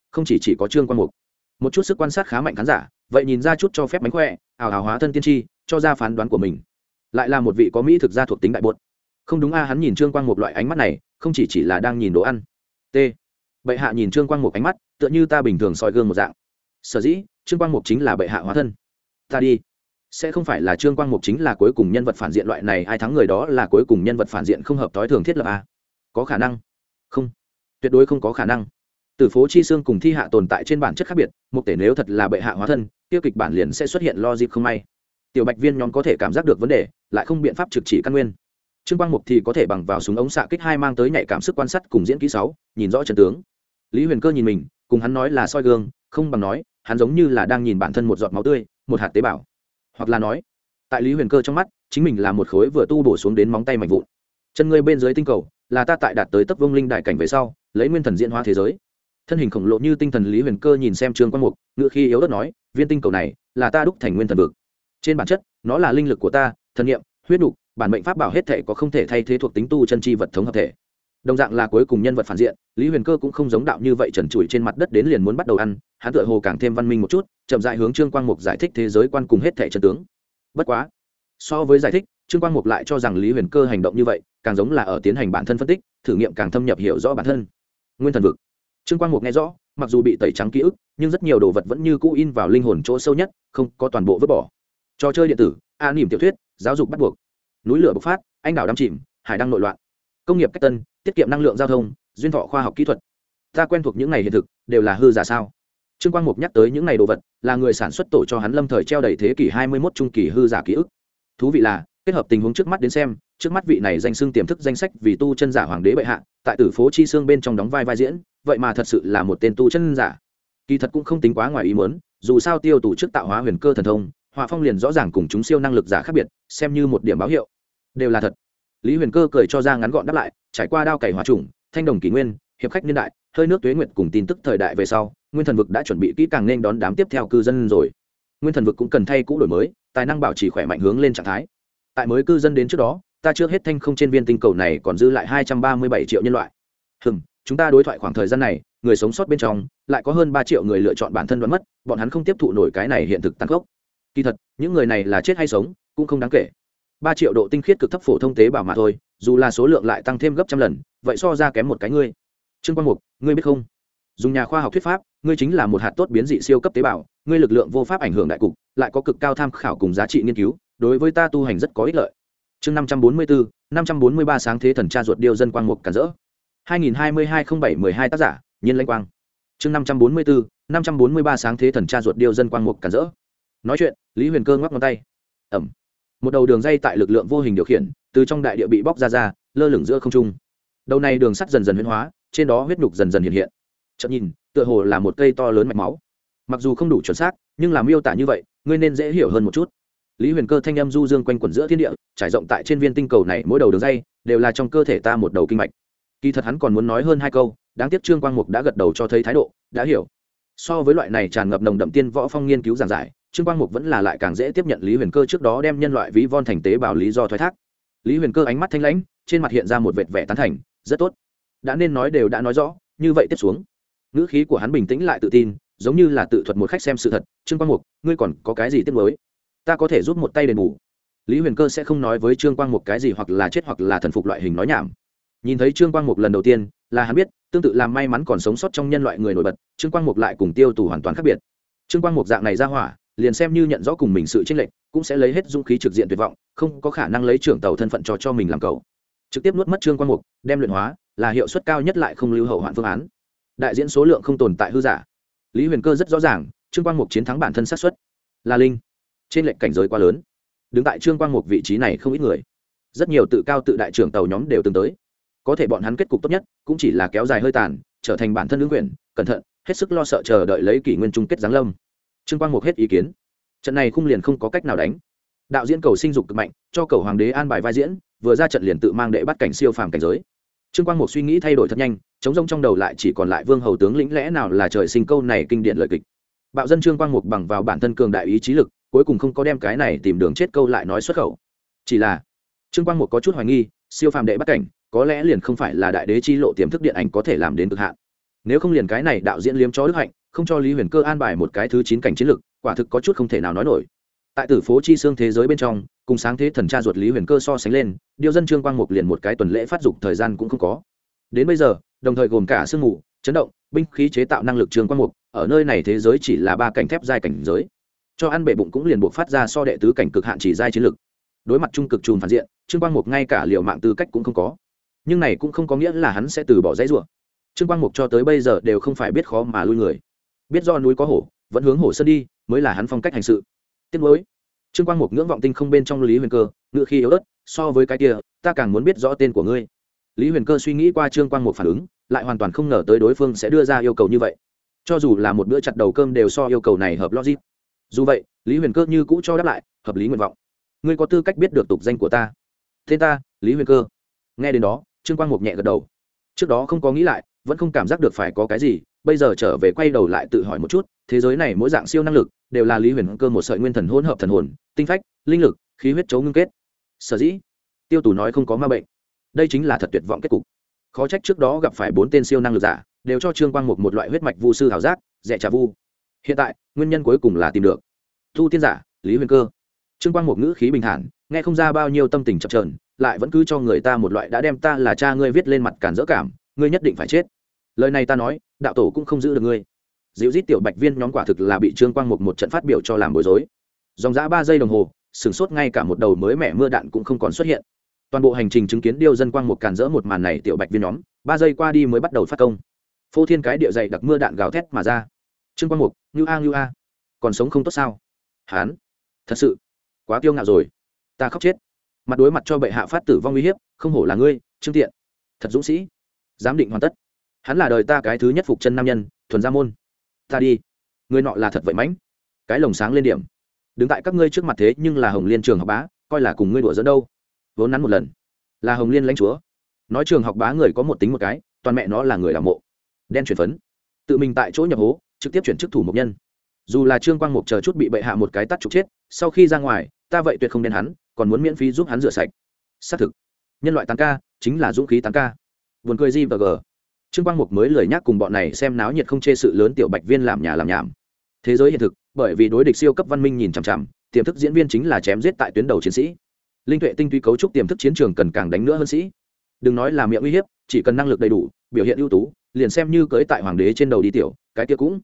không chỉ có Trương Quang Mục. Một chút sức quan sát khá mạnh khán giả, vậy nhìn ra chút cho phép mánh khỏe, ảo ảo hóa thân tiên tri, cho ra phán đoán của mình. Lại là một vị có mỹ thực ra thuộc tính đại bột. Không đúng a, hắn nhìn Trương Quang Mục loại ánh mắt này, không chỉ là đang nhìn đồ ăn. T. Bệ hạ nhìn Trương Quang Mục ánh mắt, tựa như ta bình thường soi gương một dạng. Sở dĩ, Trương Quang Mục chính là bệ hạ hóa thân. Ta đi. Sẽ không phải là Trương Quang Mục chính là cuối cùng nhân vật phản diện loại này, ai thắng người đó là cuối cùng nhân vật phản diện không hợp tối thường thiết lập a? Có khả năng? Không, tuyệt đối không có khả năng. Tử Phố Chi Xương cùng Thi Hạ tồn tại trên bản chất khác biệt, Mục Tể nếu thật là bệ hạ hóa thân, tiêu kịch bản liền sẽ xuất hiện logic không may. Tiểu Bạch Viên nhóm có thể cảm giác được vấn đề, lại không biện pháp trực chỉ căn nguyên. Trương Quang Mục thì có thể bằng vào súng ống xạ kích hai mang tới nhạy cảm sức quan sát cùng diễn kỹ 6, nhìn rõ trận tướng. Lý Huyền Cơ nhìn mình, cùng hắn nói là soi gương, không bằng nói, hắn giống như là đang nhìn bản thân một giọt máu tươi, một hạt tế bào. Hoặc là nói, tại Lý Huyền Cơ trong mắt, chính mình là một khối vừa tu bổ xuống đến móng tay mạnh vụn. Chân ngươi bên dưới tinh cầu, là ta tại đạt tới tấp vông linh đại cảnh về sau, lấy nguyên thần diễn hóa thế giới. Thân hình khổng lồ như tinh thần Lý Huyền Cơ nhìn xem Trương Quang Mục, ngữ khí yếu ớt nói, viên tinh cầu này là ta đúc thành nguyên thần vực. Trên bản chất, nó là linh lực của ta, thần niệm, huyết nục, bản mệnh pháp bảo hết thể có không thể thay thế thuộc tính tu chân chi vật thống hợp thể. Đồng dạng là cuối cùng nhân vật phản diện, Lý Huyền Cơ cũng không giống đạo như vậy trần trụi trên mặt đất đến liền muốn bắt đầu ăn, hắn tựa hồ càng thêm văn minh một chút, chậm rãi hướng Trương Quang Mục giải thích thế giới quan cùng hết thể chân tướng. Bất quá, so với giải thích, Trương Quang Mục lại cho rằng Lý Huyền Cơ hành động như vậy, càng giống là ở tiến hành bản thân phân tích, thử nghiệm càng thâm nhập hiểu rõ bản thân. Nguyên thần vực. Trương Quang Mục nghe rõ, mặc dù bị tẩy trắng ký ức, nhưng rất nhiều đồ vật vẫn như cũ in vào linh hồn chỗ sâu nhất, không có toàn bộ vứt bỏ. Trò chơi điện tử, anime tiểu thuyết, giáo dục bắt buộc. Núi lửa bộc phát, anh đảo đắm chìm, hải đăng nội loạn. Công nghiệp cách tân, tiết kiệm năng lượng giao thông, duyên thọ khoa học kỹ thuật. Ta quen thuộc những này hiện thực, đều là hư giả sao? Trương Quang Mục nhắc tới những này đồ vật, là người sản xuất tổ cho hắn lâm thời treo đầy thế kỷ 21 trung kỳ hư giả ký ức. Thú vị là, kết hợp tình huống trước mắt đến xem, trước mắt vị này danh xưng tiềm thức danh sách vì tu chân giả hoàng đế bệ hạ, tại Tử Phố Chi Xương bên trong đóng vai diễn, vậy mà thật sự là một tên tu chân giả. Kỳ thật cũng không tính quá ngoài ý muốn, dù sao Tiêu Tù trước tạo hóa huyền cơ thần thông, họa phong liền rõ ràng cùng chúng siêu năng lực giả khác biệt, xem như một điểm báo hiệu. Đều là thật. Lý Huyền Cơ cười cho ra ngắn gọn đáp lại, trải qua đao cày hỏa trùng, thanh đồng kỷ nguyên, hiệp khách niên đại, hơi nước tuế nguyệt cùng tin tức thời đại về sau, nguyên thần vực đã chuẩn bị kỹ càng nên đón đám tiếp theo cư dân rồi. Nguyên thần vực cũng cần thay cũ đổi mới, tài năng bảo trì khỏe mạnh hướng lên trạng thái. Tại mới cư dân đến trước đó, ta trước hết thanh không trên viên tinh cầu này còn dư lại 237 triệu nhân loại. Chúng ta đối thoại khoảng thời gian này, người sống sót bên trong lại có hơn 3 triệu người lựa chọn bản thân đoán mất, bọn hắn không tiếp thụ nổi cái này hiện thực tàn khốc. Kỳ thật, những người này là chết hay sống, cũng không đáng kể. 3 triệu độ tinh khiết cực thấp phổ thông tế bào mà thôi, dù là số lượng lại tăng thêm gấp trăm lần, vậy so ra kém một cái ngươi. Trương Quang Mục, ngươi biết không? Dùng nhà khoa học thuyết pháp, ngươi chính là một hạt tốt biến dị siêu cấp tế bào, ngươi lực lượng vô pháp ảnh hưởng đại cục, lại có cực cao tham khảo cùng giá trị nghiên cứu, đối với ta tu hành rất có ích lợi. Chương 544, 543 sáng thế thần cha ruột điêu dân Quang Mục cản rỡ. 2022-07-12 tác giả, Nhiên Lãnh Quang. Chương 544, 543 sáng thế thần cha ruột điêu dân Quang Mục cản rỡ. Nói chuyện, Lý Huyền Cơ ngoắc ngón tay. Ẩm. Một đầu đường dây tại lực lượng vô hình điều khiển, từ trong đại địa bị bóc ra, lơ lửng giữa không trung. Đầu này đường sắt dần dần huyễn hóa, trên đó huyết nhục dần dần hiện hiện. Chợt nhìn, tựa hồ là một cây to lớn mạch máu. Mặc dù không đủ chuẩn xác, nhưng làm miêu tả như vậy, ngươi nên dễ hiểu hơn một chút. Lý Huyền Cơ thanh âm du dương quanh quẩn giữa thiên địa, trải rộng tại trên viên tinh cầu này, mỗi đầu đường dây đều là trong cơ thể ta một đầu kinh mạch. Kỳ thật hắn còn muốn nói hơn 2 câu, đáng tiếc Trương Quang Mục đã gật đầu cho thấy thái độ, đã hiểu. So với loại này tràn ngập nồng đậm tiên võ phong nghiên cứu giảng giải, Trương Quang Mục vẫn là lại càng dễ tiếp nhận Lý Huyền Cơ trước đó đem nhân loại ví von thành tế bào lý do thoái thác. Lý Huyền Cơ ánh mắt thanh lãnh, trên mặt hiện ra một vệt vẻ tán thành, rất tốt. Đã nên nói đều đã nói rõ, như vậy tiếp xuống. Ngữ khí của hắn bình tĩnh lại tự tin, giống như là tự thuật một khách xem sự thật. Trương Quang Mục, ngươi còn có cái gì tiếc nuối? Ta có thể giúp một tay đền bù. Lý Huyền Cơ sẽ không nói với Trương Quang Mục cái gì hoặc là chết hoặc là thần phục loại hình nói nhảm. Nhìn thấy Trương Quang Mục lần đầu tiên, là hắn biết, tương tự làm may mắn còn sống sót trong nhân loại người nổi bật, Trương Quang Mục lại cùng Tiêu Tù hoàn toàn khác biệt. Trương Quang Mục dạng này ra hỏa, liền xem như nhận rõ cùng mình sự chênh lệch, cũng sẽ lấy hết dũng khí trực diện tuyệt vọng, không có khả năng lấy trưởng tàu thân phận cho mình làm cầu. Trực tiếp nuốt mất Trương Quang Mục, đem luyện hóa, là hiệu suất cao nhất lại không lưu hậu hoạn phương án. Đại diễn số lượng không tồn tại hư giả. Lý Huyền Cơ rất rõ ràng, Trương Quang Mục chiến thắng bản thân xác suất là linh. Trên lệnh cảnh giới quá lớn, đứng tại Trương Quang Mục vị trí này không ít người, rất nhiều tự cao tự đại trưởng tàu nhóm đều từng tới. Có thể bọn hắn kết cục tốt nhất cũng chỉ là kéo dài hơi tàn, trở thành bản thân ứng quyền, cẩn thận, hết sức lo sợ chờ đợi lấy kỷ nguyên chung kết giáng lâm. Trương Quang Mục hết ý kiến, trận này khung liền không có cách nào đánh. Đạo diễn cầu sinh dục cực mạnh, cho cầu hoàng đế an bài vai diễn, vừa ra trận liền tự mang đệ bắt cảnh siêu phàm cảnh giới. Trương Quang Mục suy nghĩ thay đổi thật nhanh, trống rỗng trong đầu lại chỉ còn lại vương hầu tướng lĩnh lẽ nào là trời sinh câu này kinh điển lời kịch. Bạo dân Trương Quang Mục bằng vào bản thân cường đại ý chí lực, cuối cùng không có đem cái này tìm đường chết câu lại nói xuất khẩu. Chỉ là Trương Quang Mục có chút hoài nghi, siêu phàm đệ bắt cảnh có lẽ liền không phải là đại đế chi lộ tiềm thức điện ảnh có thể làm đến cực hạn. nếu không liền cái này đạo diễn liếm cho đức hạnh không cho lý huyền cơ an bài một cái thứ 9 cảnh chiến lực, quả thực có chút không thể nào nói nổi. Tại tử phố chi xương thế giới bên trong, cùng sáng thế thần cha ruột lý huyền cơ so sánh lên, điêu dân Trương Quang Mục liền một cái tuần lễ phát dục thời gian cũng không có. Đến bây giờ, đồng thời gồm cả sương mù, chấn động, binh khí chế tạo năng lực Trương Quang Mục, ở nơi này thế giới chỉ là 3 cảnh thép giai cảnh giới. Cho ăn bể bụng cũng liền buộc phát ra so đệ tứ cảnh cực hạn chỉ giai chiến lực. Đối mặt trung cực trùm phản diện, Trương Quang Mục ngay cả liều mạng tư cách cũng không có. Nhưng này cũng không có nghĩa là hắn sẽ từ bỏ dãy rủa. Trương Quang Mục cho tới bây giờ đều không phải biết khó mà lui người, biết do núi có hổ vẫn hướng hổ sơn đi mới là hắn phong cách hành sự. Tiếc nuối, Trương Quang Mục ngưỡng vọng tinh không bên trong Lý Huyền Cơ, ngựa khi yếu ớt, so với cái kia, ta càng muốn biết rõ tên của ngươi. Lý Huyền Cơ suy nghĩ qua Trương Quang Mục phản ứng, lại hoàn toàn không ngờ tới đối phương sẽ đưa ra yêu cầu như vậy. Cho dù là một bữa chặt đầu cơm đều so yêu cầu này hợp logic. Dù vậy, Lý Huyền Cơ như cũ cho đáp lại, hợp lý nguyện vọng. Ngươi có tư cách biết được tục danh của ta. Tên ta, Lý Huyền Cơ. Nghe đến đó, Trương Quang Mục nhẹ gật đầu. Trước đó không có nghĩ lại, vẫn không cảm giác được phải có cái gì, bây giờ trở về quay đầu lại tự hỏi một chút, thế giới này mỗi dạng siêu năng lực đều là Lý Huyền Cơ một sợi nguyên thần hỗn hợp thần hồn, tinh phách, linh lực, khí huyết chấu ngưng kết. Sở dĩ, Tiêu Tù nói không có ma bệnh, đây chính là thật tuyệt vọng kết cục. Khó trách trước đó gặp phải 4 tên siêu năng lực giả, đều cho Trương Quang Mục một loại huyết mạch vu sư ảo giác, rẻ trà vu. Hiện tại, nguyên nhân cuối cùng là tìm được. Tu tiên giả, Lý Huyền Cơ. Trương Quang Mục ngữ khí bình thản, nghe không ra bao nhiêu tâm tình chập chờn, lại vẫn cứ cho người ta một loại đã đem ta là cha ngươi viết lên mặt cản dỡ cảm, ngươi nhất định phải chết. Lời này ta nói, đạo tổ cũng không giữ được ngươi. Dịu rít tiểu bạch viên nhóm quả thực là bị Trương Quang Mục một trận phát biểu cho làm bối rối. Dòng dã 3 giây đồng hồ, sửng sốt ngay cả một đầu mới mẻ mưa đạn cũng không còn xuất hiện. Toàn bộ hành trình chứng kiến điêu dân Quang Mục cản rỡ một màn này, tiểu bạch viên nhóm 3 giây qua đi mới bắt đầu phát công. Phô thiên cái địa dày đặc mưa đạn gào thét mà ra. Trương Quang Mục, như a, còn sống không tốt sao? Hán, thật sự quá kiêu ngạo rồi, ta khóc chết. Mặt đối mặt cho bệ hạ phát tử vong uy hiếp, không hổ là ngươi, Trương Tiện, thật dũng sĩ. Giám định hoàn tất, hắn là đời ta cái thứ nhất phục chân nam nhân, thuần gia môn. Ta đi, người nọ là thật vậy mãnh. Cái lồng sáng lên điểm, đứng tại các ngươi trước mặt thế nhưng là Hồng Liên trường học bá, coi là cùng ngươi đùa dẫn đâu. Vốn nắn một lần, là Hồng Liên lãnh chúa. Nói trường học bá người có một tính một cái, toàn mẹ nó là người đào mộ, đen chuyển phấn, tự mình tại chỗ nhập hố, trực tiếp chuyển chức thủ mục nhân. Dù là Trương Quang Mục chờ chút bị bệ hạ một cái tát trục chết, sau khi ra ngoài, ta vậy tuyệt không đen hắn, còn muốn miễn phí giúp hắn rửa sạch. Xác thực, nhân loại tán ca chính là dũng khí tán ca. Buồn cười gì và g. Trương Quang Mục mới lười nhắc cùng bọn này xem náo nhiệt không chê sự lớn tiểu bạch viên làm nhà làm nhảm. Thế giới hiện thực, bởi vì đối địch siêu cấp văn minh nhìn chằm chằm, tiềm thức diễn viên chính là chém giết tại tuyến đầu chiến sĩ. Linh tuệ tinh tuy cấu trúc tiềm thức chiến trường cần càng đánh nữa hơn sĩ. Đừng nói là miệng uy hiếp, chỉ cần năng lực đầy đủ, biểu hiện ưu tú, liền xem như cưỡi tại hoàng đế trên đầu đi tiểu, cái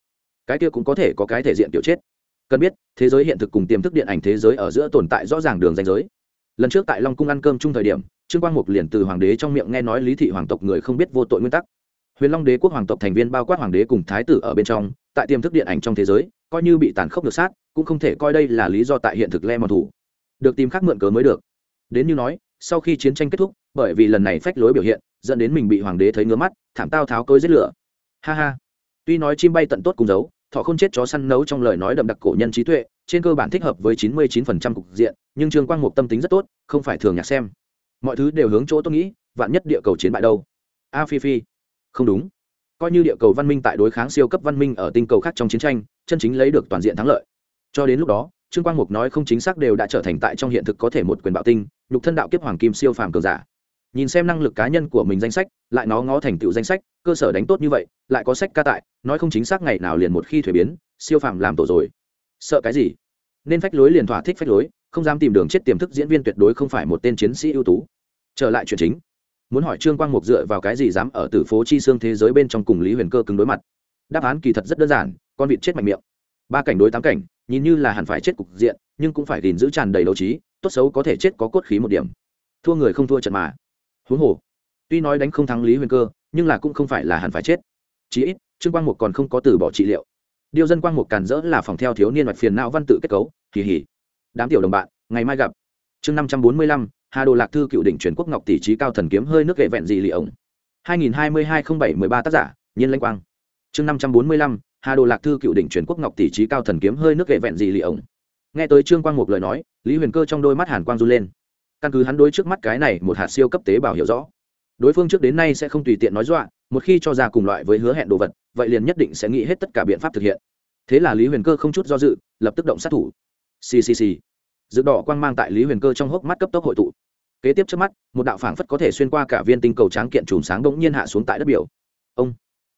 kia cũng có thể có cái thể diện tiểu chết. Cần biết, thế giới hiện thực cùng tiềm thức điện ảnh thế giới ở giữa tồn tại rõ ràng đường ranh giới. Lần trước tại Long cung ăn cơm chung thời điểm, Trương Quang Mục liền từ hoàng đế trong miệng nghe nói lý thị hoàng tộc người không biết vô tội nguyên tắc. Huyền Long đế quốc hoàng tộc thành viên bao quát hoàng đế cùng thái tử ở bên trong, tại tiềm thức điện ảnh trong thế giới, coi như bị tàn khốc ngược sát, cũng không thể coi đây là lý do tại hiện thực le mòn thủ. Được tìm khác mượn cớ mới được. Đến như nói, sau khi chiến tranh kết thúc, bởi vì lần này phách lối biểu hiện, dẫn đến mình bị hoàng đế thấy ngứa mắt, thảm tao tháo cối giết lửa. Ha ha. Tuy nói chim bay tận tốt cùng giấu, thọ không chết chó săn nấu trong lời nói đậm đặc cổ nhân trí tuệ, trên cơ bản thích hợp với 99% cục diện, nhưng Trương Quang Mục tâm tính rất tốt, không phải thường nhạc xem. Mọi thứ đều hướng chỗ tôi nghĩ, vạn nhất địa cầu chiến bại đâu. A Phi Phi. Không đúng. Coi như địa cầu văn minh tại đối kháng siêu cấp văn minh ở tinh cầu khác trong chiến tranh, chân chính lấy được toàn diện thắng lợi. Cho đến lúc đó, Trương Quang Mục nói không chính xác đều đã trở thành tại trong hiện thực có thể một quyền bạo tinh, nhục thân đạo kiếp hoàng kim siêu phàm cường giả. Nhìn xem năng lực cá nhân của mình danh sách, lại nó ngó thành tựu danh sách, cơ sở đánh tốt như vậy, lại có sách ca tại, nói không chính xác ngày nào liền một khi thuế biến, siêu phàm làm tổ rồi. Sợ cái gì? Nên phách lối liền thỏa thích phách lối, không dám tìm đường chết tiềm thức diễn viên tuyệt đối không phải một tên chiến sĩ ưu tú. Trở lại chuyện chính, muốn hỏi Trương Quang Mục dựa vào cái gì dám ở tử phố chi xương thế giới bên trong cùng Lý Huyền Cơ cứng đối mặt? Đáp án kỳ thật rất đơn giản, con vịt chết mạnh miệng. 3 cảnh đối 8 cảnh, nhìn như là hẳn phải chết cục diện, nhưng cũng phải gìn giữ tràn đầy đấu trí, tốt xấu có thể chết có cốt khí một điểm. Thua người không thua trận mà. Huống hồ, tuy nói đánh không thắng Lý Huyền Cơ, nhưng là cũng không phải là hẳn phải chết. Chí ít, Trương Quang Mục còn không có từ bỏ trị liệu. Điêu dân Quang Mục càn rỡ là phòng theo thiếu niên mạch phiền não văn tự kết cấu, kỳ hỉ. Đám tiểu đồng bạn, ngày mai gặp. Chương 545, Hà Đồ Lạc Thư cựu đỉnh truyền quốc ngọc tỷ trí cao thần kiếm hơi nước hệ vẹn gì lì ổng. 2022-07-13 tác giả, Nhiên Lãnh Quang. Chương 545, Hà Đồ Lạc Thư cựu đỉnh truyền quốc ngọc tỷ trí cao thần kiếm hơi nước hệ vẹn gì lì ổng. Nghe tới Trương Quang Mục lời nói, Lý Huyền Cơ trong đôi mắt hàn quang run lên. Căn cứ hắn đối trước mắt cái này một hạt siêu cấp tế bào hiểu rõ, đối phương trước đến nay sẽ không tùy tiện nói dọa, một khi cho ra cùng loại với hứa hẹn đồ vật, vậy liền nhất định sẽ nghĩ hết tất cả biện pháp thực hiện. Thế là Lý Huyền Cơ không chút do dự, lập tức động sát thủ. Xì xì xì. Dự đỏ quang mang tại Lý Huyền Cơ trong hốc mắt cấp tốc hội tụ. Kế tiếp trước mắt, một đạo phảng phất có thể xuyên qua cả viên tinh cầu tráng kiện chùm sáng bỗng nhiên hạ xuống tại đất biểu. Ông.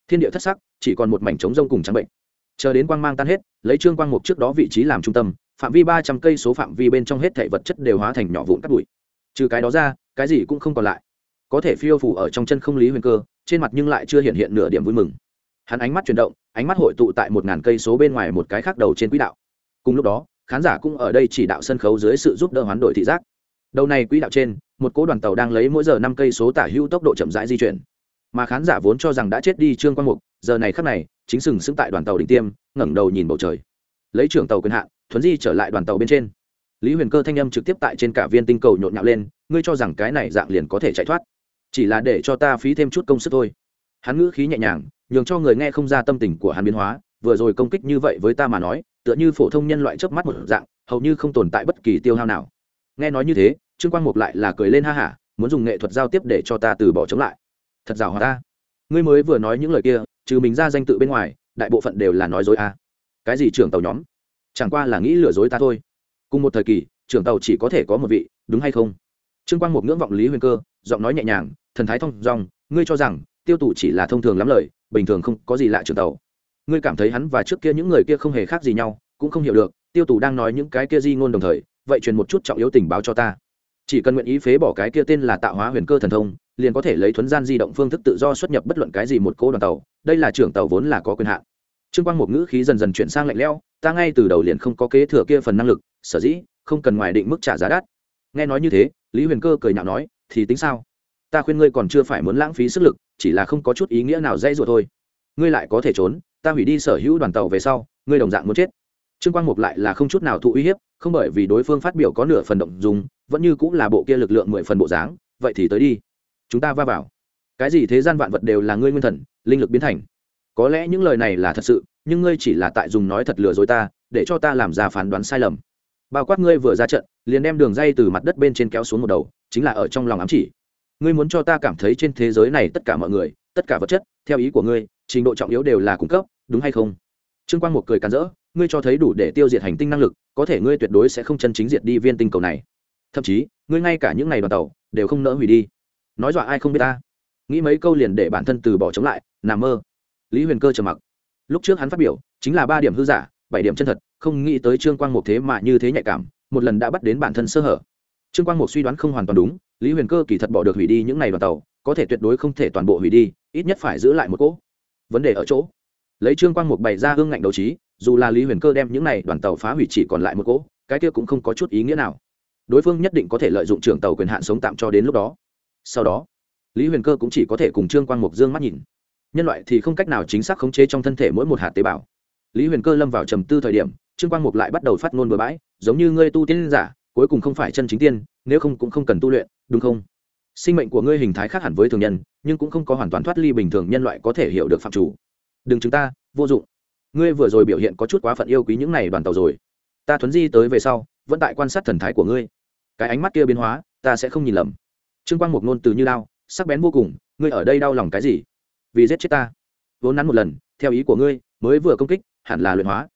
thiên địa thất sắc, chỉ còn một mảnh trống rông cùng trắng bệnh. Chờ đến quang mang tan hết, lấy Trương Quang Mục trước đó vị trí làm trung tâm, phạm vi 300 cây số phạm vi bên trong hết thảy vật chất đều hóa thành nhỏ vụn cát bụi. Trừ cái đó ra, cái gì cũng không còn lại. Có thể phiêu phù ở trong chân không Lý Huyền Cơ, trên mặt nhưng lại chưa hiện nửa điểm vui mừng. Hắn ánh mắt chuyển động, ánh mắt hội tụ tại 1000 cây số bên ngoài một cái khác đầu trên quỹ đạo. Cùng lúc đó, khán giả cũng ở đây chỉ đạo sân khấu dưới sự giúp đỡ hoán đổi thị giác. Đầu này quỹ đạo trên, một cỗ đoàn tàu đang lấy mỗi giờ 5 cây số tả hữu tốc độ chậm rãi di chuyển. Mà khán giả vốn cho rằng đã chết đi Trương Quang Mục, giờ này khắc này, chính sừng sững tại đoàn tàu đỉnh tiêm, ngẩng đầu nhìn bầu trời. Lấy trưởng tàu quyền hạn, thuấn di trở lại đoàn tàu bên trên. Lý Huyền Cơ thanh âm trực tiếp tại trên cả viên tinh cầu nhộn nhạo lên, ngươi cho rằng cái này dạng liền có thể chạy thoát? Chỉ là để cho ta phí thêm chút công sức thôi. Hắn ngữ khí nhẹ nhàng, nhường cho người nghe không ra tâm tình của hắn biến hóa, vừa rồi công kích như vậy với ta mà nói, tựa như phổ thông nhân loại chớp mắt một dạng, hầu như không tồn tại bất kỳ tiêu hao nào. Nghe nói như thế, Trương Quang Mục lại là cười lên ha hả, muốn dùng nghệ thuật giao tiếp để cho ta từ bỏ chống lại. Thật giàu hòa ta. Ngươi mới vừa nói những lời kia, trừ mình ra danh tự bên ngoài, đại bộ phận đều là nói dối a. Cái gì trưởng tàu nhóm? Chẳng qua là nghĩ lừa dối ta thôi. Cùng một thời kỳ, trưởng tàu chỉ có thể có một vị, đúng hay không? Trương Quang Mục ngưỡng vọng Lý Huyền Cơ, giọng nói nhẹ nhàng, thần thái thông dong, ngươi cho rằng Tiêu Tủ chỉ là thông thường lắm lời, bình thường không có gì lạ trưởng tàu. Ngươi cảm thấy hắn và trước kia những người kia không hề khác gì nhau, cũng không hiểu được, Tiêu Tủ đang nói những cái kia di ngôn đồng thời, vậy truyền một chút trọng yếu tình báo cho ta. Chỉ cần nguyện ý phế bỏ cái kia tên là Tạo Hóa Huyền Cơ thần thông, liền có thể lấy thuấn gian di động phương thức tự do xuất nhập bất luận cái gì một cỗ đoàn tàu, đây là trưởng tàu vốn là có quyền hạn. Trương Quang Mục ngữ khí dần dần chuyển sang lạnh lẽo, ta ngay từ đầu liền không có kế thừa kia phần năng lực, sở dĩ không cần ngoài định mức trả giá đắt. Nghe nói như thế, Lý Huyền Cơ cười nhạo nói, thì tính sao? Ta khuyên ngươi còn chưa phải muốn lãng phí sức lực, chỉ là không có chút ý nghĩa nào dễ dụa thôi. Ngươi lại có thể trốn, ta hủy đi sở hữu đoàn tàu về sau, ngươi đồng dạng muốn chết. Trương Quang Mục lại là không chút nào thụ uy hiếp, không bởi vì đối phương phát biểu có nửa phần động dung, vẫn như cũng là bộ kia lực lượng 10 phần bộ dáng, vậy thì tới đi. Chúng ta va vào. Cái gì thế gian vạn vật đều là ngươi nguyên thần, linh lực biến thành. Có lẽ những lời này là thật sự, nhưng ngươi chỉ là tại dùng nói thật lừa dối ta, để cho ta làm ra phán đoán sai lầm. Bao quát ngươi vừa ra trận, liền đem đường dây từ mặt đất bên trên kéo xuống một đầu, chính là ở trong lòng ám chỉ. Ngươi muốn cho ta cảm thấy trên thế giới này tất cả mọi người, tất cả vật chất, theo ý của ngươi, trình độ trọng yếu đều là cung cấp, đúng hay không? Trương Quang Mục cười càn rỡ, ngươi cho thấy đủ để tiêu diệt hành tinh năng lực, có thể ngươi tuyệt đối sẽ không chân chính diệt đi viên tinh cầu này. Thậm chí, ngươi ngay cả những này đoàn tàu đều không nỡ hủy đi. Nói dọa ai không biết ta? Nghĩ mấy câu liền để bản thân từ bỏ chống lại, nằm mơ. Lý Huyền Cơ trầm mặc. Lúc trước hắn phát biểu chính là 3 điểm hư giả, 7 điểm chân thật, không nghĩ tới Trương Quang Mục thế mà như thế nhạy cảm, một lần đã bắt đến bản thân sơ hở. Trương Quang Mục suy đoán không hoàn toàn đúng, Lý Huyền Cơ kỳ thật bỏ được hủy đi những này đoàn tàu, có thể tuyệt đối không thể toàn bộ hủy đi, ít nhất phải giữ lại một cỗ. Vấn đề ở chỗ, lấy Trương Quang Mục bày ra hương ngạnh đấu trí, dù là Lý Huyền Cơ đem những này đoàn tàu phá hủy chỉ còn lại một cỗ, cái kia cũng không có chút ý nghĩa nào. Đối phương nhất định có thể lợi dụng trưởng tàu quyền hạn sống tạm cho đến lúc đó. Sau đó, Lý Huyền Cơ cũng chỉ có thể cùng Trương Quang Mục dương mắt nhìn. Nhân loại thì không cách nào chính xác khống chế trong thân thể mỗi một hạt tế bào. Lý Huyền Cơ lâm vào trầm tư thời điểm, Trương Quang Mục lại bắt đầu phát ngôn bừa bãi, giống như ngươi tu tiên giả, cuối cùng không phải chân chính tiên, nếu không cũng không cần tu luyện, đúng không? Sinh mệnh của ngươi hình thái khác hẳn với thường nhân, nhưng cũng không có hoàn toàn thoát ly bình thường nhân loại có thể hiểu được phạm chủ. Đừng chúng ta, vô dụng. Ngươi vừa rồi biểu hiện có chút quá phận yêu quý những này đoàn tàu rồi. Ta thuấn di tới về sau, vẫn tại quan sát thần thái của ngươi. Cái ánh mắt kia biến hóa, ta sẽ không nhìn lầm. Trương Quang Mục nôn từ như đao, sắc bén vô cùng, ngươi ở đây đau lòng cái gì? Vì giết chết ta. Vốn nắn một lần, theo ý của ngươi, mới vừa công kích, hẳn là luyện hóa.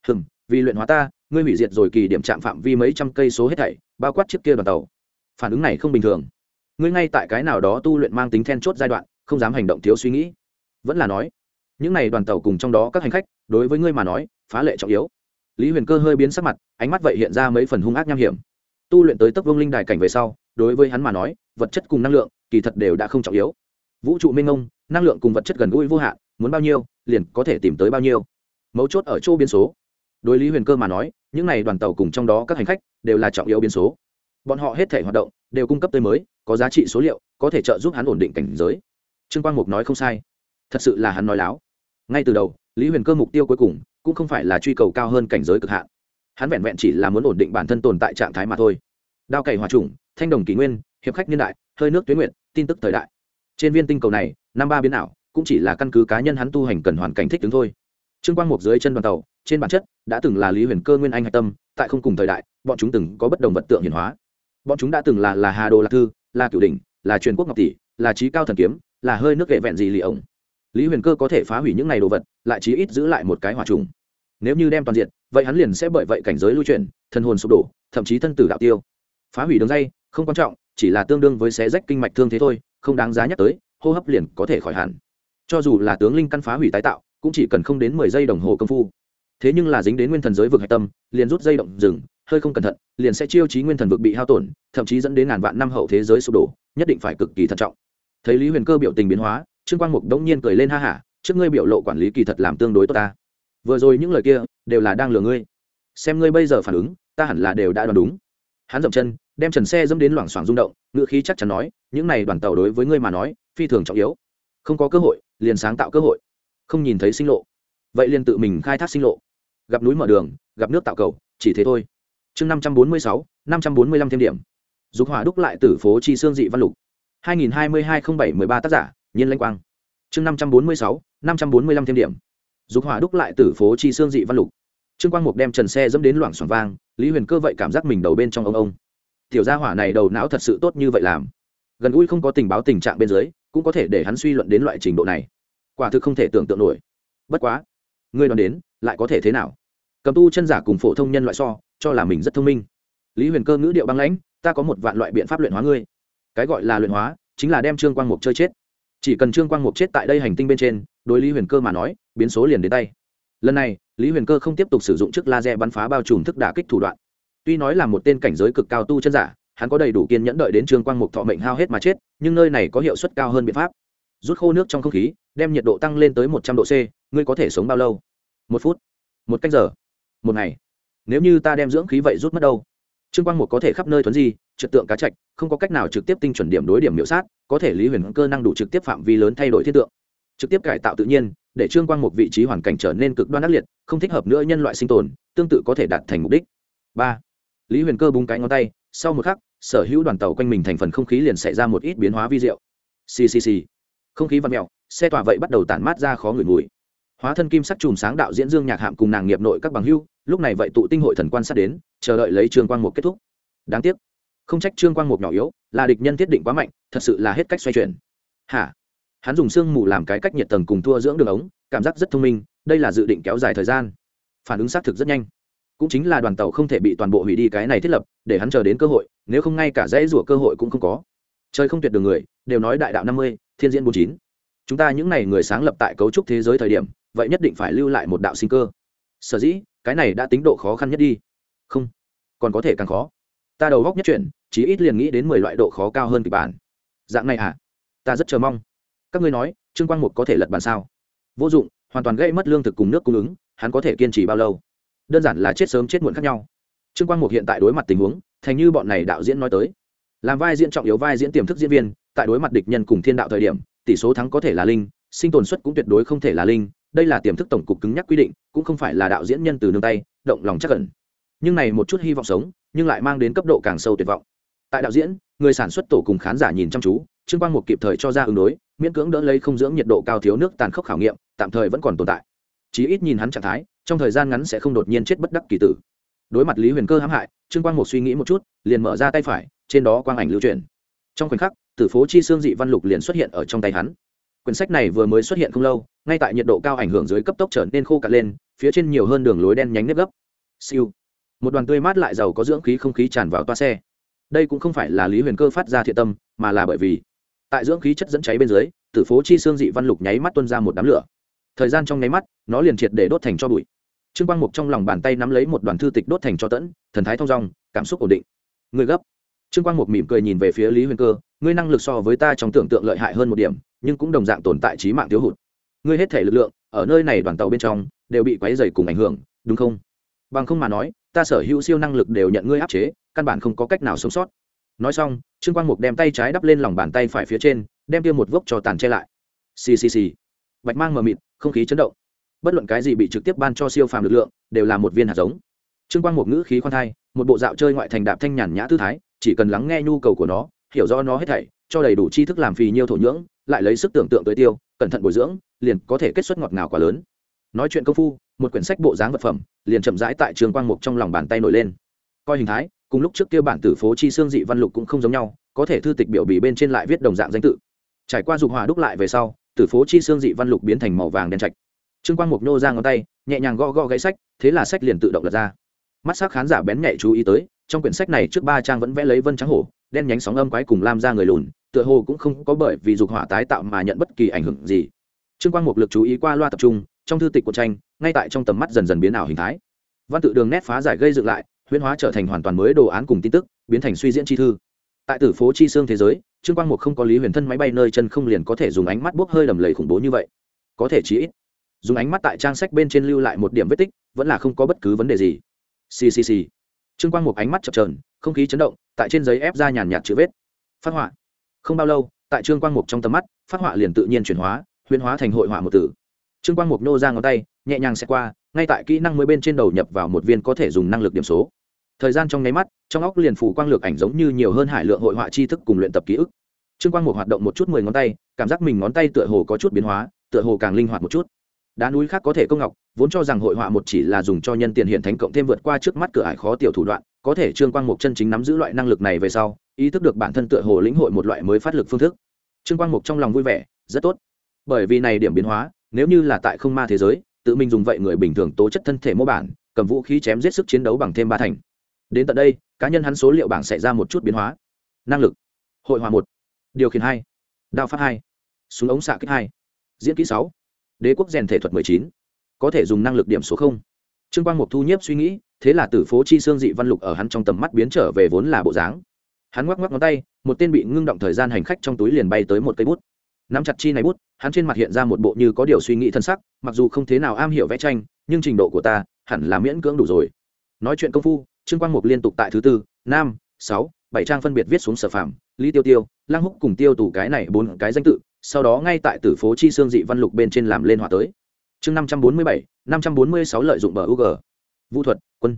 Vì luyện hóa ta, ngươi hủy diệt rồi kỳ điểm chạm phạm vi mấy trăm cây số hết thảy, bao quát chiếc kia đoàn tàu. Phản ứng này không bình thường. Ngươi ngay tại cái nào đó tu luyện mang tính then chốt giai đoạn, không dám hành động thiếu suy nghĩ. Vẫn là nói, những này đoàn tàu cùng trong đó các hành khách, đối với ngươi mà nói, phá lệ trọng yếu. Lý Huyền Cơ hơi biến sắc mặt, ánh mắt vậy hiện ra mấy phần hung ác nham hiểm. Tu luyện tới tấc vương linh đài cảnh về sau, đối với hắn mà nói, vật chất cùng năng lượng, kỳ thật đều đã không trọng yếu. Vũ trụ mênh mông, năng lượng cùng vật chất gần gũi vô hạn, muốn bao nhiêu, liền có thể tìm tới bao nhiêu. Mấu chốt ở chỗ biến số. Đối Lý Huyền Cơ mà nói, những này đoàn tàu cùng trong đó các hành khách đều là trọng yếu biến số. Bọn họ hết thể hoạt động đều cung cấp tới mới, có giá trị số liệu, có thể trợ giúp hắn ổn định cảnh giới. Trương Quang Mục nói không sai, thật sự là hắn nói láo. Ngay từ đầu, Lý Huyền Cơ mục tiêu cuối cùng cũng không phải là truy cầu cao hơn cảnh giới cực hạn, hắn vẹn vẹn chỉ là muốn ổn định bản thân tồn tại trạng thái mà thôi. Đao cày hòa trùng, thanh đồng kỷ nguyên, hiệp khách niên đại, hơi nước tuyến nguyện, tin tức thời đại. Trên viên tinh cầu này, năm ba biến ảo cũng chỉ là căn cứ cá nhân hắn tu hành cần hoàn cảnh thích ứng thôi. Trương Quang Mục dưới chân đoàn tàu, trên bản chất đã từng là Lý Huyền Cơ nguyên anh hạch tâm, tại không cùng thời đại, bọn chúng từng có bất đồng vật tượng hiển hóa. Bọn chúng đã từng là Hà Đồ Lạc Thư, là Cửu Đỉnh, là Truyền Quốc Ngọc Tỷ, là Chí Cao Thần Kiếm, là hơi nước kệ vẹn gì lì ổng. Lý Huyền Cơ có thể phá hủy những này đồ vật, lại chí ít giữ lại một cái hỏa trùng. Nếu như đem toàn diện, vậy hắn liền sẽ bởi vậy cảnh giới lưu chuyển, thân hồn sụp đổ, thậm chí thân tử đạo tiêu. Phá hủy đường dây không quan trọng, chỉ là tương đương với xé rách kinh mạch thương thế thôi, không đáng giá nhắc tới, hô hấp liền có thể khỏi hẳn. cho dù là tướng linh căn phá hủy tái tạo cũng chỉ cần không đến 10 giây đồng hồ công phu. Thế nhưng là dính đến nguyên thần giới vực hạch tâm, liền rút dây động dừng, hơi không cẩn thận liền sẽ chiêu chí nguyên thần vực bị hao tổn, thậm chí dẫn đến ngàn vạn năm hậu thế giới sụp đổ, nhất định phải cực kỳ thận trọng. Thấy Lý Huyền Cơ biểu tình biến hóa, Trương Quang Mục đống nhiên cười lên ha hả, trước ngươi biểu lộ quản lý kỳ thật làm tương đối tốt ta. Vừa rồi những lời kia đều là đang lừa ngươi. Xem ngươi bây giờ phản ứng, ta hẳn là đều đã đoán đúng. Hắn dậm chân, đem trần xe dẫm đến loảng xoảng rung động, ngữ khí chắc chắn nói, những này đoàn tàu đối với ngươi mà nói, phi thường trọng yếu. Không có cơ hội, liền sáng tạo cơ hội. Không nhìn thấy sinh lộ, vậy liền tự mình khai thác sinh lộ. Gặp núi mở đường, gặp nước tạo cầu, chỉ thế thôi. Chương 546, 545 thêm điểm. Dục hỏa đúc lại tử phố chi xương dị văn lục. 2022-07-13 tác giả, Nhiên Lãnh Quang. Chương 546, 545 thêm điểm. Dục hỏa đúc lại tử phố chi xương dị văn lục. Trương Quang Mục đem trần xe dẫm đến loảng xoảng vang, Lý Huyền Cơ vậy cảm giác mình đầu bên trong ông. Tiểu gia hỏa này đầu não thật sự tốt như vậy làm. Gần gũi không có tình báo tình trạng bên dưới, cũng có thể để hắn suy luận đến loại trình độ này. Quả thực không thể tưởng tượng nổi. Bất quá, ngươi đoán đến, lại có thể thế nào? Cầm tu chân giả cùng phổ thông nhân loại so, cho là mình rất thông minh. Lý Huyền Cơ ngữ điệu băng lãnh, ta có một vạn loại biện pháp luyện hóa ngươi. Cái gọi là luyện hóa, chính là đem Trương Quang Mục chơi chết. Chỉ cần Trương Quang Mục chết tại đây hành tinh bên trên, đối Lý Huyền Cơ mà nói, biến số liền đến tay. Lần này, Lý Huyền Cơ không tiếp tục sử dụng chiếc laser bắn phá bao trùm thức đả kích thủ đoạn. Tuy nói là một tên cảnh giới cực cao tu chân giả, hắn có đầy đủ kiên nhẫn đợi đến Trương Quang Mục thọ mệnh hao hết mà chết, nhưng nơi này có hiệu suất cao hơn biện pháp. Rút khô nước trong không khí, đem nhiệt độ tăng lên tới 100 độ C, ngươi có thể sống bao lâu? 1 phút, 1 canh giờ, 1 ngày. Nếu như ta đem dưỡng khí vậy rút mất đâu? Trương Quang Mục có thể khắp nơi thuấn di, trượt tượng cá trạch, không có cách nào trực tiếp tinh chuẩn điểm đối điểm miểu sát, có thể Lý Huyền Cơ năng đủ trực tiếp phạm vi lớn thay đổi thiên tượng, trực tiếp cải tạo tự nhiên, để Trương Quang Mục vị trí hoàn cảnh trở nên cực đoan ác liệt, không thích hợp nữa nhân loại sinh tồn, tương tự có thể đạt thành mục đích. 3. Lý Huyền Cơ búng cái ngón tay, sau một khắc, sở hữu đoàn tàu quanh mình thành phần không khí liền xảy ra một ít biến hóa vi diệu. Xì xì xì. Không khí vặn mèo, xe tỏa vậy bắt đầu tản mát ra khó ngửi mùi. Hóa thân kim sắc chùm sáng đạo diễn Dương Nhạc Hạm cùng nàng nghiệp nội các bằng hữu, lúc này vậy tụ tinh hội thần quan sát đến, chờ đợi lấy Trương Quang Mục kết thúc. Đáng tiếc, không trách Trương Quang Mục nhỏ yếu, là địch nhân thiết định quá mạnh, thật sự là hết cách xoay chuyển. Hả? Hắn dùng xương mù làm cái cách nhiệt tầng cùng thua dưỡng đường ống, cảm giác rất thông minh, đây là dự định kéo dài thời gian. Phản ứng xác thực rất nhanh. Cũng chính là đoàn tàu không thể bị toàn bộ hủy đi cái này thiết lập, để hắn chờ đến cơ hội, nếu không ngay cả dãy rủa cơ hội cũng không có. Trời không tuyệt đường người, đều nói đại đạo 50, thiên diễn 49. Chúng ta những này người sáng lập tại cấu trúc thế giới thời điểm, vậy nhất định phải lưu lại một đạo sinh cơ. Sở dĩ, cái này đã tính độ khó khăn nhất đi. Không, còn có thể càng khó. Ta đầu góc nhất chuyển, chí ít liền nghĩ đến 10 loại độ khó cao hơn kịch bản. Dạng này à? Ta rất chờ mong. Các ngươi nói, Trương Quang Mục có thể lật bàn sao? Vô dụng, hoàn toàn gây mất lương thực cùng nước cung ứng, hắn có thể kiên trì bao lâu? Đơn giản là chết sớm chết muộn khác nhau. Trương Quang Mục hiện tại đối mặt tình huống, thành như bọn này đạo diễn nói tới, làm vai diễn trọng yếu vai diễn tiềm thức diễn viên, tại đối mặt địch nhân cùng thiên đạo thời điểm, tỷ số thắng có thể là linh, sinh tồn suất cũng tuyệt đối không thể là linh, đây là tiềm thức tổng cục cứng nhắc quy định, cũng không phải là đạo diễn nhân từ nương tay, động lòng chắc ẩn. Nhưng này một chút hy vọng sống, nhưng lại mang đến cấp độ càng sâu tuyệt vọng. Tại đạo diễn, người sản xuất tổ cùng khán giả nhìn chăm chú, Trương Quang Mục kịp thời cho ra ứng đối, miễn cưỡng đỡ lấy không dưỡng nhiệt độ cao thiếu nước tàn khốc khảo nghiệm, tạm thời vẫn còn tồn tại. Chí ít nhìn hắn trạng thái, trong thời gian ngắn sẽ không đột nhiên chết bất đắc kỳ tử. Đối mặt Lý Huyền Cơ hãm hại, Trương Quang Mục suy nghĩ một chút, liền mở ra tay phải, trên đó quang ảnh lưu chuyển. Trong khoảnh khắc, Tử phố chi xương dị văn lục liền xuất hiện ở trong tay hắn. Quyển sách này vừa mới xuất hiện không lâu, ngay tại nhiệt độ cao ảnh hưởng dưới cấp tốc trở nên khô cạn lên, phía trên nhiều hơn đường lối đen nhánh nếp gấp. Siêu. Một đoàn tươi mát lại giàu có dưỡng khí không khí tràn vào toa xe. Đây cũng không phải là Lý Huyền Cơ phát ra thiện tâm, mà là bởi vì tại dưỡng khí chất dẫn cháy bên dưới, Tử phố chi xương dị văn lục nháy mắt tuôn ra một đám lửa. Thời gian trong nháy mắt, nó liền triệt để đốt thành tro bụi. Trương Quang Mục trong lòng bàn tay nắm lấy một đoàn thư tịch đốt thành tro tẫn, thần thái thong dong, cảm xúc ổn định. Người gấp. Trương Quang Mục mỉm cười nhìn về phía Lý Huyền Cơ, ngươi năng lực so với ta trong tưởng tượng lợi hại hơn một điểm, nhưng cũng đồng dạng tồn tại chí mạng thiếu hụt. Ngươi hết thể lực lượng ở nơi này đoàn tàu bên trong đều bị quấy rầy cùng ảnh hưởng, đúng không? Bằng không mà nói, ta sở hữu siêu năng lực đều nhận ngươi áp chế, căn bản không có cách nào sống sót. Nói xong, Trương Quang Mục đem tay trái đắp lên lòng bàn tay phải phía trên, đem kia một vốc cho tàn che lại. Xì xì xì. Bạch mang mờ mịt, không khí chấn động. Bất luận cái gì bị trực tiếp ban cho siêu phàm lực lượng, đều là một viên hạt giống. Trương Quang Mục ngữ khí khoan thai, một bộ dạo chơi ngoại thành đạp thanh nhàn nhã tư thái, chỉ cần lắng nghe nhu cầu của nó, hiểu rõ nó hết thảy, cho đầy đủ tri thức làm phì nhiêu thổ nhưỡng, lại lấy sức tưởng tượng tới tiêu, cẩn thận bồi dưỡng, liền có thể kết xuất ngọt ngào quả lớn. Nói chuyện công phu, một quyển sách bộ dáng vật phẩm, liền chậm rãi tại Trương Quang Mục trong lòng bàn tay nổi lên. Coi hình thái, cùng lúc trước kia bản Tử phố chi xương dị văn lục cũng không giống nhau, có thể thư tịch biểu bì bên trên lại viết đồng dạng danh tự. Trải qua dục hỏa đúc lại về sau, Tử phố chi xương dị văn lục biến thành màu vàng đen trạch. Trương Quang Mục nô ra ngón tay, nhẹ nhàng gõ gõ gãy sách, thế là sách liền tự động lật ra. Mắt sắc khán giả bén nhạy chú ý tới, trong quyển sách này trước 3 trang vẫn vẽ lấy vân trắng hổ, đen nhánh sóng âm quái cùng lam ra người lùn, tựa hồ cũng không có bởi vì dục hỏa tái tạo mà nhận bất kỳ ảnh hưởng gì. Trương Quang Mục lực chú ý qua loa tập trung, trong thư tịch của tranh ngay tại trong tầm mắt dần dần biến ảo hình thái, văn tự đường nét phá giải gây dựng lại, huyễn hóa trở thành hoàn toàn mới đồ án cùng tin tức, biến thành suy diễn chi thư. Tại tử phố chi xương thế giới, Trương Quang Mục không có Lý Huyền thân máy bay nơi chân không liền có thể dùng ánh mắt bốc hơi đầm lầy khủng bố như vậy, có thể chí ít dùng ánh mắt tại trang sách bên trên lưu lại một điểm vết tích, vẫn là không có bất cứ vấn đề gì. Xì. Trương Quang Mục ánh mắt chập chờn, không khí chấn động, tại trên giấy ép ra nhàn nhạt chữ vết. Phát họa. Không bao lâu, tại Trương Quang Mục trong tầm mắt, phát họa liền tự nhiên chuyển hóa, huyễn hóa thành hội họa một tử. Trương Quang Mục nô ra ngón tay, nhẹ nhàng xẹt qua, ngay tại kỹ năng mới bên trên đầu nhập vào một viên có thể dùng năng lực điểm số. Thời gian trong nháy mắt, trong óc liền phủ quang lược ảnh giống như nhiều hơn hải lượng hội họa tri thức cùng luyện tập ký ức. Trương Quang Mục hoạt động một chút 10 ngón tay, cảm giác mình ngón tay tựa hồ có chút biến hóa, tựa hồ càng linh hoạt một chút. Đá núi khác có thể công ngọc, vốn cho rằng hội họa một chỉ là dùng cho nhân tiền hiện thánh cộng thêm vượt qua trước mắt cửa ải khó tiểu thủ đoạn, có thể Trương Quang Mục chân chính nắm giữ loại năng lực này về sau, ý thức được bản thân tựa hồ lĩnh hội một loại mới phát lực phương thức. Trương Quang Mục trong lòng vui vẻ, rất tốt. Bởi vì này điểm biến hóa, nếu như là tại không ma thế giới, tự mình dùng vậy người bình thường tố chất thân thể mô bản, cầm vũ khí chém giết sức chiến đấu bằng thêm 3 thành. Đến tận đây, cá nhân hắn số liệu bảng xảy ra một chút biến hóa. Năng lực: hội họa 1, điều khiển 2, đao pháp 2, súng ống xạ kích 2, diễn kỹ 6, đế quốc rèn thể thuật 19, có thể dùng năng lực điểm số 0. Trương Quang Mục thu nhiếp suy nghĩ, thế là tử phố chi xương dị văn lục ở hắn trong tầm mắt biến trở về vốn là bộ dáng. Hắn ngoắc ngoắc ngón tay, một tên bị ngưng động thời gian hành khách trong túi liền bay tới một cây bút. Nắm chặt chi này bút, hắn trên mặt hiện ra một bộ như có điều suy nghĩ thân sắc, mặc dù không thế nào am hiểu vẽ tranh, nhưng trình độ của ta hẳn là miễn cưỡng đủ rồi. Nói chuyện công phu, Trương Quang Mục liên tục tại thứ 4, 5, 6, 7 trang phân biệt viết xuống Sở Phạm, Lý Tiêu Tiêu, Lăng Húc cùng Tiêu Tù cái này 4 cái danh tự, sau đó ngay tại tử phố chi xương dị văn lục bên trên làm lên họa tới. Chương 547, 546 lợi dụng bờ UG. Vũ thuật, quân.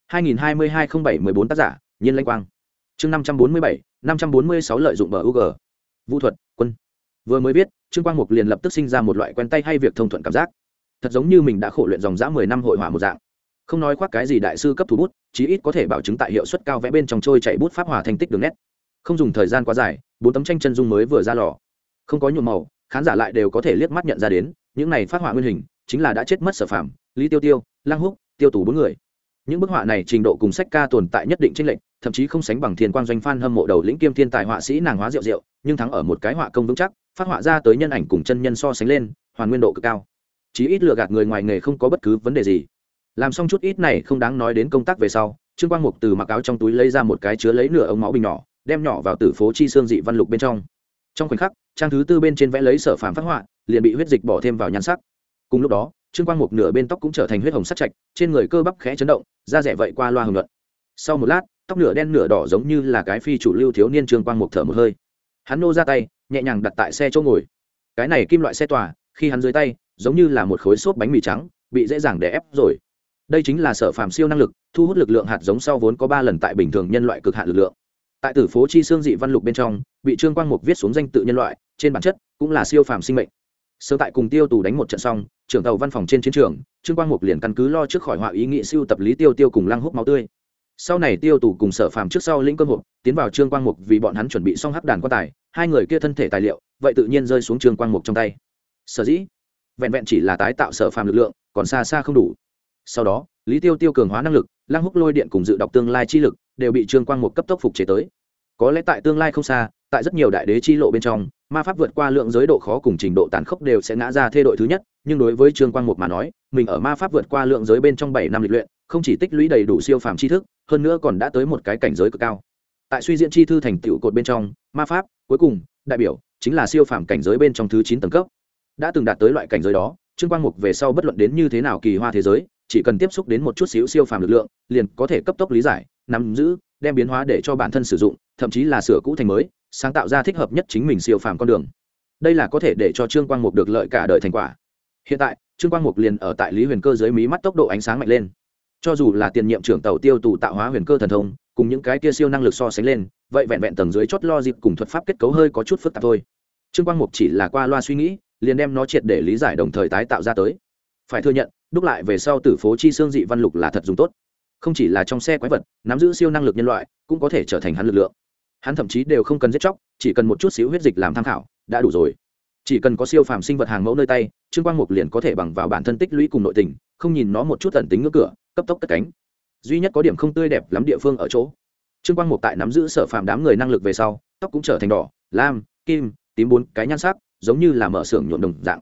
2022-07-14 tác giả, Nhiên Lãnh Quang. Chương 547, 546 lợi dụng bờ UG. Vũ thuật, quân. Vừa mới viết, Trương Quang Mục liền lập tức sinh ra một loại quen tay hay việc thông thuận cảm giác. Thật giống như mình đã khổ luyện dòng dã 10 năm hội họa một dạng. Không nói khoác cái gì đại sư cấp thủ bút, chí ít có thể bảo chứng tại hiệu suất cao vẽ bên trong trôi chạy bút pháp hòa thành tích đường nét. Không dùng thời gian quá dài, 4 tấm tranh chân dung mới vừa ra lò. Không có nhuộm màu, khán giả lại đều có thể liếc mắt nhận ra đến, những này phát họa nguyên hình chính là đã chết mất Sở Phạm, Lý Tiêu Tiêu, Lăng Húc, Tiêu Tù 4 người. Những bức họa này trình độ cùng sách ca tồn tại nhất định chênh lệch, thậm chí không sánh bằng Thiên Quang Doanh fan hâm mộ đầu lĩnh kiêm thiên tài họa sĩ nàng hóa diệu, nhưng thắng ở một cái họa công vững chắc, phát họa ra tới nhân ảnh cùng chân nhân so sánh lên, hoàn nguyên độ cực cao. Chí ít lừa gạt người ngoài nghề không có bất cứ vấn đề gì. Làm xong chút ít này không đáng nói đến công tác về sau, Trương Quang Mục từ mặc áo trong túi lấy ra một cái chứa lấy nửa ống máu bình nhỏ, đem nhỏ vào tử phố chi xương dị văn lục bên trong. Trong khoảnh khắc, trang thứ 4 bên trên vẽ lấy Sở Phạm phát họa, liền bị huyết dịch bỏ thêm vào nhan sắc. Cùng lúc đó, Trương Quang Mục nửa bên tóc cũng trở thành huyết hồng sắc trạch, trên người cơ bắp khẽ chấn động, da rẻ vậy qua loa hưởng luận. Sau một lát, tóc nửa đen nửa đỏ giống như là cái phi chủ lưu thiếu niên. Trương Quang Mục thở một hơi, hắn nô ra tay, nhẹ nhàng đặt tại xe chỗ ngồi. Cái này kim loại xe tòa, khi hắn dưới tay, giống như là một khối xốp bánh mì trắng, bị dễ dàng đè ép rồi. Đây chính là Sở Phạm siêu năng lực, thu hút lực lượng hạt giống sau vốn có 3 lần tại bình thường nhân loại cực hạn lực lượng. Tại tử phố chi xương dị văn lục bên trong, bị Trương Quang Mục viết xuống danh tự nhân loại, trên bản chất cũng là siêu phàm sinh mệnh. Sớm tại cùng Tiêu Tù đánh một trận xong, trưởng tàu văn phòng trên chiến trường, Trương Quang Mục liền căn cứ lo trước khỏi họa ý nghĩ siêu tập Lý Tiêu Tiêu cùng Lăng Húc máu tươi. Sau này Tiêu Tù cùng Sở Phạm trước sau lĩnh cơm hộp, tiến vào Trương Quang Mục vì bọn hắn chuẩn bị xong hắc đàn quan tài, hai người kia thân thể tài liệu, vậy tự nhiên rơi xuống Trương Quang Mục trong tay. Sở dĩ, vẹn vẹn chỉ là tái tạo Sở Phạm lực lượng, còn xa xa không đủ. Sau đó, Lý Tiêu Tiêu cường hóa năng lực, Lăng Húc lôi điện cùng dự đọc tương lai chi lực, đều bị Trương Quang Mục cấp tốc phục chế tới. Có lẽ tại tương lai không xa, tại rất nhiều đại đế chi lộ bên trong, ma pháp vượt qua lượng giới độ khó cùng trình độ tàn khốc đều sẽ ngã ra thê đội thứ nhất, nhưng đối với Trương Quang Mục mà nói, mình ở ma pháp vượt qua lượng giới bên trong 7 năm lịch luyện, không chỉ tích lũy đầy đủ siêu phàm tri thức, hơn nữa còn đã tới một cái cảnh giới cực cao. Tại suy diễn chi thư thành tựu cột bên trong, ma pháp cuối cùng đại biểu chính là siêu phàm cảnh giới bên trong thứ 9 tầng cấp. Đã từng đạt tới loại cảnh giới đó, Trương Quang Mục về sau bất luận đến như thế nào kỳ hoa thế giới, chỉ cần tiếp xúc đến một chút xíu siêu phàm lực lượng, liền có thể cấp tốc lý giải, nắm giữ, đem biến hóa để cho bản thân sử dụng, thậm chí là sửa cũ thành mới, sáng tạo ra thích hợp nhất chính mình siêu phàm con đường. Đây là có thể để cho Trương Quang Mục được lợi cả đời thành quả. Hiện tại, Trương Quang Mục liền ở tại Lý Huyền Cơ dưới mí mắt tốc độ ánh sáng mạnh lên. Cho dù là tiền nhiệm trưởng tàu Tiêu Tù tạo hóa huyền cơ thần thông, cùng những cái kia siêu năng lực so sánh lên, vậy vẹn vẹn tầng dưới chót lo dịp cùng thuật pháp kết cấu hơi có chút phức tạp thôi. Trương Quang Mục chỉ là qua loa suy nghĩ, liền đem nó triệt để lý giải đồng thời tái tạo ra tới. Phải thừa nhận, đúc lại về sau tử phố chi xương dị văn lục là thật dùng tốt. Không chỉ là trong xe quái vật, nắm giữ siêu năng lực nhân loại, cũng có thể trở thành hắn lực lượng. Hắn thậm chí đều không cần giết chóc, chỉ cần một chút xíu huyết dịch làm tham khảo, đã đủ rồi. Chỉ cần có siêu phàm sinh vật hàng mẫu nơi tay, Trương Quang Mục liền có thể bằng vào bản thân tích lũy cùng nội tình, không nhìn nó một chút ẩn tính ngưỡng cửa, cấp tốc cất cánh. Duy nhất có điểm không tươi đẹp lắm địa phương ở chỗ, Trương Quang Mục tại nắm giữ Sở Phàm đám người năng lực về sau, tóc cũng trở thành đỏ, lam, kim, tím 4 cái nhan sắc, giống như là mở xưởng nhuộm đồng dạng.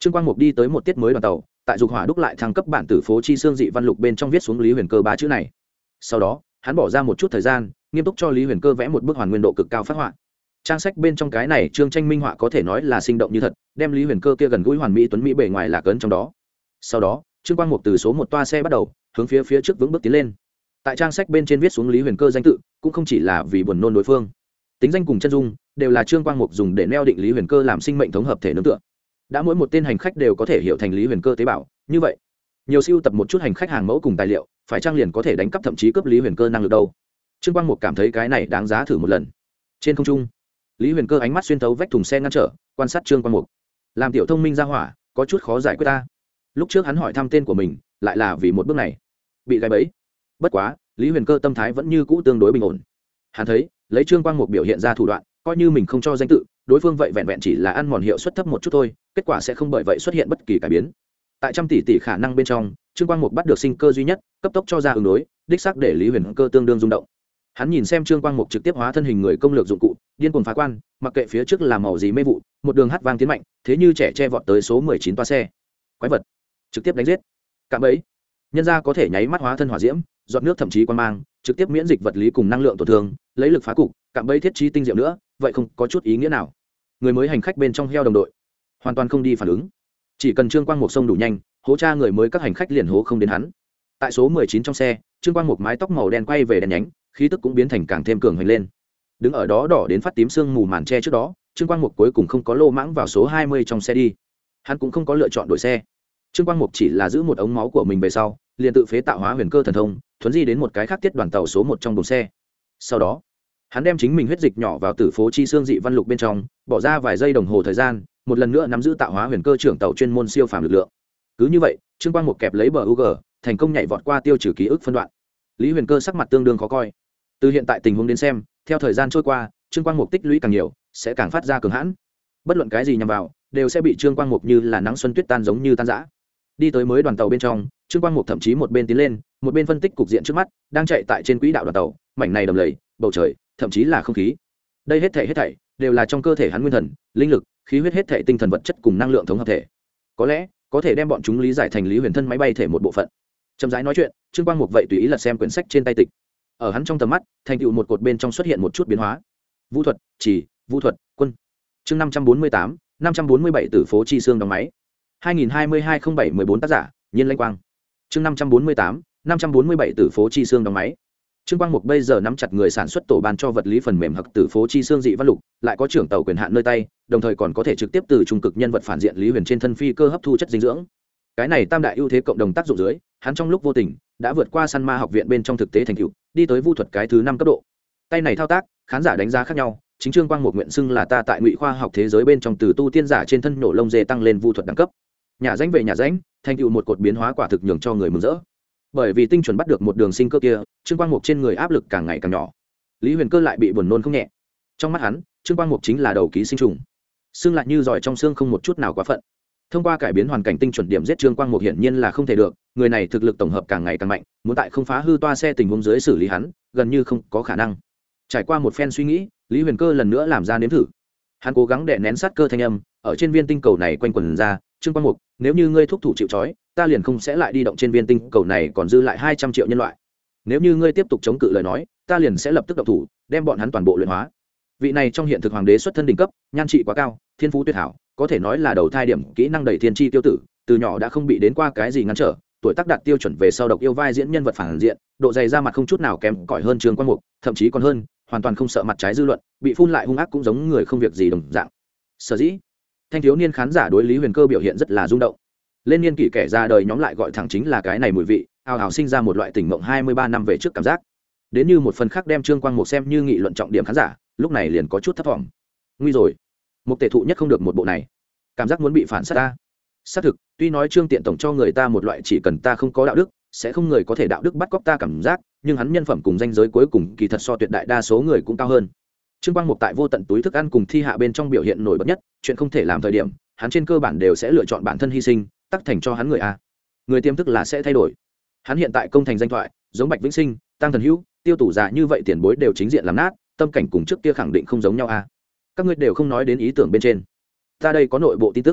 Trương Quang Mục đi tới một tiết mới đoàn tàu, tại dục hỏa đúc lại thăng cấp bản tử phố chi xương dị văn lục bên trong viết xuống Lý Huyền Cơ ba chữ này. Sau đó, hắn bỏ ra một chút thời gian, nghiêm túc cho Lý Huyền Cơ vẽ một bức hoàn nguyên độ cực cao phát họa. Trang sách bên trong cái này chương tranh minh họa có thể nói là sinh động như thật, đem Lý Huyền Cơ kia gần gũi hoàn mỹ tuấn mỹ bề ngoài lạc ấn trong đó. Sau đó, Trương Quang Mục từ số một toa xe bắt đầu, hướng phía trước vững bước tiến lên. Tại trang sách bên trên viết xuống Lý Huyền Cơ danh tự, cũng không chỉ là vì buồn nôn đối phương. Tính danh cùng chân dung đều là Trương Quang Mục dùng để neo định Lý Huyền Cơ làm sinh mệnh thống hợp thể nương tựa. Đã mỗi một tên hành khách đều có thể hiểu thành Lý Huyền Cơ tế bào, như vậy, nhiều siêu tập một chút hành khách hàng mẫu cùng tài liệu, phải trang liền có thể đánh cắp thậm chí cướp Lý Huyền Cơ năng lực đâu. Trương Quang Mục cảm thấy cái này đáng giá thử một lần. Trên không trung, Lý Huyền Cơ ánh mắt xuyên thấu vách thùng xe ngăn trở, quan sát Trương Quang Mục. Làm tiểu thông minh ra hỏa, có chút khó giải quyết ta. Lúc trước hắn hỏi thăm tên của mình, lại là vì một bước này, bị gài bẫy. Bất quá, Lý Huyền Cơ tâm thái vẫn như cũ tương đối bình ổn. Hắn thấy, lấy Trương Quang Mục biểu hiện ra thủ đoạn, coi như mình không cho danh tự, đối phương vậy vẹn vẹn chỉ là ăn mòn hiệu suất thấp một chút thôi, kết quả sẽ không bởi vậy xuất hiện bất kỳ cải biến. Tại trăm tỷ khả năng bên trong, Trương Quang Mục bắt được sinh cơ duy nhất, cấp tốc cho ra ứng đối, đích xác để Lý Huyền Cơ tương đương rung động. Hắn nhìn xem Trương Quang Mục trực tiếp hóa thân hình người công lược dụng cụ, điên cuồng phá quan, mặc kệ phía trước là màu gì mê vụ, một đường hắt vang tiến mạnh, thế như trẻ che vọt tới số 19 toa xe. Quái vật, trực tiếp đánh giết. Cạm bẫy. Nhân ra có thể nháy mắt hóa thân hỏa diễm, giọt nước thậm chí quan mang, trực tiếp miễn dịch vật lý cùng năng lượng tổn thương, lấy lực phá cục, cạm bẫy thiết trí tinh diệu nữa, vậy không có chút ý nghĩa nào. Người mới hành khách bên trong heo đồng đội, hoàn toàn không đi phản ứng. Chỉ cần Trương Quang Mục xông đủ nhanh, hố tra người mới các hành khách liền hố không đến hắn. Tại số 19 trong xe, Trương Quang Mục mái tóc màu đen quay về đèn nhánh, khí tức cũng biến thành càng thêm cường hành lên. Đứng ở đó đỏ đến phát tím sương mù màn che trước đó, Trương Quang Mục cuối cùng không có lô mãng vào số 20 trong xe đi. Hắn cũng không có lựa chọn đổi xe. Trương Quang Mục chỉ là giữ một ống máu của mình về sau, liền tự phế tạo hóa huyền cơ thần thông, thuấn di đến một cái khác tiết đoàn tàu số 1 trong buồng xe. Sau đó, hắn đem chính mình huyết dịch nhỏ vào tử phố chi xương dị văn lục bên trong, bỏ ra vài giây đồng hồ thời gian, một lần nữa nắm giữ tạo hóa huyền cơ trưởng tàu chuyên môn siêu phàm lực lượng. Cứ như vậy, Trương Quang Mục kẹp lấy bờ UG, thành công nhảy vọt qua tiêu trừ ký ức phân đoạn. Lý Huyền Cơ sắc mặt tương đương khó coi. Từ hiện tại tình huống đến xem, theo thời gian trôi qua, Trương Quang Mục tích lũy càng nhiều, sẽ càng phát ra cường hãn. Bất luận cái gì nhằm vào, đều sẽ bị Trương Quang Mục như là nắng xuân tuyết tan giống như tan rã. Đi tới mới đoàn tàu bên trong, Trương Quang Mục thậm chí một bên tiến lên, một bên phân tích cục diện trước mắt, đang chạy tại trên quỹ đạo đoàn tàu, mảnh này đầm lầy, bầu trời, thậm chí là không khí. Đây hết thảy đều là trong cơ thể hắn nguyên thần, linh lực, khí huyết hết thảy tinh thần vật chất cùng năng lượng thống hợp thể. Có lẽ, có thể đem bọn chúng lý giải thành Lý Huyền thân máy bay thể một bộ phận. Chậm rãi nói chuyện, Trương Quang Mục vậy tùy ý lật xem quyển sách trên tay tịch. Ở hắn trong tầm mắt, thành tựu một cột bên trong xuất hiện một chút biến hóa. Vũ thuật, chỉ, vũ thuật, quân. Chương 548, 547 tử phố chi xương đóng máy. 2022-07-14 tác giả, Nhiên Lãnh Quang. Chương 548, 547 tử phố chi xương đóng máy. Trương Quang Mục bây giờ nắm chặt người sản xuất tổ ban cho vật lý phần mềm hặc tử phố chi xương dị văn lục, lại có trưởng tàu quyền hạn nơi tay, đồng thời còn có thể trực tiếp từ trung cực nhân vật phản diện Lý Huyền trên thân phi cơ hấp thu chất dinh dưỡng. Cái này tam đại ưu thế cộng đồng tác dụng dưới, hắn trong lúc vô tình đã vượt qua săn ma học viện bên trong thực tế thành tựu, đi tới vu thuật cái thứ 5 cấp độ. Tay này thao tác, khán giả đánh giá khác nhau, chính Trương Quang Mục nguyện xưng là ta tại Ngụy khoa học thế giới bên trong từ tu tiên giả trên thân nổ lông dê tăng lên vu thuật đẳng cấp. Nhà danh về nhà danh, thành tựu một cột biến hóa quả thực nhường cho người mừng rỡ. Bởi vì tinh chuẩn bắt được một đường sinh cơ kia, Trương Quang Mục trên người áp lực càng ngày càng nhỏ. Lý Huyền Cơ lại bị buồn nôn không nhẹ. Trong mắt hắn, Trương Quang Mục chính là đầu ký sinh trùng, xương lại như giỏi trong xương không một chút nào quá phận. Thông qua cải biến hoàn cảnh tinh chuẩn điểm giết Trương Quang Mục hiển nhiên là không thể được, người này thực lực tổng hợp càng ngày càng mạnh, muốn tại không phá hư toa xe tình huống dưới xử lý hắn, gần như không có khả năng. Trải qua một phen suy nghĩ, Lý Huyền Cơ lần nữa làm ra nếm thử. Hắn cố gắng đè nén sát cơ thanh âm, ở trên viên tinh cầu này quanh quẩn ra, Trương Quang Mục, nếu như ngươi thúc thủ chịu trói, ta liền không sẽ lại đi động trên viên tinh cầu này còn dư lại 200 triệu nhân loại. Nếu như ngươi tiếp tục chống cự lời nói, ta liền sẽ lập tức động thủ, đem bọn hắn toàn bộ luyện hóa. Vị này trong hiện thực hoàng đế xuất thân đỉnh cấp, nhan trị quá cao, thiên phú tuyệt hảo, có thể nói là đầu thai điểm kỹ năng đầy thiên chi tiêu tử, từ nhỏ đã không bị đến qua cái gì ngăn trở, tuổi tác đạt tiêu chuẩn về sau độc yêu vai diễn nhân vật phản diện, độ dày ra mặt không chút nào kém cỏi hơn Trương Quang Mục, thậm chí còn hơn, hoàn toàn không sợ mặt trái dư luận, bị phun lại hung ác cũng giống người không việc gì đồng dạng. Sở dĩ, thanh thiếu niên khán giả đối Lý Huyền Cơ biểu hiện rất là rung động. Lên niên kỷ kẻ ra đời nhóm lại gọi thẳng chính là cái này mùi vị, ào ào sinh ra một loại tỉnh mộng 23 năm về trước cảm giác. Đến như một phần khác đem Trương Quang Mục xem như nghị luận trọng điểm khán giả, lúc này liền có chút thất vọng. Nguy rồi, một tể thụ nhất không được một bộ này, cảm giác muốn bị phản sát ta. Xác thực, tuy nói Trương Tiện tổng cho người ta một loại chỉ cần ta không có đạo đức, sẽ không người có thể đạo đức bắt cóc ta cảm giác, nhưng hắn nhân phẩm cùng danh giới cuối cùng kỳ thật so tuyệt đại đa số người cũng cao hơn. Trương Quang Mục tại vô tận túi thức ăn cùng thi hạ bên trong biểu hiện nổi bật nhất, chuyện không thể làm thời điểm, hắn trên cơ bản đều sẽ lựa chọn bản thân hy sinh, tắc thành cho hắn người a. Người tiềm thức là sẽ thay đổi. Hắn hiện tại công thành danh thoại, giống Bạch Vĩnh Sinh, Tăng Thần Hữu, Tiêu Tủ Già như vậy tiền bối đều chính diện làm nát, tâm cảnh cùng trước kia khẳng định không giống nhau a. Các ngươi đều không nói đến ý tưởng bên trên. Ta đây có nội bộ tin tức.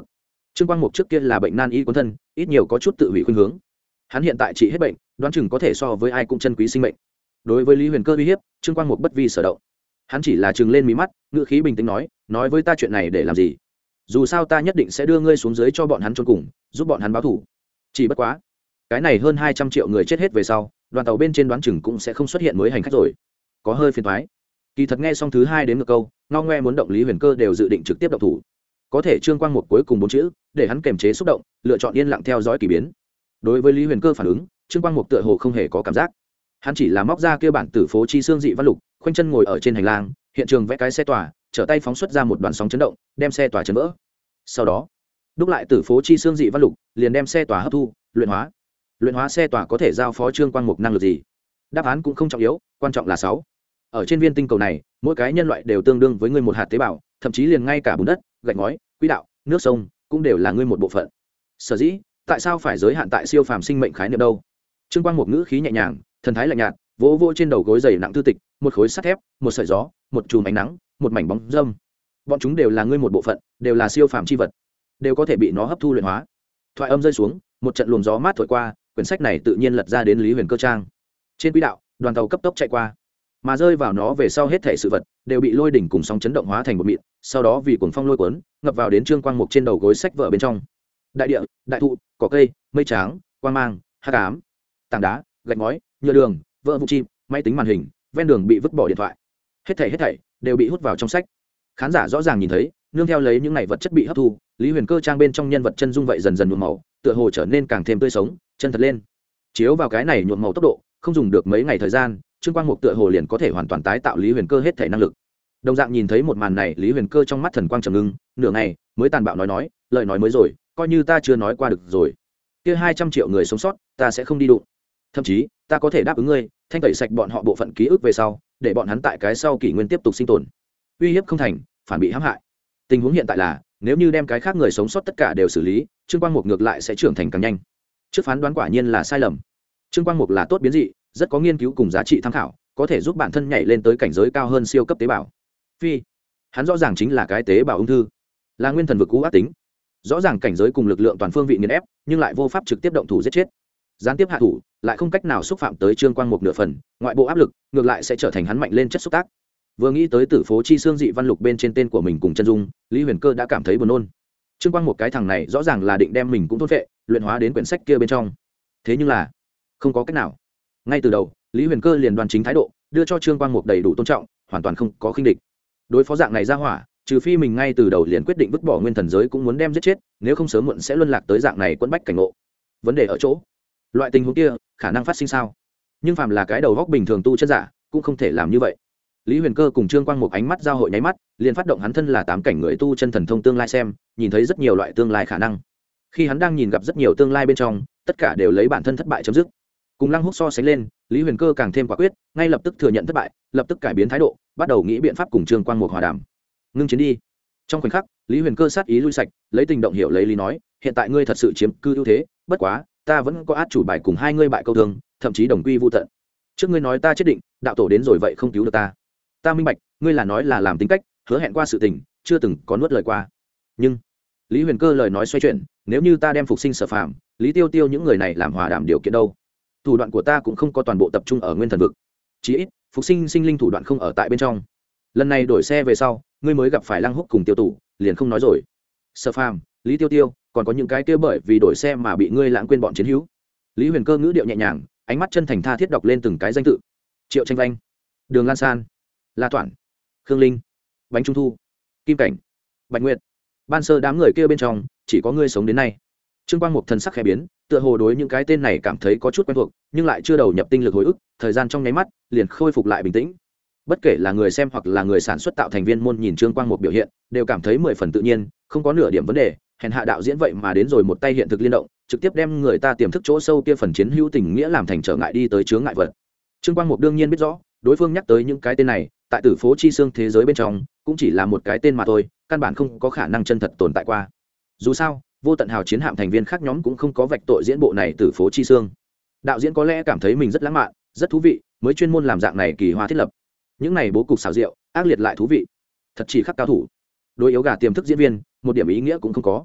Trương Quang Mục trước kia là bệnh nan y quân thân, ít nhiều có chút tự hủy khuynh hướng. Hắn hiện tại trị hết bệnh, đoán chừng có thể so với ai cũng chân quý sinh mệnh. Đối với Lý Huyền Cơ uy hiếp, Trương Quang Mục bất vi sở động. Hắn chỉ là trừng lên mí mắt, ngữ khí bình tĩnh nói với ta chuyện này để làm gì? Dù sao ta nhất định sẽ đưa ngươi xuống dưới cho bọn hắn chôn cùng, giúp bọn hắn báo thù. Chỉ bất quá, cái này hơn 200 triệu người chết hết về sau, đoàn tàu bên trên đoán chừng cũng sẽ không xuất hiện mới hành khách rồi. Có hơi phiền toái. Kỳ thật nghe xong thứ hai đến ngược câu, ngao ngoe muốn động Lý Huyền Cơ đều dự định trực tiếp động thủ. Có thể Trương Quang Mục cuối cùng 4 chữ, để hắn kiềm chế xúc động, lựa chọn yên lặng theo dõi kỳ biến. Đối với Lý Huyền Cơ phản ứng, Trương Quang Mục tựa hồ không hề có cảm giác. Hắn chỉ là móc ra kia bản tử phố chi xương dị văn lục, khoanh chân ngồi ở trên hành lang, hiện trường vẽ cái xe tòa, trở tay phóng xuất ra một đoàn sóng chấn động, đem xe tòa chấn vỡ. Sau đó, đúc lại tử phố chi xương dị văn lục, liền đem xe tòa hấp thu, luyện hóa. Luyện hóa xe tòa có thể giao phó Trương Quang Mục năng lực gì? Đáp án cũng không trọng yếu, quan trọng là 6. Ở trên viên tinh cầu này, mỗi cái nhân loại đều tương đương với ngươi một hạt tế bào, thậm chí liền ngay cả bùn đất, gạch ngói, quỹ đạo, nước sông cũng đều là ngươi một bộ phận. Sở dĩ, tại sao phải giới hạn tại siêu phàm sinh mệnh khái niệm đâu? Trương Quang Mục ngữ khí nhẹ nhàng, thần thái lạnh nhạt, vỗ vỗ trên đầu gối dày nặng thư tịch, một khối sắt thép, một sợi gió, một chùm ánh nắng, một mảnh bóng râm. Bọn chúng đều là ngươi một bộ phận, đều là siêu phàm chi vật, đều có thể bị nó hấp thu luyện hóa. Thoại âm rơi xuống, một trận luồng gió mát thổi qua, quyển sách này tự nhiên lật ra đến Lý Huyền Cơ trang. Trên quỹ đạo, đoàn tàu cấp tốc chạy qua, mà rơi vào nó về sau hết thảy sự vật đều bị lôi đỉnh cùng sóng chấn động hóa thành một mịn, sau đó vì cuồng phong lôi cuốn, ngập vào đến Trương Quang Mục trên đầu gối sách vở bên trong. Đại địa, đại thụ, cỏ cây, mây trắng, quang mang, hắc ám, tảng đá, gạch ngói, nhựa đường, vỡ vụ chim, máy tính màn hình, ven đường bị vứt bỏ điện thoại, hết thảy đều bị hút vào trong sách. Khán giả rõ ràng nhìn thấy, nương theo lấy những này vật chất bị hấp thu, Lý Huyền Cơ trang bên trong nhân vật chân dung vậy dần dần nhuộm màu, tựa hồ trở nên càng thêm tươi sống, chân thật lên. Chiếu vào cái này nhuộm màu tốc độ, không dùng được mấy ngày thời gian, Trương Quang Mục tựa hồ liền có thể hoàn toàn tái tạo Lý Huyền Cơ hết thể năng lực. Đồng dạng nhìn thấy một màn này, Lý Huyền Cơ trong mắt thần quang trầm ngưng, nửa ngày mới tàn bạo nói, lời nói mới rồi, coi như ta chưa nói qua được rồi. Kia 200 triệu người sống sót, ta sẽ không đi đụng. Thậm chí, ta có thể đáp ứng ngươi, thanh tẩy sạch bọn họ bộ phận ký ức về sau, để bọn hắn tại cái sau kỷ nguyên tiếp tục sinh tồn. Uy hiếp không thành, phản bị hãm hại. Tình huống hiện tại là, nếu như đem cái khác người sống sót tất cả đều xử lý, Trương Quang Mục ngược lại sẽ trưởng thành càng nhanh. Trước phán đoán quả nhiên là sai lầm. Trương Quang Mục là tốt biến dị, rất có nghiên cứu cùng giá trị tham khảo, có thể giúp bản thân nhảy lên tới cảnh giới cao hơn siêu cấp tế bào. Phi, hắn rõ ràng chính là cái tế bào ung thư, là nguyên thần vực cũ ác tính. Rõ ràng cảnh giới cùng lực lượng toàn phương vị nghiền ép, nhưng lại vô pháp trực tiếp động thủ giết chết. Gián tiếp hạ thủ, lại không cách nào xúc phạm tới Trương Quang Mục nửa phần, ngoại bộ áp lực, ngược lại sẽ trở thành hắn mạnh lên chất xúc tác. Vừa nghĩ tới tử phố chi xương dị văn lục bên trên tên của mình cùng chân dung, Lý Huyền Cơ đã cảm thấy buồn nôn. Trương Quang Mục cái thằng này rõ ràng là định đem mình cũng thôn phệ, luyện hóa đến quyển sách kia bên trong. Thế nhưng là, không có cách nào. Ngay từ đầu, Lý Huyền Cơ liền đoan chính thái độ, đưa cho Trương Quang Mục đầy đủ tôn trọng, hoàn toàn không có khinh địch. Đối phó dạng này ra hỏa, trừ phi mình ngay từ đầu liền quyết định vứt bỏ nguyên thần giới cũng muốn đem giết chết, nếu không sớm muộn sẽ luân lạc tới dạng này quẫn bách cảnh ngộ. Vấn đề ở chỗ, loại tình huống kia khả năng phát sinh sao? Nhưng phàm là cái đầu góc bình thường tu chân giả, cũng không thể làm như vậy. Lý Huyền Cơ cùng Trương Quang Mục ánh mắt giao hội nháy mắt, liền phát động hắn thân là 8 cảnh người tu chân thần thông tương lai xem, nhìn thấy rất nhiều loại tương lai khả năng. Khi hắn đang nhìn gặp rất nhiều tương lai bên trong, tất cả đều lấy bản thân thất bại chấm dứt. Cùng Lăng Húc so sánh lên, Lý Huyền Cơ càng thêm quả quyết, ngay lập tức thừa nhận thất bại, lập tức cải biến thái độ, bắt đầu nghĩ biện pháp cùng Trương Quang Mục hòa đàm. Ngưng chiến đi. Trong khoảnh khắc, Lý Huyền Cơ sát ý lui sạch, lấy tình động hiểu lấy lý nói, hiện tại ngươi thật sự chiếm cư ưu thế, bất quá, ta vẫn có át chủ bài cùng hai ngươi bại câu thương, thậm chí đồng quy vu tận. Trước ngươi nói ta chết định, đạo tổ đến rồi vậy không cứu được ta. Ta minh bạch, ngươi là nói là làm tính cách, hứa hẹn qua sự tình, chưa từng có nuốt lời qua. Nhưng, Lý Huyền Cơ lời nói xoay chuyển, nếu như ta đem phục sinh Sở Phàm, Lý Tiêu Tiêu những người này làm hòa đàm điều kiện đâu? Thủ đoạn của ta cũng không có toàn bộ tập trung ở nguyên thần vực, chí ít phục sinh sinh linh thủ đoạn không ở tại bên trong. Lần này đổi xe về sau, ngươi mới gặp phải Lăng Húc cùng Tiêu Tủ, liền không nói rồi. Sở Phàm, Lý Tiêu Tiêu, còn có những cái kia bởi vì đổi xe mà bị ngươi lãng quên bọn chiến hữu. Lý Huyền Cơ ngữ điệu nhẹ nhàng, ánh mắt chân thành tha thiết đọc lên từng cái danh tự. Triệu Tranh Vanh, Đường Lan San, La Toản, Khương Linh, Bánh Trung Thu, Kim Cảnh, Bạch Nguyệt. Ban sơ đám người kia bên trong, chỉ có ngươi sống đến nay. Trương Quang Mục thần sắc khẽ biến, tựa hồ đối những cái tên này cảm thấy có chút quen thuộc, nhưng lại chưa đầu nhập tinh lực hồi ức, thời gian trong nháy mắt liền khôi phục lại bình tĩnh. Bất kể là người xem hoặc là người sản xuất tạo thành viên môn nhìn Trương Quang Mục biểu hiện, đều cảm thấy 10 phần tự nhiên, không có nửa điểm vấn đề. Hèn hạ đạo diễn vậy mà đến rồi một tay hiện thực liên động, trực tiếp đem người ta tiềm thức chỗ sâu kia phần chiến hữu tình nghĩa làm thành trở ngại đi tới chướng ngại vật. Trương Quang Mục đương nhiên biết rõ, đối phương nhắc tới những cái tên này, tại tử phố chi xương thế giới bên trong, cũng chỉ là một cái tên mà thôi, căn bản không có khả năng chân thật tồn tại qua. Dù sao, vô tận hào chiến hạm thành viên khác nhóm cũng không có vạch tội diễn bộ này tử phố chi xương. Đạo diễn có lẽ cảm thấy mình rất lãng mạn, rất thú vị, mới chuyên môn làm dạng này kỳ hoa thiết lập. Những này bố cục xảo diệu, ác liệt lại thú vị, thật chỉ khắc cao thủ. Đối yếu gà tiềm thức diễn viên, một điểm ý nghĩa cũng không có.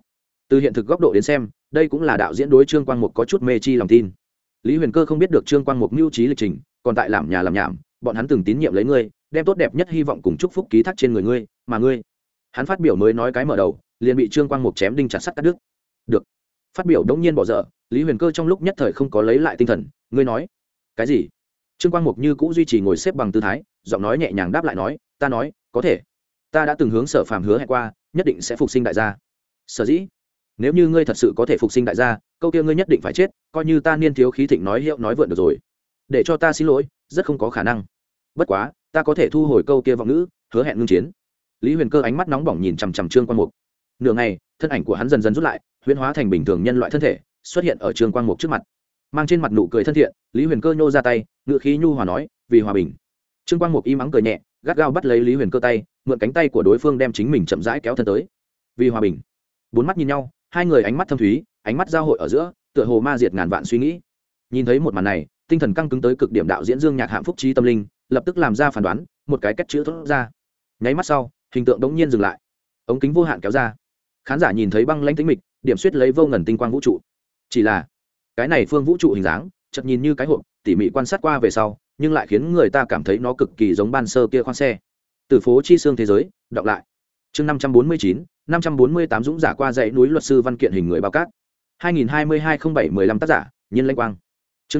Từ hiện thực góc độ đến xem, đây cũng là đạo diễn đối Trương Quang Mục có chút mê chi lòng tin. Lý Huyền Cơ không biết được Trương Quang Mục mưu trí lịch trình, còn tại làm nhà làm nhảm, bọn hắn từng tín nhiệm lấy ngươi, đem tốt đẹp nhất hy vọng cùng chúc phúc ký thác trên người ngươi, mà ngươi, hắn phát biểu mới nói cái mở đầu, liền bị Trương Quang Mục chém đinh chặt sắt cắt đứt. Được. Phát biểu đống nhiên bỏ dở, Lý Huyền Cơ trong lúc nhất thời không có lấy lại tinh thần, ngươi nói cái gì? Trương Quang Mục như cũ duy trì ngồi xếp bằng tư thái, giọng nói nhẹ nhàng đáp lại nói, ta nói, có thể. Ta đã từng hướng Sở Phàm hứa hẹn qua, nhất định sẽ phục sinh đại gia. Sở dĩ, nếu như ngươi thật sự có thể phục sinh đại gia, câu kia ngươi nhất định phải chết, coi như ta niên thiếu khí thịnh nói hiệu nói vượn được rồi. Để cho ta xin lỗi, rất không có khả năng. Bất quá, ta có thể thu hồi câu kia vọng ngữ, hứa hẹn ngưng chiến. Lý Huyền Cơ ánh mắt nóng bỏng nhìn chằm chằm Trương Quang Mục. Nửa ngày, thân ảnh của hắn dần dần rút lại, huyễn hóa thành bình thường nhân loại thân thể, xuất hiện ở Trương Quang Mục trước mặt. Mang trên mặt nụ cười thân thiện, Lý Huyền Cơ nhô ra tay, ngữ khí nhu hòa nói, vì hòa bình. Trương Quang Mục im ắng cười nhẹ, gắt gao bắt lấy Lý Huyền Cơ tay, mượn cánh tay của đối phương đem chính mình chậm rãi kéo thân tới. Vì hòa bình. Bốn mắt nhìn nhau, hai người ánh mắt thâm thúy, ánh mắt giao hội ở giữa, tựa hồ ma diệt ngàn vạn suy nghĩ. Nhìn thấy một màn này, tinh thần căng cứng tới cực điểm đạo diễn Dương Nhạc Hạm phúc trí tâm linh, lập tức làm ra phán đoán, một cái cách chữ thốt ra. Nháy mắt sau, hình tượng đống nhiên dừng lại, ống kính vô hạn kéo ra, khán giả nhìn thấy băng lãnh tĩnh mịch, điểm xuyết lấy vô ngần tinh quang vũ trụ. Chỉ là cái này phương vũ trụ hình dáng, chợt nhìn như cái hộp, tỉ mỉ quan sát qua về sau, nhưng lại khiến người ta cảm thấy nó cực kỳ giống ban sơ kia khoang xe. Từ phố chi xương thế giới, đọc lại. Chương 549 dũng giả qua dãy núi luật sư văn kiện hình người bao cát. 2022-07-15 tác giả, Nhiên Lãnh Quang. Chương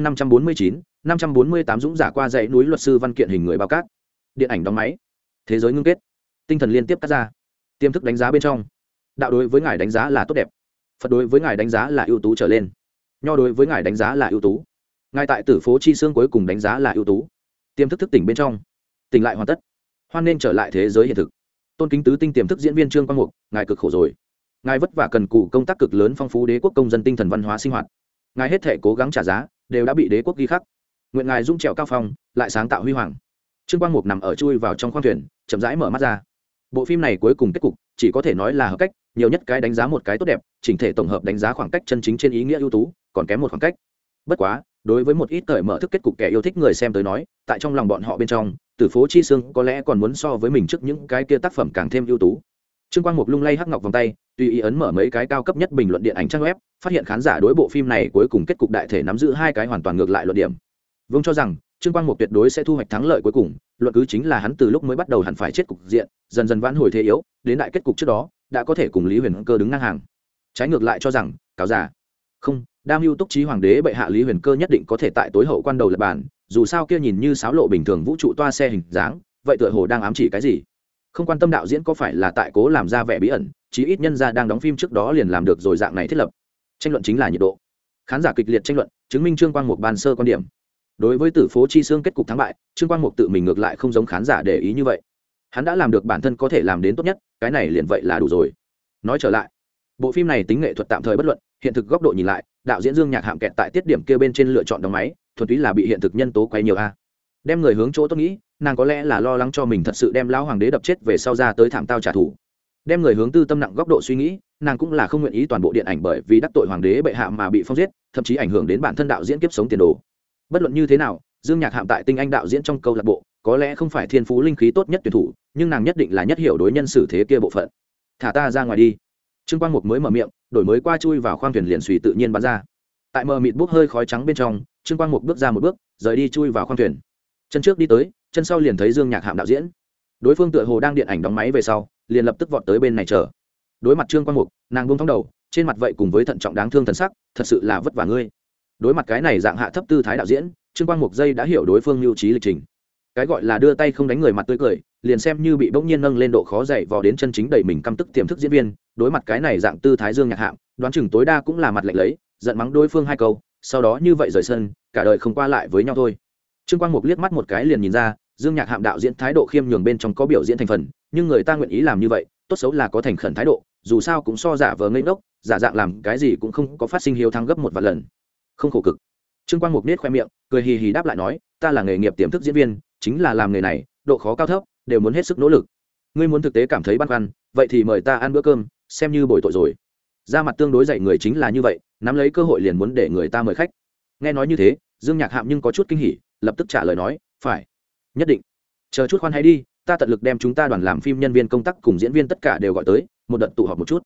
549 dũng giả qua dãy núi luật sư văn kiện hình người bao cát. Điện ảnh đóng máy. Thế giới ngưng kết. Tinh thần liên tiếp cắt ra. Tiềm thức đánh giá bên trong. Đạo đối với ngài đánh giá là tốt đẹp. Phật đối với ngài đánh giá là ưu tú trở lên. Nho đối với ngài đánh giá là ưu tú. Ngài tại tử phố chi xương cuối cùng đánh giá là ưu tú. Tiềm thức thức tỉnh bên trong. Tỉnh lại hoàn tất. Hoan nên trở lại thế giới hiện thực. Tôn kính tứ tinh tiềm thức diễn viên Trương Quang Mục, ngài cực khổ rồi. Ngài vất vả cần cù công tác cực lớn phong phú đế quốc công dân tinh thần văn hóa sinh hoạt. Ngài hết thể cố gắng trả giá, đều đã bị đế quốc ghi khắc. Nguyện ngài dung trèo cao phong, lại sáng tạo huy hoàng. Trương Quang Mục nằm ở chui vào trong khoang thuyền, chậm rãi mở mắt ra. Bộ phim này cuối cùng kết cục chỉ có thể nói là hợp cách, nhiều nhất cái đánh giá một cái tốt đẹp, chỉnh thể tổng hợp đánh giá khoảng cách chân chính trên ý nghĩa ưu tú, còn kém một khoảng cách. Bất quá, đối với một ít cởi mở thức kết cục kẻ yêu thích người xem tới nói, tại trong lòng bọn họ bên trong, Tử phố chi xương có lẽ còn muốn so với mình trước những cái kia tác phẩm càng thêm ưu tú. Trương Quang Mục lung lay hắc ngọc vòng tay, tùy ý ấn mở mấy cái cao cấp nhất bình luận điện ảnh trang web, phát hiện khán giả đối bộ phim này cuối cùng kết cục đại thể nắm giữ hai cái hoàn toàn ngược lại luận điểm. Vương cho rằng Trương Quang Mục tuyệt đối sẽ thu hoạch thắng lợi cuối cùng, luận cứ chính là hắn từ lúc mới bắt đầu hẳn phải chết cục diện, dần dần vãn hồi thế yếu, đến đại kết cục trước đó, đã có thể cùng Lý Huyền Cơ đứng ngang hàng. Trái ngược lại cho rằng, cáo giả. Không, đam mưu túc trí hoàng đế bệ hạ Lý Huyền Cơ nhất định có thể tại tối hậu quan đầu lập bản, dù sao kia nhìn như sáo lộ bình thường vũ trụ toa xe hình dáng, vậy tựa hồ đang ám chỉ cái gì? Không quan tâm đạo diễn có phải là tại cố làm ra vẻ bí ẩn, chí ít nhân ra đang đóng phim trước đó liền làm được rồi dạng này thiết lập. Tranh luận chính là nhiệt độ. Khán giả kịch liệt tranh luận, chứng minh Trương Quang Mục ban sơ quan điểm. Đối với tử phố chi xương kết cục thắng bại, Trương Quang Mục tự mình ngược lại không giống khán giả để ý như vậy. Hắn đã làm được bản thân có thể làm đến tốt nhất, cái này liền vậy là đủ rồi. Nói trở lại, bộ phim này tính nghệ thuật tạm thời bất luận, hiện thực góc độ nhìn lại, đạo diễn Dương Nhạc Hạm kẹt tại tiết điểm kia bên trên lựa chọn đóng máy, thuần túy là bị hiện thực nhân tố quấy nhiều a. Đem người hướng chỗ tốt nghĩ, nàng có lẽ là lo lắng cho mình thật sự đem lão hoàng đế đập chết về sau ra tới thảm tao trả thù. Đem người hướng tư tâm nặng góc độ suy nghĩ, nàng cũng là không nguyện ý toàn bộ điện ảnh bởi vì đắc tội hoàng đế bệ hạ mà bị phong giết, thậm chí ảnh hưởng đến bản thân đạo diễn kiếp sống tiền đồ. Bất luận như thế nào, Dương Nhạc Hạm tại tinh anh đạo diễn trong câu lạc bộ, có lẽ không phải thiên phú linh khí tốt nhất tuyển thủ, nhưng nàng nhất định là nhất hiểu đối nhân xử thế kia bộ phận. Thả ta ra ngoài đi. Trương Quang Mục mới mở miệng, đổi mới qua chui vào khoang thuyền liền suy tự nhiên bắn ra. Tại mờ mịt bốc hơi khói trắng bên trong, Trương Quang Mục bước ra một bước, rời đi chui vào khoang thuyền. Chân trước đi tới, chân sau liền thấy Dương Nhạc Hạm đạo diễn. Đối phương tựa hồ đang điện ảnh đóng máy về sau, liền lập tức vọt tới bên này chờ. Đối mặt Trương Quang Mục, nàng buông thõng đầu, trên mặt vậy cùng với thận trọng đáng thương thần sắc, thật sự là vất vả ngươi. Đối mặt cái này dạng hạ thấp tư thái đạo diễn, Trương Quang Mục dây đã hiểu đối phương lưu trí lịch trình. Cái gọi là đưa tay không đánh người mặt tươi cười, liền xem như bị bỗng nhiên nâng lên độ khó dậy vò đến chân chính đầy mình căm tức tiềm thức diễn viên, đối mặt cái này dạng tư thái Dương Nhạc Hạm, đoán chừng tối đa cũng là mặt lạnh lấy, giận mắng đối phương hai câu, sau đó như vậy rời sân, cả đời không qua lại với nhau thôi. Trương Quang Mục liếc mắt một cái liền nhìn ra, Dương Nhạc Hạm đạo diễn thái độ khiêm nhường bên trong có biểu diễn thành phần, nhưng người ta nguyện ý làm như vậy, tốt xấu là có thành khẩn thái độ, dù sao cũng so giả vờ ngây ngốc, giả dạng làm cái gì cũng không có phát sinh hiếu thắng gấp một vạn lần. Không khổ cực. Trương Quang Mục nết khoe miệng, cười hì hì đáp lại nói, ta là nghề nghiệp tiềm thức diễn viên, chính là làm nghề này, độ khó cao thấp, đều muốn hết sức nỗ lực. Ngươi muốn thực tế cảm thấy băn khoăn, vậy thì mời ta ăn bữa cơm, xem như bồi tội rồi. Ra mặt tương đối dạy người chính là như vậy, nắm lấy cơ hội liền muốn để người ta mời khách. Nghe nói như thế, Dương Nhạc Hạm nhưng có chút kinh hỉ, lập tức trả lời nói, phải, nhất định. Chờ chút khoan hãy đi, ta tận lực đem chúng ta đoàn làm phim nhân viên công tác cùng diễn viên tất cả đều gọi tới, một đợt tụ họp một chút.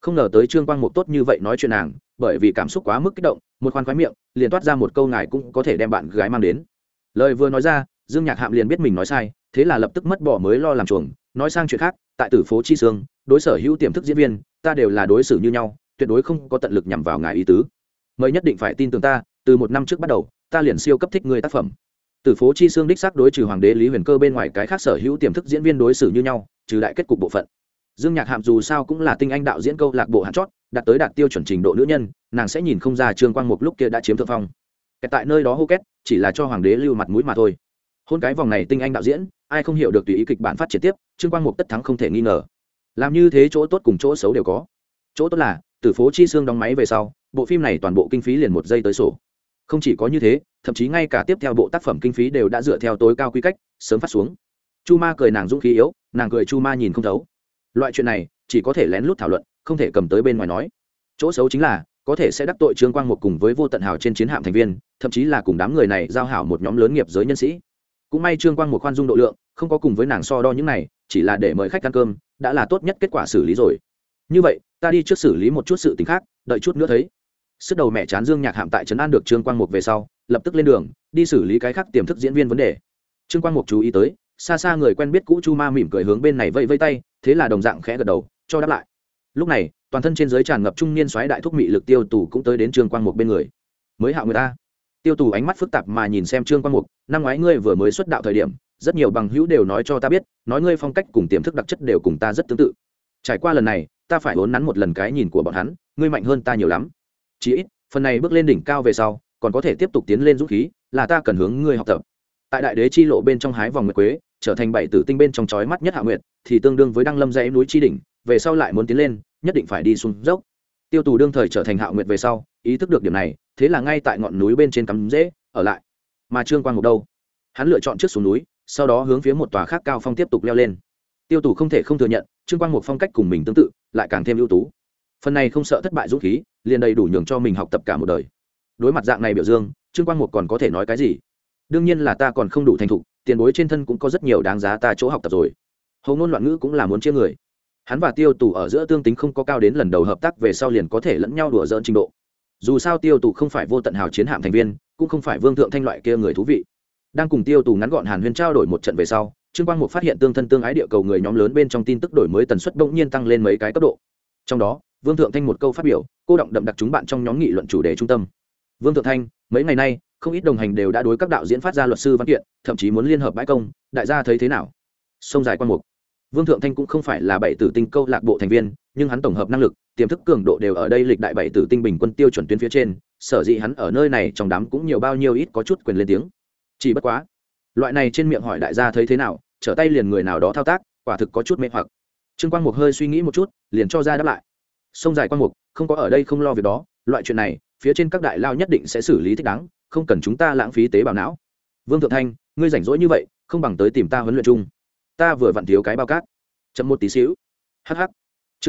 Không ngờ tới Trương Quang Mục tốt như vậy nói chuyện nàng, bởi vì cảm xúc quá mức kích động, một khoan khoái miệng liền toát ra một câu ngài cũng có thể đem bạn gái mang đến. Lời vừa nói ra, Dương Nhạc Hạm liền biết mình nói sai, thế là lập tức mất bỏ mới lo làm chuồng, nói sang chuyện khác, tại Tử Phố Chi Sương, đối sở hữu tiềm thức diễn viên, ta đều là đối xử như nhau, tuyệt đối không có tận lực nhằm vào ngài ý tứ. Mời nhất định phải tin tưởng ta, từ một năm trước bắt đầu, ta liền siêu cấp thích người tác phẩm. Tử Phố Chi Sương đích xác đối trừ hoàng đế Lý Huyền Cơ bên ngoài cái khác sở hữu tiềm thức diễn viên đối xử như nhau, trừ đại kết cục bộ phận. Dương Nhạc Hạm dù sao cũng là tinh anh đạo diễn câu lạc bộ hạng chót, đạt tới đạt tiêu chuẩn trình độ nữ nhân, nàng sẽ nhìn không ra Trương Quang Mục lúc kia đã chiếm thượng phong. Tại nơi đó hô kết, chỉ là cho hoàng đế lưu mặt mũi mà thôi. Hôn cái vòng này tinh anh đạo diễn, ai không hiểu được tùy ý kịch bản phát triển tiếp, Trương Quang Mục tất thắng không thể nghi ngờ. Làm như thế chỗ tốt cùng chỗ xấu đều có. Chỗ tốt là, Tử Phố Chi Sương đóng máy về sau, bộ phim này toàn bộ kinh phí liền một giây tới sổ. Không chỉ có như thế, thậm chí ngay cả tiếp theo bộ tác phẩm kinh phí đều đã dựa theo tối cao quy cách, sớm phát xuống. Chu Ma cười nàng dũng khí yếu, nàng cười Chu Ma nhìn không thấu. Loại chuyện này chỉ có thể lén lút thảo luận, không thể cầm tới bên ngoài nói. Chỗ xấu chính là có thể sẽ đắc tội Trương Quang Mục cùng với Vô Tận Hào trên chiến hạm thành viên, thậm chí là cùng đám người này giao hảo một nhóm lớn nghiệp giới nhân sĩ. Cũng may Trương Quang Mục khoan dung độ lượng, không có cùng với nàng so đo những này, chỉ là để mời khách ăn cơm, đã là tốt nhất kết quả xử lý rồi. Như vậy, ta đi trước xử lý một chút sự tình khác, đợi chút nữa thấy. Sức đầu mẹ chán Dương Nhạc Hạm tại trấn an được Trương Quang Mục về sau, lập tức lên đường, đi xử lý cái khác tiềm thức diễn viên vấn đề. Trương Quang Mục chú ý tới, xa xa người quen biết cũ Chu Ma mỉm cười hướng bên này vẫy vẫy tay, thế là đồng dạng khẽ gật đầu, cho đáp lại. Lúc này, toàn thân trên dưới tràn ngập trung niên soái đại thúc mị lực Tiêu Tù cũng tới đến Trương Quang Mục bên người. Mới Hạo người ta. Tiêu Tù ánh mắt phức tạp mà nhìn xem Trương Quang Mục, năm ngoái ngươi vừa mới xuất đạo thời điểm, rất nhiều bằng hữu đều nói cho ta biết, nói ngươi phong cách cùng tiềm thức đặc chất đều cùng ta rất tương tự. Trải qua lần này, ta phải uốn nắn một lần cái nhìn của bọn hắn, ngươi mạnh hơn ta nhiều lắm. Chỉ ít, phần này bước lên đỉnh cao về sau, còn có thể tiếp tục tiến lên dũng khí, là ta cần hướng ngươi học tập. Tại đại đế chi lộ bên trong hái vòng nguyệt quế, trở thành bảy tử tinh bên trong chói mắt nhất Hạ Nguyệt, thì tương đương với đăng lâm dãy núi chi đỉnh, về sau lại muốn tiến lên, nhất định phải đi xuống dốc. Tiêu Tù đương thời trở thành Hạ Nguyệt về sau, ý thức được điểm này, thế là ngay tại ngọn núi bên trên cắm rễ, ở lại. Mà Trương Quang Mục đâu? Hắn lựa chọn trước xuống núi, sau đó hướng phía một tòa khác cao phong tiếp tục leo lên. Tiêu Tù không thể không thừa nhận, Trương Quang Mục phong cách cùng mình tương tự, lại càng thêm ưu tú. Phần này không sợ thất bại dũng khí, liền đầy đủ nhường cho mình học tập cả một đời. Đối mặt dạng này biểu dương, Trương Quang Mục còn có thể nói cái gì? Đương nhiên là ta còn không đủ thành thục, tiền bối trên thân cũng có rất nhiều đáng giá ta chỗ học tập rồi. Hầu ngôn loạn ngữ cũng là muốn chia người. Hắn và Tiêu Tù ở giữa tương tính không có cao đến lần đầu hợp tác về sau liền có thể lẫn nhau đùa giỡn trình độ. Dù sao Tiêu Tù không phải Vô Tận Hào chiến hạm thành viên, cũng không phải Vương Thượng Thanh loại kia người thú vị. Đang cùng Tiêu Tù ngắn gọn hàn huyên trao đổi một trận về sau, Trương Quang Mục phát hiện tương thân tương ái địa cầu người nhóm lớn bên trong tin tức đổi mới tần suất bỗng nhiên tăng lên mấy cái cấp độ. Trong đó, Vương Thượng Thanh một câu phát biểu, cô động đậm đặc chúng bạn trong nhóm nghị luận chủ đề trung tâm. Vương Thượng Thanh, mấy ngày nay, không ít đồng hành đều đã đối các đạo diễn phát ra luật sư văn kiện, thậm chí muốn liên hợp bãi công, đại gia thấy thế nào? Sông dài Quang Mục. Vương Thượng Thanh cũng không phải là bảy tử tinh câu lạc bộ thành viên, nhưng hắn tổng hợp năng lực, tiềm thức cường độ đều ở đây lịch đại bảy tử tinh bình quân tiêu chuẩn tuyến phía trên, sở dĩ hắn ở nơi này trong đám cũng nhiều bao nhiêu ít có chút quyền lên tiếng. Chỉ bất quá, loại này trên miệng hỏi đại gia thấy thế nào, trở tay liền người nào đó thao tác, quả thực có chút mê hoặc. Trương Quang Mục hơi suy nghĩ một chút, liền cho ra đáp lại. Sông dài Quang Mục, không có ở đây không lo việc đó, loại chuyện này, phía trên các đại lao nhất định sẽ xử lý thích đáng, không cần chúng ta lãng phí tế bào não. Vương Thượng Thanh, ngươi rảnh rỗi như vậy, không bằng tới tìm ta huấn luyện chung. Ta vừa vặn thiếu cái bao cát. Chậm một tí xíu. Hh. Chương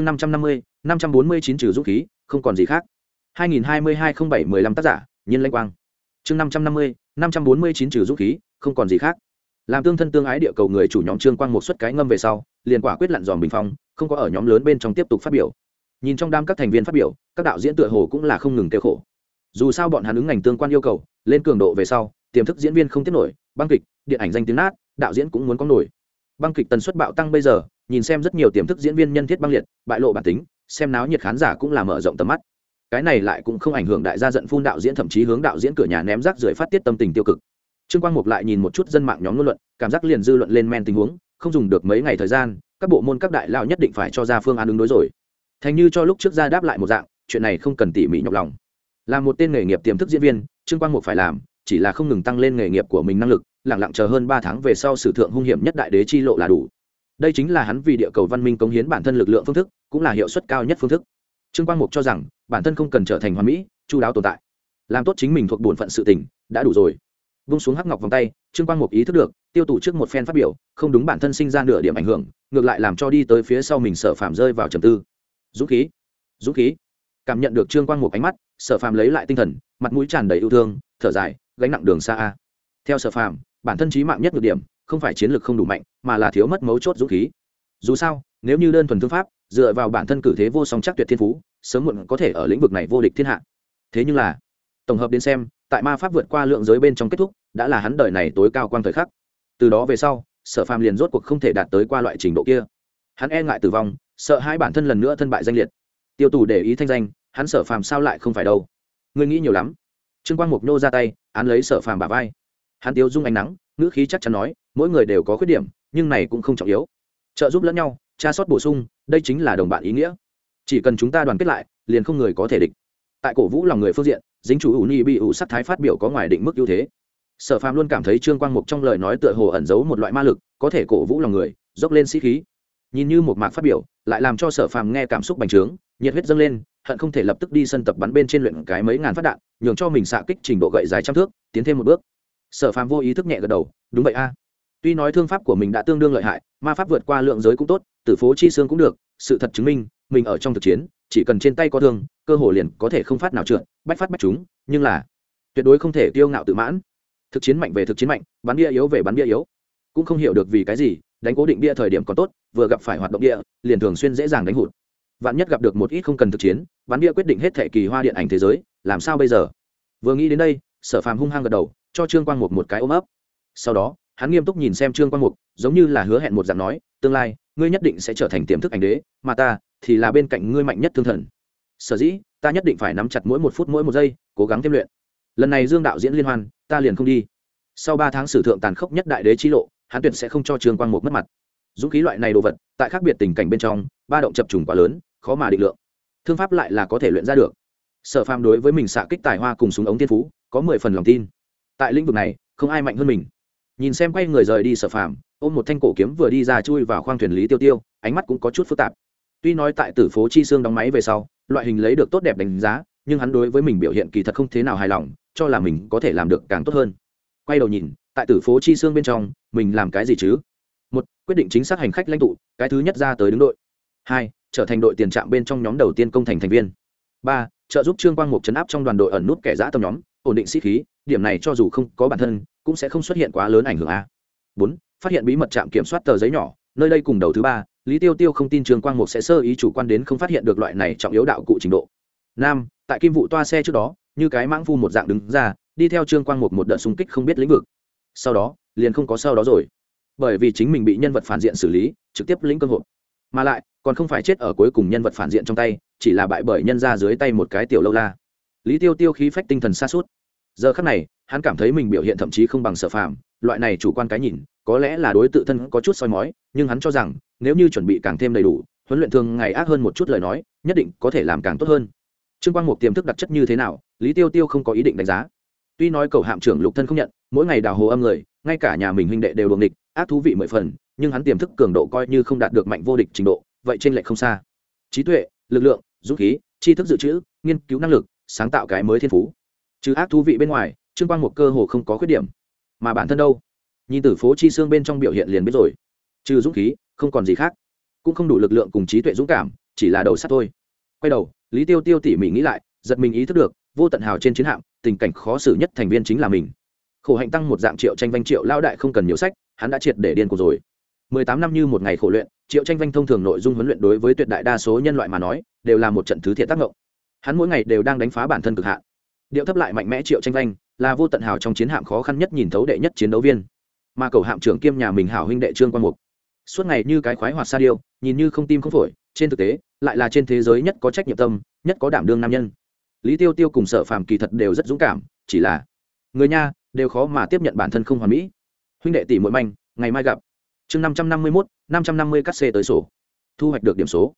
549 trừ dũng khí, không còn gì khác. 2022-07-15 tác giả, Nhiên Lãnh Quang. Chương 549 trừ dũng khí, không còn gì khác. Làm tương thân tương ái địa cầu người chủ nhóm Trương Quang Mục xuất cái ngâm về sau, liền quả quyết lặn dòm bình phong, không có ở nhóm lớn bên trong tiếp tục phát biểu. Nhìn trong đám các thành viên phát biểu, các đạo diễn tựa hồ cũng là không ngừng kêu khổ. Dù sao bọn hắn ứng ngành tương quan yêu cầu, lên cường độ về sau, tiềm thức diễn viên không tiếp nổi, băng kịch, điện ảnh danh tiếng nát, đạo diễn cũng muốn có nổi. Băng kịch tần suất bạo tăng bây giờ, nhìn xem rất nhiều tiềm thức diễn viên nhân thiết băng liệt, bại lộ bản tính, xem náo nhiệt khán giả cũng là mở rộng tầm mắt. Cái này lại cũng không ảnh hưởng đại gia giận phun đạo diễn, thậm chí hướng đạo diễn cửa nhà ném rác rưởi phát tiết tâm tình tiêu cực. Trương Quang Mục lại nhìn một chút dân mạng nhóm ngôn luận, cảm giác liền dư luận lên men tình huống, không dùng được mấy ngày thời gian, các bộ môn các đại lao nhất định phải cho ra phương án ứng đối rồi. Thành như cho lúc trước ra đáp lại một dạng, chuyện này không cần tỉ mỉ nhọc lòng. Là một tên nghề nghiệp tiềm thức diễn viên, Trương Quang Mục phải làm chỉ là không ngừng tăng lên nghề nghiệp của mình năng lực, lặng lặng chờ hơn 3 tháng về sau sử thượng hung hiểm nhất đại đế chi lộ là đủ. Đây chính là hắn vì địa cầu văn minh cống hiến bản thân lực lượng phương thức, cũng là hiệu suất cao nhất phương thức. Trương Quang Mục cho rằng, bản thân không cần trở thành hoàn mỹ, chu đáo tồn tại, làm tốt chính mình thuộc bổn phận sự tình, đã đủ rồi. Vung xuống hắc ngọc vòng tay, Trương Quang Mục ý thức được, Tiêu Tù trước một phen phát biểu, không đúng bản thân sinh ra nửa điểm ảnh hưởng, ngược lại làm cho đi tới phía sau mình Sở Phàm rơi vào trầm tư. Dũng khí, dũng khí. Cảm nhận được Trương Quang Mục ánh mắt, Sở Phàm lấy lại tinh thần, mặt mũi tràn đầy yêu thương, thở dài, gánh nặng đường xa a. Theo Sở Phàm, bản thân chí mạng nhất nhược điểm, không phải chiến lược không đủ mạnh, mà là thiếu mất mấu chốt dũng khí. Dù sao, nếu như đơn thuần thương pháp, dựa vào bản thân cử thế vô song chắc tuyệt thiên phú sớm muộn có thể ở lĩnh vực này vô địch thiên hạ. Thế nhưng là tổng hợp đến xem, tại ma pháp vượt qua lượng giới bên trong kết thúc đã là hắn đời này tối cao quang thời khắc. Từ đó về sau, Sở Phàm liền rốt cuộc không thể đạt tới qua loại trình độ kia. Hắn e ngại tử vong, sợ hai bản thân lần nữa thân bại danh liệt. Tiêu Tù để ý thanh danh, hắn Sở Phàm sao lại không phải đâu. Ngươi nghĩ nhiều lắm. Trương Quang Mục nô ra tay, án lấy Sở Phàm bả vai. Hắn tiêu dung ánh nắng, ngữ khí chắc chắn nói, mỗi người đều có khuyết điểm, nhưng này cũng không trọng yếu. Trợ giúp lẫn nhau, tra sót bổ sung, đây chính là đồng bạn ý nghĩa. Chỉ cần chúng ta đoàn kết lại, liền không người có thể địch. Tại cổ vũ lòng người phương diện, dính chủ ủ ni bị ủ sắc thái phát biểu có ngoài định mức ưu thế. Sở Phàm luôn cảm thấy Trương Quang Mục trong lời nói tựa hồ ẩn giấu một loại ma lực, có thể cổ vũ lòng người, dốc lên sĩ khí. Nhìn như một mạc phát biểu, lại làm cho Sở Phàm nghe cảm xúc bành trướng, nhiệt huyết dâng lên, hận không thể lập tức đi sân tập bắn bên trên luyện cái mấy ngàn phát đạn, nhường cho mình xạ kích trình độ gậy dài trăm thước, tiến thêm một bước. Sở Phàm vô ý thức nhẹ gật đầu, đúng vậy a. Tuy nói thương pháp của mình đã tương đương lợi hại, ma pháp vượt qua lượng giới cũng tốt, tử phố chi xương cũng được, sự thật chứng minh, mình ở trong thực chiến, chỉ cần trên tay có thương, cơ hội liền có thể không phát nào trượt, bách phát bách trúng, nhưng là tuyệt đối không thể kiêu ngạo tự mãn. Thực chiến mạnh về thực chiến mạnh, bắn bia yếu về bắn bia yếu. Cũng không hiểu được vì cái gì, đánh cố định bia thời điểm còn tốt, vừa gặp phải hoạt động bia, liền thường xuyên dễ dàng đánh hụt. Vạn nhất gặp được một ít không cần thực chiến, bắn bia quyết định hết thể kỳ hoa điện ảnh thế giới, làm sao bây giờ? Vừa nghĩ đến đây, Sở Phàm hung hăng gật đầu, cho Trương Quang Mục một cái ôm ấp. Sau đó, hắn nghiêm túc nhìn xem Trương Quang Mục, giống như là hứa hẹn một dạng nói, tương lai, ngươi nhất định sẽ trở thành tiềm thức ảnh đế, mà ta thì là bên cạnh ngươi mạnh nhất thương thần. Sở dĩ, ta nhất định phải nắm chặt mỗi một phút mỗi một giây, cố gắng thêm luyện. Lần này Dương đạo diễn liên hoan, ta liền không đi. Sau 3 tháng sử thượng tàn khốc nhất đại đế chi lộ, hắn tuyệt sẽ không cho Trương Quang Mục mất mặt. Dũng khí loại này đồ vật, tại khác biệt tình cảnh bên trong, ba động chập trùng quá lớn, khó mà định lượng. Thương pháp lại là có thể luyện ra được. Sở Phàm đối với mình xạ kích tài hoa cùng súng ống thiên phú, có 10 phần lòng tin. Tại lĩnh vực này, không ai mạnh hơn mình. Nhìn xem quay người rời đi Sở Phàm, ôm một thanh cổ kiếm vừa đi ra chui vào khoang thuyền Lý Tiêu Tiêu, ánh mắt cũng có chút phức tạp. Tuy nói tại Tử Phố Chi Xương đóng máy về sau, loại hình lấy được tốt đẹp đánh giá, nhưng hắn đối với mình biểu hiện kỳ thật không thế nào hài lòng, cho là mình có thể làm được càng tốt hơn. Quay đầu nhìn, tại Tử Phố Chi Xương bên trong, mình làm cái gì chứ? 1. Quyết định chính xác hành khách lãnh tụ, cái thứ nhất ra tới đứng đội. 2. Trở thành đội tiền trạm bên trong nhóm đầu tiên công thành thành viên. 3. Trợ giúp Trương Quang Mục trấn áp trong đoàn đội ẩn nút kẻ dã tâm nhóm, ổn định sĩ khí, điểm này cho dù không có bản thân, cũng sẽ không xuất hiện quá lớn ảnh hưởng a. 4. Phát hiện bí mật trạm kiểm soát tờ giấy nhỏ, nơi đây cùng đầu thứ 3, Lý Tiêu Tiêu không tin Trương Quang Mục sẽ sơ ý chủ quan đến không phát hiện được loại này trọng yếu đạo cụ trình độ. 5. Tại Kim vụ toa xe trước đó, như cái mãng phu một dạng đứng ra, đi theo Trương Quang Mục một đợt xung kích không biết lĩnh vực. Sau đó, liền không có sau đó rồi. Bởi vì chính mình bị nhân vật phản diện xử lý, trực tiếp lĩnh cơ hội. Mà lại, còn không phải chết ở cuối cùng nhân vật phản diện trong tay, chỉ là bại bởi nhân ra dưới tay một cái tiểu lâu la. Lý Tiêu Tiêu khí phách tinh thần sa sút. Giờ khắc này, hắn cảm thấy mình biểu hiện thậm chí không bằng Sở Phàm, loại này chủ quan cái nhìn, có lẽ là đối tự thân có chút soi mói, nhưng hắn cho rằng, nếu như chuẩn bị càng thêm đầy đủ, huấn luyện thường ngày ác hơn một chút lời nói, nhất định có thể làm càng tốt hơn. Trương Quang Mục tiềm thức đặc chất như thế nào, Lý Tiêu Tiêu không có ý định đánh giá. Tuy nói cầu hạm trưởng Lục Thân không nhận, mỗi ngày đào hồ âm người, ngay cả nhà mình huynh đệ đều đuồng địch, ác thú vị 10 phần, nhưng hắn tiềm thức cường độ coi như không đạt được mạnh vô địch trình độ, vậy trên lệch không xa. Trí tuệ, lực lượng, dũng khí, tri thức dự trữ, nghiên cứu năng lực, sáng tạo cái mới thiên phú. Trừ ác thú vị bên ngoài, Trương Quang Mục cơ hồ không có khuyết điểm. Mà bản thân đâu? Nhìn Tử Phố Chi Xương bên trong biểu hiện liền biết rồi. Trừ dũng khí, không còn gì khác. Cũng không đủ lực lượng cùng trí tuệ dũng cảm, chỉ là đầu sắt thôi. Quay đầu, Lý Tiêu Tiêu tỉ mỉ nghĩ lại, giật mình ý thức được, vô tận hào trên chiến hạm, tình cảnh khó xử nhất thành viên chính là mình. Khổ hạnh tăng một dạng Triệu Tranh Vanh Triệu lao đại không cần nhiều sách, hắn đã triệt để điên cuồng rồi. 18 năm như một ngày khổ luyện, Triệu Tranh Vanh thông thường nội dung huấn luyện đối với tuyệt đại đa số nhân loại mà nói, đều là một trận thứ thiệt tác động. Hắn mỗi ngày đều đang đánh phá bản thân cực hạn. Điệu thấp lại mạnh mẽ Triệu Tranh Vanh, là vô tận hào trong chiến hạm khó khăn nhất nhìn thấu đệ nhất chiến đấu viên. Mà cầu hạm trưởng kiêm nhà mình hảo huynh đệ Trương Quang Mục, suốt ngày như cái khoái hoạt sa điêu, nhìn như không tim không phổi, trên thực tế lại là trên thế giới nhất có trách nhiệm tâm, nhất có đảm đương nam nhân. Lý Tiêu Tiêu cùng Sở Phàm kỳ thật đều rất dũng cảm, chỉ là người nha đều khó mà tiếp nhận bản thân không hoàn mỹ. Huynh đệ tỷ muội manh, ngày mai gặp. Chương 551, 550 cắt xê tới sổ. Thu hoạch được điểm số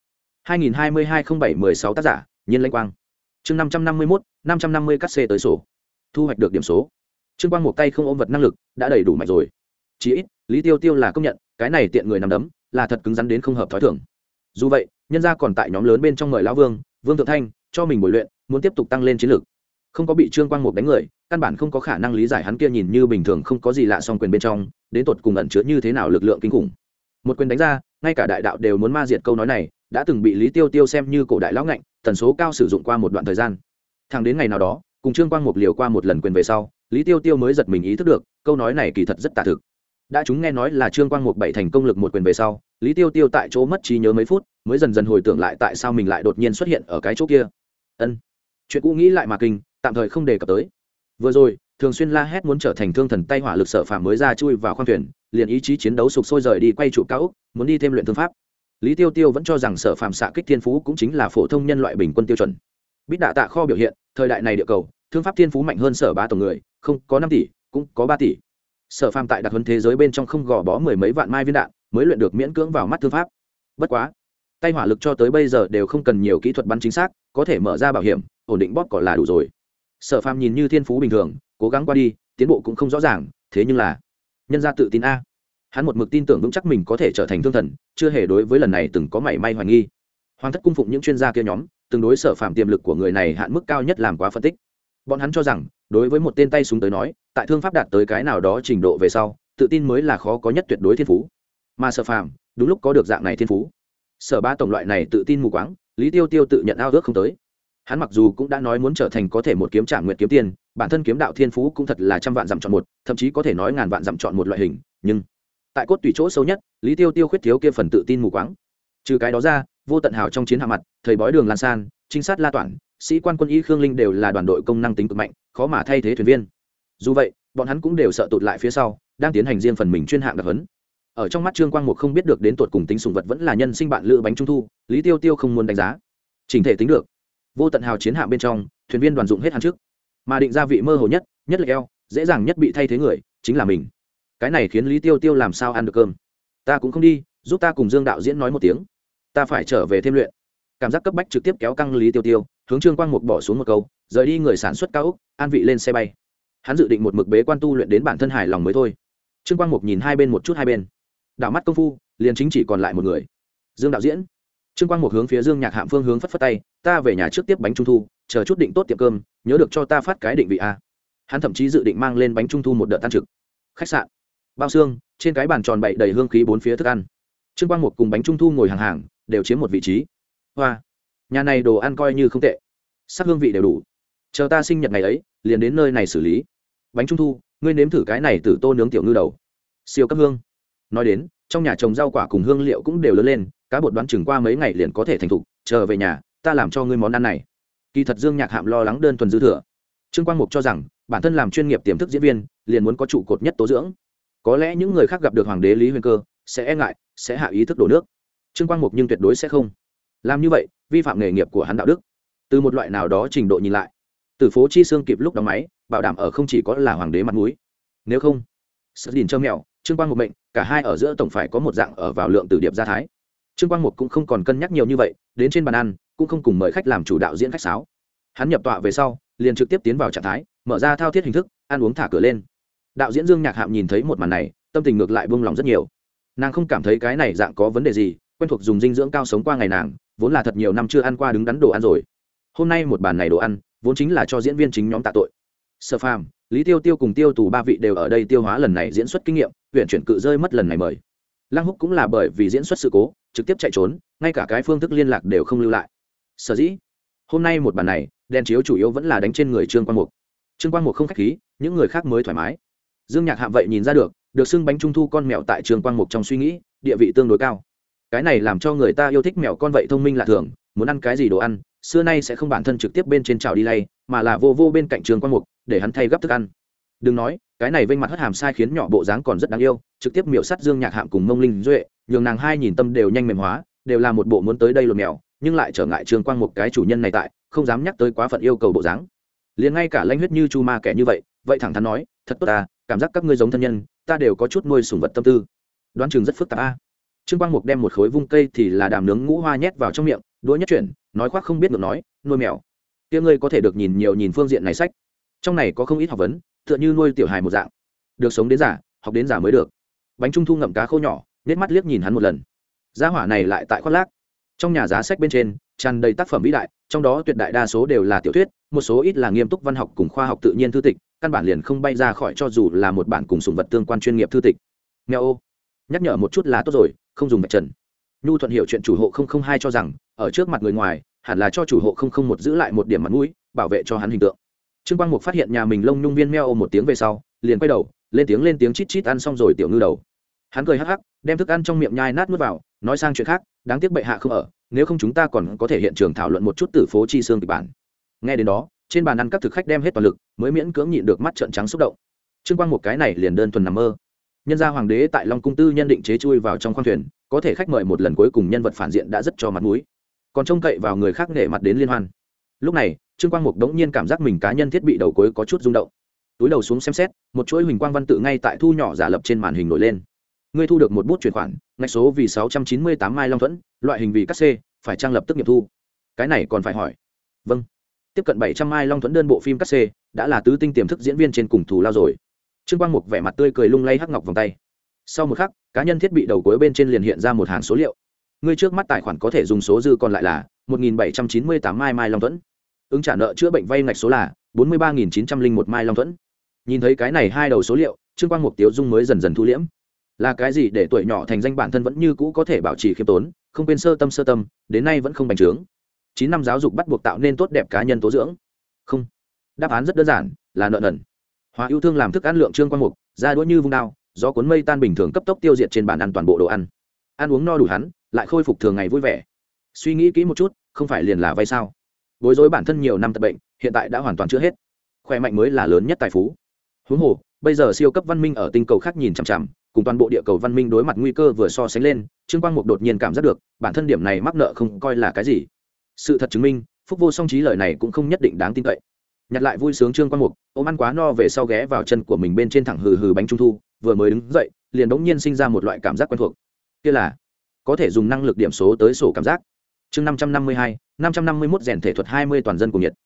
2022-07-16 tác giả, Nhiên Lãnh Quang. Chương 551, 550 cắt xê tới sổ. Thu hoạch được điểm số. Trương Quang một tay không ôm vật năng lực, đã đầy đủ mạnh rồi. Chỉ ít, Lý Tiêu Tiêu là công nhận, cái này tiện người nằm đấm, là thật cứng rắn đến không hợp thói thường. Dù vậy, nhân gia còn tại nhóm lớn bên trong mời lão Vương, Vương Thượng Thanh, cho mình bồi luyện, muốn tiếp tục tăng lên chiến lược. Không có bị Trương Quang Mục đánh người, căn bản không có khả năng lý giải hắn kia nhìn như bình thường không có gì lạ song quyền bên trong, đến tột cùng ẩn chứa như thế nào lực lượng kinh khủng. Một quyền đánh ra, ngay cả đại đạo đều muốn ma diệt câu nói này, đã từng bị Lý Tiêu Tiêu xem như cổ đại lão ngạnh, tần số cao sử dụng qua một đoạn thời gian. Thẳng đến ngày nào đó, cùng Trương Quang Mục liều qua một lần quyền về sau, Lý Tiêu Tiêu mới giật mình ý thức được, câu nói này kỳ thật rất tà thực. Đã chúng nghe nói là Trương Quang Mục bảy thành công lực một quyền về sau, Lý Tiêu Tiêu tại chỗ mất trí nhớ mấy phút mới dần dần hồi tưởng lại tại sao mình lại đột nhiên xuất hiện ở cái chỗ kia. Chuyện cũ nghĩ lại mà kinh, tạm thời không đề cập tới. Vừa rồi thường xuyên la hét muốn trở thành thương thần tay hỏa lực Sở Phàm mới ra chui vào khoang thuyền, liền ý chí chiến đấu sục sôi rời đi quay trụ cao ốc, muốn đi thêm luyện thương pháp. Lý Tiêu Tiêu vẫn cho rằng Sở Phàm xạ kích thiên phú cũng chính là phổ thông nhân loại bình quân tiêu chuẩn. Bít đạ tạ kho biểu hiện, thời đại này địa cầu thương pháp thiên phú mạnh hơn Sở Bá tổng người, không có 5 tỷ cũng có 3 tỷ. Sở Phàm tại đặc huấn thế giới bên trong không gò bó mười mấy vạn mai viên đạn mới luyện được miễn cưỡng vào mắt thương pháp. Bất quá tay hỏa lực cho tới bây giờ đều không cần nhiều kỹ thuật bắn chính xác, có thể mở ra bảo hiểm ổn định bóp cỏ là đủ rồi. Sở Phàm nhìn như thiên phú bình thường, cố gắng qua đi tiến bộ cũng không rõ ràng, thế nhưng là nhân ra tự tin a. Hắn một mực tin tưởng vững chắc mình có thể trở thành thương thần, chưa hề đối với lần này từng có mảy may hoài nghi. Hoàng thất cung phụng những chuyên gia kia nhóm từng đối Sở Phàm tiềm lực của người này hạn mức cao nhất làm quá phân tích. Bọn hắn cho rằng đối với một tên tay súng tới nói, tại thương pháp đạt tới cái nào đó trình độ về sau, tự tin mới là khó có nhất tuyệt đối thiên phú. Mà Sở Phàm đúng lúc có được dạng này thiên phú. Sở Bá tổng loại này tự tin mù quáng, Lý Tiêu Tiêu tự nhận ao ước không tới. Hắn mặc dù cũng đã nói muốn trở thành có thể một kiếm trả nguyện kiếm tiền, bản thân kiếm đạo thiên phú cũng thật là trăm vạn dặm chọn một, thậm chí có thể nói ngàn vạn dặm chọn một loại hình, nhưng tại cốt tủy chỗ sâu nhất, Lý Tiêu Tiêu khuyết thiếu kia phần tự tin mù quáng. Trừ cái đó ra, Vô Tận Hào trong chiến hạ mặt, thầy bói Đường Lan San, trinh sát La Toản, sĩ quan quân y Khương Linh đều là đoàn đội công năng tính cực mạnh, khó mà thay thế thuyền viên. Dù vậy, bọn hắn cũng đều sợ tụt lại phía sau, đang tiến hành riêng phần mình chuyên hạng đặc huấn. Ở trong mắt Trương Quang Mục không biết được đến tuột cùng tính sùng vật vẫn là nhân sinh bạn lữ bánh trung thu, Lý Tiêu Tiêu không muốn đánh giá. Chỉnh thể tính được, Vô Tận Hào chiến hạm bên trong, thuyền viên đoàn dụng hết hắn trước, mà định ra vị mơ hồ nhất, nhất là eo, dễ dàng nhất bị thay thế người, chính là mình. Cái này khiến Lý Tiêu Tiêu làm sao ăn được cơm. Ta cũng không đi, giúp ta cùng Dương đạo diễn nói một tiếng. Ta phải trở về thêm luyện. Cảm giác cấp bách trực tiếp kéo căng Lý Tiêu Tiêu, hướng Trương Quang Mục bỏ xuống một câu, rời đi người sản xuất cao ốc, an vị lên xe bay. Hắn dự định một mực bế quan tu luyện đến bản thân hài lòng mới thôi. Trương Quang Mục nhìn hai bên một chút hai bên, đảo mắt công phu, liền chính chỉ còn lại một người. Dương đạo diễn. Trương Quang Mục hướng phía Dương Nhạc Hạm phương hướng phất phất tay, ta về nhà trước tiếp bánh trung thu, chờ chút định tốt tiệm cơm, nhớ được cho ta phát cái định vị a. Hắn thậm chí dự định mang lên bánh trung thu một đợt tan trực. Khách sạn, bao xương, trên cái bàn tròn bậy đầy hương khí bốn phía thức ăn. Trương Quang Mục cùng bánh trung thu ngồi hàng hàng, đều chiếm một vị trí. Hoa, nhà này đồ ăn coi như không tệ, sắc hương vị đều đủ. Chờ ta sinh nhật ngày ấy, liền đến nơi này xử lý. Bánh trung thu, ngươi nếm thử cái này từ tô nướng tiểu ngư đầu, siêu cấp hương. Nói đến, trong nhà trồng rau quả cùng hương liệu cũng đều lớn lên, cá bột đoán chừng qua mấy ngày liền có thể thành thục. Chờ về nhà, ta làm cho ngươi món ăn này. Kỳ thật Dương Nhạc Hạm lo lắng đơn thuần dư thừa. Trương Quang Mục cho rằng bản thân làm chuyên nghiệp tiềm thức diễn viên, liền muốn có trụ cột nhất tố dưỡng. Có lẽ những người khác gặp được hoàng đế Lý Huyền Cơ sẽ e ngại, sẽ hạ ý thức đổ nước. Trương Quang Mục nhưng tuyệt đối sẽ không làm như vậy, vi phạm nghề nghiệp của hắn đạo đức. Từ một loại nào đó trình độ nhìn lại, Tử Phố Chi Xương kịp lúc đóng máy, bảo đảm ở không chỉ có là hoàng đế mặt mũi. Nếu không, Sở Đình Trơ Mèo, Trương Quang Mục mệnh, cả hai ở giữa tổng phải có một dạng ở vào lượng từ điệp gia thái. Trương Quang Mục cũng không còn cân nhắc nhiều như vậy, đến trên bàn ăn cũng không cùng mời khách làm chủ đạo diễn khách sáo. Hắn nhập tọa về sau, liền trực tiếp tiến vào trạng thái, mở ra thao thiết hình thức, ăn uống thả cửa lên. Đạo diễn Dương Nhạc Hạm nhìn thấy một màn này, tâm tình ngược lại buông lòng rất nhiều. Nàng không cảm thấy cái này dạng có vấn đề gì, quen thuộc dùng dinh dưỡng cao sống qua ngày nàng, vốn là thật nhiều năm chưa ăn qua đứng đắn đồ ăn rồi. Hôm nay một bàn này đồ ăn, vốn chính là cho diễn viên chính nhóm tạ tội. Sở Phàm, Lý Tiêu Tiêu cùng Tiêu Tù ba vị đều ở đây tiêu hóa lần này diễn xuất kinh nghiệm, huyện chuyển cự rơi mất lần này mời. Lăng Húc cũng là bởi vì diễn xuất sự cố, trực tiếp chạy trốn, ngay cả cái phương thức liên lạc đều không lưu lại. Sở dĩ, hôm nay một bàn này, đèn chiếu chủ yếu vẫn là đánh trên người Trương Quang Mục. Trương Quang Mục không khách khí, những người khác mới thoải mái. Dương Nhạc Hạm vậy nhìn ra được xưng bánh trung thu con mèo tại Trương Quang Mục trong suy nghĩ, địa vị tương đối cao. Cái này làm cho người ta yêu thích mèo con vậy thông minh lạ thường, muốn ăn cái gì đồ ăn, xưa nay sẽ không bản thân trực tiếp bên trên chảo đi lay, mà là vô bên cạnh Trương Quang Mục, để hắn thay gấp thức ăn. Đừng nói, cái này vênh mặt hất hàm sai khiến nhỏ bộ dáng còn rất đáng yêu, trực tiếp miểu sát Dương Nhạc Hạm cùng Mông Linh Duệ, nhường nàng hai nhìn tâm đều nhanh mềm hóa, đều là một bộ muốn tới đây lột mèo, nhưng lại trở ngại Trương Quang Mục cái chủ nhân này tại, không dám nhắc tới quá phận yêu cầu bộ dáng. Liền ngay cả lãnh huyết như chu ma kẻ như vậy thẳng thắn nói, thật tốt ta, cảm giác các ngươi giống thân nhân, ta đều có chút nuôi sủng vật tâm tư. Đoán chừng rất phức tạp a. Trương Quang Mục đem một khối vung cây thì là đàm nướng ngũ hoa nhét vào trong miệng, đũa nhất chuyển, nói khoác không biết ngược nói, nuôi mèo. Kia ngươi có thể được nhìn nhiều nhìn phương diện này sách. Trong này có không ít học vấn, tựa như nuôi tiểu hài một dạng. Được sống đến giả, học đến giả mới được. Bánh trung thu ngậm cá khô nhỏ, nét mắt liếc nhìn hắn một lần. Gia hỏa này lại tại khoác lác. Trong nhà giá sách bên trên, tràn đầy tác phẩm vĩ đại, trong đó tuyệt đại đa số đều là tiểu thuyết, một số ít là nghiêm túc văn học cùng khoa học tự nhiên thư tịch, căn bản liền không bay ra khỏi cho dù là một bản cùng sủng vật tương quan chuyên nghiệp thư tịch. Mèo ô, nhắc nhở một chút là tốt rồi, không dùng vạch trần. Nhu thuận hiểu chuyện chủ hộ 002 cho rằng, ở trước mặt người ngoài, hẳn là cho chủ hộ 001 giữ lại một điểm mặt mũi, bảo vệ cho hắn hình tượng. Trương Quang Mục phát hiện nhà mình lông nhung viên meo một tiếng về sau, liền quay đầu, lên tiếng chít chít ăn xong rồi tiểu ngư đầu. Hắn cười hắc hắc, đem thức ăn trong miệng nhai nát nuốt vào, nói sang chuyện khác, đáng tiếc bệ hạ không ở, nếu không chúng ta còn có thể hiện trường thảo luận một chút tử phố chi xương kịch bản. Nghe đến đó, trên bàn ăn các thực khách đem hết toàn lực mới miễn cưỡng nhịn được mắt trợn trắng xúc động. Trương Quang một cái này liền đơn thuần nằm mơ. Nhân gia hoàng đế tại Long cung tư nhân định chế chui vào trong khoang thuyền, có thể khách mời một lần cuối cùng nhân vật phản diện đã rất cho mặt mũi, còn trông cậy vào người khác nể mặt đến liên hoan. Lúc này Trương Quang Mục đống nhiên cảm giác mình cá nhân thiết bị đầu cuối có chút rung động, túi đầu xuống xem xét, một chuỗi huỳnh quang văn tự ngay tại thu nhỏ giả lập trên màn hình nổi lên. Ngươi thu được một bút chuyển khoản, ngạch số vì 698 mai long thuẫn, loại hình vì cắt xê, phải trang lập tức nghiệm thu. Cái này còn phải hỏi. Vâng. Tiếp cận 700 mai long thuẫn đơn bộ phim cắt xê, đã là tứ tinh tiềm thức diễn viên trên cùng thù lao rồi. Trương Quang Mục vẻ mặt tươi cười lung lay hắc ngọc vòng tay. Sau một khắc, cá nhân thiết bị đầu cuối bên trên liền hiện ra một hàng số liệu. Ngươi trước mắt tài khoản có thể dùng số dư còn lại là 1798 mai long thuẫn. Ứng trả nợ chữa bệnh vay ngạch số là 43.901 mai long thuẫn. Nhìn thấy cái này hai đầu số liệu, Trương Quang Mục tiếu dung mới dần dần thu liễm. Là cái gì để tuổi nhỏ thành danh bản thân vẫn như cũ có thể bảo trì khiêm tốn, không quên sơ tâm, đến nay vẫn không bành trướng. 9 năm giáo dục bắt buộc tạo nên tốt đẹp cá nhân tố dưỡng. Không. Đáp án rất đơn giản, là nợ nần. Hóa yêu thương làm thức ăn lượng Trương Quang Mục, ra đũa như vung đao, gió cuốn mây tan bình thường cấp tốc tiêu diệt trên bàn ăn toàn bộ đồ ăn. Ăn uống no đủ hắn, lại khôi phục thường ngày vui vẻ. Suy nghĩ kỹ một chút, không phải liền là vay sao? Bối rối bản thân nhiều năm tật bệnh, hiện tại đã hoàn toàn chữa hết. Khỏe mạnh mới là lớn nhất tài phú. Huống hồ, bây giờ siêu cấp văn minh ở tinh cầu khác nhìn chằm chằm, cùng toàn bộ địa cầu văn minh đối mặt nguy cơ vừa so sánh lên, Trương Quang Mục đột nhiên cảm giác được, bản thân điểm này mắc nợ không coi là cái gì. Sự thật chứng minh, phúc vô song trí lời này cũng không nhất định đáng tin cậy. Nhặt lại vui sướng Trương Quang Mục, ôm ăn quá no về sau ghé vào chân của mình bên trên thẳng hừ hừ bánh trung thu, vừa mới đứng dậy, liền bỗng nhiên sinh ra một loại cảm giác quen thuộc. Kia là có thể dùng năng lực điểm số tới sổ cảm giác. Chương 552, 551 rèn thể thuật 20 toàn dân cùng nhiệt.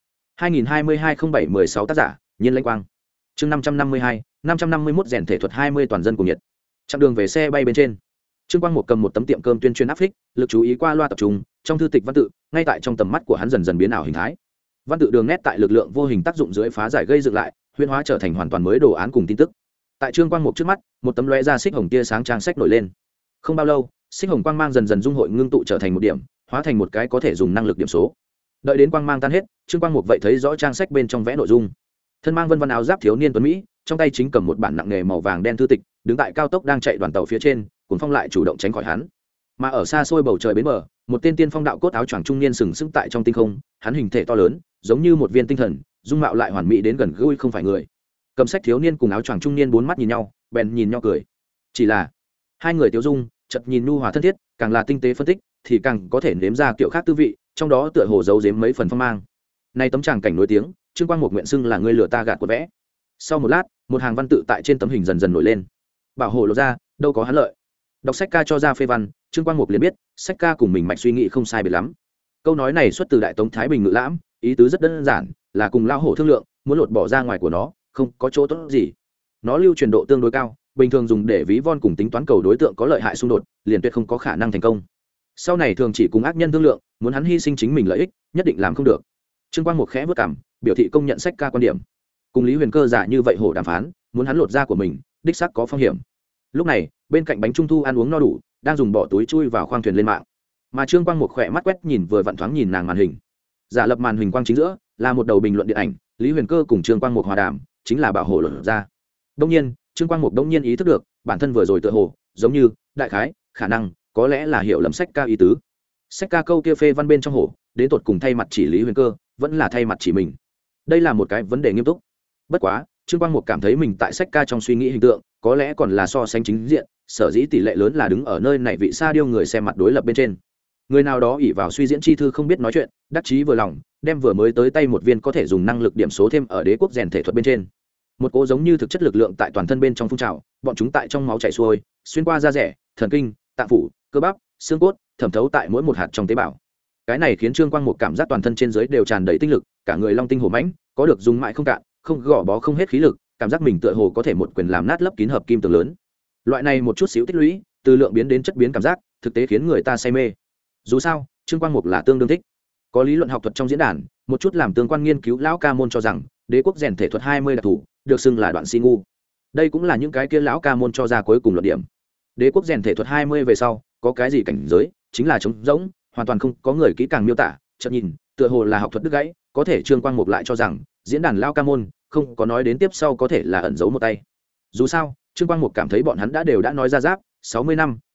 2022-07-16 tác giả, Nhiên Lãnh Quang. Chương 552, 551 rèn thể thuật 20 toàn dân cùng nhiệt. Chặng đường về xe bay bên trên, Trương Quang Mục cầm một tấm tiệm cơm tuyên truyền áp phích, lực chú ý qua loa tập trung, trong thư tịch văn tự, ngay tại trong tầm mắt của hắn dần dần biến ảo hình thái. Văn tự đường nét tại lực lượng vô hình tác dụng dưới phá giải gây dựng lại, huyễn hóa trở thành hoàn toàn mới đồ án cùng tin tức. Tại Trương Quang Mục trước mắt, một tấm lóe ra xích hồng tia sáng trang sách nổi lên. Không bao lâu, xích hồng quang mang dần dần dung hội ngưng tụ trở thành một điểm, hóa thành một cái có thể dùng năng lực điểm số. Đợi đến quang mang tan hết, Trương Quang Mục vậy thấy rõ trang sách bên trong vẽ nội dung. Thân mang vân vân áo giáp thiếu niên tuấn mỹ, trong tay chính cầm một bản nặng nghề màu vàng đen thư tịch, đứng tại cao tốc đang chạy đoàn tàu phía trên, Cuốn Phong lại chủ động tránh khỏi hắn. Mà ở xa xôi bầu trời bến bờ, một tên tiên phong đạo cốt áo choàng trung niên sừng sững tại trong tinh không, hắn hình thể to lớn, giống như một viên tinh thần, dung mạo lại hoàn mỹ đến gần gũi không phải người. Cầm sách thiếu niên cùng áo choàng trung niên bốn mắt nhìn nhau, bèn nhìn nhau cười. Chỉ là hai người tiêu dung, chợt nhìn nhu hòa thân thiết, càng là tinh tế phân tích, thì càng có thể nếm ra kiểu khác tư vị, trong đó tựa hồ giấu giếm mấy phần phong mang. Này tấm tràng cảnh nổi tiếng, Trương Quang Mục nguyện xưng là người lừa ta gạt của vẽ. Sau một lát, một hàng văn tự tại trên tấm hình dần dần nổi lên. Bảo hộ lộ ra, đâu có hắn lợi. Đọc sách ca cho ra phê văn, Trương Quang Mục liền biết, sách ca cùng mình mạch suy nghĩ không sai biệt lắm. Câu nói này xuất từ Đại Tống Thái Bình Ngự Lãm, ý tứ rất đơn giản, là cùng lao hổ thương lượng, muốn lột bỏ ra ngoài của nó, không có chỗ tốt gì. Nó lưu truyền độ tương đối cao, bình thường dùng để ví von cùng tính toán cầu đối tượng có lợi hại xung đột, liền tuyệt không có khả năng thành công. Sau này thường chỉ cùng ác nhân thương lượng, muốn hắn hy sinh chính mình lợi ích, nhất định làm không được. Trương Quang Mục khẽ vất cảm, biểu thị công nhận sách ca quan điểm. Cùng Lý Huyền Cơ giả như vậy hổ đàm phán, muốn hắn lột da của mình, đích xác có phong hiểm. Lúc này, bên cạnh bánh trung thu ăn uống no đủ, đang dùng bỏ túi chui vào khoang thuyền lên mạng. Mà Trương Quang Mục khỏe mắt quét nhìn vừa vặn thoáng nhìn nàng màn hình. Giả lập màn hình quang chính giữa là một đầu bình luận điện ảnh, Lý Huyền Cơ cùng Trương Quang Mục hòa đàm, chính là bảo hộ lột da. Đông nhiên, Trương Quang Mục đông nhiên ý thức được, bản thân vừa rồi tựa hồ, giống như, đại khái, khả năng, có lẽ là hiểu lầm sách ca ý tứ. Sách ca câu kia phê văn bên trong hổ, đến tột cùng thay mặt chỉ Lý Huyền Cơ, vẫn là thay mặt chỉ mình. Đây là một cái vấn đề nghiêm túc. Bất quá, Trương Quang Mục cảm thấy mình tại sách ca trong suy nghĩ hình tượng, có lẽ còn là so sánh chính diện, sở dĩ tỷ lệ lớn là đứng ở nơi này vị sa điêu người xem mặt đối lập bên trên. Người nào đó ỷ vào suy diễn chi thư không biết nói chuyện, đắc chí vừa lòng, đem vừa mới tới tay một viên có thể dùng năng lực điểm số thêm ở đế quốc rèn thể thuật bên trên. Một cỗ giống như thực chất lực lượng tại toàn thân bên trong phun trào, bọn chúng tại trong máu chảy xuôi, xuyên qua da rẻ, thần kinh, tạng phủ, cơ bắp, xương cốt, thẩm thấu tại mỗi một hạt trong tế bào. Cái này khiến Trương Quang Mục cảm giác toàn thân trên dưới đều tràn đầy tinh lực, cả người long tinh hổ mãnh, có được dùng mãi không cạn, không gò bó không hết khí lực, cảm giác mình tựa hồ có thể một quyền làm nát lấp kín hợp kim tường lớn. Loại này một chút xíu tích lũy, từ lượng biến đến chất biến cảm giác, thực tế khiến người ta say mê. Dù sao, Trương Quang Mục là tương đương thích. Có lý luận học thuật trong diễn đàn, một chút làm tương quan nghiên cứu lão ca môn cho rằng, đế quốc rèn thể thuật 20 đặc thủ, được xưng là đoạn si ngu. Đây cũng là những cái kia lão ca môn cho ra cuối cùng luận điểm. Đế quốc rèn thể thuật 20 về sau, có cái gì cảnh giới, chính là trống rỗng, hoàn toàn không có người kỹ càng miêu tả, chợt nhìn, tựa hồ là học thuật đứt gãy, có thể Trương Quang Mục lại cho rằng, diễn đàn lão ca môn không có nói đến tiếp sau có thể là ẩn giấu một tay. Dù sao, Trương Quang Mục cảm thấy bọn hắn đã đều đã nói ra giáp 60 năm,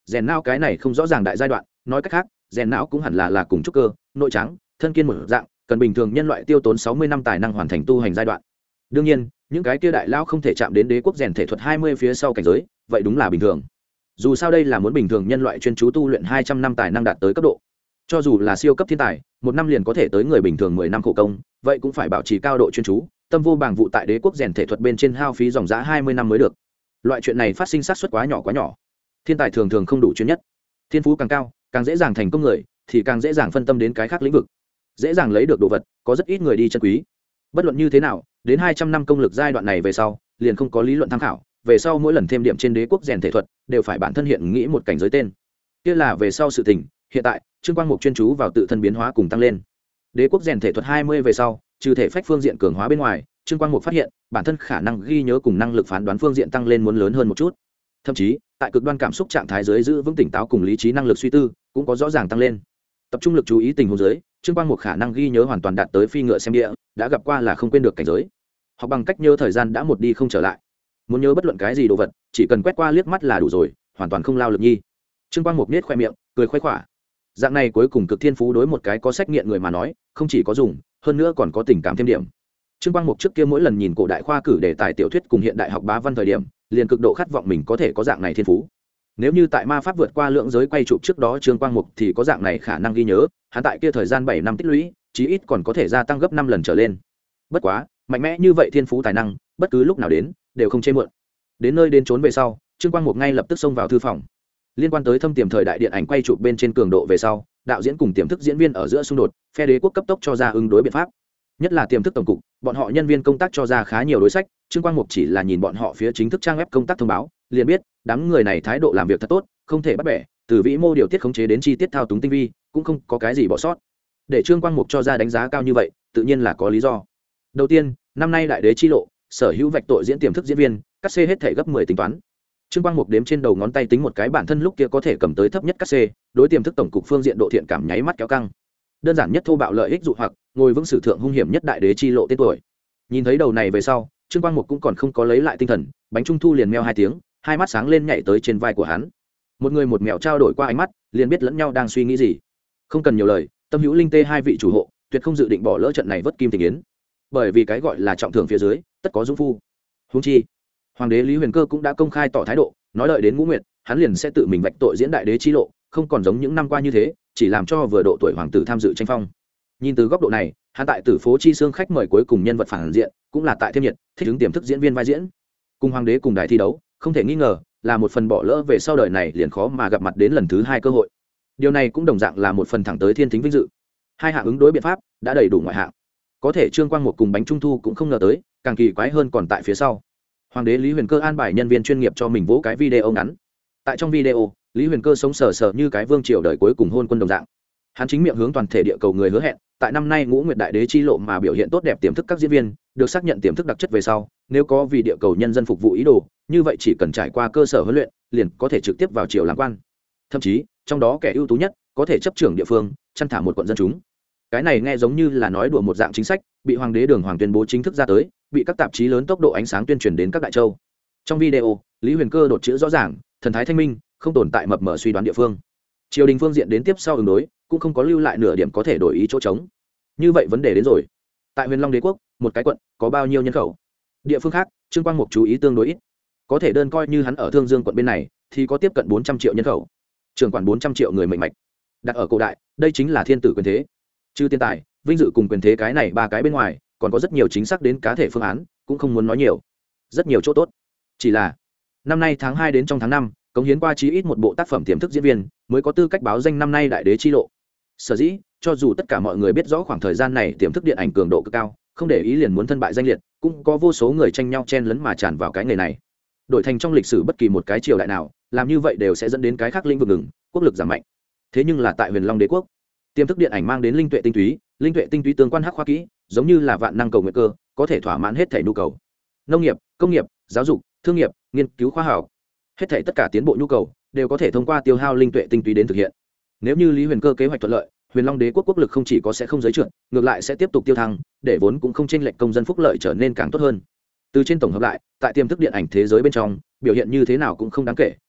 rèn não cái này không rõ ràng đại giai đoạn, nói cách khác rèn não cũng hẳn là cùng trúc cơ, nội trắng, thân kiên một dạng, cần bình thường nhân loại tiêu tốn 60 năm tài năng hoàn thành tu hành giai đoạn. Đương nhiên những cái kia đại lão không thể chạm đến đế quốc rèn thể thuật 20 phía sau cảnh giới, vậy đúng là bình thường. Dù sao đây là muốn bình thường nhân loại chuyên chú tu luyện 200 năm tài năng đạt tới cấp độ. Cho dù là siêu cấp thiên tài, một năm liền có thể tới người bình thường 10 năm khổ công, vậy cũng phải bảo trì cao độ chuyên chú, tâm vô bảng vụ tại đế quốc rèn thể thuật bên trên hao phí dòng giá 20 năm mới được. Loại chuyện này phát sinh xác suất quá nhỏ. Thiên tài thường thường không đủ chuyên nhất. Thiên phú càng cao, càng dễ dàng thành công người, thì càng dễ dàng phân tâm đến cái khác lĩnh vực, dễ dàng lấy được đồ vật, có rất ít người đi chân quý. Bất luận như thế nào, đến 200 năm công lực giai đoạn này về sau, liền không có lý luận tham khảo, về sau mỗi lần thêm điểm trên đế quốc rèn thể thuật, đều phải bản thân hiện nghĩ một cảnh giới tên. Kia là về sau sự tình, hiện tại, Trương Quang Mục chuyên chú vào tự thân biến hóa cùng tăng lên. Đế quốc rèn thể thuật 20 về sau, trừ thể phách phương diện cường hóa bên ngoài, Trương Quang Mục phát hiện, bản thân khả năng ghi nhớ cùng năng lực phán đoán phương diện tăng lên muốn lớn hơn một chút. Thậm chí, tại cực đoan cảm xúc trạng thái dưới giữ vững tỉnh táo cùng lý trí năng lực suy tư, cũng có rõ ràng tăng lên. Tập trung lực chú ý tình huống dưới, Trương Quang Mục khả năng ghi nhớ hoàn toàn đạt tới phi ngựa xem địa, đã gặp qua là không quên được cảnh giới. Học bằng cách nhớ thời gian đã một đi không trở lại. Muốn nhớ bất luận cái gì đồ vật, chỉ cần quét qua liếc mắt là đủ rồi, hoàn toàn không lao lực nhi. Trương Quang Mục nhếch khoe miệng, cười khoái khỏa. Dạng này cuối cùng cực thiên phú đối một cái có sách nghiện người mà nói, không chỉ có dùng, hơn nữa còn có tình cảm thêm điểm. Trương Quang Mục trước kia mỗi lần nhìn cổ đại khoa cử đề tài tiểu thuyết cùng hiện đại học bá văn thời điểm, liền cực độ khát vọng mình có thể có dạng này thiên phú. Nếu như tại ma pháp vượt qua lượng giới quay chụp trước đó Trương Quang Mục thì có dạng này khả năng ghi nhớ, hắn tại kia thời gian 7 năm tích lũy, chí ít còn có thể gia tăng gấp 5 lần trở lên. Bất quá, mạnh mẽ như vậy thiên phú tài năng, bất cứ lúc nào đến, đều không chê muộn. Đến nơi đến trốn về sau, Trương Quang Mục ngay lập tức xông vào thư phòng. Liên quan tới thâm tiềm thời đại điện ảnh quay chụp bên trên cường độ về sau, đạo diễn cùng tiềm thức diễn viên ở giữa xung đột, phe đế quốc cấp tốc cho ra ứng đối biện pháp. Nhất là tiềm thức tổng cục, bọn họ nhân viên công tác cho ra khá nhiều đối sách, Trương Quang Mục chỉ là nhìn bọn họ phía chính thức trang web công tác thông báo, liền biết, đám người này thái độ làm việc thật tốt, không thể bắt bẻ, từ vĩ mô điều tiết khống chế đến chi tiết thao túng tinh vi, cũng không có cái gì bỏ sót. Để Trương Quang Mục cho ra đánh giá cao như vậy, tự nhiên là có lý do. Đầu tiên, năm nay đại đế chi lộ, sở hữu vạch tội diễn tiềm thức diễn viên, cắt xê hết thể gấp 10 tính toán. Trương Quang Mục đếm trên đầu ngón tay tính một cái bản thân lúc kia có thể cầm tới thấp nhất cắt xê, đối tiềm thức tổng cục phương diện độ thiện cảm nháy mắt kéo căng. Đơn giản nhất thô bạo lợi ích dụ hoặc, ngồi vững sử thượng hung hiểm nhất đại đế chi lộ tên tuổi. Nhìn thấy đầu này về sau, Trương Quang Mục cũng còn không có lấy lại tinh thần, bánh trung thu liền meo 2 tiếng, hai mắt sáng lên nhảy tới trên vai của hắn. Một người một mèo trao đổi qua ánh mắt, liền biết lẫn nhau đang suy nghĩ gì. Không cần nhiều lời, Tâm Hữu Linh Tê hai vị chủ hộ, tuyệt không dự định bỏ lỡ trận này vớt kim tình yến. Bởi vì cái gọi là trọng thưởng phía dưới, tất có dũng phu. Huống chi, Hoàng đế Lý Huyền Cơ cũng đã công khai tỏ thái độ, nói đợi đến Ngũ Nguyệt, hắn liền sẽ tự mình vạch tội diễn đại đế chi lộ, không còn giống những năm qua như thế, chỉ làm cho vừa độ tuổi hoàng tử tham dự tranh phong. Nhìn từ góc độ này, hắn tại Tử Phố Chi Xương khách mời cuối cùng nhân vật phản diện, cũng là tại thêm nhiệt, thích ứng tiềm thức diễn viên vai diễn. Cùng hoàng đế cùng đài thi đấu, không thể nghi ngờ là một phần bỏ lỡ về sau đời này liền khó mà gặp mặt đến lần thứ 2 cơ hội. Điều này cũng đồng dạng là một phần thẳng tới thiên thính vinh dự. Hai hạng ứng đối biện pháp đã đầy đủ ngoại hạng. Có thể Trương Quang Mục cùng bánh trung thu cũng không ngờ tới, càng kỳ quái hơn còn tại phía sau. Hoàng đế Lý Huyền Cơ an bài nhân viên chuyên nghiệp cho mình vỗ cái video ngắn. Tại trong video, Lý Huyền Cơ sống sờ sờ như cái vương triều đời cuối cùng hôn quân đồng dạng. Hắn chính miệng hướng toàn thể địa cầu người hứa hẹn, tại năm nay Ngũ Nguyệt đại đế chi lộ mà biểu hiện tốt đẹp tiềm thức các diễn viên, được xác nhận tiềm thức đặc chất về sau, nếu có vì địa cầu nhân dân phục vụ ý đồ, như vậy chỉ cần trải qua cơ sở huấn luyện, liền có thể trực tiếp vào triều làm quan. Thậm chí, trong đó kẻ ưu tú nhất, có thể chấp trưởng địa phương, chăn thả một quận dân chúng. Cái này nghe giống như là nói đùa một dạng chính sách, bị hoàng đế Đường Hoàng tuyên bố chính thức ra tới, bị các tạp chí lớn tốc độ ánh sáng tuyên truyền đến các đại châu. Trong video, Lý Huyền Cơ đột chữ rõ ràng, thần thái thanh minh, không tồn tại mập mờ suy đoán địa phương. Triều đình phương diện đến tiếp sau ứng đối, cũng không có lưu lại nửa điểm có thể đổi ý chỗ trống. Như vậy vấn đề đến rồi. Tại Huyền Long Đế quốc, một cái quận có bao nhiêu nhân khẩu? Địa phương khác, Trương Quang Mục chú ý tương đối ít. Có thể đơn coi như hắn ở Thương Dương quận bên này, thì có tiếp cận 400 triệu nhân khẩu. Trưởng quản 400 triệu người mệnh mạch. Đặt ở cổ đại, đây chính là thiên tử quyền thế. Trừ tiền tài, vinh dự cùng quyền thế cái này ba cái bên ngoài, còn có rất nhiều chính xác đến cá thể phương án, cũng không muốn nói nhiều. Rất nhiều chỗ tốt. Chỉ là năm nay tháng 2 đến trong tháng 5, cống hiến qua chí ít một bộ tác phẩm tiềm thức diễn viên, mới có tư cách báo danh năm nay đại đế chi lộ. Sở dĩ, cho dù tất cả mọi người biết rõ khoảng thời gian này tiềm thức điện ảnh cường độ cực cao, không để ý liền muốn thân bại danh liệt, cũng có vô số người tranh nhau chen lấn mà tràn vào cái nghề này. Đổi thành trong lịch sử bất kỳ một cái triều đại nào, làm như vậy đều sẽ dẫn đến cái khác lĩnh vực ngừng, quốc lực giảm mạnh. Thế nhưng là tại Huyền Long Đế quốc, tiềm thức điện ảnh mang đến linh tuệ tinh túy tương quan hắc khoa kỹ, giống như là vạn năng cầu nguyện cơ, có thể thỏa mãn hết thảy nhu cầu. Nông nghiệp, công nghiệp, giáo dục, thương nghiệp, nghiên cứu khoa học, hết thảy tất cả tiến bộ nhu cầu đều có thể thông qua tiêu hao linh tuệ tinh túy đến thực hiện. Nếu như Lý Huyền Cơ kế hoạch thuận lợi, Huyền Long Đế quốc quốc lực không chỉ có sẽ không giới trượt, ngược lại sẽ tiếp tục tiêu thăng, để vốn cũng không chênh lệch công dân phúc lợi trở nên càng tốt hơn. Từ trên tổng hợp lại, tại tiềm thức điện ảnh thế giới bên trong, biểu hiện như thế nào cũng không đáng kể,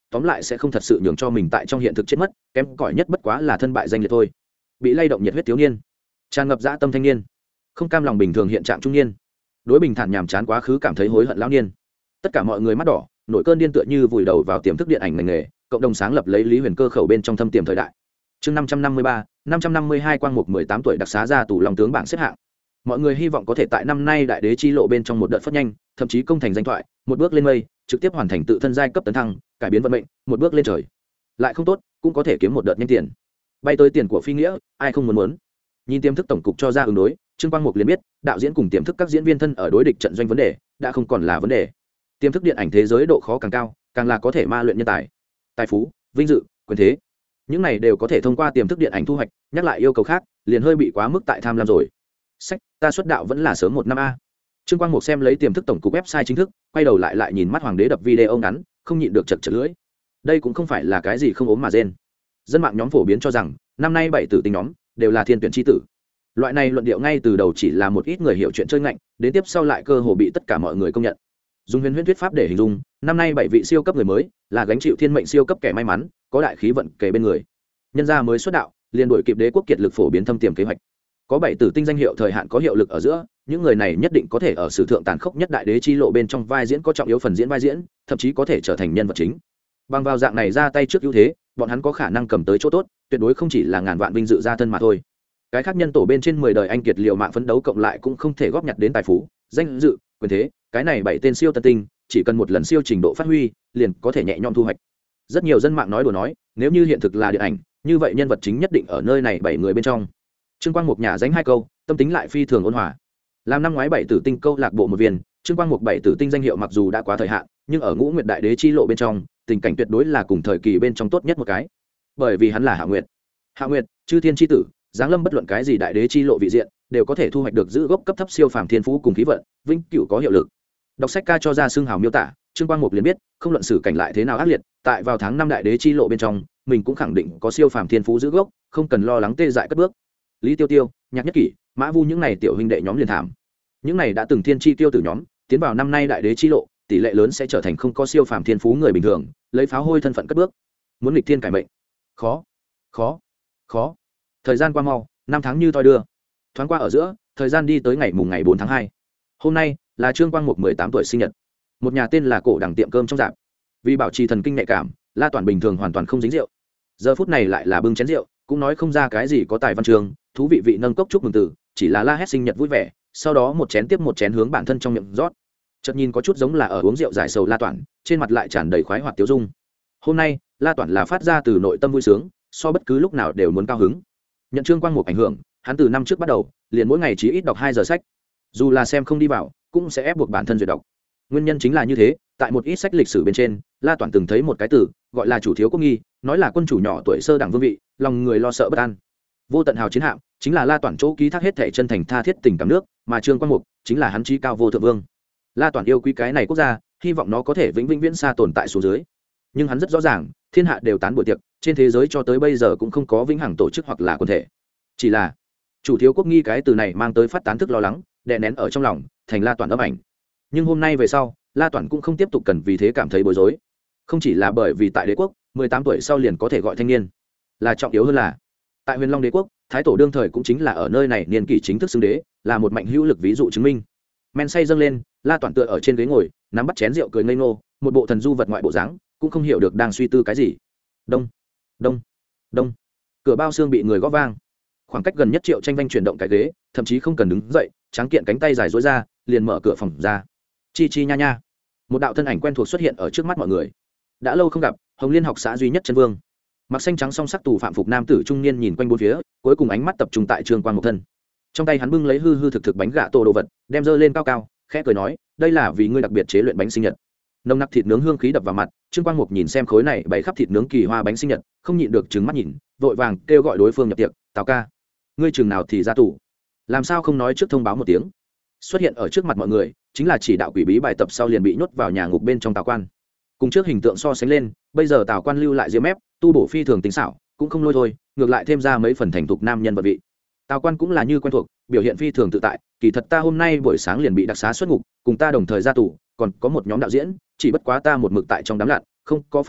tóm lại sẽ không thật sự nhường cho mình tại trong hiện thực chết mất, kém cỏi nhất bất quá là thân bại danh liệt thôi. Bị lay động nhiệt huyết thiếu niên, tràn ngập dã tâm thanh niên, không cam lòng bình thường hiện trạng trung niên, đối bình thản nhàm chán quá khứ cảm thấy hối hận lão niên. Tất cả mọi người mắt đỏ, nổi cơn điên tựa như vùi đầu vào tiềm thức điện ảnh ngành nghề, cộng đồng sáng lập lấy Lý Huyền Cơ khẩu bên trong thâm tiềm thời đại. Chương 553, 552 Quang Mục 18 tuổi đặc xá ra tù long tướng bảng xếp hạng. Mọi người hy vọng có thể tại năm nay đại đế chi lộ bên trong một đợt phát nhanh, thậm chí công thành danh thoại, một bước lên mây, trực tiếp hoàn thành tự thân giai cấp tấn thăng, cải biến vận mệnh, một bước lên trời. Lại không tốt, cũng có thể kiếm một đợt nhanh tiền. Bay tới tiền của phi nghĩa, ai không muốn. Nhìn tiềm thức tổng cục cho ra ứng đối, Trương Quang Mục liền biết, đạo diễn cùng tiềm thức các diễn viên thân ở đối địch trận doanh vấn đề, đã không còn là vấn đề. Tiềm thức điện ảnh thế giới độ khó càng cao, càng là có thể ma luyện nhân tài, tài phú, vinh dự, quyền thế. Những này đều có thể thông qua tiềm thức điện ảnh thu hoạch, nhắc lại yêu cầu khác, liền hơi bị quá mức tại tham lam rồi. Sách, ta xuất đạo vẫn là sớm một năm a. Trương Quang Mục xem lấy tiềm thức tổng cục website chính thức, quay đầu lại nhìn mắt hoàng đế đập video ngắn, không nhịn được chật chật lưỡi. Đây cũng không phải là cái gì không ốm mà rên. Dân mạng nhóm phổ biến cho rằng, năm nay 7 tử tinh nhóm đều là thiên tuyển chi tử. Loại này luận điệu ngay từ đầu chỉ là một ít người hiểu chuyện chơi ngạnh, đến tiếp sau lại cơ hồ bị tất cả mọi người công nhận. Dùng huyền thuyết pháp để hình dung, năm nay 7 vị siêu cấp người mới là gánh chịu thiên mệnh siêu cấp kẻ may mắn, có đại khí vận kề bên người. Nhân gia mới xuất đạo, liền đuổi kịp đế quốc kiệt lực phổ biến thâm tiềm kế hoạch. Có 7 tử tinh danh hiệu thời hạn có hiệu lực ở giữa, những người này nhất định có thể ở sử thượng tàn khốc nhất đại đế chi lộ bên trong vai diễn có trọng yếu phần diễn vai diễn, thậm chí có thể trở thành nhân vật chính. Bằng vào dạng này ra tay trước ưu thế, bọn hắn có khả năng cầm tới chỗ tốt, tuyệt đối không chỉ là ngàn vạn vinh dự gia thân mà thôi. Cái khác nhân tổ bên trên 10 đời anh kiệt liều mạng phấn đấu cộng lại cũng không thể góp nhặt đến tài phú, danh dự, quyền thế, cái này 7 tên siêu tân tinh, chỉ cần một lần siêu trình độ phát huy, liền có thể nhẹ nhõm thu hoạch. Rất nhiều dân mạng nói đùa nói, nếu như hiện thực là điện ảnh, như vậy nhân vật chính nhất định ở nơi này 7 người bên trong. Trương Quang Mục nhà danh 2 câu, tâm tính lại phi thường ôn hòa. Làm năm ngoái 7 tử tinh câu lạc bộ một viên, Trương Quang Mục 7 tử tinh danh hiệu mặc dù đã quá thời hạn, nhưng ở Ngũ Nguyệt đại đế chi lộ bên trong, tình cảnh tuyệt đối là cùng thời kỳ bên trong tốt nhất một cái. Bởi vì hắn là Hạ Nguyệt. Hạ Nguyệt, chư thiên chi tử, giáng lâm bất luận cái gì đại đế chi lộ vị diện, đều có thể thu hoạch được giữ gốc cấp thấp siêu phàm thiên phú cùng khí vận, vĩnh cửu có hiệu lực. Đọc sách ca cho ra xương hào miêu tả, Trương Quang Mục liền biết, không luận sử cảnh lại thế nào ác liệt, tại vào tháng 5 đại đế chi lộ bên trong, mình cũng khẳng định có siêu phàm thiên phú giữ gốc, không cần lo lắng tê dại cất bước. Lý Tiêu Tiêu, Nhạc Nhất Kỷ, Mã Vu những này tiểu huynh đệ nhóm liền thảm. Những này đã từng thiên chi tiêu tử nhóm, tiến vào năm nay đại đế chi lộ, tỷ lệ lớn sẽ trở thành không có siêu phàm thiên phú người bình thường, lấy pháo hôi thân phận cất bước. Muốn nghịch thiên cải mệnh, khó, khó, khó. Thời gian qua mau, năm tháng như thoi đưa. Thoáng qua ở giữa, thời gian đi tới ngày 4 tháng 2. Hôm nay là Trương Quang Mục 18 tuổi sinh nhật. Một nhà tên là Cổ Đằng tiệm cơm trong dạp. Vì bảo trì thần kinh nhạy cảm, La Toàn bình thường hoàn toàn không dính rượu. Giờ phút này lại là bưng chén rượu, cũng nói không ra cái gì có tài văn chương, thú vị vị nâng cốc chúc mừng từ, chỉ là la hét sinh nhật vui vẻ, sau đó một chén tiếp một chén hướng bản thân trong miệng rót. Chợt nhìn có chút giống là ở uống rượu giải sầu La Toàn, trên mặt lại tràn đầy khoái hoạt tiêu dung. Hôm nay, La Toàn là phát ra từ nội tâm vui sướng, so bất cứ lúc nào đều muốn cao hứng. Nhận Trương Quang Mục ảnh hưởng, hắn từ năm trước bắt đầu, liền mỗi ngày chỉ ít đọc 2 giờ sách. Dù là xem không đi vào, cũng sẽ ép buộc bản thân duyệt đọc. Nguyên nhân chính là như thế, tại một ít sách lịch sử bên trên, La Toàn từng thấy một cái từ, gọi là chủ thiếu quốc nghi, nói là quân chủ nhỏ tuổi sơ đẳng vương vị, lòng người lo sợ bất an. Vô tận hào chiến hạm, chính là La Toàn chỗ ký thác hết thể chân thành tha thiết tình cảm nước, mà Trương Quang Mục chính là hắn chí cao vô thượng vương. La Toàn yêu quý cái này quốc gia, hy vọng nó có thể vĩnh vĩnh viễn xa tồn tại xuống dưới. Nhưng hắn rất rõ ràng, thiên hạ đều tán buổi tiệc, trên thế giới cho tới bây giờ cũng không có vĩnh hằng tổ chức hoặc là quần thể. Chỉ là chủ thiếu quốc nghi cái từ này mang tới phát tán thức lo lắng, đè nén ở trong lòng, thành La Toàn ấm ảnh. Nhưng hôm nay về sau, La Toàn cũng không tiếp tục cần vì thế cảm thấy bối rối. Không chỉ là bởi vì tại đế quốc, 18 tuổi sau liền có thể gọi thanh niên, là trọng yếu hơn là tại Huyền Long đế quốc, thái tổ đương thời cũng chính là ở nơi này niên kỷ chính thức xưng đế, là một mạnh hữu lực ví dụ chứng minh. Men say dâng lên, La Toàn tựa ở trên ghế ngồi, nắm bắt chén rượu cười ngây ngô, một bộ thần du vật ngoại bộ dáng, cũng không hiểu được đang suy tư cái gì. Đông, đông, đông. Cửa bao xương bị người gõ vang. Khoảng cách gần nhất Triệu Tranh Vanh chuyển động cái ghế, thậm chí không cần đứng dậy, tráng kiện cánh tay dài duỗi ra, liền mở cửa phòng ra. Chi chi nha nha. Một đạo thân ảnh quen thuộc xuất hiện ở trước mắt mọi người. Đã lâu không gặp, Hồng Liên học xã duy nhất chân vương. Mặc xanh trắng song sắc tù phạm phục nam tử trung niên nhìn quanh bốn phía, cuối cùng ánh mắt tập trung tại Trương Quang Mục thân. Trong tay hắn bưng lấy hư hư thực thực bánh gạ tô đồ vật, đem dơ lên cao cao, khẽ cười nói, đây là vì ngươi đặc biệt chế luyện bánh sinh nhật. Nồng nặc thịt nướng hương khí đập vào mặt, Trương Quang Mục nhìn xem khối này bày khắp thịt nướng kỳ hoa bánh sinh nhật, không nhịn được trừng mắt nhìn, vội vàng kêu gọi đối phương nhập tiệc, "Tào ca, ngươi chừng nào thì ra tù? Làm sao không nói trước thông báo một tiếng?" Xuất hiện ở trước mặt mọi người, chính là chỉ đạo quỷ bí bài tập sau liền bị nhốt vào nhà ngục bên trong Tào Quan. Cùng trước hình tượng so sánh lên, bây giờ Tào Quan lưu lại diễm mép, tu bổ phi thường tính xảo, cũng không lôi thôi, ngược lại thêm ra mấy phần thành thục nam nhân vật vị. Tào Quan cũng là như quen thuộc, biểu hiện phi thường tự tại, kỳ thật ta hôm nay buổi sáng liền bị đặc xá xuất ngục, cùng ta đồng thời ra tù, còn có một nhóm đạo diễn, chỉ bất quá ta một mực tại trong đám lặn, không có phát biểu,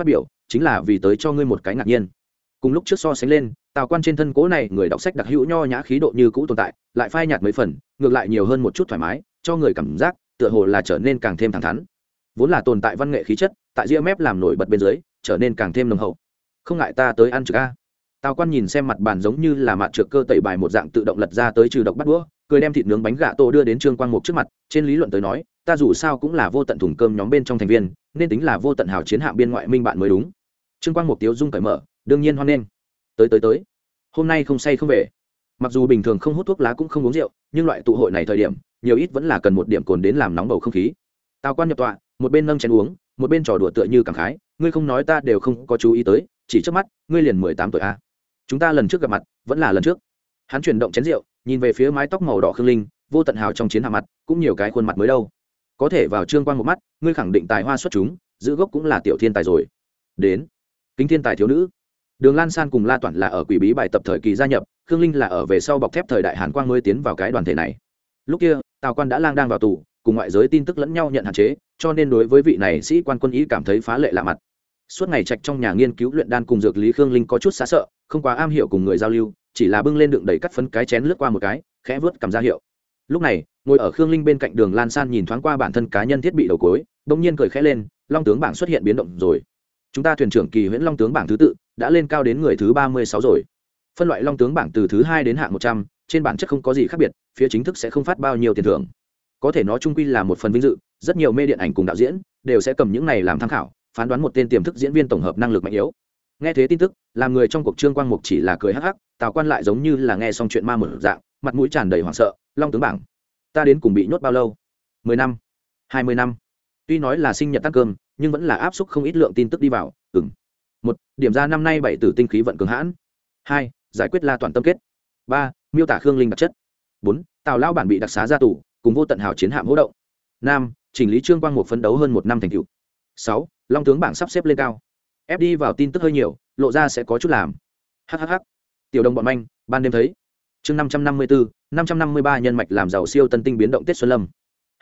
chính là vì tới cho ngươi một cái ngạc nhiên. Cùng lúc trước so sánh lên, Tào Quan trên thân cố này người đọc sách đặc hữu nho nhã khí độ như cũ tồn tại, lại phai nhạt mấy phần, ngược lại nhiều hơn một chút thoải mái, cho người cảm giác tựa hồ là trở nên càng thêm thẳng thắn. Vốn là tồn tại văn nghệ khí chất, tại ria mép làm nổi bật bên dưới, trở nên càng thêm nồng hậu. Không ngại ta tới ăn trực a. Tào Quan nhìn xem mặt bàn giống như là mạt trược cơ tẩy bài một dạng tự động lật ra tới trừ độc bắt đũa, cười đem thịt nướng bánh gạ tô đưa đến Trương Quang Mục trước mặt. Trên lý luận tới nói, ta dù sao cũng là vô tận thùng cơm nhóm bên trong thành viên, nên tính là vô tận hào chiến hạm biên ngoại minh bạn mới đúng. Trương Quang Mục tiếu dung cởi mở, đương nhiên hoan nghênh. Tới. Hôm nay không say không về. Mặc dù bình thường không hút thuốc lá cũng không uống rượu, nhưng loại tụ hội này thời điểm, nhiều ít vẫn là cần một điểm cồn đến làm nóng bầu không khí. Tào Quan nhập tọa, một bên nâng chén uống, một bên trò đùa tựa như cảm khái, ngươi không nói ta đều không có chú ý tới, chỉ trước mắt, ngươi liền 18 tuổi a. Chúng ta lần trước gặp mặt, vẫn là lần trước. Hắn chuyển động chén rượu, nhìn về phía mái tóc màu đỏ Khương Linh, vô tận hào trong chiến hạ mặt, cũng nhiều cái khuôn mặt mới đâu. Có thể vào Trương Quang một mắt, ngươi khẳng định tài hoa xuất chúng, giữ gốc cũng là tiểu thiên tài rồi. Đến, kính thiên tài thiếu nữ. Đường Lan San cùng La Toản là ở quỷ bí bài tập thời kỳ gia nhập, Khương Linh là ở về sau bọc thép thời đại Hàn Quang mới tiến vào cái đoàn thể này. Lúc kia, Tào Quan đã lang đang vào tù, cùng ngoại giới tin tức lẫn nhau nhận hạn chế, cho nên đối với vị này sĩ quan quân ý cảm thấy phá lệ lạ mặt. Suốt ngày trạch trong nhà nghiên cứu luyện đan cùng dược lý, Khương Linh có chút xa sợ, không quá am hiểu cùng người giao lưu, chỉ là bưng lên đựng đầy cắt phấn cái chén lướt qua một cái, khẽ vớt cầm ra hiệu. Lúc này, ngồi ở Khương Linh bên cạnh Đường Lan San nhìn thoáng qua bản thân cá nhân thiết bị đầu cối, bỗng nhiên cười khẽ lên, Long tướng bảng xuất hiện biến động rồi. Chúng ta thuyền trưởng Kỳ Huyễn Long tướng bảng thứ tự đã lên cao đến người thứ 36 rồi. Phân loại Long tướng bảng từ thứ 2 đến hạng 100, trên bản chất không có gì khác biệt, phía chính thức sẽ không phát bao nhiêu tiền thưởng. Có thể nó chung quy là một phần vinh dự, rất nhiều mê điện ảnh cùng đạo diễn đều sẽ cầm những này làm tham khảo, phán đoán một tên tiềm thức diễn viên tổng hợp năng lực mạnh yếu. Nghe thế tin tức, làm người trong cuộc Trương Quang Mục chỉ là cười hắc hắc, Tào Quan lại giống như là nghe xong chuyện ma một dạng, mặt mũi tràn đầy hoảng sợ. Long tướng bảng, ta đến cùng bị nhốt bao lâu? 10 năm, 20 năm. Tuy nói là sinh nhật tăng cơm, nhưng vẫn là áp xúc không ít lượng tin tức đi vào. Một, điểm ra năm nay 7 tử tinh khí vận cường hãn. 2, giải quyết La Toản tâm kết. 3, miêu tả Khương Linh đặc chất. 4, Tào lão bản bị đặc xá ra tù, cùng vô tận hào chiến hạm hỗ động. 5, chỉnh lý Trương Quang Mục phấn đấu hơn 1 năm thành tựu. 6, Long tướng bảng sắp xếp lên cao. Ép đi vào tin tức hơi nhiều, lộ ra sẽ có chút làm. Hhh. Tiểu đồng bọn manh, ban đêm thấy. Chương 554, 553 nhân mạch làm giàu siêu tân tinh biến động Tết Xuân Lâm.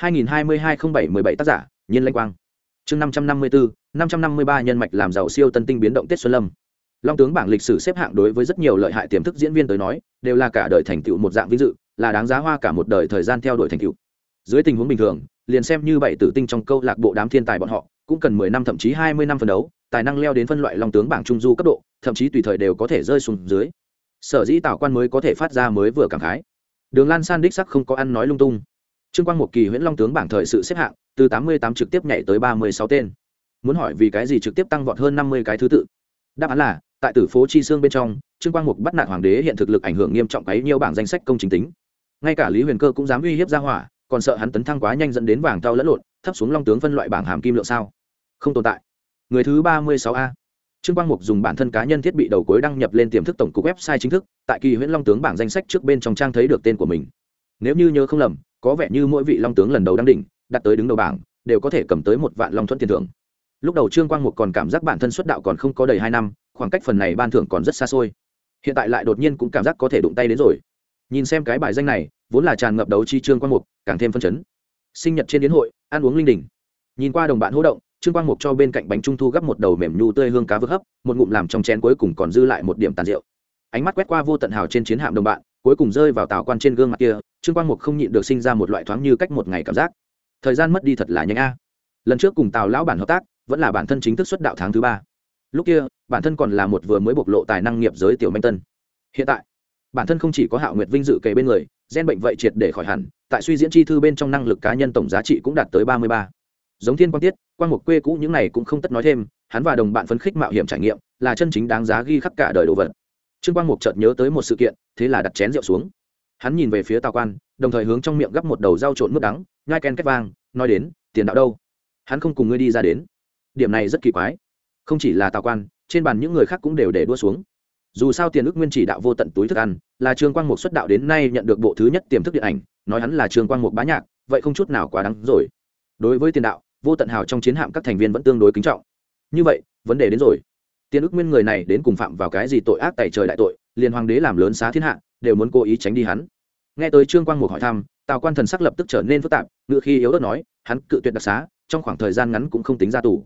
2022-07-17 tác giả, Nhiên Lanh Quang. Chương 554, 553 nhân mạch làm giàu siêu tân tinh biến động Tết Xuân Lâm. Long tướng bảng lịch sử xếp hạng đối với rất nhiều lợi hại tiềm thức diễn viên tới nói, đều là cả đời thành tựu một dạng vinh dự, là đáng giá hoa cả một đời thời gian theo đuổi thành tựu. Dưới tình huống bình thường, liền xem như 7 tử tinh trong câu lạc bộ đám thiên tài bọn họ, cũng cần 10 năm thậm chí 20 năm phấn đấu, tài năng leo đến phân loại Long tướng bảng trung du cấp độ, thậm chí tùy thời đều có thể rơi xuống dưới. Sở dĩ Tào Quan mới có thể phát ra mới vừa cảm khái. Đường Lan San đích sắc không có ăn nói lung tung. Trương Quang Mục Kỳ Huyễn Long tướng bảng thời sự xếp hạng, từ 88 trực tiếp nhảy tới 36 tên. Muốn hỏi vì cái gì trực tiếp tăng vọt hơn 50 cái thứ tự? Đáp án là, tại Tử Phố Chi Xương bên trong, Trương Quang Mục bắt nạt hoàng đế hiện thực lực ảnh hưởng nghiêm trọng cái nhiều bảng danh sách công chính tính. Ngay cả Lý Huyền Cơ cũng dám uy hiếp ra hỏa, còn sợ hắn tấn thăng quá nhanh dẫn đến vàng tao lẫn lộn, thấp xuống Long tướng phân loại bảng hàm kim lượng sao? Không tồn tại. Người thứ 36A. Trương Quang Mục dùng bản thân cá nhân thiết bị đầu cuối đăng nhập lên tiềm thức tổng cục website chính thức, tại Kỳ Huyễn Long tướng bảng danh sách trước bên trong trang thấy được tên của mình. Nếu như nhớ không lầm, có vẻ như mỗi vị long tướng lần đầu đăng đỉnh, đặt tới đứng đầu bảng, đều có thể cầm tới 1 vạn long thuẫn tiền thưởng. Lúc đầu Trương Quang Mục còn cảm giác bản thân xuất đạo còn không có đầy 2 năm, khoảng cách phần này ban thưởng còn rất xa xôi. Hiện tại lại đột nhiên cũng cảm giác có thể đụng tay đến rồi. Nhìn xem cái bài danh này, vốn là tràn ngập đấu chi Trương Quang Mục, càng thêm phấn chấn. Sinh nhật trên yến hội, ăn uống linh đình. Nhìn qua đồng bạn hô động, Trương Quang Mục cho bên cạnh bánh trung thu gấp một đầu mềm nhu tươi hương cá vực hấp, một ngụm làm trong chén cuối cùng còn dư lại một điểm tàn rượu. Ánh mắt quét qua vô tận hào trên chiến hạm đồng bạn, cuối cùng rơi vào Tào Quan trên gương mặt kia, Trương Quang Mục không nhịn được sinh ra một loại thoáng như cách một ngày cảm giác. Thời gian mất đi thật là nhanh a. Lần trước cùng Tào lão bản hợp tác, vẫn là bản thân chính thức xuất đạo tháng thứ 3. Lúc kia, bản thân còn là một vừa mới bộc lộ tài năng nghiệp giới tiểu manh tân. Hiện tại, bản thân không chỉ có Hạo Nguyệt vinh dự kề bên người, gen bệnh vậy triệt để khỏi hẳn, tại suy diễn chi thư bên trong năng lực cá nhân tổng giá trị cũng đạt tới 33. Giống Thiên Quang Tiết, Quang Mục quê cũ những này cũng không tất nói thêm, hắn và đồng bạn phấn khích mạo hiểm trải nghiệm, là chân chính đáng giá ghi khắc cả đời đồ vật. Trương Quang Mục chợt nhớ tới một sự kiện, thế là đặt chén rượu xuống. Hắn nhìn về phía Tào Quan, đồng thời hướng trong miệng gắp một đầu rau trộn mướp đắng, nhai ken két vang, nói đến, tiền đạo đâu? Hắn không cùng ngươi đi ra đến. Điểm này rất kỳ quái. Không chỉ là Tào Quan, trên bàn những người khác cũng đều để đua xuống. Dù sao Tiền Ức Nguyên chỉ đạo vô tận túi thức ăn, là Trương Quang Mục xuất đạo đến nay nhận được bộ thứ nhất tiềm thức điện ảnh, nói hắn là Trương Quang Mục bá nhạc, vậy không chút nào quá đáng rồi. Đối với Tiền đạo, vô tận hào trong chiến hạm các thành viên vẫn tương đối kính trọng. Như vậy, vấn đề đến rồi. Tiền Ức Nguyên người này đến cùng phạm vào cái gì tội ác tày trời đại tội, liền hoàng đế làm lớn xá thiên hạ, đều muốn cố ý tránh đi hắn. Nghe tới Trương Quang Mục hỏi thăm, Tào Quan thần sắc lập tức trở nên phức tạp, ngựa khi yếu ớt nói, hắn cự tuyệt đặc xá, trong khoảng thời gian ngắn cũng không tính ra tù.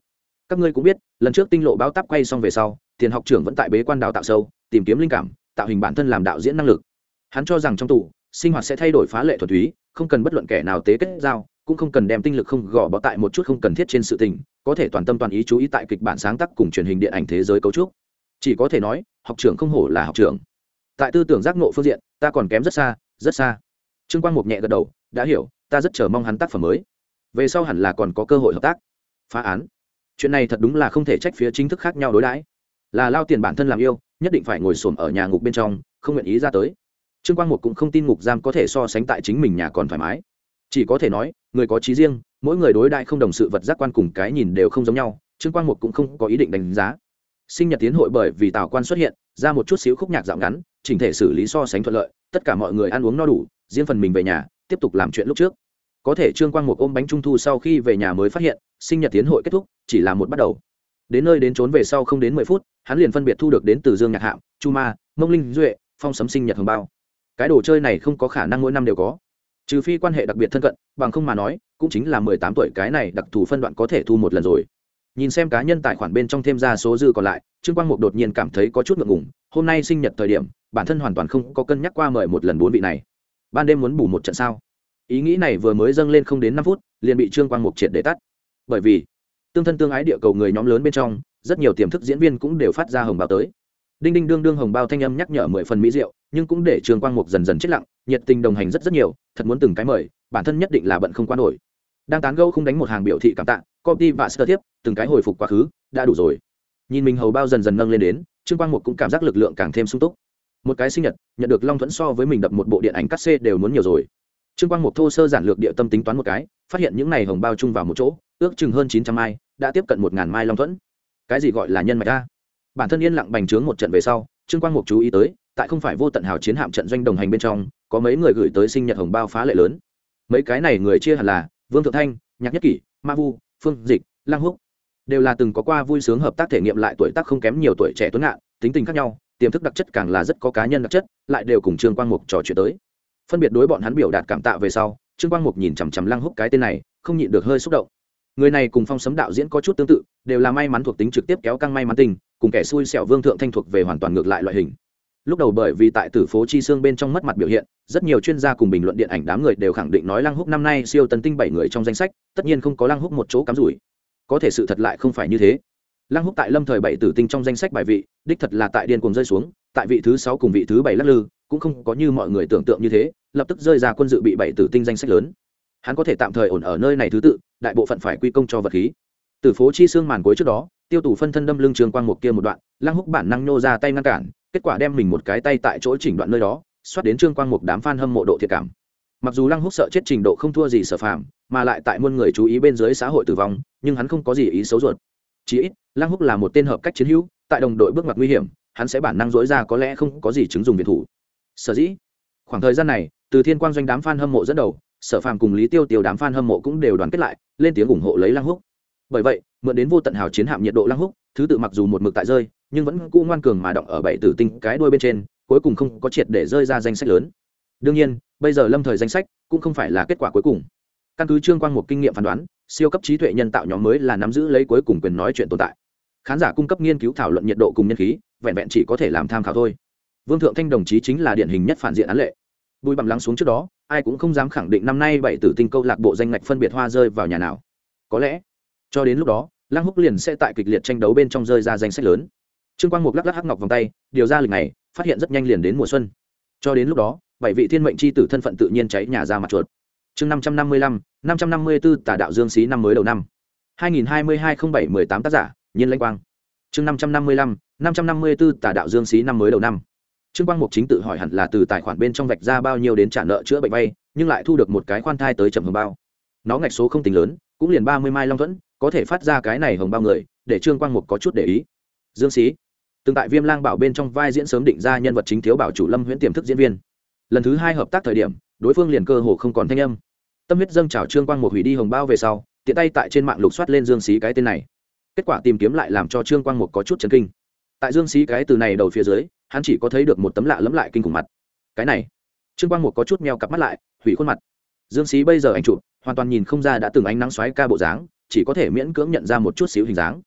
Các ngươi cũng biết, lần trước tinh lộ báo táp quay xong về sau, tiền học trưởng vẫn tại bế quan đào tạo sâu, tìm kiếm linh cảm, tạo hình bản thân làm đạo diễn năng lực. Hắn cho rằng trong tù sinh hoạt sẽ thay đổi phá lệ thuần túy, không cần bất luận kẻ nào tế kết giao, cũng không cần đem tinh lực không gò bó tại một chút không cần thiết trên sự tình, có thể toàn tâm toàn ý chú ý tại kịch bản sáng tác cùng truyền hình điện ảnh thế giới cấu trúc. Chỉ có thể nói, học trưởng không hổ là học trưởng. Tại tư tưởng giác ngộ phương diện, ta còn kém rất xa, rất xa. Trương Quang Mục nhẹ gật đầu, đã hiểu, ta rất chờ mong hắn tác phẩm mới. Về sau hẳn là còn có cơ hội hợp tác. Phá án, chuyện này thật đúng là không thể trách phía chính thức khác nhau đối đãi. Là lao tiền bản thân làm yêu, nhất định phải ngồi xổm ở nhà ngục bên trong, không nguyện ý ra tới. Trương Quang Mục cũng không tin ngục giam có thể so sánh tại chính mình nhà còn thoải mái. Chỉ có thể nói, người có trí riêng, mỗi người đối đại không đồng sự vật giác quan cùng cái nhìn đều không giống nhau. Trương Quang Mục cũng không có ý định đánh giá. Sinh nhật tiến hội bởi vì Tào Quan xuất hiện, ra một chút xíu khúc nhạc dạo ngắn, chỉnh thể xử lý so sánh thuận lợi, tất cả mọi người ăn uống no đủ, riêng phần mình về nhà, tiếp tục làm chuyện lúc trước. Có thể Trương Quang Mục ôm bánh trung thu sau khi về nhà mới phát hiện, sinh nhật tiến hội kết thúc, chỉ là một bắt đầu. Đến nơi đến trốn về sau không đến 10 phút, hắn liền phân biệt thu được đến từ Dương Nhạc Hạm, Chu Ma, Mông Linh Duệ, Phong Sấm sinh nhật hồng bao. Cái đồ chơi này không có khả năng mỗi năm đều có, trừ phi quan hệ đặc biệt thân cận, bằng không mà nói, cũng chính là 18 tuổi cái này đặc thù phân đoạn có thể thu một lần rồi. Nhìn xem cá nhân tài khoản bên trong thêm ra số dư còn lại, Trương Quang Mục đột nhiên cảm thấy có chút ngượng ngùng, hôm nay sinh nhật thời điểm, bản thân hoàn toàn không có cân nhắc qua mời một lần 4 vị này. Ban đêm muốn bù một trận sao? Ý nghĩ này vừa mới dâng lên không đến 5 phút, liền bị Trương Quang Mục triệt để tắt. Bởi vì, tương thân tương ái địa cầu người nhóm lớn bên trong, rất nhiều tiềm thức diễn viên cũng đều phát ra hồng bao tới. Đinh đinh đương đương hồng bao thanh âm nhắc nhở 10 phần mỹ diệu, nhưng cũng để Trương Quang Mục dần dần chết lặng, nhiệt tình đồng hành rất nhiều, thật muốn từng cái mời, bản thân nhất định là bận không qua nổi. Đang tán gẫu không đánh một hàng biểu thị cảm tạ, copy và sơ tiếp, từng cái hồi phục quá khứ, đã đủ rồi. Nhìn mình hầu bao dần dần nâng lên đến, Trương Quang Mục cũng cảm giác lực lượng càng thêm sung túc. Một cái sinh nhật, nhận được Long Thuẫn so với mình đập một bộ điện ảnh cắt xê đều muốn nhiều rồi. Trương Quang Mục thô sơ giản lược địa tâm tính toán một cái, phát hiện những này hồng bao chung vào một chỗ, ước chừng hơn 900 mai, đã tiếp cận 1000 mai Long Thuẫn. Cái gì gọi là nhân mạch a? Bản thân yên lặng bành trướng một trận về sau, Trương Quang Mục chú ý tới, tại không phải vô tận hào chiến hạm trận doanh đồng hành bên trong, có mấy người gửi tới sinh nhật hồng bao phá lệ lớn. Mấy cái này người chia hẳn là Vương Thượng Thanh, Nhạc Nhất Kỷ, Ma Vu, Phương Dịch, Lang Húc, đều là từng có qua vui sướng hợp tác thể nghiệm lại tuổi tác không kém nhiều tuổi trẻ tuấn ngạn, tính tình khác nhau, tiềm thức đặc chất càng là rất có cá nhân đặc chất, lại đều cùng Trương Quang Mục trò chuyện tới. Phân biệt đối bọn hắn biểu đạt cảm tạ về sau, Trương Quang Mục nhìn chằm chằm Lang Húc cái tên này, không nhịn được hơi xúc động. Người này cùng Phong Sấm đạo diễn có chút tương tự, đều là may mắn thuộc tính trực tiếp kéo căng may mắn tình, cùng kẻ xui xẻo Vương Thượng Thanh thuộc về hoàn toàn ngược lại loại hình. Lúc đầu bởi vì tại Tử Phố Chi Xương bên trong mất mặt biểu hiện, rất nhiều chuyên gia cùng bình luận điện ảnh đám người đều khẳng định nói Lăng Húc năm nay siêu tân tinh 7 người trong danh sách, tất nhiên không có Lăng Húc một chỗ cắm rủi. Có thể sự thật lại không phải như thế. Lăng Húc tại lâm thời 7 tử tinh trong danh sách bài vị, đích thật là tại điên cuồng rơi xuống, tại vị thứ 6 cùng vị thứ 7 lắc lư, cũng không có như mọi người tưởng tượng như thế, lập tức rơi ra quân dự bị 7 tử tinh danh sách lớn. Hắn có thể tạm thời ổn ở nơi này thứ tự, đại bộ phận phải quy công cho vật khí. Tử Phố Chi Xương màn cuối trước đó, Tiêu Tù phân thân đâm lưng Trương Quang Mục kia một đoạn, Lăng Húc bản năng nhô ra tay ngăn cản, kết quả đem mình một cái tay tại chỗ chỉnh đoạn nơi đó, xoát đến Trương Quang Mục đám fan hâm mộ độ thiệt cảm. Mặc dù Lăng Húc sợ chết trình độ không thua gì Sở Phàm, mà lại tại muôn người chú ý bên dưới xã hội tử vong, nhưng hắn không có gì ý xấu ruột. Chỉ ít, Lăng Húc là một tên hợp cách chiến hữu, tại đồng đội bước ngoặt nguy hiểm, hắn sẽ bản năng dỗi ra có lẽ không có gì chứng dùng viện thủ. Sở dĩ, khoảng thời gian này, từ Thiên Quang doanh đám fan hâm mộ dẫn đầu, Sở Phàm cùng Lý Tiêu Tiêu đám fan hâm mộ cũng đều đoàn kết lại, lên tiếng ủng hộ lấy Lăng Húc. Bởi vậy, mượn đến vô tận hào chiến hạm nhiệt độ Lăng Húc, thứ tự mặc dù một mực tại rơi, nhưng vẫn cũ ngoan cường mà động ở 7 tử tinh cái đuôi bên trên, cuối cùng không có triệt để rơi ra danh sách lớn. Đương nhiên, bây giờ lâm thời danh sách cũng không phải là kết quả cuối cùng. Căn cứ Trương Quang một kinh nghiệm phán đoán, siêu cấp trí tuệ nhân tạo nhóm mới là nắm giữ lấy cuối cùng quyền nói chuyện tồn tại. Khán giả cung cấp nghiên cứu thảo luận nhiệt độ cùng nhân khí, vẹn vẹn chỉ có thể làm tham khảo thôi. Vương Thượng Thanh đồng chí chính là điển hình nhất phản diện án lệ. Bùi bặm lắng xuống trước đó, ai cũng không dám khẳng định năm nay 7 tử tinh câu lạc bộ danh ngạch phân biệt hoa rơi vào nhà nào. Có lẽ, cho đến lúc đó, Lăng Húc liền sẽ tại kịch liệt tranh đấu bên trong rơi ra danh sách lớn. Trương Quang Mục lắc lắc hắc ngọc vòng tay, điều ra lịch này, phát hiện rất nhanh liền đến mùa xuân. Cho đến lúc đó, 7 vị thiên mệnh chi tử thân phận tự nhiên cháy nhà ra mặt chuột. Chương 555, 554 Tà đạo Dương Xí năm mới đầu năm. 2022-07-18 tác giả, Nhiên Lãnh Quang. Chương 555, 554 Tà đạo Dương Xí năm mới đầu năm. Trương Quang Mục chính tự hỏi hẳn là từ tài khoản bên trong vạch ra bao nhiêu đến trả nợ chữa bệnh vay, nhưng lại thu được một cái khoan thai tới chậm hồng bao. Nó ngạch số không tính lớn, cũng liền 30 mai long thuẫn, có thể phát ra cái này hồng bao người, để Trương Quang Mục có chút để ý. Dương Xí, từng tại Viêm Lang Bảo bên trong vai diễn sớm định ra nhân vật chính thiếu bảo chủ Lâm Huyễn tiềm thức diễn viên. Lần thứ 2 hợp tác thời điểm, đối phương liền cơ hồ không còn thanh âm. Tâm huyết dâng trào Trương Quang Mục hủy đi hồng bao về sau, tiện tay tại trên mạng lục soát lên Dương Xí cái tên này. Kết quả tìm kiếm lại làm cho Trương Quang Mục có chút chấn kinh. Tại Dương Xí cái từ này đầu phía dưới, hắn chỉ có thấy được một tấm lạ lẫm lại kinh khủng mặt. Cái này, Trương Quang Mục có chút meo cặp mắt lại, hủy khuôn mặt. Dương Xí bây giờ ảnh chụp, hoàn toàn nhìn không ra đã từng ánh nắng xoáy ca bộ dáng, chỉ có thể miễn cưỡng nhận ra một chút xíu hình dáng.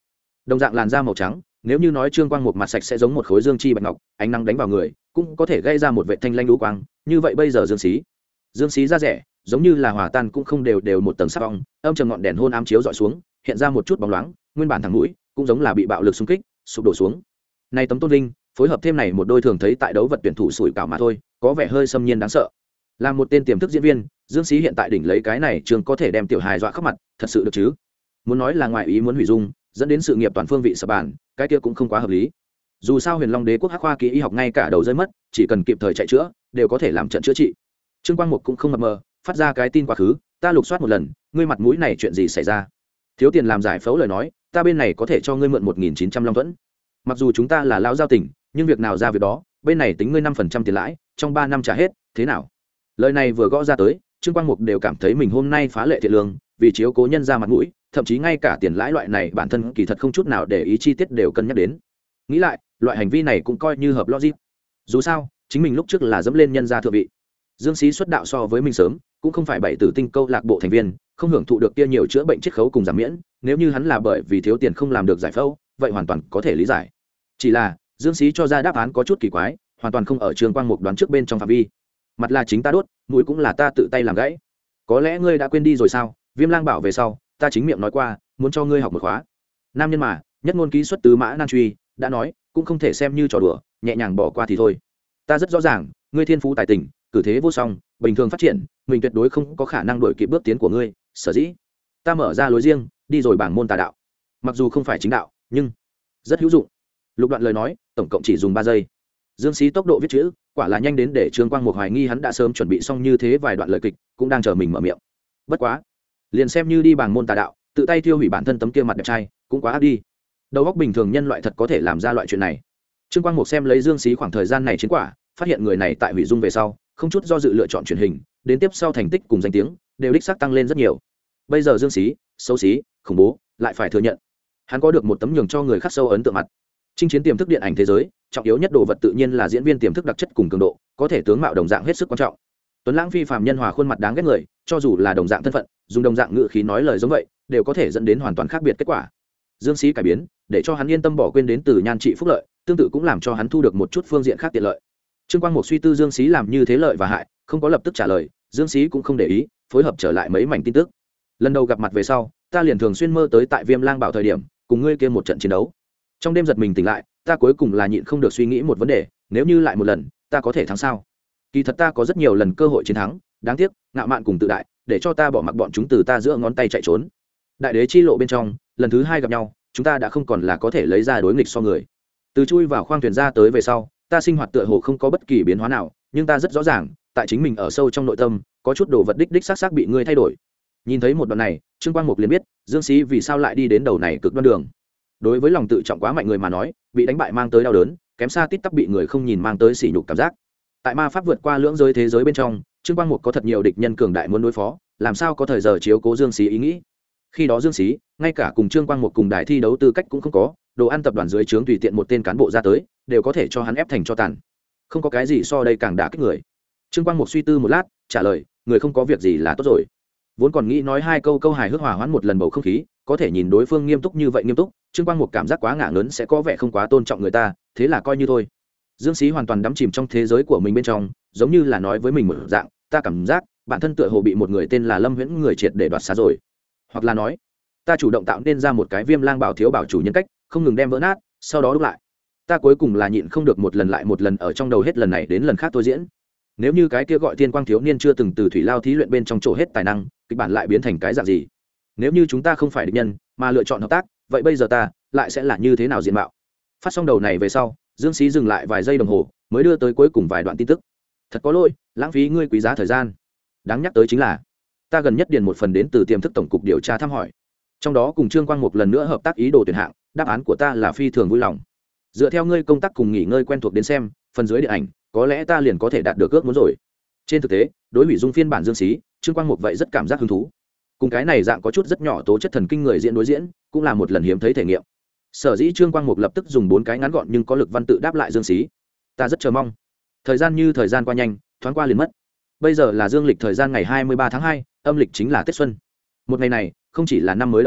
đồng dạng làn da màu trắng, nếu như nói Trương Quang Mục mặt sạch sẽ giống một khối dương chi bạch ngọc, ánh nắng đánh vào người cũng có thể gây ra một vệ thanh lanh lũ quang, như vậy bây giờ Dương Xí da rẻ giống như là hòa tan cũng không đều một tầng sắc ong, âm trầm ngọn đèn hôn ám chiếu dọi xuống, hiện ra một chút bóng loáng, nguyên bản thẳng mũi cũng giống là bị bạo lực xung kích sụp đổ xuống. Này tấm tôn vinh phối hợp thêm này một đôi thường thấy tại đấu vật tuyển thủ sủi cảo mà thôi, có vẻ hơi xâm nhiên đáng sợ. Là một tên tiềm thức diễn viên, Dương Xí hiện tại đỉnh lấy cái này trường có thể đem tiểu hài dọa khóc mặt, thật sự được chứ? Muốn nói là ngoại ý muốn hủy dung, dẫn đến sự nghiệp toàn phương vị sập bàn, cái kia cũng không quá hợp lý. Dù sao Huyền Long Đế quốc hắc khoa kỹ y học ngay cả đầu rơi mất, chỉ cần kịp thời chạy chữa, đều có thể làm trận chữa trị. Trương Quang Mục cũng không mập mờ, phát ra cái tin quá khứ, ta lục soát một lần, ngươi mặt mũi này chuyện gì xảy ra? Thiếu tiền làm giải phẫu lời nói, ta bên này có thể cho ngươi mượn 1.900 long thuẫn. Mặc dù chúng ta là lão giao tình, nhưng việc nào ra việc đó, bên này tính ngươi 5% tiền lãi, trong 3 năm trả hết, thế nào? Lời này vừa gõ ra tới, Trương Quang Mục đều cảm thấy mình hôm nay phá lệ thiện lương, vì chiếu cố nhân ra mặt mũi, thậm chí ngay cả tiền lãi loại này bản thân kỳ thật không chút nào để ý chi tiết đều cân nhắc đến. Nghĩ lại, loại hành vi này cũng coi như hợp logic. Dù sao, chính mình lúc trước là dẫm lên nhân gia thượng vị. Dương Xí xuất đạo so với mình sớm, cũng không phải bảy tử tinh câu lạc bộ thành viên, không hưởng thụ được kia nhiều chữa bệnh chiết khấu cùng giảm miễn, nếu như hắn là bởi vì thiếu tiền không làm được giải phẫu, vậy hoàn toàn có thể lý giải. Chỉ là, Dương Xí cho ra đáp án có chút kỳ quái, hoàn toàn không ở Trương Quang Mục đoán trước bên trong phạm vi. Mặt là chính ta đốt, mũi cũng là ta tự tay làm gãy. Có lẽ ngươi đã quên đi rồi sao? Viêm Lang bảo về sau, ta chính miệng nói qua, muốn cho ngươi học một khóa. Nam nhân mà, nhất ngôn ký xuất tứ mã nan truy, đã nói, cũng không thể xem như trò đùa, nhẹ nhàng bỏ qua thì thôi. Ta rất rõ ràng, ngươi thiên phú tài tình, cử thế vô song, bình thường phát triển, mình tuyệt đối không có khả năng đuổi kịp bước tiến của ngươi, sở dĩ ta mở ra lối riêng, đi rồi bảng môn tà đạo. Mặc dù không phải chính đạo, nhưng rất hữu dụng. Lục đoạn lời nói, tổng cộng chỉ dùng 3 giây. Dương Xí tốc độ viết chữ, quả là nhanh đến để Trương Quang Mục hoài nghi hắn đã sớm chuẩn bị xong như thế vài đoạn lời kịch, cũng đang chờ mình mở miệng. Bất quá, liền xem như đi bảng môn tà đạo, tự tay tiêu hủy bản thân tấm kia mặt đẹp trai, cũng quá ác đi. Đầu óc bình thường nhân loại thật có thể làm ra loại chuyện này. Trương Quang Mục xem lấy Dương Xí khoảng thời gian này chiến quả, phát hiện người này tại hủy dung về sau, không chút do dự lựa chọn truyền hình, đến tiếp sau thành tích cùng danh tiếng đều đích xác tăng lên rất nhiều. Bây giờ Dương Xí, xấu xí, khủng bố, lại phải thừa nhận, hắn có được một tấm nhường cho người khắc sâu ấn tượng mặt. Chinh chiến tiềm thức điện ảnh thế giới, trọng yếu nhất đồ vật tự nhiên là diễn viên tiềm thức đặc chất cùng cường độ, có thể tướng mạo đồng dạng hết sức quan trọng. Tuấn Lãng phi phàm nhân hòa khuôn mặt đáng ghét người, cho dù là đồng dạng thân phận, dùng đồng dạng ngữ khí nói lời giống vậy, đều có thể dẫn đến hoàn toàn khác biệt kết quả. Dương Xí cải biến, để cho hắn yên tâm bỏ quên đến từ nhan trị phúc lợi, tương tự cũng làm cho hắn thu được một chút phương diện khác tiện lợi. Trương Quang Mục suy tư Dương Xí làm như thế lợi và hại, không có lập tức trả lời, Dương Xí cũng không để ý, phối hợp trở lại mấy mảnh tin tức. Lần đầu gặp mặt về sau, ta liền thường xuyên mơ tới tại Viêm Lang bảo thời điểm, cùng ngươi kia một trận chiến đấu. Trong đêm giật mình tỉnh lại, ta cuối cùng là nhịn không được suy nghĩ một vấn đề, nếu như lại một lần, ta có thể thắng sao? Kỳ thật ta có rất nhiều lần cơ hội chiến thắng, đáng tiếc, ngạo mạn cùng tự đại, để cho ta bỏ mặc bọn chúng từ ta giữa ngón tay chạy trốn. Đại đế chi lộ bên trong, lần thứ 2 gặp nhau, chúng ta đã không còn là có thể lấy ra đối nghịch so người. Từ chui vào khoang thuyền ra tới về sau, ta sinh hoạt tựa hồ không có bất kỳ biến hóa nào, nhưng ta rất rõ ràng, tại chính mình ở sâu trong nội tâm, có chút đồ vật đích xác bị ngươi thay đổi. Nhìn thấy một đoạn này, Trương Quang Mục liền biết, Dương Xí vì sao lại đi đến đầu này cực đoan đường. Đối với lòng tự trọng quá mạnh người mà nói, bị đánh bại mang tới đau đớn, kém xa tít tắp bị người không nhìn mang tới sỉ nhục cảm giác. Tại ma pháp vượt qua lưỡng giới thế giới bên trong, Trương Quang Mục có thật nhiều địch nhân cường đại muốn đối phó, làm sao có thời giờ chiếu cố Dương Xí ý nghĩ. Khi đó Dương Xí, ngay cả cùng Trương Quang Mục cùng đài thi đấu tư cách cũng không có, đồ ăn tập đoàn dưới trướng tùy tiện một tên cán bộ ra tới, đều có thể cho hắn ép thành cho tàn. Không có cái gì so đây càng đả kích người. Trương Quang Mục suy tư một lát, trả lời, người không có việc gì là tốt rồi. Vốn còn nghĩ nói 2 câu hài hước hòa hoãn một lần bầu không khí, có thể nhìn đối phương nghiêm túc như vậy nghiêm túc, Trương Quang Mục cảm giác quá ngả lớn sẽ có vẻ không quá tôn trọng người ta, thế là coi như thôi. Dương Xí hoàn toàn đắm chìm trong thế giới của mình bên trong, giống như là nói với mình một dạng, ta cảm giác bản thân tựa hồ bị một người tên là Lâm Huyễn người triệt để đoạt xá rồi, hoặc là nói, ta chủ động tạo nên ra một cái Viêm Lang bảo thiếu bảo chủ nhân cách, không ngừng đem vỡ nát, sau đó đúc lại. Ta cuối cùng là nhịn không được một lần lại một lần ở trong đầu hết lần này đến lần khác tôi diễn. Nếu như cái kia gọi Tiên Quang thiếu niên chưa từng từ thủy lao thí luyện bên trong chỗ hết tài năng, kịch bản lại biến thành cái dạng gì? Nếu như chúng ta không phải địch nhân, mà lựa chọn hợp tác, vậy bây giờ ta lại sẽ là như thế nào diện mạo? Phát xong đầu này về sau, Dương Xí dừng lại vài giây đồng hồ, mới đưa tới cuối cùng vài đoạn tin tức. Thật có lỗi, lãng phí ngươi quý giá thời gian. Đáng nhắc tới chính là, ta gần nhất điền một phần đến từ tiềm thức tổng cục điều tra thăm hỏi. Trong đó cùng Trương Quang một lần nữa hợp tác ý đồ tuyển hạng, đáp án của ta là phi thường vui lòng. Dựa theo ngươi công tác cùng nghỉ ngơi quen thuộc đến xem, phần dưới điện ảnh, có lẽ ta liền có thể đạt được ước muốn rồi. Trên thực tế, đối hủy dung phiên bản Dương Xí, Trương Quang Mục vậy rất cảm giác hứng thú. Cùng cái này dạng có chút rất nhỏ tố chất thần kinh người diễn đối diễn, cũng là một lần hiếm thấy thể nghiệm. Sở dĩ Trương Quang Mục lập tức dùng 4 cái ngắn gọn nhưng có lực văn tự đáp lại Dương Xí. Ta rất chờ mong. Thời gian như thời gian qua nhanh, thoáng qua liền mất. Bây giờ là dương lịch thời gian ngày 23 tháng 2, âm lịch chính là Tết xuân. Một ngày này, không chỉ là năm mới đầu năm,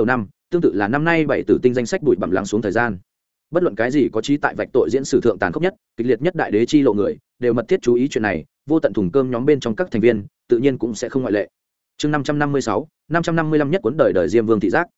tương tự là năm nay bảy tử tinh danh sách bụi bặm lắng xuống thời gian. Bất luận cái gì có trí tại vạch tội diễn sử thượng tàn khốc nhất, kịch liệt nhất đại đế chi lộ người, đều mật thiết chú ý chuyện này, vô tận thùng cơm nhóm bên trong các thành viên, tự nhiên cũng sẽ không ngoại lệ. Chương 556, 555 nhất cuốn đời đời Diêm Vương thị giác.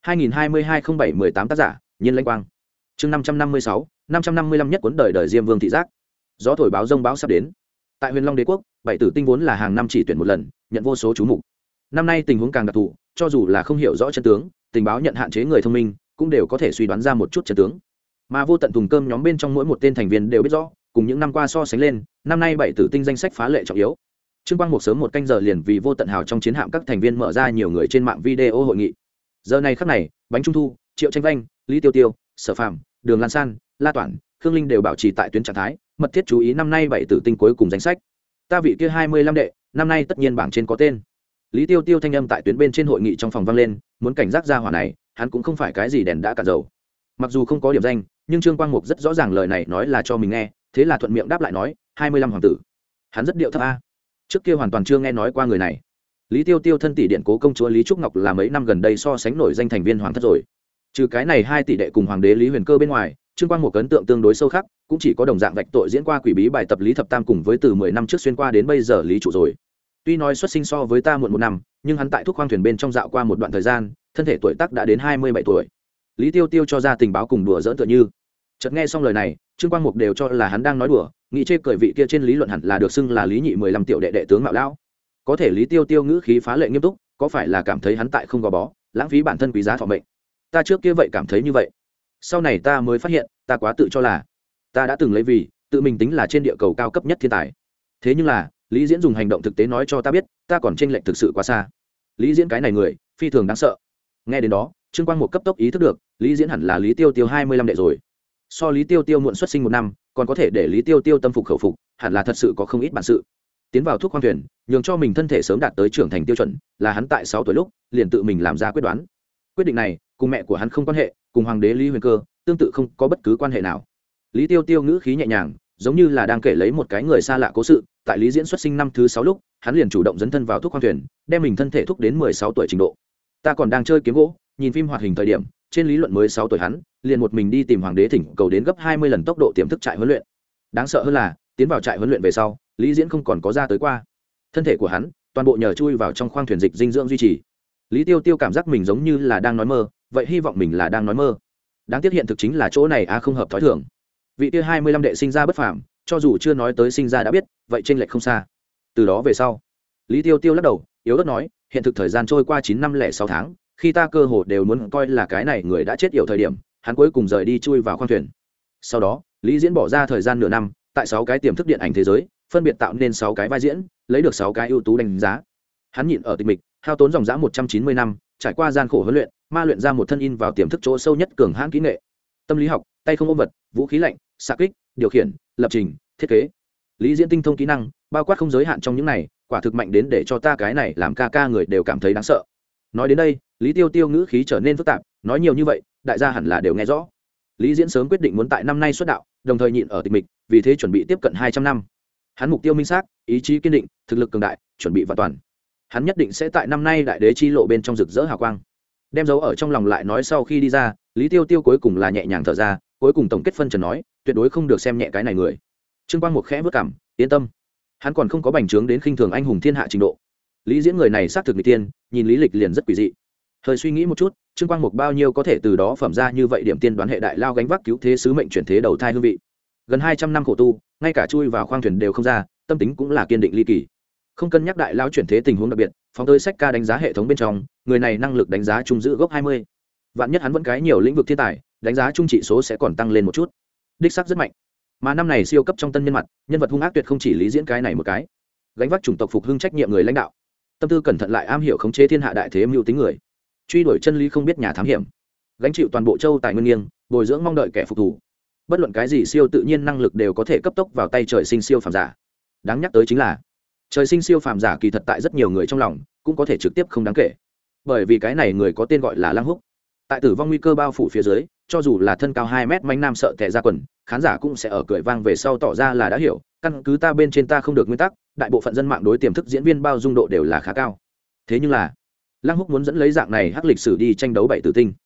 2022-07-18 tác giả, Nhiên Lãnh Quang. Chương 556, 555 nhất cuốn đời đời Diêm Vương thị giác. Gió thổi báo rông báo sắp đến. Tại Huyền Long Đế quốc, bảy tử tinh vốn là hàng năm chỉ tuyển một lần, nhận vô số chú mục. Năm nay tình huống càng đặc thù, cho dù là không hiểu rõ chân tướng, tình báo nhận hạn chế người thông minh, cũng đều có thể suy đoán ra một chút chân tướng. Mà vô tận thùng cơm nhóm bên trong mỗi một tên thành viên đều biết rõ, cùng những năm qua so sánh lên, năm nay bảy tử tinh danh sách phá lệ trọng yếu. Trương Quang Mục sớm một canh giờ liền vì vô tận hào trong chiến hạm các thành viên mở ra nhiều người trên mạng video hội nghị. Giờ này khắc này, Bánh Trung Thu, Triệu Tranh Vanh, Lý Tiêu Tiêu, Sở Phàm, Đường Lan San, La Toản, Khương Linh đều bảo trì tại tuyến trạng thái, mật thiết chú ý năm nay bảy tử tinh cuối cùng danh sách. Ta vị kia 25 đệ, năm nay tất nhiên bảng trên có tên. Lý Tiêu Tiêu thanh âm tại tuyến bên trên hội nghị trong phòng vang lên, muốn cảnh giác ra hỏa này, hắn cũng không phải cái gì đèn đã cạn dầu. Mặc dù không có điểm danh, nhưng Trương Quang Mục rất rõ ràng lời này nói là cho mình nghe, thế là thuận miệng đáp lại nói, 25 hoàng tử. Hắn rất điệu thấp a. Trước kia hoàn toàn chưa nghe nói qua người này. Lý Tiêu Tiêu thân tỷ điện cố công chúa Lý Trúc Ngọc là mấy năm gần đây so sánh nổi danh thành viên hoàng thất rồi. Trừ cái này hai tỷ đệ cùng hoàng đế Lý Huyền Cơ bên ngoài, Trương Quang Mục ấn tượng tương đối sâu khắc, cũng chỉ có đồng dạng vạch tội diễn qua quỷ bí bài tập Lý Thập Tam cùng với từ 10 năm trước xuyên qua đến bây giờ Lý Trụ rồi. Tuy nói xuất sinh so với ta muộn một năm, nhưng hắn tại thuốc khoang thuyền bên trong dạo qua một đoạn thời gian, thân thể tuổi tác đã đến 27 tuổi. Lý Tiêu Tiêu cho ra tình báo cùng đùa giỡn tựa như. Chợt nghe xong lời này, Trương Quang Mục đều cho là hắn đang nói đùa, nghĩ chê cười vị kia trên lý luận hẳn là được xưng là Lý Nhị 15 tiểu đệ đệ tướng mạo lão. Có thể Lý Tiêu Tiêu ngữ khí phá lệ nghiêm túc, có phải là cảm thấy hắn tại không gò bó, lãng phí bản thân quý giá thọ mệnh. Ta trước kia vậy cảm thấy như vậy. Sau này ta mới phát hiện, ta quá tự cho là ta đã từng lấy vì tự mình tính là trên địa cầu cao cấp nhất thiên tài. Thế nhưng là, Lý Diễn dùng hành động thực tế nói cho ta biết, ta còn chênh lệch thực sự quá xa. Lý Diễn cái này người, phi thường đáng sợ. Nghe đến đó, Trương Quang Mục cấp tốc ý thức được, Lý Diễn hẳn là Lý Tiêu Tiêu 25 đệ rồi. So Lý Tiêu Tiêu muộn xuất sinh một năm, còn có thể để Lý Tiêu Tiêu tâm phục khẩu phục, hẳn là thật sự có không ít bản sự. Tiến vào thuốc khoang thuyền, nhường cho mình thân thể sớm đạt tới trưởng thành tiêu chuẩn, là hắn tại 6 tuổi lúc liền tự mình làm ra quyết đoán. Quyết định này cùng mẹ của hắn không quan hệ, cùng hoàng đế Lý Huyền Cơ tương tự không có bất cứ quan hệ nào. Lý Tiêu Tiêu ngữ khí nhẹ nhàng, giống như là đang kể lấy một cái người xa lạ cố sự. Tại Lý Diễn xuất sinh năm thứ 6 lúc, hắn liền chủ động dấn thân vào thuốc khoang thuyền, đem mình thân thể thúc đến 16 tuổi trình độ. Ta còn đang chơi kiếm gỗ, nhìn phim hoạt hình thời điểm, trên lý luận mới 6 tuổi hắn liền một mình đi tìm hoàng đế thỉnh cầu đến gấp 20 lần tốc độ tiềm thức trại huấn luyện. Đáng sợ hơn là, tiến vào trại huấn luyện về sau, Lý Diễn không còn có ra tới qua. Thân thể của hắn toàn bộ nhờ chui vào trong khoang thuyền dịch dinh dưỡng duy trì. Lý Tiêu Tiêu cảm giác mình giống như là đang nói mơ, vậy hy vọng mình là đang nói mơ. Đáng tiếc hiện thực chính là chỗ này không hợp thói thường. Vị kia 25 đệ sinh ra bất phàm, cho dù chưa nói tới sinh ra đã biết, vậy chênh lệch không xa. Từ đó về sau, Lý Tiêu Tiêu lắc đầu, yếu ớt nói, hiện thực thời gian trôi qua 9 năm lẻ 6 tháng, khi ta cơ hồ đều muốn coi là cái này người đã chết yểu thời điểm, hắn cuối cùng rời đi chui vào khoang thuyền. Sau đó, Lý Diễn bỏ ra thời gian nửa năm, tại 6 cái tiềm thức điện ảnh thế giới, phân biệt tạo nên 6 cái vai diễn, lấy được 6 cái ưu tú đánh giá. Hắn nhịn ở tịch mịch, hao tốn dòng dã 190 năm, trải qua gian khổ huấn luyện, ma luyện ra một thân in vào tiềm thức chỗ sâu nhất cường hãn kỹ nghệ. Tâm lý học, tay không ôm vật, vũ khí lạnh, xạ kích, điều khiển, lập trình, thiết kế. Lý Diễn tinh thông kỹ năng, bao quát không giới hạn trong những này, quả thực mạnh đến để cho ta cái này làm ca người đều cảm thấy đáng sợ. Nói đến đây, Lý Tiêu Tiêu ngữ khí trở nên phức tạp, nói nhiều như vậy, đại gia hẳn là đều nghe rõ. Lý Diễn sớm quyết định muốn tại năm nay xuất đạo, đồng thời nhịn ở tịch mịch, vì thế chuẩn bị tiếp cận 200 năm. Hắn mục tiêu minh xác, ý chí kiên định, thực lực cường đại, chuẩn bị vạn toàn. Hắn nhất định sẽ tại năm nay đại đế chi lộ bên trong rực rỡ hào quang. Đem dấu ở trong lòng lại nói sau khi đi ra, Lý Tiêu Tiêu cuối cùng là nhẹ nhàng thở ra, cuối cùng tổng kết phân trần nói, tuyệt đối không được xem nhẹ cái này người. Trương Quang Mục khẽ vất cảm, yên tâm. Hắn còn không có bành trướng đến khinh thường anh hùng thiên hạ trình độ. Lý Diễn người này xác thực nghịch tiên, nhìn lý lịch liền rất quỷ dị. Hơi suy nghĩ một chút, Trương Quang Mục bao nhiêu có thể từ đó phẩm ra như vậy điểm tiên đoán hệ đại lao gánh vác cứu thế sứ mệnh chuyển thế đầu thai hương vị. Gần 200 năm khổ tu, ngay cả chui vào khoang thuyền đều không ra, tâm tính cũng là kiên định ly kỳ. Không cân nhắc đại lao chuyển thế tình huống đặc biệt, phóng tới sách ca đánh giá hệ thống bên trong, người này năng lực đánh giá trung giữ gốc 20. Vạn nhất hắn vẫn cái nhiều lĩnh vực thiên tài, đánh giá trung trị số sẽ còn tăng lên một chút. Đích xác rất mạnh. Mà năm này siêu cấp trong tân nhân mặt, nhân vật hung ác tuyệt không chỉ Lý Diễn cái này một cái. Gánh vác chủng tộc phục hưng trách nhiệm người lãnh đạo, tâm tư cẩn thận lại am hiểu khống chế thiên hạ đại thế mưu tính người, truy đuổi chân lý không biết nhà thám hiểm, gánh chịu toàn bộ châu tài nguyên nghiêng, bồi dưỡng mong đợi kẻ phục thủ. Bất luận cái gì siêu tự nhiên năng lực đều có thể cấp tốc vào tay trời sinh siêu phàm giả. Đáng nhắc tới chính là, trời sinh siêu phàm giả kỳ thật tại rất nhiều người trong lòng cũng có thể trực tiếp không đáng kể, bởi vì cái này người có tên gọi là Lăng Húc. Tại tử vong nguy cơ bao phủ phía dưới, cho dù là thân cao 2 mét manh nam sợ tè ra quần, khán giả cũng sẽ ở cười vang về sau tỏ ra là đã hiểu, căn cứ ta bên trên ta không được nguyên tắc, đại bộ phận dân mạng đối tiềm thức diễn viên bao dung độ đều là khá cao. Thế nhưng là, Lăng Húc muốn dẫn lấy dạng này hắc lịch sử đi tranh đấu bảy tử tinh,